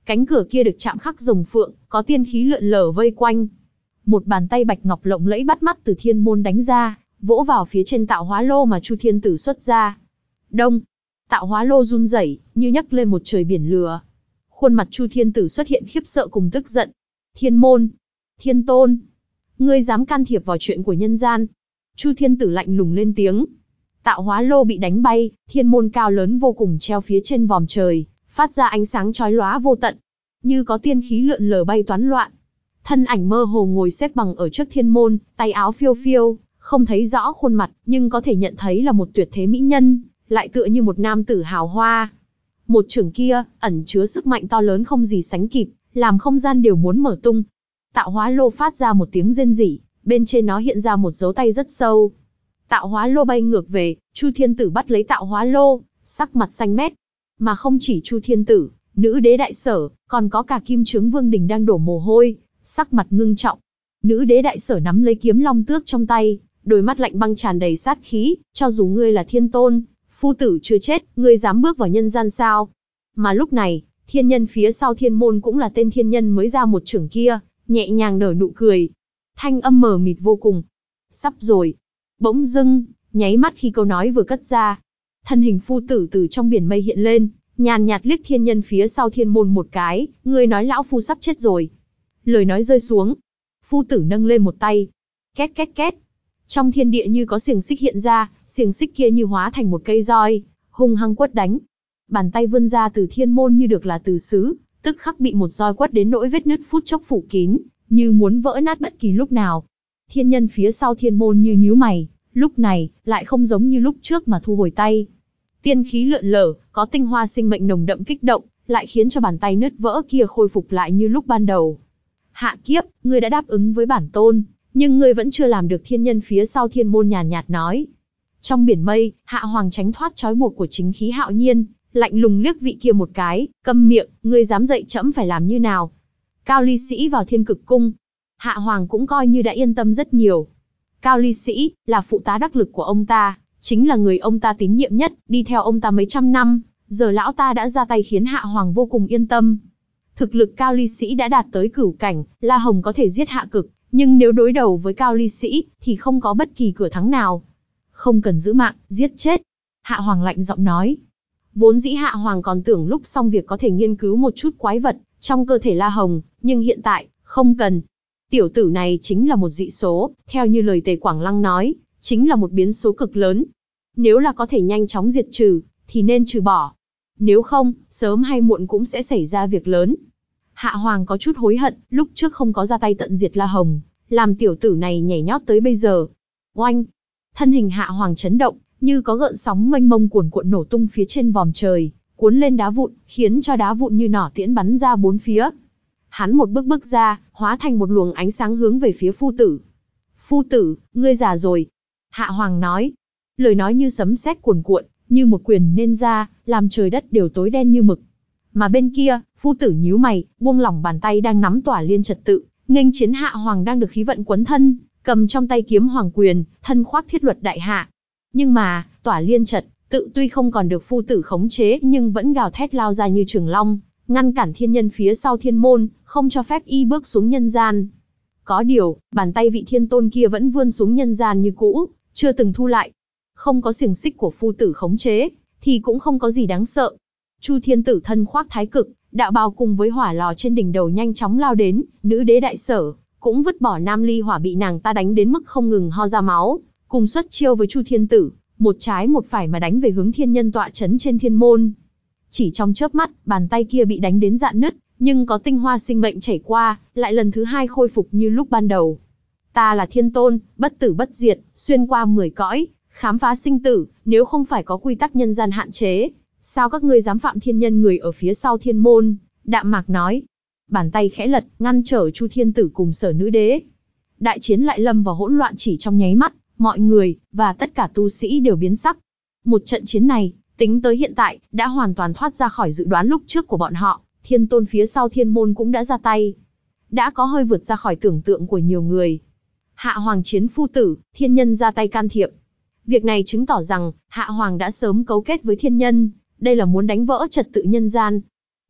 Cánh cửa kia được chạm khắc rồng phượng, có tiên khí lượn lờ vây quanh. Một bàn tay bạch ngọc lộng lẫy bắt mắt từ thiên môn đánh ra, vỗ vào phía trên tạo hóa lô mà Chu Thiên Tử xuất ra. Đông, tạo hóa lô run rẩy, như nhấc lên một trời biển lửa. Khuôn mặt Chu Thiên Tử xuất hiện khiếp sợ cùng tức giận. Thiên môn, Thiên Tôn, ngươi dám can thiệp vào chuyện của nhân gian? Chu Thiên Tử lạnh lùng lên tiếng. Tạo hóa lô bị đánh bay, thiên môn cao lớn vô cùng treo phía trên vòm trời, phát ra ánh sáng chói lóa vô tận, như có tiên khí lượn lờ bay toán loạn. Thân ảnh mơ hồ ngồi xếp bằng ở trước thiên môn, tay áo phiêu phiêu, không thấy rõ khuôn mặt, nhưng có thể nhận thấy là một tuyệt thế mỹ nhân, lại tựa như một nam tử hào hoa. Một chưởng kia, ẩn chứa sức mạnh to lớn không gì sánh kịp, làm không gian đều muốn mở tung. Tạo hóa lô phát ra một tiếng rên rỉ, bên trên nó hiện ra một dấu tay rất sâu. Tạo hóa lô bay ngược về, Chu Thiên Tử bắt lấy tạo hóa lô, sắc mặt xanh mét. Mà không chỉ Chu Thiên Tử, nữ đế đại sở, còn có cả Kim Chướng Vương Đình đang đổ mồ hôi, sắc mặt ngưng trọng. Nữ đế đại sở nắm lấy kiếm long tước trong tay, đôi mắt lạnh băng tràn đầy sát khí, cho dù ngươi là thiên tôn, phu tử chưa chết, ngươi dám bước vào nhân gian sao? Mà lúc này, thiên nhân phía sau thiên môn cũng là tên thiên nhân mới ra một chưởng kia, nhẹ nhàng nở nụ cười. Thanh âm mờ mịt vô cùng. Sắp rồi. Bỗng dưng, nháy mắt khi câu nói vừa cất ra, thân hình phu tử từ trong biển mây hiện lên, nhàn nhạt liếc thiên nhân phía sau thiên môn một cái, ngươi nói lão phu sắp chết rồi. Lời nói rơi xuống, phu tử nâng lên một tay. Két két két. Trong thiên địa như có xiềng xích hiện ra, xiềng xích kia như hóa thành một cây roi, hung hăng quất đánh. Bàn tay vươn ra từ thiên môn như được là từ sứ, tức khắc bị một roi quất đến nỗi vết nứt phút chốc phủ kín, như muốn vỡ nát bất kỳ lúc nào. Thiên nhân phía sau thiên môn như nhíu mày, lúc này, lại không giống như lúc trước mà thu hồi tay. Tiên khí lượn lờ, có tinh hoa sinh mệnh nồng đậm kích động, lại khiến cho bàn tay nứt vỡ kia khôi phục lại như lúc ban đầu. Hạ kiếp, ngươi đã đáp ứng với bản tôn, nhưng ngươi vẫn chưa làm được, thiên nhân phía sau thiên môn nhàn nhạt nói. Trong biển mây, Hạ Hoàng tránh thoát trói buộc của chính khí hạo nhiên, lạnh lùng liếc vị kia một cái, câm miệng, ngươi dám dạy trẫm phải làm như nào? Cao Ly Sĩ vào Thiên Cực Cung. Hạ Hoàng cũng coi như đã yên tâm rất nhiều. Cao Ly Sĩ, là phụ tá đắc lực của ông ta, chính là người ông ta tín nhiệm nhất, đi theo ông ta mấy trăm năm, giờ lão ta đã ra tay khiến Hạ Hoàng vô cùng yên tâm. Thực lực Cao Ly Sĩ đã đạt tới cửu cảnh, La Hồng có thể giết Hạ Cực, nhưng nếu đối đầu với Cao Ly Sĩ, thì không có bất kỳ cửa thắng nào. Không cần giữ mạng, giết chết. Hạ Hoàng lạnh giọng nói. Vốn dĩ Hạ Hoàng còn tưởng lúc xong việc có thể nghiên cứu một chút quái vật trong cơ thể La Hồng, nhưng hiện tại, không cần. Tiểu tử này chính là một dị số, theo như lời Tề Quảng Lăng nói, chính là một biến số cực lớn. Nếu là có thể nhanh chóng diệt trừ, thì nên trừ bỏ. Nếu không, sớm hay muộn cũng sẽ xảy ra việc lớn. Hạ Hoàng có chút hối hận, lúc trước không có ra tay tận diệt La Hồng, làm tiểu tử này nhảy nhót tới bây giờ. Oanh! Thân hình Hạ Hoàng chấn động, như có gợn sóng mênh mông cuồn cuộn nổ tung phía trên vòm trời, cuốn lên đá vụn, khiến cho đá vụn như nỏ tiễn bắn ra bốn phía. Hắn một bước bước ra, hóa thành một luồng ánh sáng hướng về phía phu tử. Phu tử, ngươi già rồi. Hạ Hoàng nói. Lời nói như sấm sét cuồn cuộn, như một quyền nên ra, làm trời đất đều tối đen như mực. Mà bên kia, phu tử nhíu mày, buông lỏng bàn tay đang nắm tỏa liên trật tự, nghênh chiến Hạ Hoàng đang được khí vận quấn thân, cầm trong tay kiếm hoàng quyền, thân khoác thiết luật đại hạ. Nhưng mà, tỏa liên trật tự tuy không còn được phu tử khống chế, nhưng vẫn gào thét lao ra như trường long, ngăn cản thiên nhân phía sau thiên môn, không cho phép y bước xuống nhân gian. Có điều, bàn tay vị thiên tôn kia vẫn vươn xuống nhân gian như cũ, chưa từng thu lại. Không có xiềng xích của phu tử khống chế, thì cũng không có gì đáng sợ. Chu Thiên Tử thân khoác thái cực, đạo bào cùng với hỏa lò trên đỉnh đầu nhanh chóng lao đến, nữ đế đại sở cũng vứt bỏ nam ly hỏa bị nàng ta đánh đến mức không ngừng ho ra máu, cùng xuất chiêu với Chu Thiên Tử, một trái một phải mà đánh về hướng thiên nhân tọa chấn trên thiên môn. Chỉ trong chớp mắt, bàn tay kia bị đánh đến rạn nứt, nhưng có tinh hoa sinh mệnh chảy qua, lại lần thứ hai khôi phục như lúc ban đầu. Ta là thiên tôn, bất tử bất diệt, xuyên qua mười cõi, khám phá sinh tử, nếu không phải có quy tắc nhân gian hạn chế, sao các ngươi dám phạm thiên nhân? Người ở phía sau thiên môn đạm mạc nói. Bàn tay khẽ lật, ngăn trở Chu Thiên Tử cùng Sở Nữ Đế. Đại chiến lại lâm vào hỗn loạn chỉ trong nháy mắt, mọi người và tất cả tu sĩ đều biến sắc. Một trận chiến này, tính tới hiện tại, đã hoàn toàn thoát ra khỏi dự đoán lúc trước của bọn họ. Thiên tôn phía sau thiên môn cũng đã ra tay, đã có hơi vượt ra khỏi tưởng tượng của nhiều người. Hạ Hoàng chiến phu tử, thiên nhân ra tay can thiệp. Việc này chứng tỏ rằng Hạ Hoàng đã sớm cấu kết với thiên nhân, đây là muốn đánh vỡ trật tự nhân gian.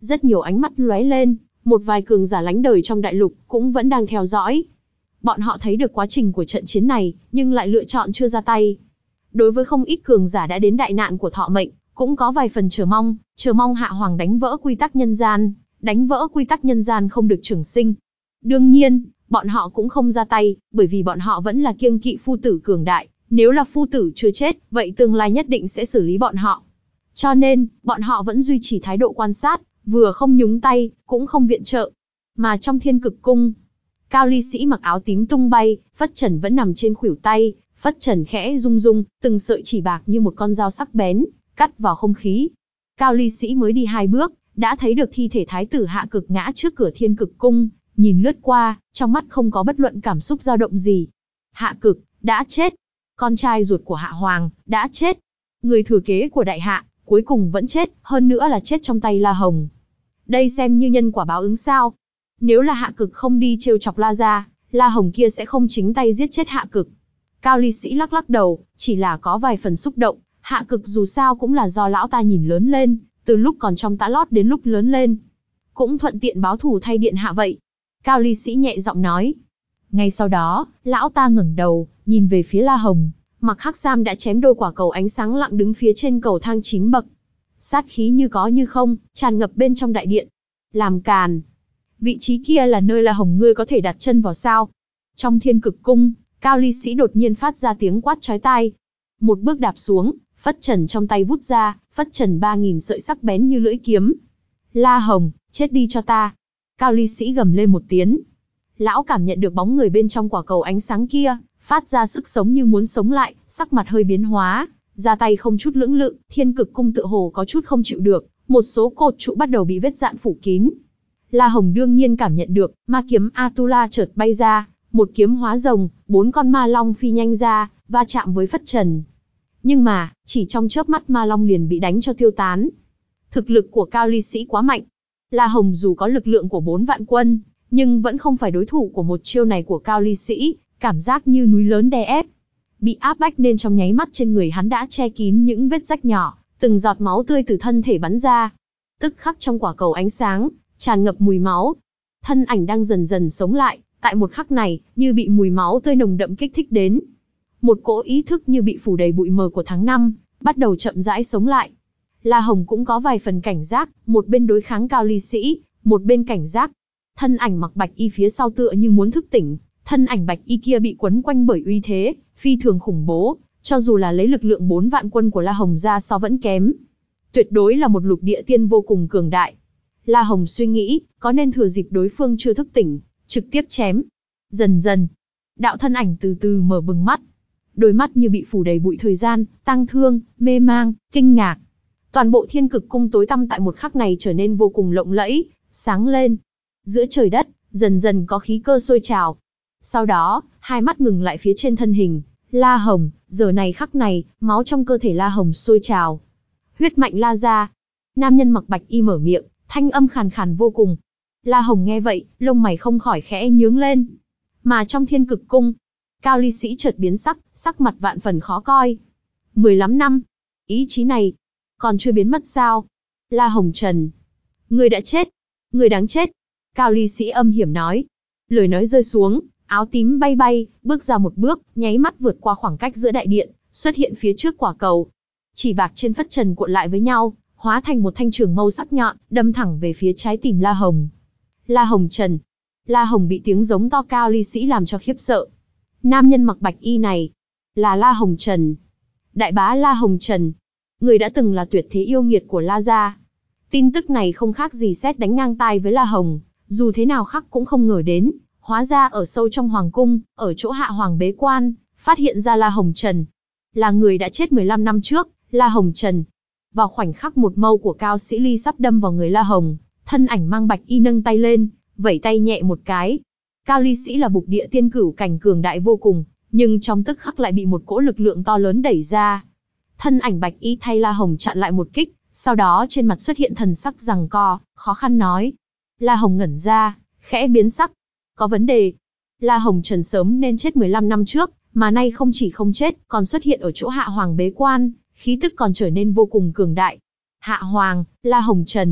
Rất nhiều ánh mắt lóe lên, một vài cường giả lánh đời trong đại lục cũng vẫn đang theo dõi. Bọn họ thấy được quá trình của trận chiến này, nhưng lại lựa chọn chưa ra tay. Đối với không ít cường giả đã đến đại nạn của thọ mệnh, cũng có vài phần chờ mong, chờ mong Hạ Hoàng đánh vỡ quy tắc nhân gian, đánh vỡ quy tắc nhân gian không được trường sinh. Đương nhiên, bọn họ cũng không ra tay, bởi vì bọn họ vẫn là kiêng kỵ phu tử cường đại, nếu là phu tử chưa chết, vậy tương lai nhất định sẽ xử lý bọn họ. Cho nên, bọn họ vẫn duy trì thái độ quan sát, vừa không nhúng tay, cũng không viện trợ. Mà trong Thiên Cực Cung, Cao Ly Sĩ mặc áo tím tung bay, phất trần vẫn nằm trên khuỷu tay, phất trần khẽ rung rung, từng sợi chỉ bạc như một con dao sắc bén, cắt vào không khí. Cao Ly Sĩ mới đi hai bước, đã thấy được thi thể thái tử Hạ Cực ngã trước cửa Thiên Cực Cung, nhìn lướt qua, trong mắt không có bất luận cảm xúc dao động gì. Hạ Cực, đã chết. Con trai ruột của Hạ Hoàng, đã chết. Người thừa kế của Đại Hạ, cuối cùng vẫn chết, hơn nữa là chết trong tay La Hồng. Đây xem như nhân quả báo ứng sao? Nếu là Hạ Cực không đi trêu chọc La gia, La Hồng kia sẽ không chính tay giết chết Hạ Cực. Cao Ly Sĩ lắc lắc đầu, chỉ là có vài phần xúc động. Hạ Cực dù sao cũng là do lão ta nhìn lớn lên, từ lúc còn trong tã lót đến lúc lớn lên. Cũng thuận tiện báo thù thay điện hạ vậy. Cao Ly Sĩ nhẹ giọng nói. Ngay sau đó, lão ta ngẩng đầu, nhìn về phía La Hồng. Mặc hắc sam đã chém đôi quả cầu ánh sáng lặng đứng phía trên cầu thang chín bậc. Sát khí như có như không, tràn ngập bên trong đại điện. Làm càn. Vị trí kia là nơi La Hồng ngươi có thể đặt chân vào sao? Trong Thiên Cực Cung, Cao Ly Sĩ đột nhiên phát ra tiếng quát chói tai. Một bước đạp xuống, phất trần trong tay vút ra, phất trần ba nghìn sợi sắc bén như lưỡi kiếm. La Hồng, chết đi cho ta. Cao Ly Sĩ gầm lên một tiếng. Lão cảm nhận được bóng người bên trong quả cầu ánh sáng kia, phát ra sức sống như muốn sống lại, sắc mặt hơi biến hóa, ra tay không chút lưỡng lự. Thiên Cực Cung tựa hồ có chút không chịu được, một số cột trụ bắt đầu bị vết dạn phủ kín. La Hồng đương nhiên cảm nhận được, ma kiếm Atula chợt bay ra, một kiếm hóa rồng, bốn con ma long phi nhanh ra, va chạm với phất trần. Nhưng mà, chỉ trong chớp mắt ma long liền bị đánh cho tiêu tán. Thực lực của Cao Ly Sĩ quá mạnh. La Hồng dù có lực lượng của bốn vạn quân, nhưng vẫn không phải đối thủ của một chiêu này của Cao Ly Sĩ, cảm giác như núi lớn đè ép. Bị áp bách nên trong nháy mắt trên người hắn đã che kín những vết rách nhỏ, từng giọt máu tươi từ thân thể bắn ra. Tức khắc trong quả cầu ánh sáng, tràn ngập mùi máu. Thân ảnh đang dần dần sống lại, tại một khắc này, như bị mùi máu tươi nồng đậm kích thích đến. Một cỗ ý thức như bị phủ đầy bụi mờ của tháng năm, bắt đầu chậm rãi sống lại. La Hồng cũng có vài phần cảnh giác, một bên đối kháng Cao Ly Sĩ, một bên cảnh giác. Thân ảnh mặc bạch y phía sau tựa như muốn thức tỉnh, thân ảnh bạch y kia bị quấn quanh bởi uy thế, phi thường khủng bố, cho dù là lấy lực lượng bốn vạn quân của La Hồng ra so vẫn kém. Tuyệt đối là một lục địa tiên vô cùng cường đại. La Hồng suy nghĩ, có nên thừa dịp đối phương chưa thức tỉnh, trực tiếp chém. Dần dần, đạo thân ảnh từ từ mở bừng mắt. Đôi mắt như bị phủ đầy bụi thời gian, tang thương, mê mang, kinh ngạc. Toàn bộ Thiên Cực Cung tối tăm tại một khắc này trở nên vô cùng lộng lẫy, sáng lên. Giữa trời đất, dần dần có khí cơ sôi trào. Sau đó, hai mắt ngừng lại phía trên thân hình, La Hồng, giờ này khắc này, máu trong cơ thể La Hồng sôi trào. Huyết mạnh La gia. Nam nhân mặc bạch y mở miệng, thanh âm khàn khàn vô cùng. La Hồng nghe vậy, lông mày không khỏi khẽ nhướng lên. Mà trong Thiên Cực Cung, Cao Ly Sĩ chợt biến sắc, sắc mặt vạn phần khó coi. mười lăm năm, ý chí này, còn chưa biến mất sao? La Hồng Trần, người đã chết, người đáng chết. Cao Ly Sĩ âm hiểm nói. Lời nói rơi xuống, áo tím bay bay, bước ra một bước, nháy mắt vượt qua khoảng cách giữa đại điện, xuất hiện phía trước quả cầu. Chỉ bạc trên phất trần cuộn lại với nhau, hóa thành một thanh trường mâu sắc nhọn, đâm thẳng về phía trái tim La Hồng. La Hồng Trần. La Hồng bị tiếng giống to Cao Ly Sĩ làm cho khiếp sợ. Nam nhân mặc bạch y này, là La Hồng Trần. Đại bá La Hồng Trần, người đã từng là tuyệt thế yêu nghiệt của La gia. Tin tức này không khác gì sét đánh ngang tai với La Hồng, dù thế nào khác cũng không ngờ đến, hóa ra ở sâu trong hoàng cung, ở chỗ Hạ Hoàng bế quan, phát hiện ra La Hồng Trần. Là người đã chết mười lăm năm trước, La Hồng Trần. Vào khoảnh khắc một mâu của Cao Sĩ Ly sắp đâm vào người La Hồng, thân ảnh mang bạch y nâng tay lên, vẩy tay nhẹ một cái. Cao Ly Sĩ là bục địa tiên cửu cảnh cường đại vô cùng, nhưng trong tức khắc lại bị một cỗ lực lượng to lớn đẩy ra. Thân ảnh bạch y thay La Hồng chặn lại một kích, sau đó trên mặt xuất hiện thần sắc giằng co, khó khăn nói. La Hồng ngẩn ra, khẽ biến sắc. Có vấn đề. La Hồng Trần sớm nên chết mười lăm năm trước, mà nay không chỉ không chết, còn xuất hiện ở chỗ Hạ Hoàng bế quan, khí tức còn trở nên vô cùng cường đại. Hạ Hoàng, La Hồng Trần,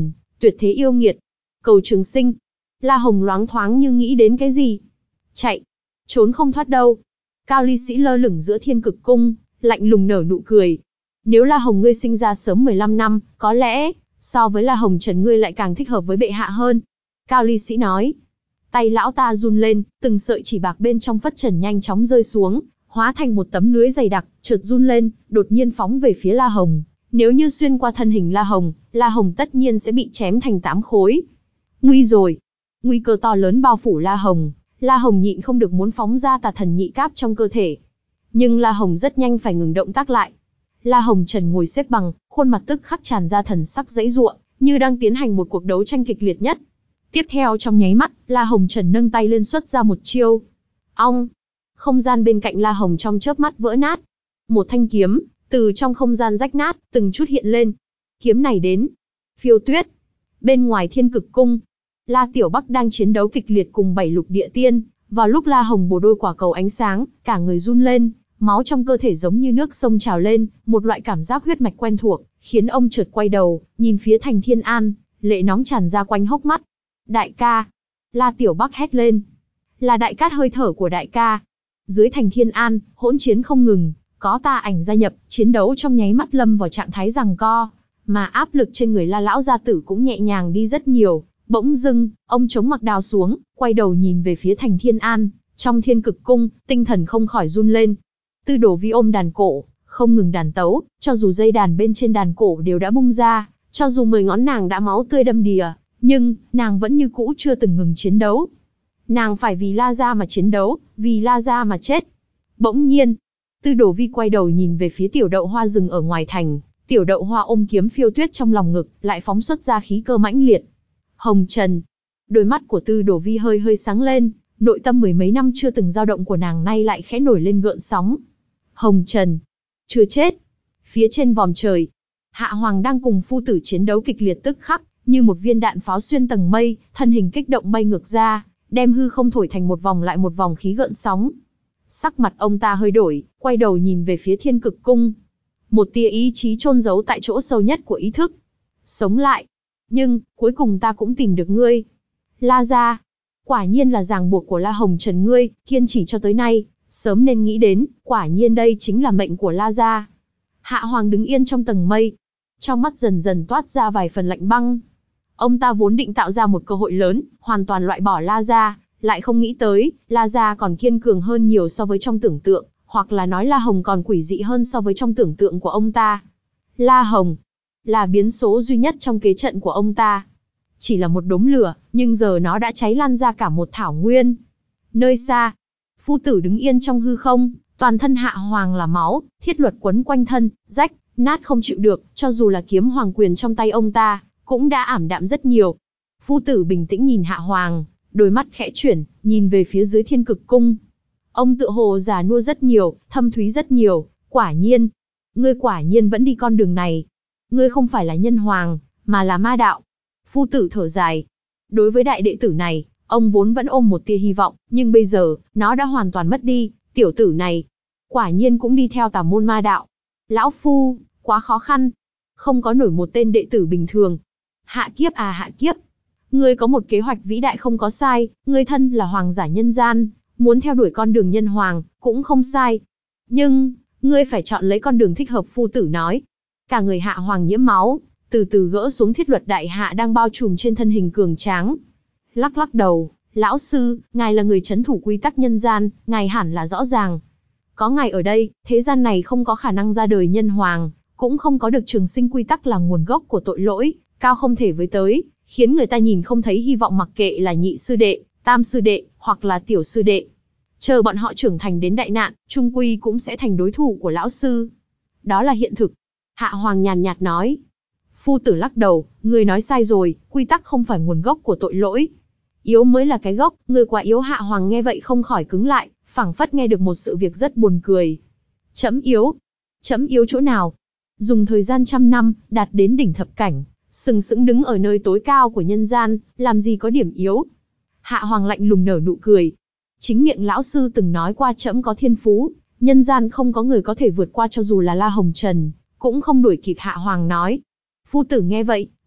Tuyệt thế yêu nghiệt. Cầu trường sinh. La Hồng loáng thoáng như nghĩ đến cái gì. Chạy. Trốn không thoát đâu. Cao Ly Sĩ lơ lửng giữa thiên cực cung, lạnh lùng nở nụ cười. Nếu La Hồng ngươi sinh ra sớm mười lăm năm, có lẽ, so với La Hồng Trần ngươi lại càng thích hợp với bệ hạ hơn. Cao Ly Sĩ nói. Tay lão ta run lên, từng sợi chỉ bạc bên trong phất trần nhanh chóng rơi xuống, hóa thành một tấm lưới dày đặc, chợt run lên, đột nhiên phóng về phía La Hồng. Nếu như xuyên qua thân hình La Hồng, La Hồng tất nhiên sẽ bị chém thành tám khối. Nguy rồi. Nguy cơ to lớn bao phủ La Hồng. La Hồng nhịn không được muốn phóng ra tà thần nhị cáp trong cơ thể. Nhưng La Hồng rất nhanh phải ngừng động tác lại. La Hồng Trần ngồi xếp bằng, khuôn mặt tức khắc tràn ra thần sắc giãy giụa, như đang tiến hành một cuộc đấu tranh kịch liệt nhất. Tiếp theo trong nháy mắt, La Hồng Trần nâng tay lên xuất ra một chiêu. Ong! Không gian bên cạnh La Hồng trong chớp mắt vỡ nát. Một thanh kiếm, từ trong không gian rách nát, từng chút hiện lên. Kiếm này đến. Phiêu Tuyết. Bên ngoài thiên cực cung, La Tiểu Bắc đang chiến đấu kịch liệt cùng bảy lục địa tiên. Vào lúc La Hồng bổ đôi quả cầu ánh sáng, cả người run lên, máu trong cơ thể giống như nước sông trào lên, một loại cảm giác huyết mạch quen thuộc, khiến ông chợt quay đầu, nhìn phía Thành Thiên An, lệ nóng tràn ra quanh hốc mắt. Đại ca! La Tiểu Bắc hét lên. Là đại cát hơi thở của đại ca. Dưới Thành Thiên An, hỗn chiến không ngừng, có tà ảnh gia nhập, chiến đấu trong nháy mắt lâm vào trạng thái giằng co, mà áp lực trên người La lão gia tử cũng nhẹ nhàng đi rất nhiều. Bỗng dưng, ông chống mặc đao xuống, quay đầu nhìn về phía Thành Thiên An, trong thiên cực cung, tinh thần không khỏi run lên. Tư Đồ Vi ôm đàn cổ, không ngừng đàn tấu, cho dù dây đàn bên trên đàn cổ đều đã bung ra, cho dù mười ngón nàng đã máu tươi đầm đìa, nhưng nàng vẫn như cũ chưa từng ngừng chiến đấu. Nàng phải vì La gia mà chiến đấu, vì La gia mà chết. Bỗng nhiên, Tư Đồ Vi quay đầu nhìn về phía Tiểu Đậu Hoa rừng ở ngoài thành, Tiểu Đậu Hoa ôm kiếm Phiêu Tuyết trong lòng ngực, lại phóng xuất ra khí cơ mãnh liệt. Hồng Trần. Đôi mắt của Tư Đồ Vi hơi hơi sáng lên, nội tâm mười mấy năm chưa từng dao động của nàng nay lại khẽ nổi lên gợn sóng. Hồng Trần. Chưa chết. Phía trên vòm trời, Hạ Hoàng đang cùng phu tử chiến đấu kịch liệt tức khắc, như một viên đạn pháo xuyên tầng mây, thân hình kích động bay ngược ra, đem hư không thổi thành một vòng lại một vòng khí gợn sóng. Sắc mặt ông ta hơi đổi, quay đầu nhìn về phía thiên cực cung. Một tia ý chí chôn giấu tại chỗ sâu nhất của ý thức. Sống lại. Nhưng, cuối cùng ta cũng tìm được ngươi. La gia. Quả nhiên là ràng buộc của La Hồng Trần ngươi, kiên trì cho tới nay, sớm nên nghĩ đến, quả nhiên đây chính là mệnh của La gia. Hạ Hoàng đứng yên trong tầng mây. Trong mắt dần dần toát ra vài phần lạnh băng. Ông ta vốn định tạo ra một cơ hội lớn, hoàn toàn loại bỏ La gia, lại không nghĩ tới, La gia còn kiên cường hơn nhiều so với trong tưởng tượng, hoặc là nói La Hồng còn quỷ dị hơn so với trong tưởng tượng của ông ta. La Hồng là biến số duy nhất trong kế trận của ông ta. Chỉ là một đốm lửa, nhưng giờ nó đã cháy lan ra cả một thảo nguyên. Nơi xa, phu tử đứng yên trong hư không, toàn thân Hạ Hoàng là máu, thiết luật quấn quanh thân, rách, nát không chịu được, cho dù là kiếm hoàng quyền trong tay ông ta, cũng đã ảm đạm rất nhiều. Phu tử bình tĩnh nhìn Hạ Hoàng, đôi mắt khẽ chuyển, nhìn về phía dưới thiên cực cung. Ông tựa hồ già nua rất nhiều, thâm thúy rất nhiều, quả nhiên. Ngươi quả nhiên vẫn đi con đường này. Ngươi không phải là nhân hoàng, mà là ma đạo. Phu tử thở dài. Đối với đại đệ tử này, ông vốn vẫn ôm một tia hy vọng, nhưng bây giờ, nó đã hoàn toàn mất đi. Tiểu tử này, quả nhiên cũng đi theo tà môn ma đạo. Lão Phu, quá khó khăn. Không có nổi một tên đệ tử bình thường. Hạ kiếp à hạ kiếp. Ngươi có một kế hoạch vĩ đại không có sai, ngươi thân là hoàng giả nhân gian, muốn theo đuổi con đường nhân hoàng, cũng không sai. Nhưng, ngươi phải chọn lấy con đường thích hợp, phu tử nói. Cả người Hạ Hoàng nhiễm máu, từ từ gỡ xuống thiết luật đại hạ đang bao trùm trên thân hình cường tráng. Lắc lắc đầu, lão sư, ngài là người trấn thủ quy tắc nhân gian, ngài hẳn là rõ ràng. Có ngài ở đây, thế gian này không có khả năng ra đời nhân hoàng, cũng không có được trường sinh quy tắc là nguồn gốc của tội lỗi, cao không thể với tới, khiến người ta nhìn không thấy hy vọng, mặc kệ là nhị sư đệ, tam sư đệ, hoặc là tiểu sư đệ. Chờ bọn họ trưởng thành đến đại nạn, chung quy cũng sẽ thành đối thủ của lão sư. Đó là hiện thực. Hạ Hoàng nhàn nhạt nói. Phu tử lắc đầu, ngươi nói sai rồi, quy tắc không phải nguồn gốc của tội lỗi. Yếu mới là cái gốc, ngươi quá yếu. Hạ Hoàng nghe vậy không khỏi cứng lại, phảng phất nghe được một sự việc rất buồn cười. Chấm yếu? Chấm yếu chỗ nào? Dùng thời gian trăm năm, đạt đến đỉnh thập cảnh, sừng sững đứng ở nơi tối cao của nhân gian, làm gì có điểm yếu? Hạ Hoàng lạnh lùng nở nụ cười. Chính miệng lão sư từng nói qua trẫm có thiên phú, nhân gian không có người có thể vượt qua, cho dù là La Hồng Trần, cũng không đuổi kịp. Hạ Hoàng nói. Phu tử nghe vậy,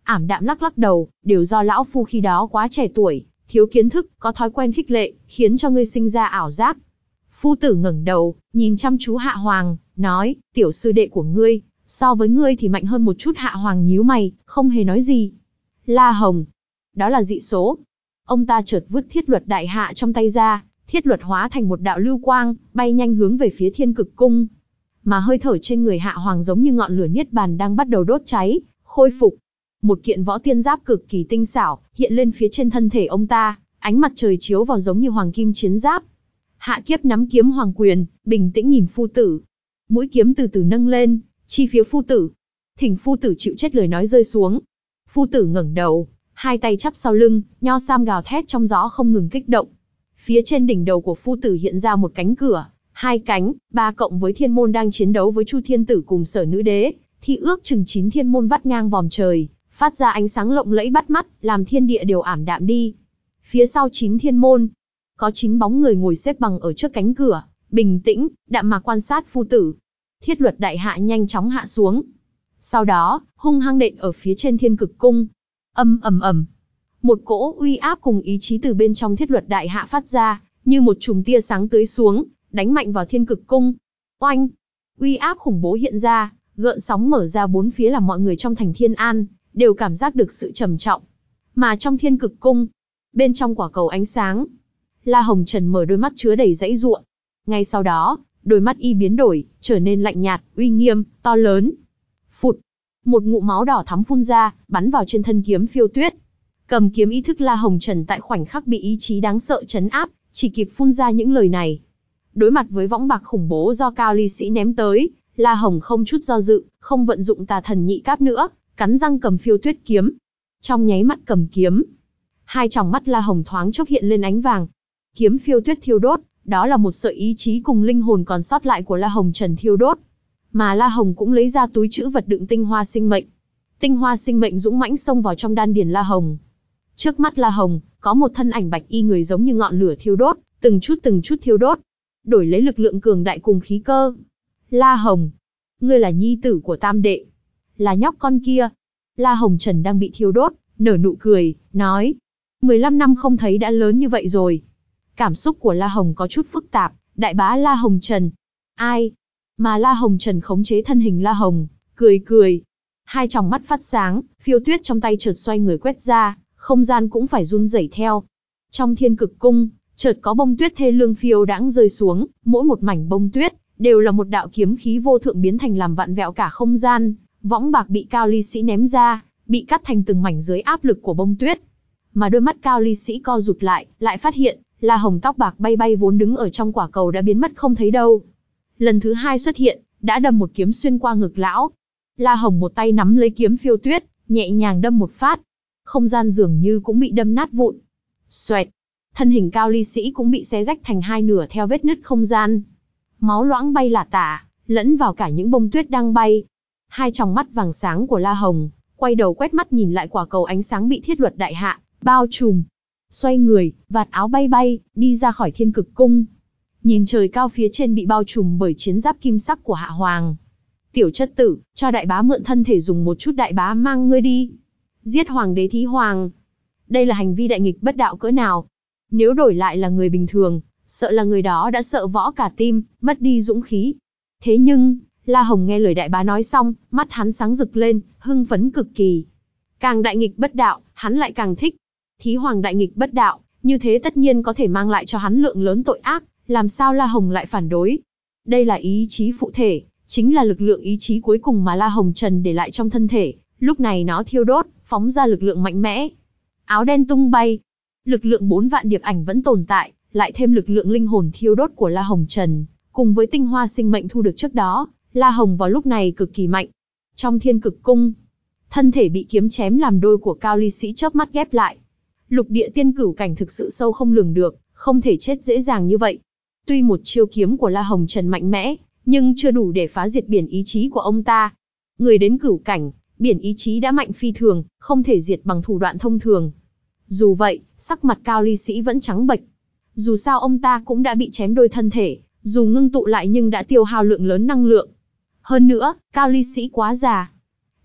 Ảm đạm lắc lắc đầu, đều do lão phu khi đó quá trẻ tuổi, thiếu kiến thức, có thói quen khích lệ, khiến cho ngươi sinh ra ảo giác. Phu tử ngẩng đầu, nhìn chăm chú Hạ Hoàng, nói, tiểu sư đệ của ngươi, so với ngươi thì mạnh hơn một chút. Hạ Hoàng nhíu mày, không hề nói gì. La Hồng, đó là dị số. Ông ta chợt vứt thiết luật đại hạ trong tay ra, thiết luật hóa thành một đạo lưu quang, bay nhanh hướng về phía Thiên Cực Cung. Mà hơi thở trên người Hạ Hoàng giống như ngọn lửa niết bàn đang bắt đầu đốt cháy, khôi phục. Một kiện võ tiên giáp cực kỳ tinh xảo hiện lên phía trên thân thể ông ta, ánh mặt trời chiếu vào giống như hoàng kim chiến giáp. Hạ Kiếp nắm kiếm hoàng quyền, bình tĩnh nhìn phu tử. Mũi kiếm từ từ nâng lên, chi phía phu tử. Thỉnh phu tử chịu chết. Lời nói rơi xuống. Phu tử ngẩng đầu, hai tay chắp sau lưng, nho sam gào thét trong gió không ngừng kích động. Phía trên đỉnh đầu của phu tử hiện ra một cánh cửa, hai cánh, ba cộng với thiên môn đang chiến đấu với Chu Thiên Tử cùng Sở Nữ Đế, thì ước chừng chín thiên môn vắt ngang vòm trời, phát ra ánh sáng lộng lẫy bắt mắt, làm thiên địa đều ảm đạm đi. Phía sau chín thiên môn, có chín bóng người ngồi xếp bằng ở trước cánh cửa, bình tĩnh, đạm mạc quan sát phu tử. Thiết luật đại hạ nhanh chóng hạ xuống. Sau đó, hung hăng đện ở phía trên Thiên Cực Cung. Ầm ầm ầm. Một cỗ uy áp cùng ý chí từ bên trong thiết luật đại hạ phát ra, như một chùm tia sáng tưới xuống, đánh mạnh vào Thiên Cực Cung. Oanh! Uy áp khủng bố hiện ra, gợn sóng mở ra bốn phía, làm mọi người trong thành Thiên An đều cảm giác được sự trầm trọng. Mà trong Thiên Cực Cung, bên trong quả cầu ánh sáng, La Hồng Trần mở đôi mắt chứa đầy dãy giụa. Ngay sau đó, đôi mắt y biến đổi, trở nên lạnh nhạt, uy nghiêm, to lớn. Phụt! Một ngụm máu đỏ thắm phun ra, bắn vào trên thân kiếm Phiêu Tuyết. Cầm kiếm ý thức La Hồng Trần tại khoảnh khắc bị ý chí đáng sợ trấn áp, chỉ kịp phun ra những lời này. Đối mặt với võng bạc khủng bố do Cao Ly Sĩ ném tới, La Hồng không chút do dự, không vận dụng tà thần nhị cáp nữa, cắn răng cầm Phiêu Tuyết kiếm. Trong nháy mắt cầm kiếm, hai tròng mắt La Hồng thoáng chốc hiện lên ánh vàng. Kiếm Phiêu Tuyết thiêu đốt, đó là một sợi ý chí cùng linh hồn còn sót lại của La Hồng Trần thiêu đốt. Mà La Hồng cũng lấy ra túi trữ vật đựng tinh hoa sinh mệnh. Tinh hoa sinh mệnh dũng mãnh xông vào trong đan điền La Hồng. Trước mắt La Hồng, có một thân ảnh bạch y người giống như ngọn lửa thiêu đốt, từng chút từng chút thiêu đốt, đổi lấy lực lượng cường đại cùng khí cơ. La Hồng, ngươi là nhi tử của tam đệ, là nhóc con kia. La Hồng Trần đang bị thiêu đốt, nở nụ cười, nói, mười lăm năm không thấy đã lớn như vậy rồi. Cảm xúc của La Hồng có chút phức tạp, đại bá La Hồng Trần. Ai? Mà La Hồng Trần khống chế thân hình La Hồng, cười cười. Hai tròng mắt phát sáng, Phiêu Tuyết trong tay chợt xoay người quét ra, không gian cũng phải run rẩy theo. Trong Thiên Cực Cung, chợt có bông tuyết thê lương phiêu đãng rơi xuống, mỗi một mảnh bông tuyết đều là một đạo kiếm khí vô thượng biến thành làm vặn vẹo cả không gian. Võng bạc bị Cao Ly Sĩ ném ra, bị cắt thành từng mảnh dưới áp lực của bông tuyết. Mà đôi mắt Cao Ly Sĩ co rụt lại, lại phát hiện, La Hồng tóc bạc bay bay vốn đứng ở trong quả cầu đã biến mất không thấy đâu. Lần thứ hai xuất hiện, đã đâm một kiếm xuyên qua ngực lão. La Hồng một tay nắm lấy kiếm Phiêu Tuyết, nhẹ nhàng đâm một phát. Không gian dường như cũng bị đâm nát vụn. Xoẹt! Thân hình Cao Ly Sĩ cũng bị xé rách thành hai nửa theo vết nứt không gian. Máu loãng bay lả tả, lẫn vào cả những bông tuyết đang bay. Hai tròng mắt vàng sáng của La Hồng, quay đầu quét mắt nhìn lại quả cầu ánh sáng bị thiết luật đại hạ bao trùm. Xoay người, vạt áo bay bay, đi ra khỏi Thiên Cực Cung. Nhìn trời cao phía trên bị bao trùm bởi chiến giáp kim sắc của Hạ Hoàng. Tiểu chất tử, cho đại bá mượn thân thể dùng một chút, đại bá mang ngươi đi. Giết hoàng đế Thí Hoàng. Đây là hành vi đại nghịch bất đạo cỡ nào. Nếu đổi lại là người bình thường, sợ là người đó đã sợ võ cả tim, mất đi dũng khí. Thế nhưng, La Hồng nghe lời đại bá nói xong, mắt hắn sáng rực lên, hưng phấn cực kỳ. Càng đại nghịch bất đạo, hắn lại càng thích. Thí Hoàng đại nghịch bất đạo, như thế tất nhiên có thể mang lại cho hắn lượng lớn tội ác, làm sao La Hồng lại phản đối. Đây là ý chí phụ thể, chính là lực lượng ý chí cuối cùng mà La Hồng Trần để lại trong thân thể, lúc này nó thiêu đốt, phóng ra lực lượng mạnh mẽ. Áo đen tung bay, lực lượng bốn vạn điệp ảnh vẫn tồn tại, lại thêm lực lượng linh hồn thiêu đốt của La Hồng Trần, cùng với tinh hoa sinh mệnh thu được trước đó, La Hồng vào lúc này cực kỳ mạnh. Trong Thiên Cực Cung, thân thể bị kiếm chém làm đôi của Cao Ly Sĩ chớp mắt ghép lại. Lục địa tiên cửu cảnh thực sự sâu không lường được, không thể chết dễ dàng như vậy. Tuy một chiêu kiếm của La Hồng Trần mạnh mẽ, nhưng chưa đủ để phá diệt biển ý chí của ông ta. Người đến cửu cảnh, biển ý chí đã mạnh phi thường, không thể diệt bằng thủ đoạn thông thường. Dù vậy, sắc mặt Cao Ly Sĩ vẫn trắng bệch. Dù sao ông ta cũng đã bị chém đôi thân thể, dù ngưng tụ lại nhưng đã tiêu hao lượng lớn năng lượng. Hơn nữa, Cao Ly Sĩ quá già.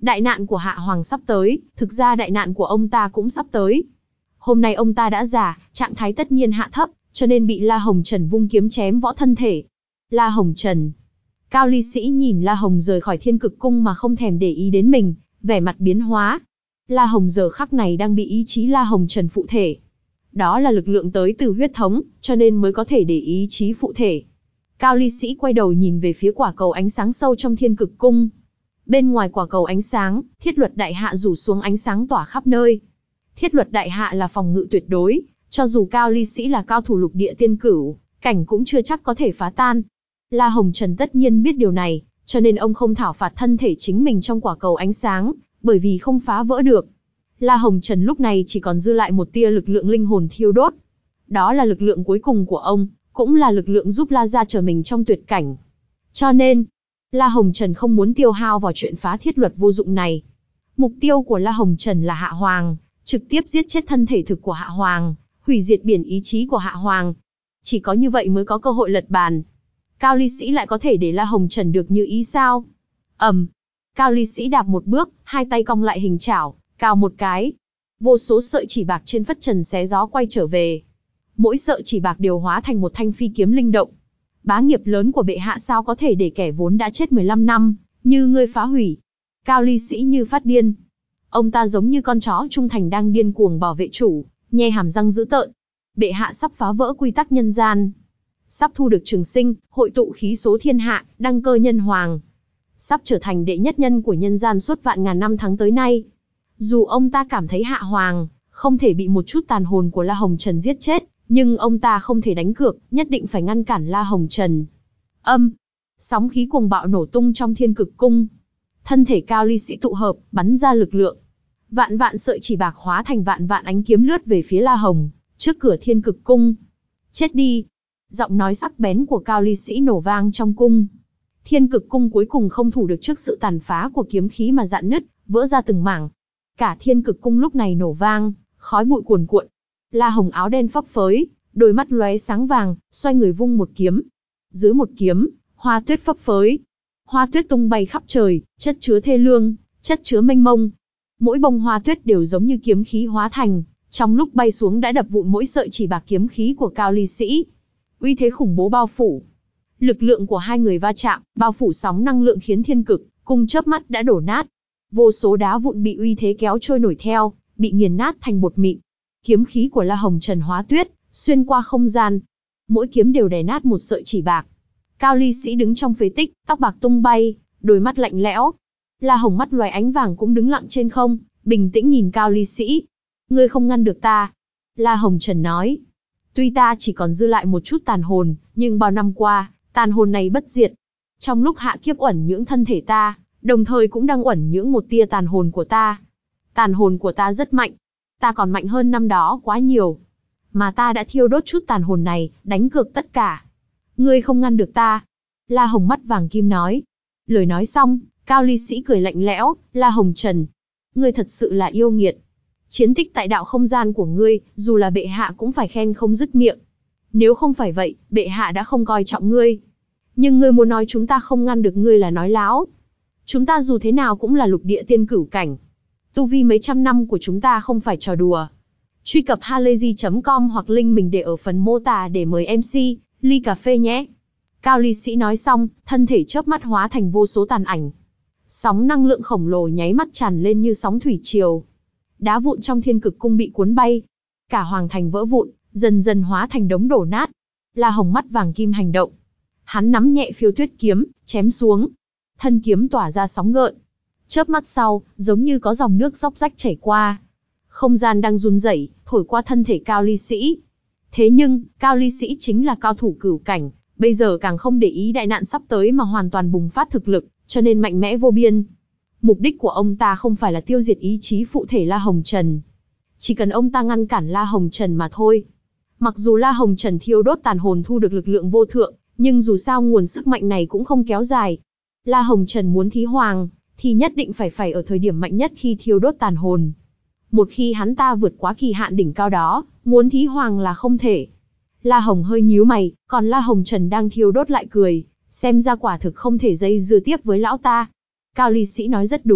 Đại nạn của Hạ Hoàng sắp tới, thực ra đại nạn của ông ta cũng sắp tới. Hôm nay ông ta đã già, trạng thái tất nhiên hạ thấp, cho nên bị La Hồng Trần vung kiếm chém võ thân thể. La Hồng Trần. Cao Ly Sĩ nhìn La Hồng rời khỏi Thiên Cực Cung mà không thèm để ý đến mình, vẻ mặt biến hóa. La Hồng giờ khắc này đang bị ý chí La Hồng Trần phụ thể. Đó là lực lượng tới từ huyết thống, cho nên mới có thể để ý chí phụ thể. Cao Ly Sĩ quay đầu nhìn về phía quả cầu ánh sáng sâu trong Thiên Cực Cung. Bên ngoài quả cầu ánh sáng, thiết luật đại hạ rủ xuống ánh sáng tỏa khắp nơi. Thiết luật đại hạ là phòng ngự tuyệt đối, cho dù Cao Ly Sĩ là cao thủ lục địa tiên cửu, cảnh cũng chưa chắc có thể phá tan. La Hồng Trần tất nhiên biết điều này, cho nên ông không thảo phạt thân thể chính mình trong quả cầu ánh sáng, bởi vì không phá vỡ được. La Hồng Trần lúc này chỉ còn dư lại một tia lực lượng linh hồn thiêu đốt. Đó là lực lượng cuối cùng của ông, cũng là lực lượng giúp La gia trở mình trong tuyệt cảnh. Cho nên, La Hồng Trần không muốn tiêu hao vào chuyện phá thiết luật vô dụng này. Mục tiêu của La Hồng Trần là Hạ Hoàng, trực tiếp giết chết thân thể thực của Hạ Hoàng, hủy diệt biển ý chí của Hạ Hoàng. Chỉ có như vậy mới có cơ hội lật bàn. Cao Ly Sĩ lại có thể để La Hồng Trần được như ý sao? ầm, um, Cao Ly Sĩ đạp một bước, hai tay cong lại hình chảo, cào một cái. Vô số sợi chỉ bạc trên phất trần xé gió quay trở về. Mỗi sợi chỉ bạc đều hóa thành một thanh phi kiếm linh động. Bá nghiệp lớn của bệ hạ sao có thể để kẻ vốn đã chết mười lăm năm, như ngươi phá hủy. Cao Ly Sĩ như phát điên. Ông ta giống như con chó trung thành đang điên cuồng bảo vệ chủ, nhe hàm răng dữ tợn. Bệ hạ sắp phá vỡ quy tắc nhân gian. Sắp thu được trường sinh, hội tụ khí số thiên hạ, đăng cơ nhân hoàng. Sắp trở thành đệ nhất nhân của nhân gian suốt vạn ngàn năm tháng tới nay. Dù ông ta cảm thấy Hạ Hoàng không thể bị một chút tàn hồn của La Hồng Trần giết chết, nhưng ông ta không thể đánh cược, nhất định phải ngăn cản La Hồng Trần. Âm, sóng khí cuồng bạo nổ tung trong Thiên Cực Cung. Thân thể Cao Ly Sĩ tụ hợp, bắn ra lực lượng. Vạn vạn sợi chỉ bạc hóa thành vạn vạn ánh kiếm lướt về phía La Hồng, trước cửa Thiên Cực Cung. Chết đi! Giọng nói sắc bén của Cao Ly Sĩ nổ vang trong cung. Thiên Cực Cung cuối cùng không thủ được trước sự tàn phá của kiếm khí mà rạn nứt, vỡ ra từng mảng. Cả Thiên Cực Cung lúc này nổ vang, khói bụi cuồn cuộn. La Hồng áo đen phấp phới, đôi mắt lóe sáng vàng, xoay người vung một kiếm. Dưới một kiếm, hoa tuyết phấp phới. Hoa tuyết tung bay khắp trời, chất chứa thê lương, chất chứa mênh mông. Mỗi bông hoa tuyết đều giống như kiếm khí hóa thành, trong lúc bay xuống đã đập vụn mỗi sợi chỉ bạc kiếm khí của Cao Ly Sĩ. Uy thế khủng bố bao phủ. Lực lượng của hai người va chạm, bao phủ sóng năng lượng khiến Thiên Cực Cung chớp mắt đã đổ nát. Vô số đá vụn bị uy thế kéo trôi nổi theo, bị nghiền nát thành bột mịn. Kiếm khí của La Hồng Trần hóa tuyết, xuyên qua không gian. Mỗi kiếm đều đè nát một sợi chỉ bạc. Cao Ly Sĩ đứng trong phế tích, tóc bạc tung bay, đôi mắt lạnh lẽo. La Hồng mắt loài ánh vàng cũng đứng lặng trên không, bình tĩnh nhìn Cao Ly Sĩ. Ngươi không ngăn được ta. La Hồng Trần nói. Tuy ta chỉ còn dư lại một chút tàn hồn, nhưng bao năm qua, tàn hồn này bất diệt. Trong lúc hạ kiếp uẩn nhưỡng thân thể ta, đồng thời cũng đang uẩn nhưỡng một tia tàn hồn của ta. Tàn hồn của ta rất mạnh. Ta còn mạnh hơn năm đó quá nhiều. Mà ta đã thiêu đốt chút tàn hồn này, đánh cược tất cả. Ngươi không ngăn được ta. La Hồng mắt vàng kim nói. Lời nói xong, Cao Ly Sĩ cười lạnh lẽo. La Hồng Trần, ngươi thật sự là yêu nghiệt. Chiến tích tại đạo không gian của ngươi, dù là bệ hạ cũng phải khen không dứt miệng. Nếu không phải vậy, bệ hạ đã không coi trọng ngươi. Nhưng ngươi muốn nói chúng ta không ngăn được ngươi là nói láo. Chúng ta dù thế nào cũng là lục địa tiên cửu cảnh. Tu vi mấy trăm năm của chúng ta không phải trò đùa. Truy cập halayzi chấm com hoặc link mình để ở phần mô tả để mời em xê, ly cà phê nhé. Cao Ly Sĩ nói xong, thân thể chớp mắt hóa thành vô số tàn ảnh. Sóng năng lượng khổng lồ nháy mắt tràn lên như sóng thủy triều. Đá vụn trong Thiên Cực Cung bị cuốn bay. Cả hoàng thành vỡ vụn, dần dần hóa thành đống đổ nát. La Hồng mắt vàng kim hành động. Hắn nắm nhẹ phiêu tuyết kiếm, chém xuống. Thân kiếm tỏa ra sóng gợn. Chớp mắt sau, giống như có dòng nước róc rách chảy qua. Không gian đang run rẩy, thổi qua thân thể Cao Ly Sĩ. Thế nhưng, Cao Ly Sĩ chính là cao thủ cửu cảnh, bây giờ càng không để ý đại nạn sắp tới mà hoàn toàn bùng phát thực lực, cho nên mạnh mẽ vô biên. Mục đích của ông ta không phải là tiêu diệt ý chí phụ thể La Hồng Trần. Chỉ cần ông ta ngăn cản La Hồng Trần mà thôi. Mặc dù La Hồng Trần thiêu đốt tàn hồn thu được lực lượng vô thượng, nhưng dù sao nguồn sức mạnh này cũng không kéo dài. La Hồng Trần muốn thí hoàng, thì nhất định phải phải ở thời điểm mạnh nhất khi thiêu đốt tàn hồn. Một khi hắn ta vượt quá kỳ hạn đỉnh cao đó, muốn thí hoàng là không thể. La Hồng hơi nhíu mày, còn La Hồng Trần đang thiêu đốt lại cười, xem ra quả thực không thể dây dưa tiếp với lão ta. Cao Ly Sĩ nói rất đúng,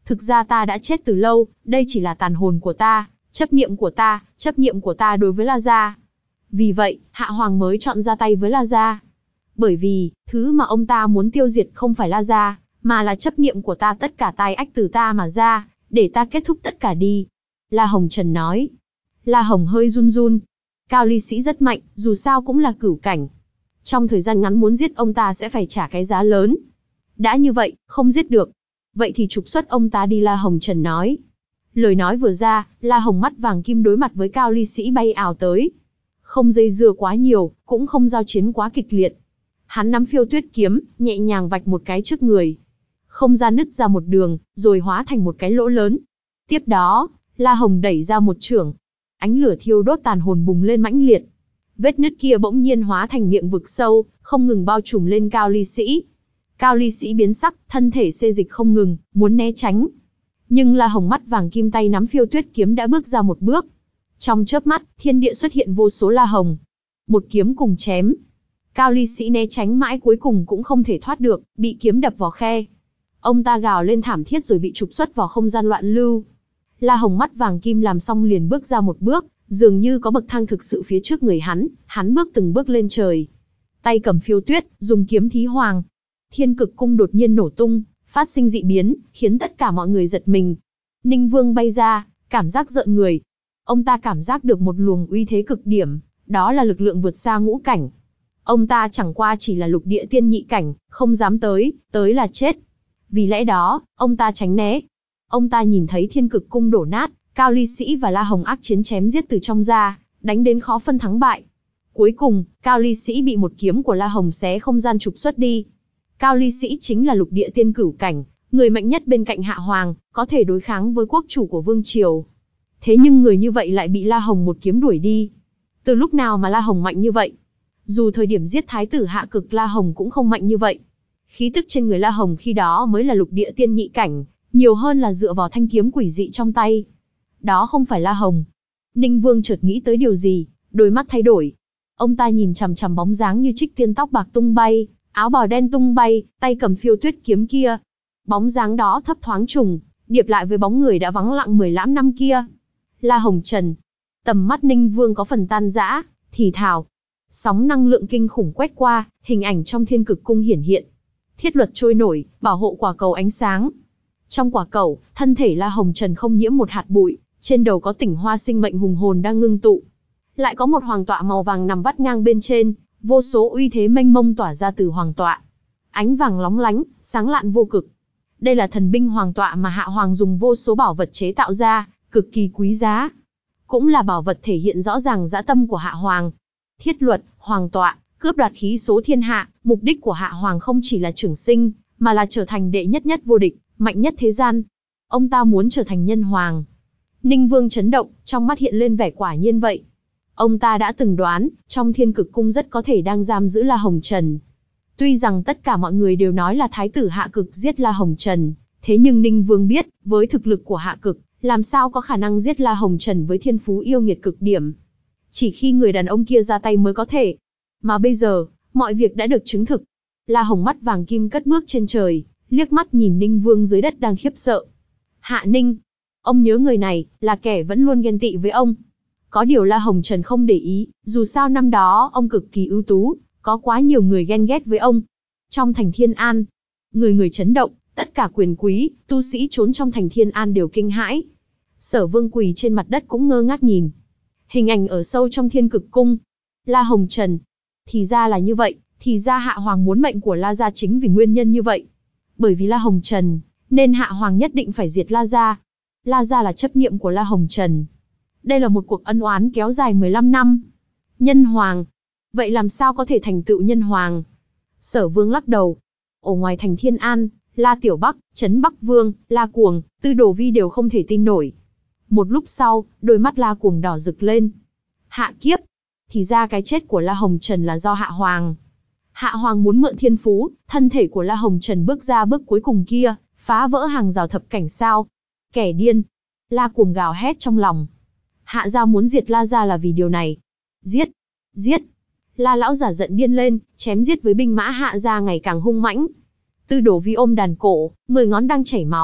Thực ra ta đã chết từ lâu, đây chỉ là tàn hồn của ta, chấp niệm của ta, chấp niệm của ta đối với La Gia. Vì vậy, Hạ Hoàng mới chọn ra tay với La Gia. Bởi vì, thứ mà ông ta muốn tiêu diệt không phải La Gia, mà là chấp niệm của ta, tất cả tai ách từ ta mà ra, để ta kết thúc tất cả đi. La Hồng Trần nói. La Hồng hơi run run. Cao Ly Sĩ rất mạnh, dù sao cũng là cửu cảnh. Trong thời gian ngắn muốn giết ông ta sẽ phải trả cái giá lớn. Đã như vậy, không giết được. Vậy thì trục xuất ông ta đi, La Hồng Trần nói. Lời nói vừa ra, La Hồng mắt vàng kim đối mặt với Cao Ly Sĩ bay ảo tới. Không dây dưa quá nhiều, cũng không giao chiến quá kịch liệt. Hắn nắm Phiêu Tuyết kiếm, nhẹ nhàng vạch một cái trước người. Không gian nứt ra một đường, rồi hóa thành một cái lỗ lớn. Tiếp đó, La Hồng đẩy ra một chưởng. Ánh lửa thiêu đốt tàn hồn bùng lên mãnh liệt. Vết nứt kia bỗng nhiên hóa thành miệng vực sâu, không ngừng bao trùm lên Cao Ly Sĩ. Cao Ly Sĩ biến sắc, thân thể xê dịch không ngừng, muốn né tránh. Nhưng La Hồng mắt vàng kim tay nắm Phiêu Tuyết kiếm đã bước ra một bước. Trong chớp mắt, thiên địa xuất hiện vô số La Hồng. Một kiếm cùng chém. Cao Ly Sĩ né tránh mãi cuối cùng cũng không thể thoát được, bị kiếm đập vào khe. Ông ta gào lên thảm thiết rồi bị trục xuất vào không gian loạn lưu. La Hồng mắt vàng kim làm xong liền bước ra một bước, dường như có bậc thang thực sự phía trước người hắn, hắn bước từng bước lên trời. Tay cầm Phiêu Tuyết, dùng kiếm thí hoàng. Thiên Cực Cung đột nhiên nổ tung, phát sinh dị biến, khiến tất cả mọi người giật mình. Ninh Vương bay ra, cảm giác rợn người. Ông ta cảm giác được một luồng uy thế cực điểm, đó là lực lượng vượt xa ngũ cảnh. Ông ta chẳng qua chỉ là lục địa tiên nhị cảnh, không dám tới, tới là chết. Vì lẽ đó, ông ta tránh né. Ông ta nhìn thấy Thiên Cực Cung đổ nát, Cao Ly Sĩ và La Hồng ác chiến chém giết từ trong ra, đánh đến khó phân thắng bại. Cuối cùng, Cao Ly Sĩ bị một kiếm của La Hồng xé không gian trục xuất đi. Cao Ly Sĩ chính là lục địa tiên cửu cảnh, người mạnh nhất bên cạnh Hạ Hoàng, có thể đối kháng với quốc chủ của Vương Triều. Thế nhưng người như vậy lại bị La Hồng một kiếm đuổi đi. Từ lúc nào mà La Hồng mạnh như vậy? Dù thời điểm giết Thái tử Hạ Cực La Hồng cũng không mạnh như vậy. Khí tức trên người La Hồng khi đó mới là lục địa tiên nhị cảnh, nhiều hơn là dựa vào thanh kiếm quỷ dị trong tay. Đó không phải La Hồng. Ninh Vương chợt nghĩ tới điều gì, đôi mắt thay đổi. Ông ta nhìn chằm chằm bóng dáng như trích tiên tóc bạc tung bay, áo bào đen tung bay, tay cầm Phiêu Tuyết kiếm kia. Bóng dáng đó thấp thoáng trùng, điệp lại với bóng người đã vắng lặng mười lăm năm kia. La Hồng Trần. Tầm mắt Ninh Vương có phần tan rã, thì thào. Sóng năng lượng kinh khủng quét qua, hình ảnh trong Thiên Cực Cung hiển hiện. Thiết luật trôi nổi, bảo hộ quả cầu ánh sáng. Trong quả cầu, thân thể La Hồng Trần không nhiễm một hạt bụi, trên đầu có tỉnh hoa sinh mệnh hùng hồn đang ngưng tụ. Lại có một hoàng tọa màu vàng nằm vắt ngang bên trên, vô số uy thế mênh mông tỏa ra từ hoàng tọa. Ánh vàng lóng lánh, sáng lạn vô cực. Đây là thần binh hoàng tọa mà Hạ Hoàng dùng vô số bảo vật chế tạo ra, cực kỳ quý giá. Cũng là bảo vật thể hiện rõ ràng dã tâm của Hạ Hoàng. Thiết luật, hoàng tọa, cướp đoạt khí số thiên hạ, mục đích của Hạ Hoàng không chỉ là trường sinh, mà là trở thành đệ nhất nhất vô địch, mạnh nhất thế gian. Ông ta muốn trở thành nhân hoàng. Ninh Vương chấn động, trong mắt hiện lên vẻ quả nhiên vậy. Ông ta đã từng đoán, trong Thiên Cực Cung rất có thể đang giam giữ La Hồng Trần. Tuy rằng tất cả mọi người đều nói là Thái tử Hạ Cực giết La Hồng Trần, thế nhưng Ninh Vương biết, với thực lực của Hạ Cực, làm sao có khả năng giết La Hồng Trần với thiên phú yêu nghiệt cực điểm. Chỉ khi người đàn ông kia ra tay mới có thể. Mà bây giờ, mọi việc đã được chứng thực. La Hồng mắt vàng kim cất bước trên trời, liếc mắt nhìn Ninh Vương dưới đất đang khiếp sợ. Hạ Ninh, ông nhớ người này, là kẻ vẫn luôn ghen tị với ông. Có điều La Hồng Trần không để ý, dù sao năm đó ông cực kỳ ưu tú, có quá nhiều người ghen ghét với ông. Trong thành Thiên An, người người chấn động, tất cả quyền quý, tu sĩ trốn trong thành Thiên An đều kinh hãi. Sở Vương quỳ trên mặt đất cũng ngơ ngác nhìn. Hình ảnh ở sâu trong Thiên Cực Cung. La Hồng Trần. Thì ra là như vậy, thì ra Hạ Hoàng muốn mệnh của La Gia chính vì nguyên nhân như vậy. Bởi vì La Hồng Trần, nên Hạ Hoàng nhất định phải diệt La Gia. La Gia là chấp niệm của La Hồng Trần. Đây là một cuộc ân oán kéo dài mười lăm năm. Nhân Hoàng. Vậy làm sao có thể thành tựu nhân Hoàng? Sở Vương lắc đầu. Ở ngoài thành Thiên An, La Tiểu Bắc, Trấn Bắc Vương, La Cuồng, Tư Đồ Vi đều không thể tin nổi. Một lúc sau, đôi mắt La Cuồng đỏ rực lên. Hạ kiếp. Thì ra cái chết của La Hồng Trần là do Hạ Hoàng. Hạ Hoàng muốn mượn thiên phú, thân thể của La Hồng Trần bước ra bước cuối cùng kia, phá vỡ hàng rào thập cảnh sao. Kẻ điên. La Cuồng gào hét trong lòng. Hạ gia muốn diệt La gia là vì điều này. Giết. Giết. La lão giả giận điên lên, chém giết với binh mã Hạ gia ngày càng hung mãnh. Tư Đồ Vi ôm đàn cổ, mười ngón đang chảy máu,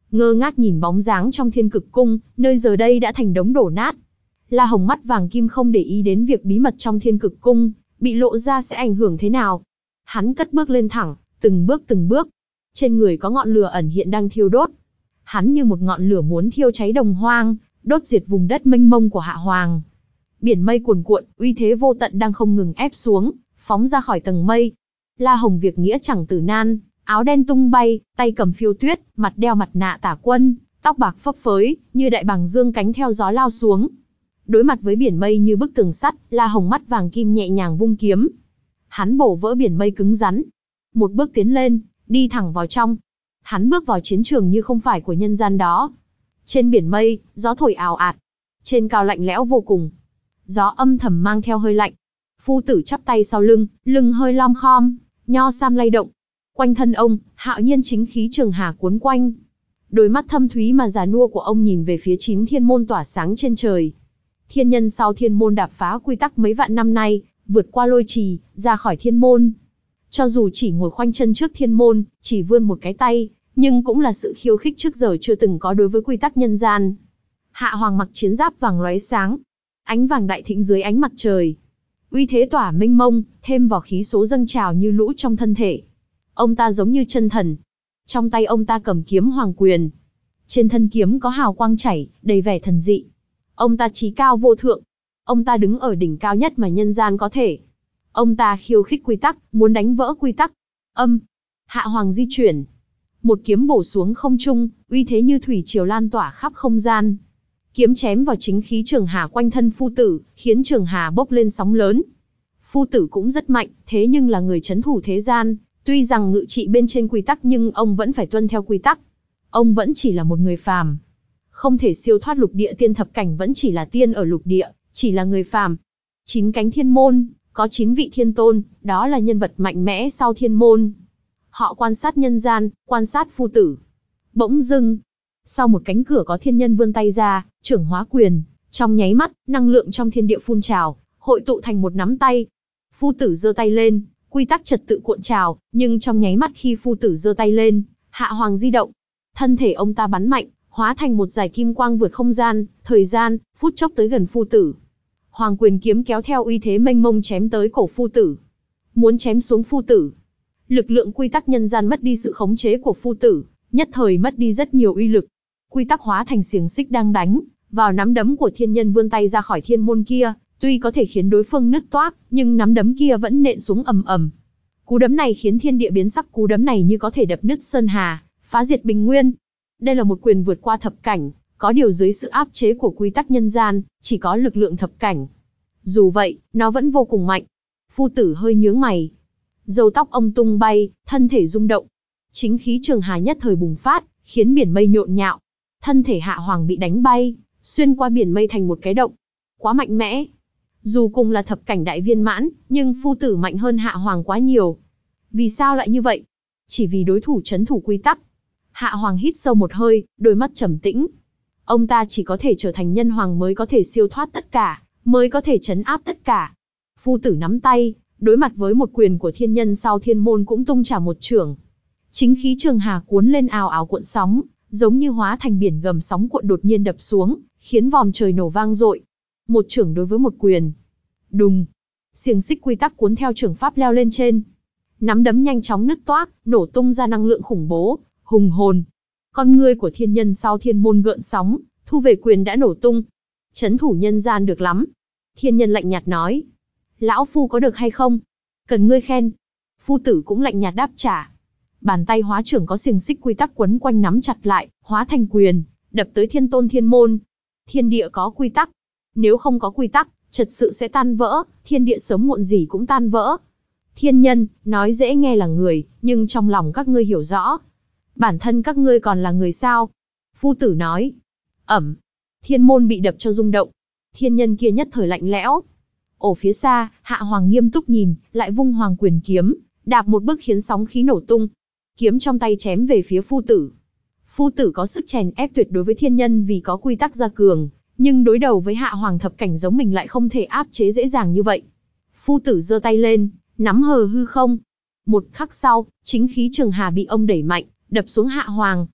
ngơ ngác nhìn bóng dáng trong Thiên Cực Cung, nơi giờ đây đã thành đống đổ nát. La Hồng mắt vàng kim không để ý đến việc bí mật trong Thiên Cực Cung bị lộ ra sẽ ảnh hưởng thế nào. Hắn cất bước lên thẳng, từng bước từng bước. Trên người có ngọn lửa ẩn hiện đang thiêu đốt. Hắn như một ngọn lửa muốn thiêu cháy đồng hoang, đốt diệt vùng đất mênh mông của Hạ Hoàng. Biển mây cuồn cuộn, uy thế vô tận đang không ngừng ép xuống, phóng ra khỏi tầng mây. La Hồng việc nghĩa chẳng tử nan, áo đen tung bay, tay cầm phiêu tuyết, mặt đeo mặt nạ tả quân, tóc bạc phấp phới, như đại bàng dương cánh theo gió lao xuống. Đối mặt với biển mây như bức tường sắt, La Hồng mắt vàng kim nhẹ nhàng vung kiếm. Hắn bổ vỡ biển mây cứng rắn. Một bước tiến lên, đi thẳng vào trong. Hắn bước vào chiến trường như không phải của nhân gian đó. Trên biển mây, gió thổi ào ạt. Trên cao lạnh lẽo vô cùng. Gió âm thầm mang theo hơi lạnh. Phu tử chắp tay sau lưng, lưng hơi lom khom, nho sam lay động. Quanh thân ông, hạo nhiên chính khí trường hà cuốn quanh. Đôi mắt thâm thúy mà già nua của ông nhìn về phía chín thiên môn tỏa sáng trên trời. Thiên nhân sau thiên môn đạp phá quy tắc mấy vạn năm nay, vượt qua lôi trì, ra khỏi thiên môn. Cho dù chỉ ngồi khoanh chân trước thiên môn, chỉ vươn một cái tay, nhưng cũng là sự khiêu khích trước giờ chưa từng có đối với quy tắc nhân gian. Hạ Hoàng mặc chiến giáp vàng lóe sáng, ánh vàng đại thịnh dưới ánh mặt trời. Uy thế tỏa mênh mông, thêm vào khí số dâng trào như lũ trong thân thể. Ông ta giống như chân thần. Trong tay ông ta cầm kiếm hoàng quyền. Trên thân kiếm có hào quang chảy, đầy vẻ thần dị. Ông ta chí cao vô thượng. Ông ta đứng ở đỉnh cao nhất mà nhân gian có thể. Ông ta khiêu khích quy tắc, muốn đánh vỡ quy tắc. Âm. Hạ Hoàng di chuyển. Một kiếm bổ xuống không trung, uy thế như thủy triều lan tỏa khắp không gian. Kiếm chém vào chính khí trường hà quanh thân phu tử, khiến trường hà bốc lên sóng lớn. Phu tử cũng rất mạnh, thế nhưng là người trấn thủ thế gian. Tuy rằng ngự trị bên trên quy tắc nhưng ông vẫn phải tuân theo quy tắc. Ông vẫn chỉ là một người phàm. Không thể siêu thoát lục địa tiên thập cảnh, vẫn chỉ là tiên ở lục địa, chỉ là người phàm. Chín cánh thiên môn, có chín vị thiên tôn, đó là nhân vật mạnh mẽ sau thiên môn. Họ quan sát nhân gian, quan sát phu tử. Bỗng dưng, sau một cánh cửa có thiên nhân vươn tay ra, trưởng hóa quyền. Trong nháy mắt, năng lượng trong thiên địa phun trào, hội tụ thành một nắm tay. Phu tử giơ tay lên, quy tắc trật tự cuộn trào, nhưng trong nháy mắt khi phu tử giơ tay lên, Hạ Hoàng di động. Thân thể ông ta bắn mạnh, hóa thành một dải kim quang vượt không gian, thời gian, phút chốc tới gần phu tử. Hoàng quyền kiếm kéo theo uy thế mênh mông chém tới cổ phu tử. Muốn chém xuống phu tử. Lực lượng quy tắc nhân gian mất đi sự khống chế của phu tử, nhất thời mất đi rất nhiều uy lực. Quy tắc hóa thành xiềng xích đang đánh vào nắm đấm của thiên nhân vươn tay ra khỏi thiên môn kia, tuy có thể khiến đối phương nứt toác, nhưng nắm đấm kia vẫn nện xuống ầm ầm. Cú đấm này khiến thiên địa biến sắc, cú đấm này như có thể đập nứt sơn hà, phá diệt bình nguyên. Đây là một quyền vượt qua thập cảnh, có điều dưới sự áp chế của quy tắc nhân gian, chỉ có lực lượng thập cảnh. Dù vậy, nó vẫn vô cùng mạnh. Phu tử hơi nhướng mày. Râu tóc ông tung bay, thân thể rung động. Chính khí trường hà nhất thời bùng phát, khiến biển mây nhộn nhạo. Thân thể Hạ Hoàng bị đánh bay, xuyên qua biển mây thành một cái động. Quá mạnh mẽ. Dù cùng là thập cảnh đại viên mãn, nhưng phu tử mạnh hơn Hạ Hoàng quá nhiều. Vì sao lại như vậy? Chỉ vì đối thủ trấn thủ quy tắc. Hạ Hoàng hít sâu một hơi, đôi mắt trầm tĩnh. Ông ta chỉ có thể trở thành nhân hoàng mới có thể siêu thoát tất cả, mới có thể trấn áp tất cả. Phu tử nắm tay, đối mặt với một quyền của thiên nhân sau thiên môn cũng tung trả một chưởng. Chính khí trường hà cuốn lên ào ào cuộn sóng, giống như hóa thành biển gầm sóng cuộn đột nhiên đập xuống, khiến vòm trời nổ vang dội. Một chưởng đối với một quyền. Đùng. Xiềng xích quy tắc cuốn theo chưởng pháp leo lên trên. Nắm đấm nhanh chóng nứt toác, nổ tung ra năng lượng khủng bố, hùng hồn. Con ngươi của thiên nhân sau thiên môn gợn sóng, thu về quyền đã nổ tung. Trấn thủ nhân gian được lắm. Thiên nhân lạnh nhạt nói. Lão phu có được hay không? Cần ngươi khen. Phu tử cũng lạnh nhạt đáp trả. Bàn tay hóa trưởng có xiềng xích quy tắc quấn quanh nắm chặt lại, hóa thành quyền, đập tới thiên tôn thiên môn. Thiên địa có quy tắc. Nếu không có quy tắc, trật sự sẽ tan vỡ, thiên địa sớm muộn gì cũng tan vỡ. Thiên nhân, nói dễ nghe là người, nhưng trong lòng các ngươi hiểu rõ. Bản thân các ngươi còn là người sao? Phu tử nói. Ẩm. Thiên môn bị đập cho rung động. Thiên nhân kia nhất thời lạnh lẽo. Ở phía xa, Hạ Hoàng nghiêm túc nhìn, lại vung hoàng quyền kiếm, đạp một bước khiến sóng khí nổ tung. Kiếm trong tay chém về phía phu tử. Phu tử có sức chèn ép tuyệt đối với thiên nhân vì có quy tắc gia cường, nhưng đối đầu với Hạ Hoàng thập cảnh giống mình lại không thể áp chế dễ dàng như vậy. Phu tử giơ tay lên, nắm hờ hư không. Một khắc sau, chính khí trường hà bị ông đẩy mạnh, đập xuống Hạ Hoàng.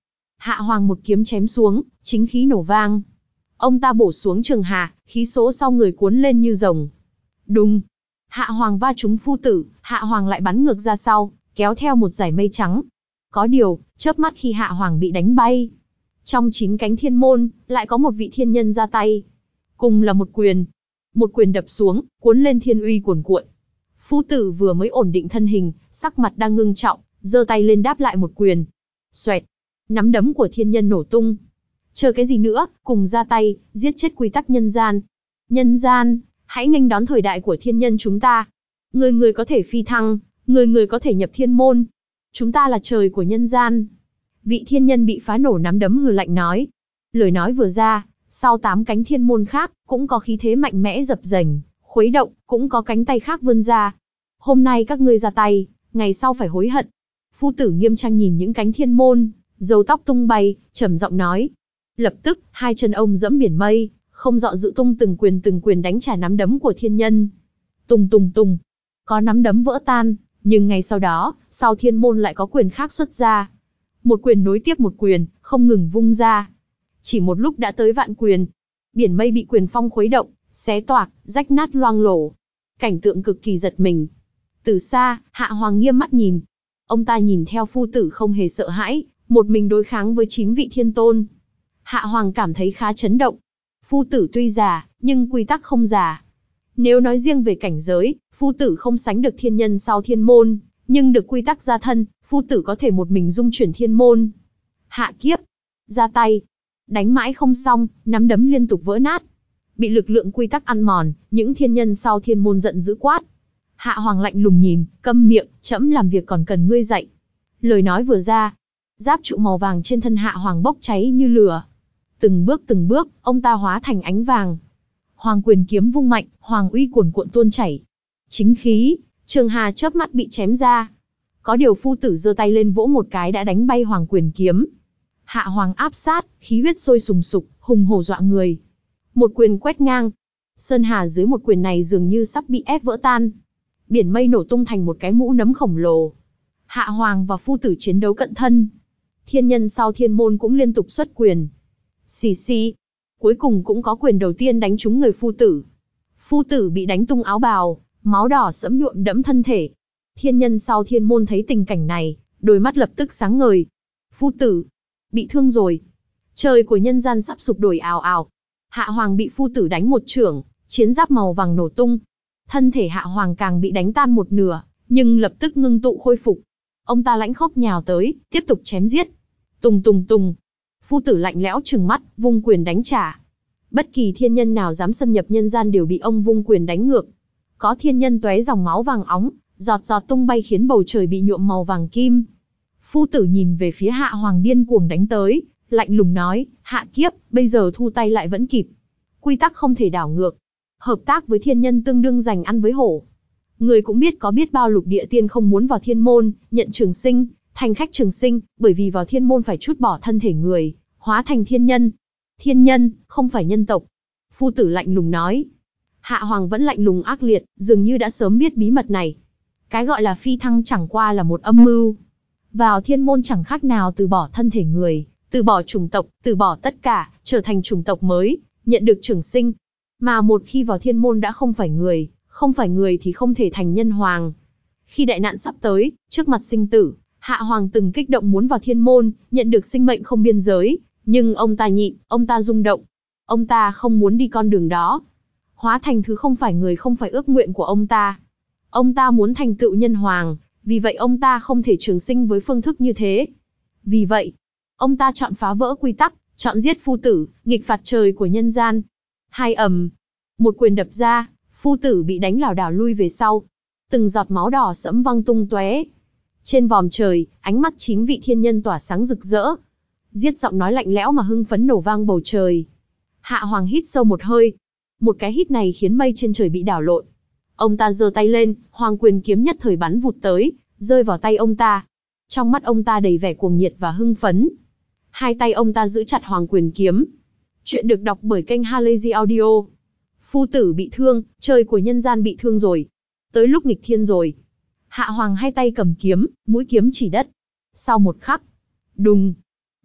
Hạ Hoàng một kiếm chém xuống, chính khí nổ vang. Ông ta bổ xuống Trường Hà, khí số sau người cuốn lên như rồng. Đùng! Hạ Hoàng va trúng phu tử, Hạ Hoàng lại bắn ngược ra sau, kéo theo một dải mây trắng. Có điều, chớp mắt khi Hạ Hoàng bị đánh bay, trong chín cánh thiên môn, lại có một vị thiên nhân ra tay. Cùng là một quyền. Một quyền đập xuống, cuốn lên thiên uy cuồn cuộn. Phu tử vừa mới ổn định thân hình, sắc mặt đang ngưng trọng, giơ tay lên đáp lại một quyền. Xoẹt! Nắm đấm của thiên nhân nổ tung. Chờ cái gì nữa, cùng ra tay, giết chết quy tắc nhân gian. Nhân gian, hãy nghênh đón thời đại của thiên nhân chúng ta. Người người có thể phi thăng, người người có thể nhập thiên môn. Chúng ta là trời của nhân gian. Vị thiên nhân bị phá nổ nắm đấm hừ lạnh nói. Lời nói vừa ra, sau tám cánh thiên môn khác, cũng có khí thế mạnh mẽ dập dềnh, khuấy động, cũng có cánh tay khác vươn ra. Hôm nay các ngươi ra tay, ngày sau phải hối hận. Phu tử nghiêm trang nhìn những cánh thiên môn, râu tóc tung bay, trầm giọng nói. Lập tức, hai chân ông dẫm biển mây, không dọ dự tung từng quyền từng quyền đánh trả nắm đấm của thiên nhân. Tùng tùng tùng, có nắm đấm vỡ tan, nhưng ngay sau đó, sau thiên môn lại có quyền khác xuất ra. Một quyền nối tiếp một quyền, không ngừng vung ra. Chỉ một lúc đã tới vạn quyền. Biển mây bị quyền phong khuấy động, xé toạc, rách nát loang lổ. Cảnh tượng cực kỳ giật mình. Từ xa, Hạ Hoàng nghiêm mắt nhìn. Ông ta nhìn theo phu tử không hề sợ hãi, một mình đối kháng với chín vị thiên tôn. Hạ Hoàng cảm thấy khá chấn động. Phu tử tuy già, nhưng quy tắc không già. Nếu nói riêng về cảnh giới, phu tử không sánh được thiên nhân sau thiên môn, nhưng được quy tắc gia thân, phu tử có thể một mình dung chuyển thiên môn. Hạ kiếp, ra tay, đánh mãi không xong, nắm đấm liên tục vỡ nát. Bị lực lượng quy tắc ăn mòn, những thiên nhân sau thiên môn giận dữ quát. Hạ Hoàng lạnh lùng nhìn, câm miệng, trẫm làm việc còn cần ngươi dạy. Lời nói vừa ra, giáp trụ màu vàng trên thân Hạ Hoàng bốc cháy như lửa. Từng bước từng bước, ông ta hóa thành ánh vàng. Hoàng quyền kiếm vung mạnh, hoàng uy cuồn cuộn tuôn chảy. Chính khí, Trường Hà chớp mắt bị chém ra. Có điều phu tử giơ tay lên vỗ một cái đã đánh bay hoàng quyền kiếm. Hạ Hoàng áp sát, khí huyết sôi sùng sục, hùng hổ dọa người. Một quyền quét ngang. Sơn hà dưới một quyền này dường như sắp bị ép vỡ tan. Biển mây nổ tung thành một cái mũ nấm khổng lồ. Hạ Hoàng và phu tử chiến đấu cận thân. Thiên nhân sau thiên môn cũng liên tục xuất quyền. Xì xì. Cuối cùng cũng có quyền đầu tiên đánh trúng người phu tử. Phu tử bị đánh tung áo bào, máu đỏ sẫm nhuộm đẫm thân thể. Thiên nhân sau thiên môn thấy tình cảnh này, đôi mắt lập tức sáng ngời. Phu tử, bị thương rồi. Trời của nhân gian sắp sụp đổ ào ào. Hạ Hoàng bị phu tử đánh một chưởng, chiến giáp màu vàng nổ tung. Thân thể Hạ Hoàng càng bị đánh tan một nửa, nhưng lập tức ngưng tụ khôi phục. Ông ta lãnh khốc nhào tới, tiếp tục chém giết. Tùng tùng tùng. Phu tử lạnh lẽo trừng mắt, vung quyền đánh trả. Bất kỳ thiên nhân nào dám xâm nhập nhân gian đều bị ông vung quyền đánh ngược. Có thiên nhân tóe dòng máu vàng óng, giọt giọt tung bay khiến bầu trời bị nhuộm màu vàng kim. Phu tử nhìn về phía Hạ Hoàng điên cuồng đánh tới, lạnh lùng nói, Hạ kiếp, bây giờ thu tay lại vẫn kịp. Quy tắc không thể đảo ngược. Hợp tác với thiên nhân tương đương giành ăn với hổ. Người cũng biết có biết bao lục địa tiên không muốn vào thiên môn, nhận trường sinh, thành khách trường sinh, bởi vì vào thiên môn phải trút bỏ thân thể người, hóa thành thiên nhân. Thiên nhân, không phải nhân tộc. Phu tử lạnh lùng nói. Hạ Hoàng vẫn lạnh lùng ác liệt, dường như đã sớm biết bí mật này. Cái gọi là phi thăng chẳng qua là một âm mưu. Vào thiên môn chẳng khác nào từ bỏ thân thể người, từ bỏ chủng tộc, từ bỏ tất cả, trở thành chủng tộc mới, nhận được trường sinh. Mà một khi vào thiên môn đã không phải người, không phải người thì không thể thành nhân hoàng. Khi đại nạn sắp tới, trước mặt sinh tử, Hạ Hoàng từng kích động muốn vào thiên môn, nhận được sinh mệnh không biên giới, nhưng ông ta nhịn, ông ta rung động. Ông ta không muốn đi con đường đó. Hóa thành thứ không phải người không phải ước nguyện của ông ta. Ông ta muốn thành tựu nhân hoàng, vì vậy ông ta không thể trường sinh với phương thức như thế. Vì vậy, ông ta chọn phá vỡ quy tắc, chọn giết phu tử, nghịch phạt trời của nhân gian. Hai ầm, một quyền đập ra, phu tử bị đánh lảo đảo lui về sau. Từng giọt máu đỏ sẫm văng tung tóe. Trên vòm trời, ánh mắt chín vị thiên nhân tỏa sáng rực rỡ. Giết giọng nói lạnh lẽo mà hưng phấn nổ vang bầu trời. Hạ Hoàng hít sâu một hơi. Một cái hít này khiến mây trên trời bị đảo lộn. Ông ta giơ tay lên, hoàng quyền kiếm nhất thời bắn vụt tới, rơi vào tay ông ta. Trong mắt ông ta đầy vẻ cuồng nhiệt và hưng phấn. Hai tay ông ta giữ chặt hoàng quyền kiếm. Chuyện được đọc bởi kênh Halazy Audio. Phu tử bị thương, trời của nhân gian bị thương rồi. Tới lúc nghịch thiên rồi. Hạ Hoàng hai tay cầm kiếm, mũi kiếm chỉ đất. Sau một khắc, đùng,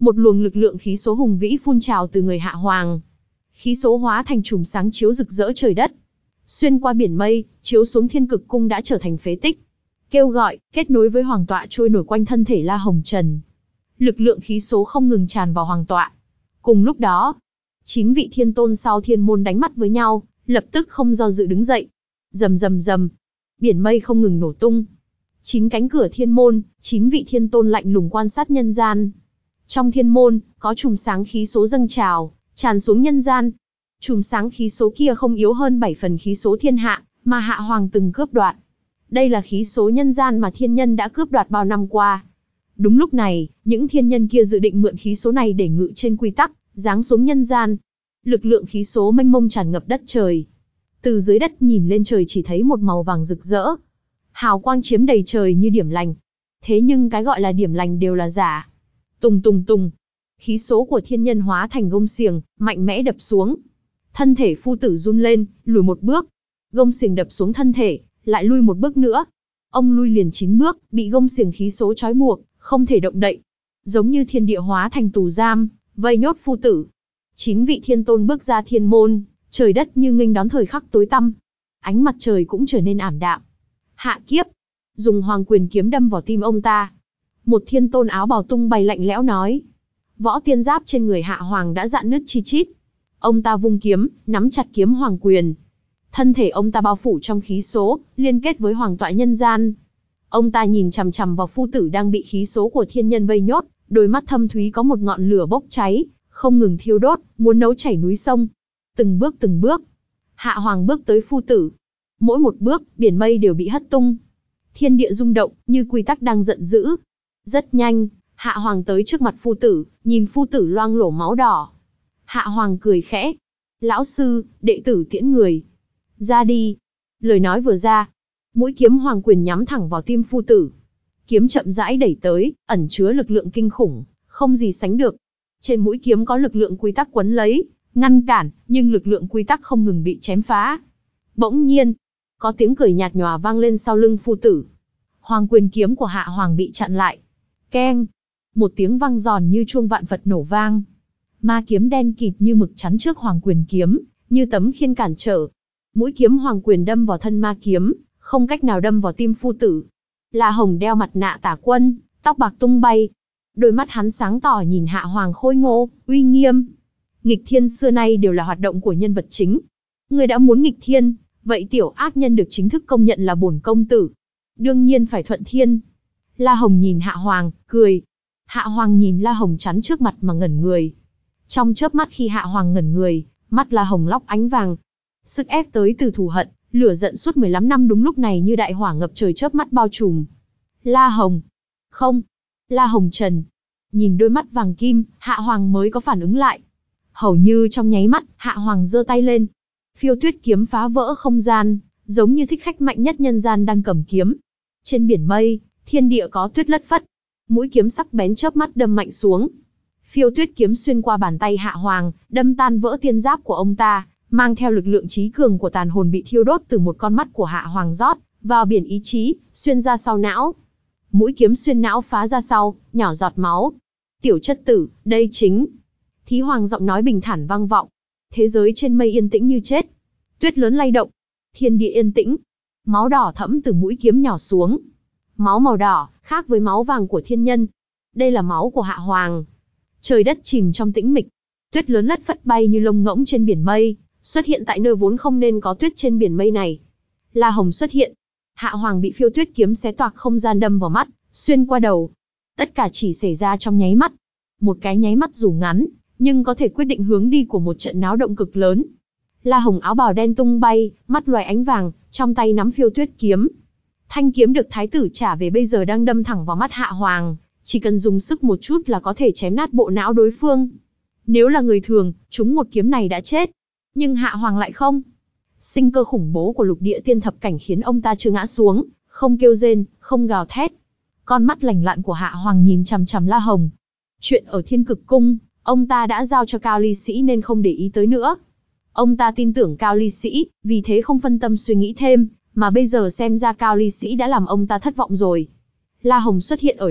Một luồng lực lượng khí số hùng vĩ phun trào từ người Hạ Hoàng. Khí số hóa thành chùm sáng chiếu rực rỡ trời đất. Xuyên qua biển mây, chiếu xuống Thiên Cực Cung đã trở thành phế tích. Kêu gọi, kết nối với hoàng tọa trôi nổi quanh thân thể La Hồng Trần. Lực lượng khí số không ngừng tràn vào hoàng tọa. Cùng lúc đó, chín vị thiên tôn sau thiên môn đánh mắt với nhau, lập tức không do dự đứng dậy. Rầm rầm rầm, biển mây không ngừng nổ tung. Chín cánh cửa thiên môn, chín vị thiên tôn lạnh lùng quan sát nhân gian. Trong thiên môn, có chùm sáng khí số dâng trào, tràn xuống nhân gian. Chùm sáng khí số kia không yếu hơn bảy phần khí số thiên hạ, mà Hạ Hoàng từng cướp đoạt. Đây là khí số nhân gian mà thiên nhân đã cướp đoạt bao năm qua. Đúng lúc này, những thiên nhân kia dự định mượn khí số này để ngự trên quy tắc, giáng xuống nhân gian. Lực lượng khí số mênh mông tràn ngập đất trời. Từ dưới đất nhìn lên trời chỉ thấy một màu vàng rực rỡ. Hào quang chiếm đầy trời như điểm lành. Thế nhưng cái gọi là điểm lành đều là giả. Tùng tùng tùng. Khí số của thiên nhân hóa thành gông xiềng, mạnh mẽ đập xuống. Thân thể phu tử run lên, lùi một bước. Gông xiềng đập xuống thân thể, lại lui một bước nữa. Ông lui liền chín bước, bị gông xiềng khí số trói buộc, không thể động đậy. Giống như thiên địa hóa thành tù giam, vây nhốt phu tử. Chín vị thiên tôn bước ra thiên môn, trời đất như nghênh đón thời khắc tối tăm. Ánh mặt trời cũng trở nên ảm đạm. Hạ kiếp, dùng hoàng quyền kiếm đâm vào tim ông ta. Một thiên tôn áo bào tung bay lạnh lẽo nói. Võ tiên giáp trên người Hạ Hoàng đã rạn nứt chi chít. Ông ta vung kiếm, nắm chặt kiếm hoàng quyền. Thân thể ông ta bao phủ trong khí số, liên kết với hoàng tọa nhân gian. Ông ta nhìn chằm chằm vào phu tử đang bị khí số của thiên nhân vây nhốt, đôi mắt thâm thúy có một ngọn lửa bốc cháy, không ngừng thiêu đốt, muốn nấu chảy núi sông. Từng bước từng bước, Hạ Hoàng bước tới phu tử. Mỗi một bước, biển mây đều bị hất tung. Thiên địa rung động, như quy tắc đang giận dữ. Rất nhanh, Hạ Hoàng tới trước mặt phu tử, nhìn phu tử loang lổ máu đỏ. Hạ Hoàng cười khẽ. Lão sư, đệ tử tiễn người. Ra đi. Lời nói vừa ra, mũi kiếm hoàng quyền nhắm thẳng vào tim phu tử. Kiếm chậm rãi đẩy tới, ẩn chứa lực lượng kinh khủng, không gì sánh được. Trên mũi kiếm có lực lượng quy tắc quấn lấy, ngăn cản, nhưng lực lượng quy tắc không ngừng bị chém phá. Bỗng nhiên, có tiếng cười nhạt nhòa vang lên sau lưng phu tử. Hoàng quyền kiếm của Hạ Hoàng bị chặn lại. Keng! Một tiếng vang giòn như chuông vạn Phật nổ vang. Ma kiếm đen kịt như mực chắn trước hoàng quyền kiếm, như tấm khiên cản trở. Mũi kiếm hoàng quyền đâm vào thân ma kiếm, không cách nào đâm vào tim phu tử. La Hồng đeo mặt nạ tả quân, tóc bạc tung bay. Đôi mắt hắn sáng tỏ nhìn Hạ Hoàng khôi ngô, uy nghiêm. Nghịch thiên xưa nay đều là hoạt động của nhân vật chính. Người đã muốn nghịch thiên, vậy tiểu ác nhân được chính thức công nhận là bổn công tử. Đương nhiên phải thuận thiên. La Hồng nhìn Hạ Hoàng, cười. Hạ Hoàng nhìn La Hồng chắn trước mặt mà ngẩn người. Trong chớp mắt khi Hạ Hoàng ngẩn người, mắt La Hồng lóc ánh vàng. Sức ép tới từ thù hận, lửa giận suốt mười lăm năm đúng lúc này như đại hỏa ngập trời chớp mắt bao trùm. La Hồng. Không. La Hồng Trần. Nhìn đôi mắt vàng kim, Hạ Hoàng mới có phản ứng lại. Hầu như trong nháy mắt, Hạ Hoàng giơ tay lên. Phiêu tuyết kiếm phá vỡ không gian, giống như thích khách mạnh nhất nhân gian đang cầm kiếm. Trên biển mây, thiên địa có tuyết lất phất. Mũi kiếm sắc bén chớp mắt đâm mạnh xuống. Phiêu tuyết kiếm xuyên qua bàn tay Hạ Hoàng, đâm tan vỡ tiên giáp của ông ta, mang theo lực lượng trí cường của tàn hồn bị thiêu đốt từ một con mắt của Hạ Hoàng rót vào biển ý chí, xuyên ra sau não. Mũi kiếm xuyên não phá ra sau, nhỏ giọt máu. Tiểu chất tử, đây chính. Thí Hoàng giọng nói bình thản vang vọng. Thế giới trên mây yên tĩnh như chết. Tuyết lớn lay động. Thiên địa yên tĩnh. Máu đỏ thẫm từ mũi kiếm nhỏ xuống. Máu màu đỏ, khác với máu vàng của thiên nhân. Đây là máu của Hạ Hoàng. Trời đất chìm trong tĩnh mịch. Tuyết lớn lất phất bay như lông ngỗng trên biển mây, xuất hiện tại nơi vốn không nên có tuyết trên biển mây này. La Hồng xuất hiện. Hạ Hoàng bị phiêu tuyết kiếm xé toạc không gian đâm vào mắt, xuyên qua đầu. Tất cả chỉ xảy ra trong nháy mắt. Một cái nháy mắt dù ngắn, nhưng có thể quyết định hướng đi của một trận náo động cực lớn. La Hồng áo bào đen tung bay, mắt loài ánh vàng, trong tay nắm phiêu tuyết kiếm. Thanh kiếm được thái tử trả về bây giờ đang đâm thẳng vào mắt Hạ Hoàng, chỉ cần dùng sức một chút là có thể chém nát bộ não đối phương. Nếu là người thường, trúng một kiếm này đã chết. Nhưng Hạ Hoàng lại không. Sinh cơ khủng bố của lục địa tiên thập cảnh khiến ông ta chưa ngã xuống, không kêu rên, không gào thét. Con mắt lành lặn của Hạ Hoàng nhìn chằm chằm La Hồng. Chuyện ở Thiên Cực Cung, ông ta đã giao cho Cao Ly Sĩ nên không để ý tới nữa. Ông ta tin tưởng Cao Ly Sĩ, vì thế không phân tâm suy nghĩ thêm, mà bây giờ xem ra Cao Ly Sĩ đã làm ông ta thất vọng rồi. La Hồng xuất hiện ở đây,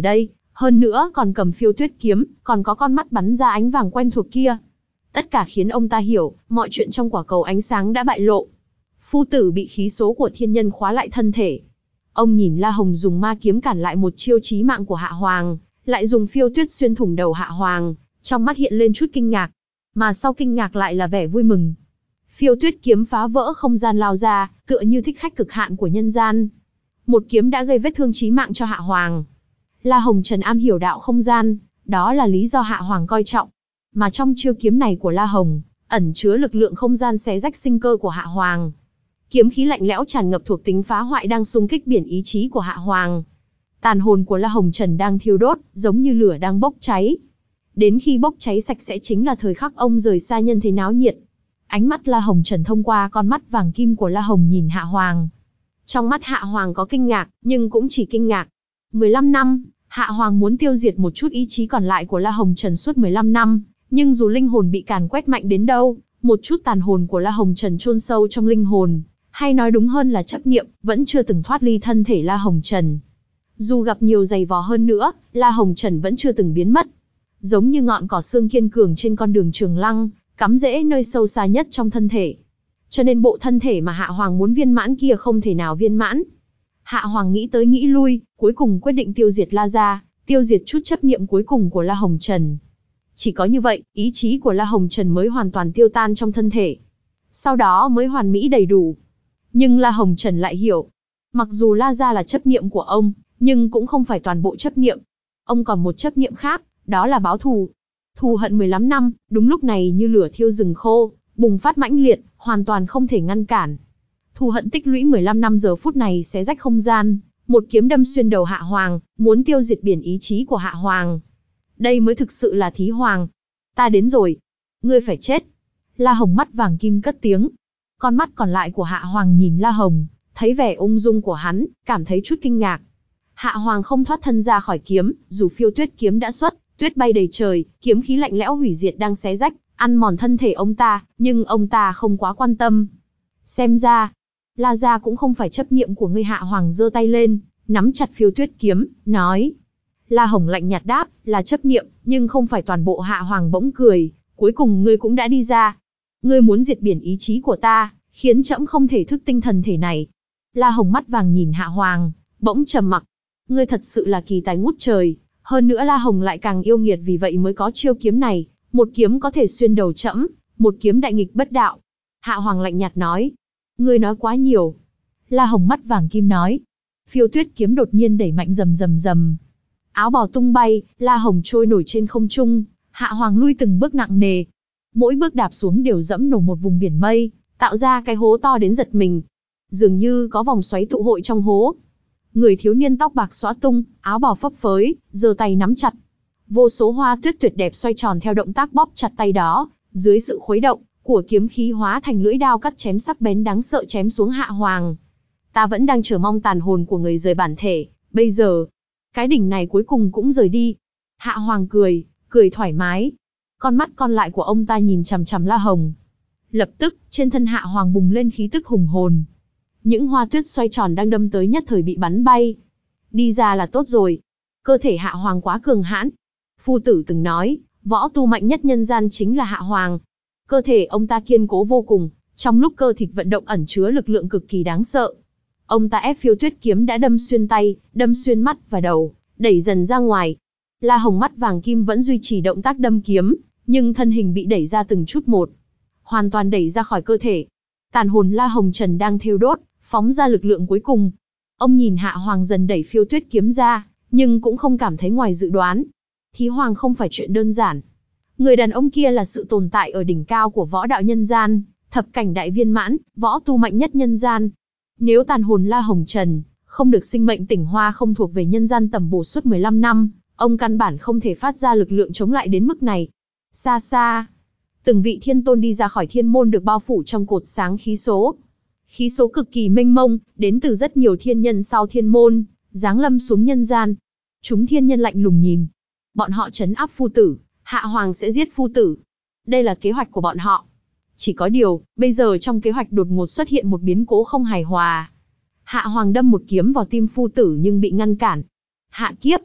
Hơn nữa còn cầm phiêu tuyết kiếm, còn có con mắt bắn ra ánh vàng quen thuộc kia. Tất cả khiến ông ta hiểu, mọi chuyện trong quả cầu ánh sáng đã bại lộ. Phu tử bị khí số của thiên nhân khóa lại thân thể. Ông nhìn La Hồng dùng ma kiếm cản lại một chiêu chí mạng của Hạ Hoàng, lại dùng phiêu tuyết xuyên thủng đầu Hạ Hoàng, trong mắt hiện lên chút kinh ngạc. Mà sau kinh ngạc lại là vẻ vui mừng. Phiêu tuyết kiếm phá vỡ không gian lao ra, tựa như thích khách cực hạn của nhân gian. Một kiếm đã gây vết thương chí mạng cho Hạ Hoàng. La Hồng Trần am hiểu đạo không gian, đó là lý do Hạ Hoàng coi trọng. Mà trong chiêu kiếm này của La Hồng, ẩn chứa lực lượng không gian xé rách sinh cơ của Hạ Hoàng. Kiếm khí lạnh lẽo tràn ngập thuộc tính phá hoại đang xung kích biển ý chí của Hạ Hoàng. Tàn hồn của La Hồng Trần đang thiêu đốt, giống như lửa đang bốc cháy. Đến khi bốc cháy sạch sẽ chính là thời khắc ông rời xa nhân thế náo nhiệt. Ánh mắt La Hồng Trần thông qua con mắt vàng kim của La Hồng nhìn Hạ Hoàng. Trong mắt Hạ Hoàng có kinh ngạc, nhưng cũng chỉ kinh ngạc. mười lăm năm, Hạ Hoàng muốn tiêu diệt một chút ý chí còn lại của La Hồng Trần suốt mười lăm năm, nhưng dù linh hồn bị càn quét mạnh đến đâu, một chút tàn hồn của La Hồng Trần chôn sâu trong linh hồn, hay nói đúng hơn là chấp niệm, vẫn chưa từng thoát ly thân thể La Hồng Trần. Dù gặp nhiều giày vò hơn nữa, La Hồng Trần vẫn chưa từng biến mất. Giống như ngọn cỏ xương kiên cường trên con đường Trường Lăng, cắm rễ nơi sâu xa nhất trong thân thể. Cho nên bộ thân thể mà Hạ Hoàng muốn viên mãn kia không thể nào viên mãn. Hạ Hoàng nghĩ tới nghĩ lui, cuối cùng quyết định tiêu diệt La gia, tiêu diệt chút chấp niệm cuối cùng của La Hồng Trần. Chỉ có như vậy, ý chí của La Hồng Trần mới hoàn toàn tiêu tan trong thân thể. Sau đó mới hoàn mỹ đầy đủ. Nhưng La Hồng Trần lại hiểu, mặc dù La gia là chấp niệm của ông, nhưng cũng không phải toàn bộ chấp niệm. Ông còn một chấp niệm khác, đó là báo thù. Thù hận mười lăm năm, đúng lúc này như lửa thiêu rừng khô, bùng phát mãnh liệt, hoàn toàn không thể ngăn cản. Thù hận tích lũy mười lăm năm giờ phút này xé rách không gian, một kiếm đâm xuyên đầu Hạ Hoàng, muốn tiêu diệt biển ý chí của Hạ Hoàng. Đây mới thực sự là thí hoàng. Ta đến rồi. Ngươi phải chết. La Hồng mắt vàng kim cất tiếng. Con mắt còn lại của Hạ Hoàng nhìn La Hồng, thấy vẻ ung dung của hắn, cảm thấy chút kinh ngạc. Hạ Hoàng không thoát thân ra khỏi kiếm, dù phiêu tuyết kiếm đã xuất, tuyết bay đầy trời, kiếm khí lạnh lẽo hủy diệt đang xé rách, ăn mòn thân thể ông ta, nhưng ông ta không quá quan tâm. Xem ra, La gia cũng không phải chấp niệm của ngươi. Hạ Hoàng giơ tay lên, nắm chặt phiêu tuyết kiếm, nói. La Hồng lạnh nhạt đáp, là chấp niệm, nhưng không phải toàn bộ. Hạ Hoàng bỗng cười, cuối cùng ngươi cũng đã đi ra. Ngươi muốn diệt biển ý chí của ta, khiến trẫm không thể thức tinh thần thể này. La Hồng mắt vàng nhìn Hạ Hoàng, bỗng trầm mặc. Ngươi thật sự là kỳ tài ngút trời, hơn nữa La Hồng lại càng yêu nghiệt, vì vậy mới có chiêu kiếm này, một kiếm có thể xuyên đầu trẫm, một kiếm đại nghịch bất đạo. Hạ Hoàng lạnh nhạt nói, ngươi nói quá nhiều. La Hồng mắt vàng kim nói. Phiêu tuyết kiếm đột nhiên đẩy mạnh rầm rầm rầm. Áo bào tung bay, La Hồng trôi nổi trên không trung, Hạ Hoàng lui từng bước nặng nề. Mỗi bước đạp xuống đều dẫm nổ một vùng biển mây, tạo ra cái hố to đến giật mình. Dường như có vòng xoáy tụ hội trong hố. Người thiếu niên tóc bạc xõa tung, áo bào phấp phới, giơ tay nắm chặt. Vô số hoa tuyết tuyệt đẹp xoay tròn theo động tác bóp chặt tay đó, dưới sự khuấy động của kiếm khí hóa thành lưỡi đao cắt chém sắc bén đáng sợ chém xuống Hạ Hoàng. Ta vẫn đang chờ mong tàn hồn của người rời bản thể, bây giờ, cái đỉnh này cuối cùng cũng rời đi. Hạ Hoàng cười, cười thoải mái. Con mắt con lại của ông ta nhìn chằm chằm La Hồng. Lập tức, trên thân Hạ Hoàng bùng lên khí tức hùng hồn. Những hoa tuyết xoay tròn đang đâm tới nhất thời bị bắn bay. Đi ra là tốt rồi. Cơ thể Hạ Hoàng quá cường hãn. Phu tử từng nói, võ tu mạnh nhất nhân gian chính là Hạ Hoàng. Cơ thể ông ta kiên cố vô cùng, trong lúc cơ thịt vận động ẩn chứa lực lượng cực kỳ đáng sợ. Ông ta ép phiêu tuyết kiếm đã đâm xuyên tay, đâm xuyên mắt và đầu, đẩy dần ra ngoài. La Hồng mắt vàng kim vẫn duy trì động tác đâm kiếm, nhưng thân hình bị đẩy ra từng chút một, hoàn toàn đẩy ra khỏi cơ thể. Tàn hồn La Hồng Trần đang thiêu đốt, phóng ra lực lượng cuối cùng. Ông nhìn Hạ Hoàng dần đẩy phiêu tuyết kiếm ra, nhưng cũng không cảm thấy ngoài dự đoán. Thí hoàng không phải chuyện đơn giản. Người đàn ông kia là sự tồn tại ở đỉnh cao của võ đạo nhân gian, thập cảnh đại viên mãn, võ tu mạnh nhất nhân gian. Nếu tàn hồn La Hồng Trần không được sinh mệnh tỉnh hoa không thuộc về nhân gian tầm bổ suốt mười lăm năm, ông căn bản không thể phát ra lực lượng chống lại đến mức này. Xa xa, từng vị thiên tôn đi ra khỏi thiên môn được bao phủ trong cột sáng khí số. Khí số cực kỳ mênh mông, đến từ rất nhiều thiên nhân sau thiên môn, giáng lâm xuống nhân gian. Chúng thiên nhân lạnh lùng nhìn. Bọn họ trấn áp phu tử, Hạ Hoàng sẽ giết phu tử. Đây là kế hoạch của bọn họ. Chỉ có điều, bây giờ trong kế hoạch đột ngột xuất hiện một biến cố không hài hòa. Hạ Hoàng đâm một kiếm vào tim phu tử nhưng bị ngăn cản. Hạ kiếp.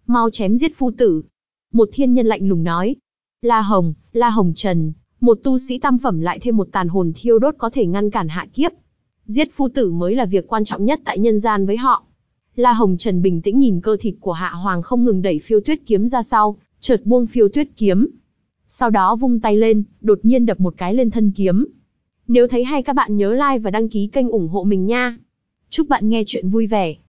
mau chém giết phu tử. Một thiên nhân lạnh lùng nói. La Hồng, La Hồng Trần, một tu sĩ tam phẩm lại thêm một tàn hồn thiêu đốt có thể ngăn cản hạ kiếp. Giết phu tử mới là việc quan trọng nhất tại nhân gian với họ. La Hồng Trần bình tĩnh nhìn cơ thịt của Hạ Hoàng không ngừng đẩy phiêu tuyết kiếm ra sau, chợt buông phiêu tuyết kiếm. Sau đó vung tay lên, đột nhiên đập một cái lên thân kiếm. Nếu thấy hay các bạn nhớ like và đăng ký kênh ủng hộ mình nha. Chúc bạn nghe chuyện vui vẻ.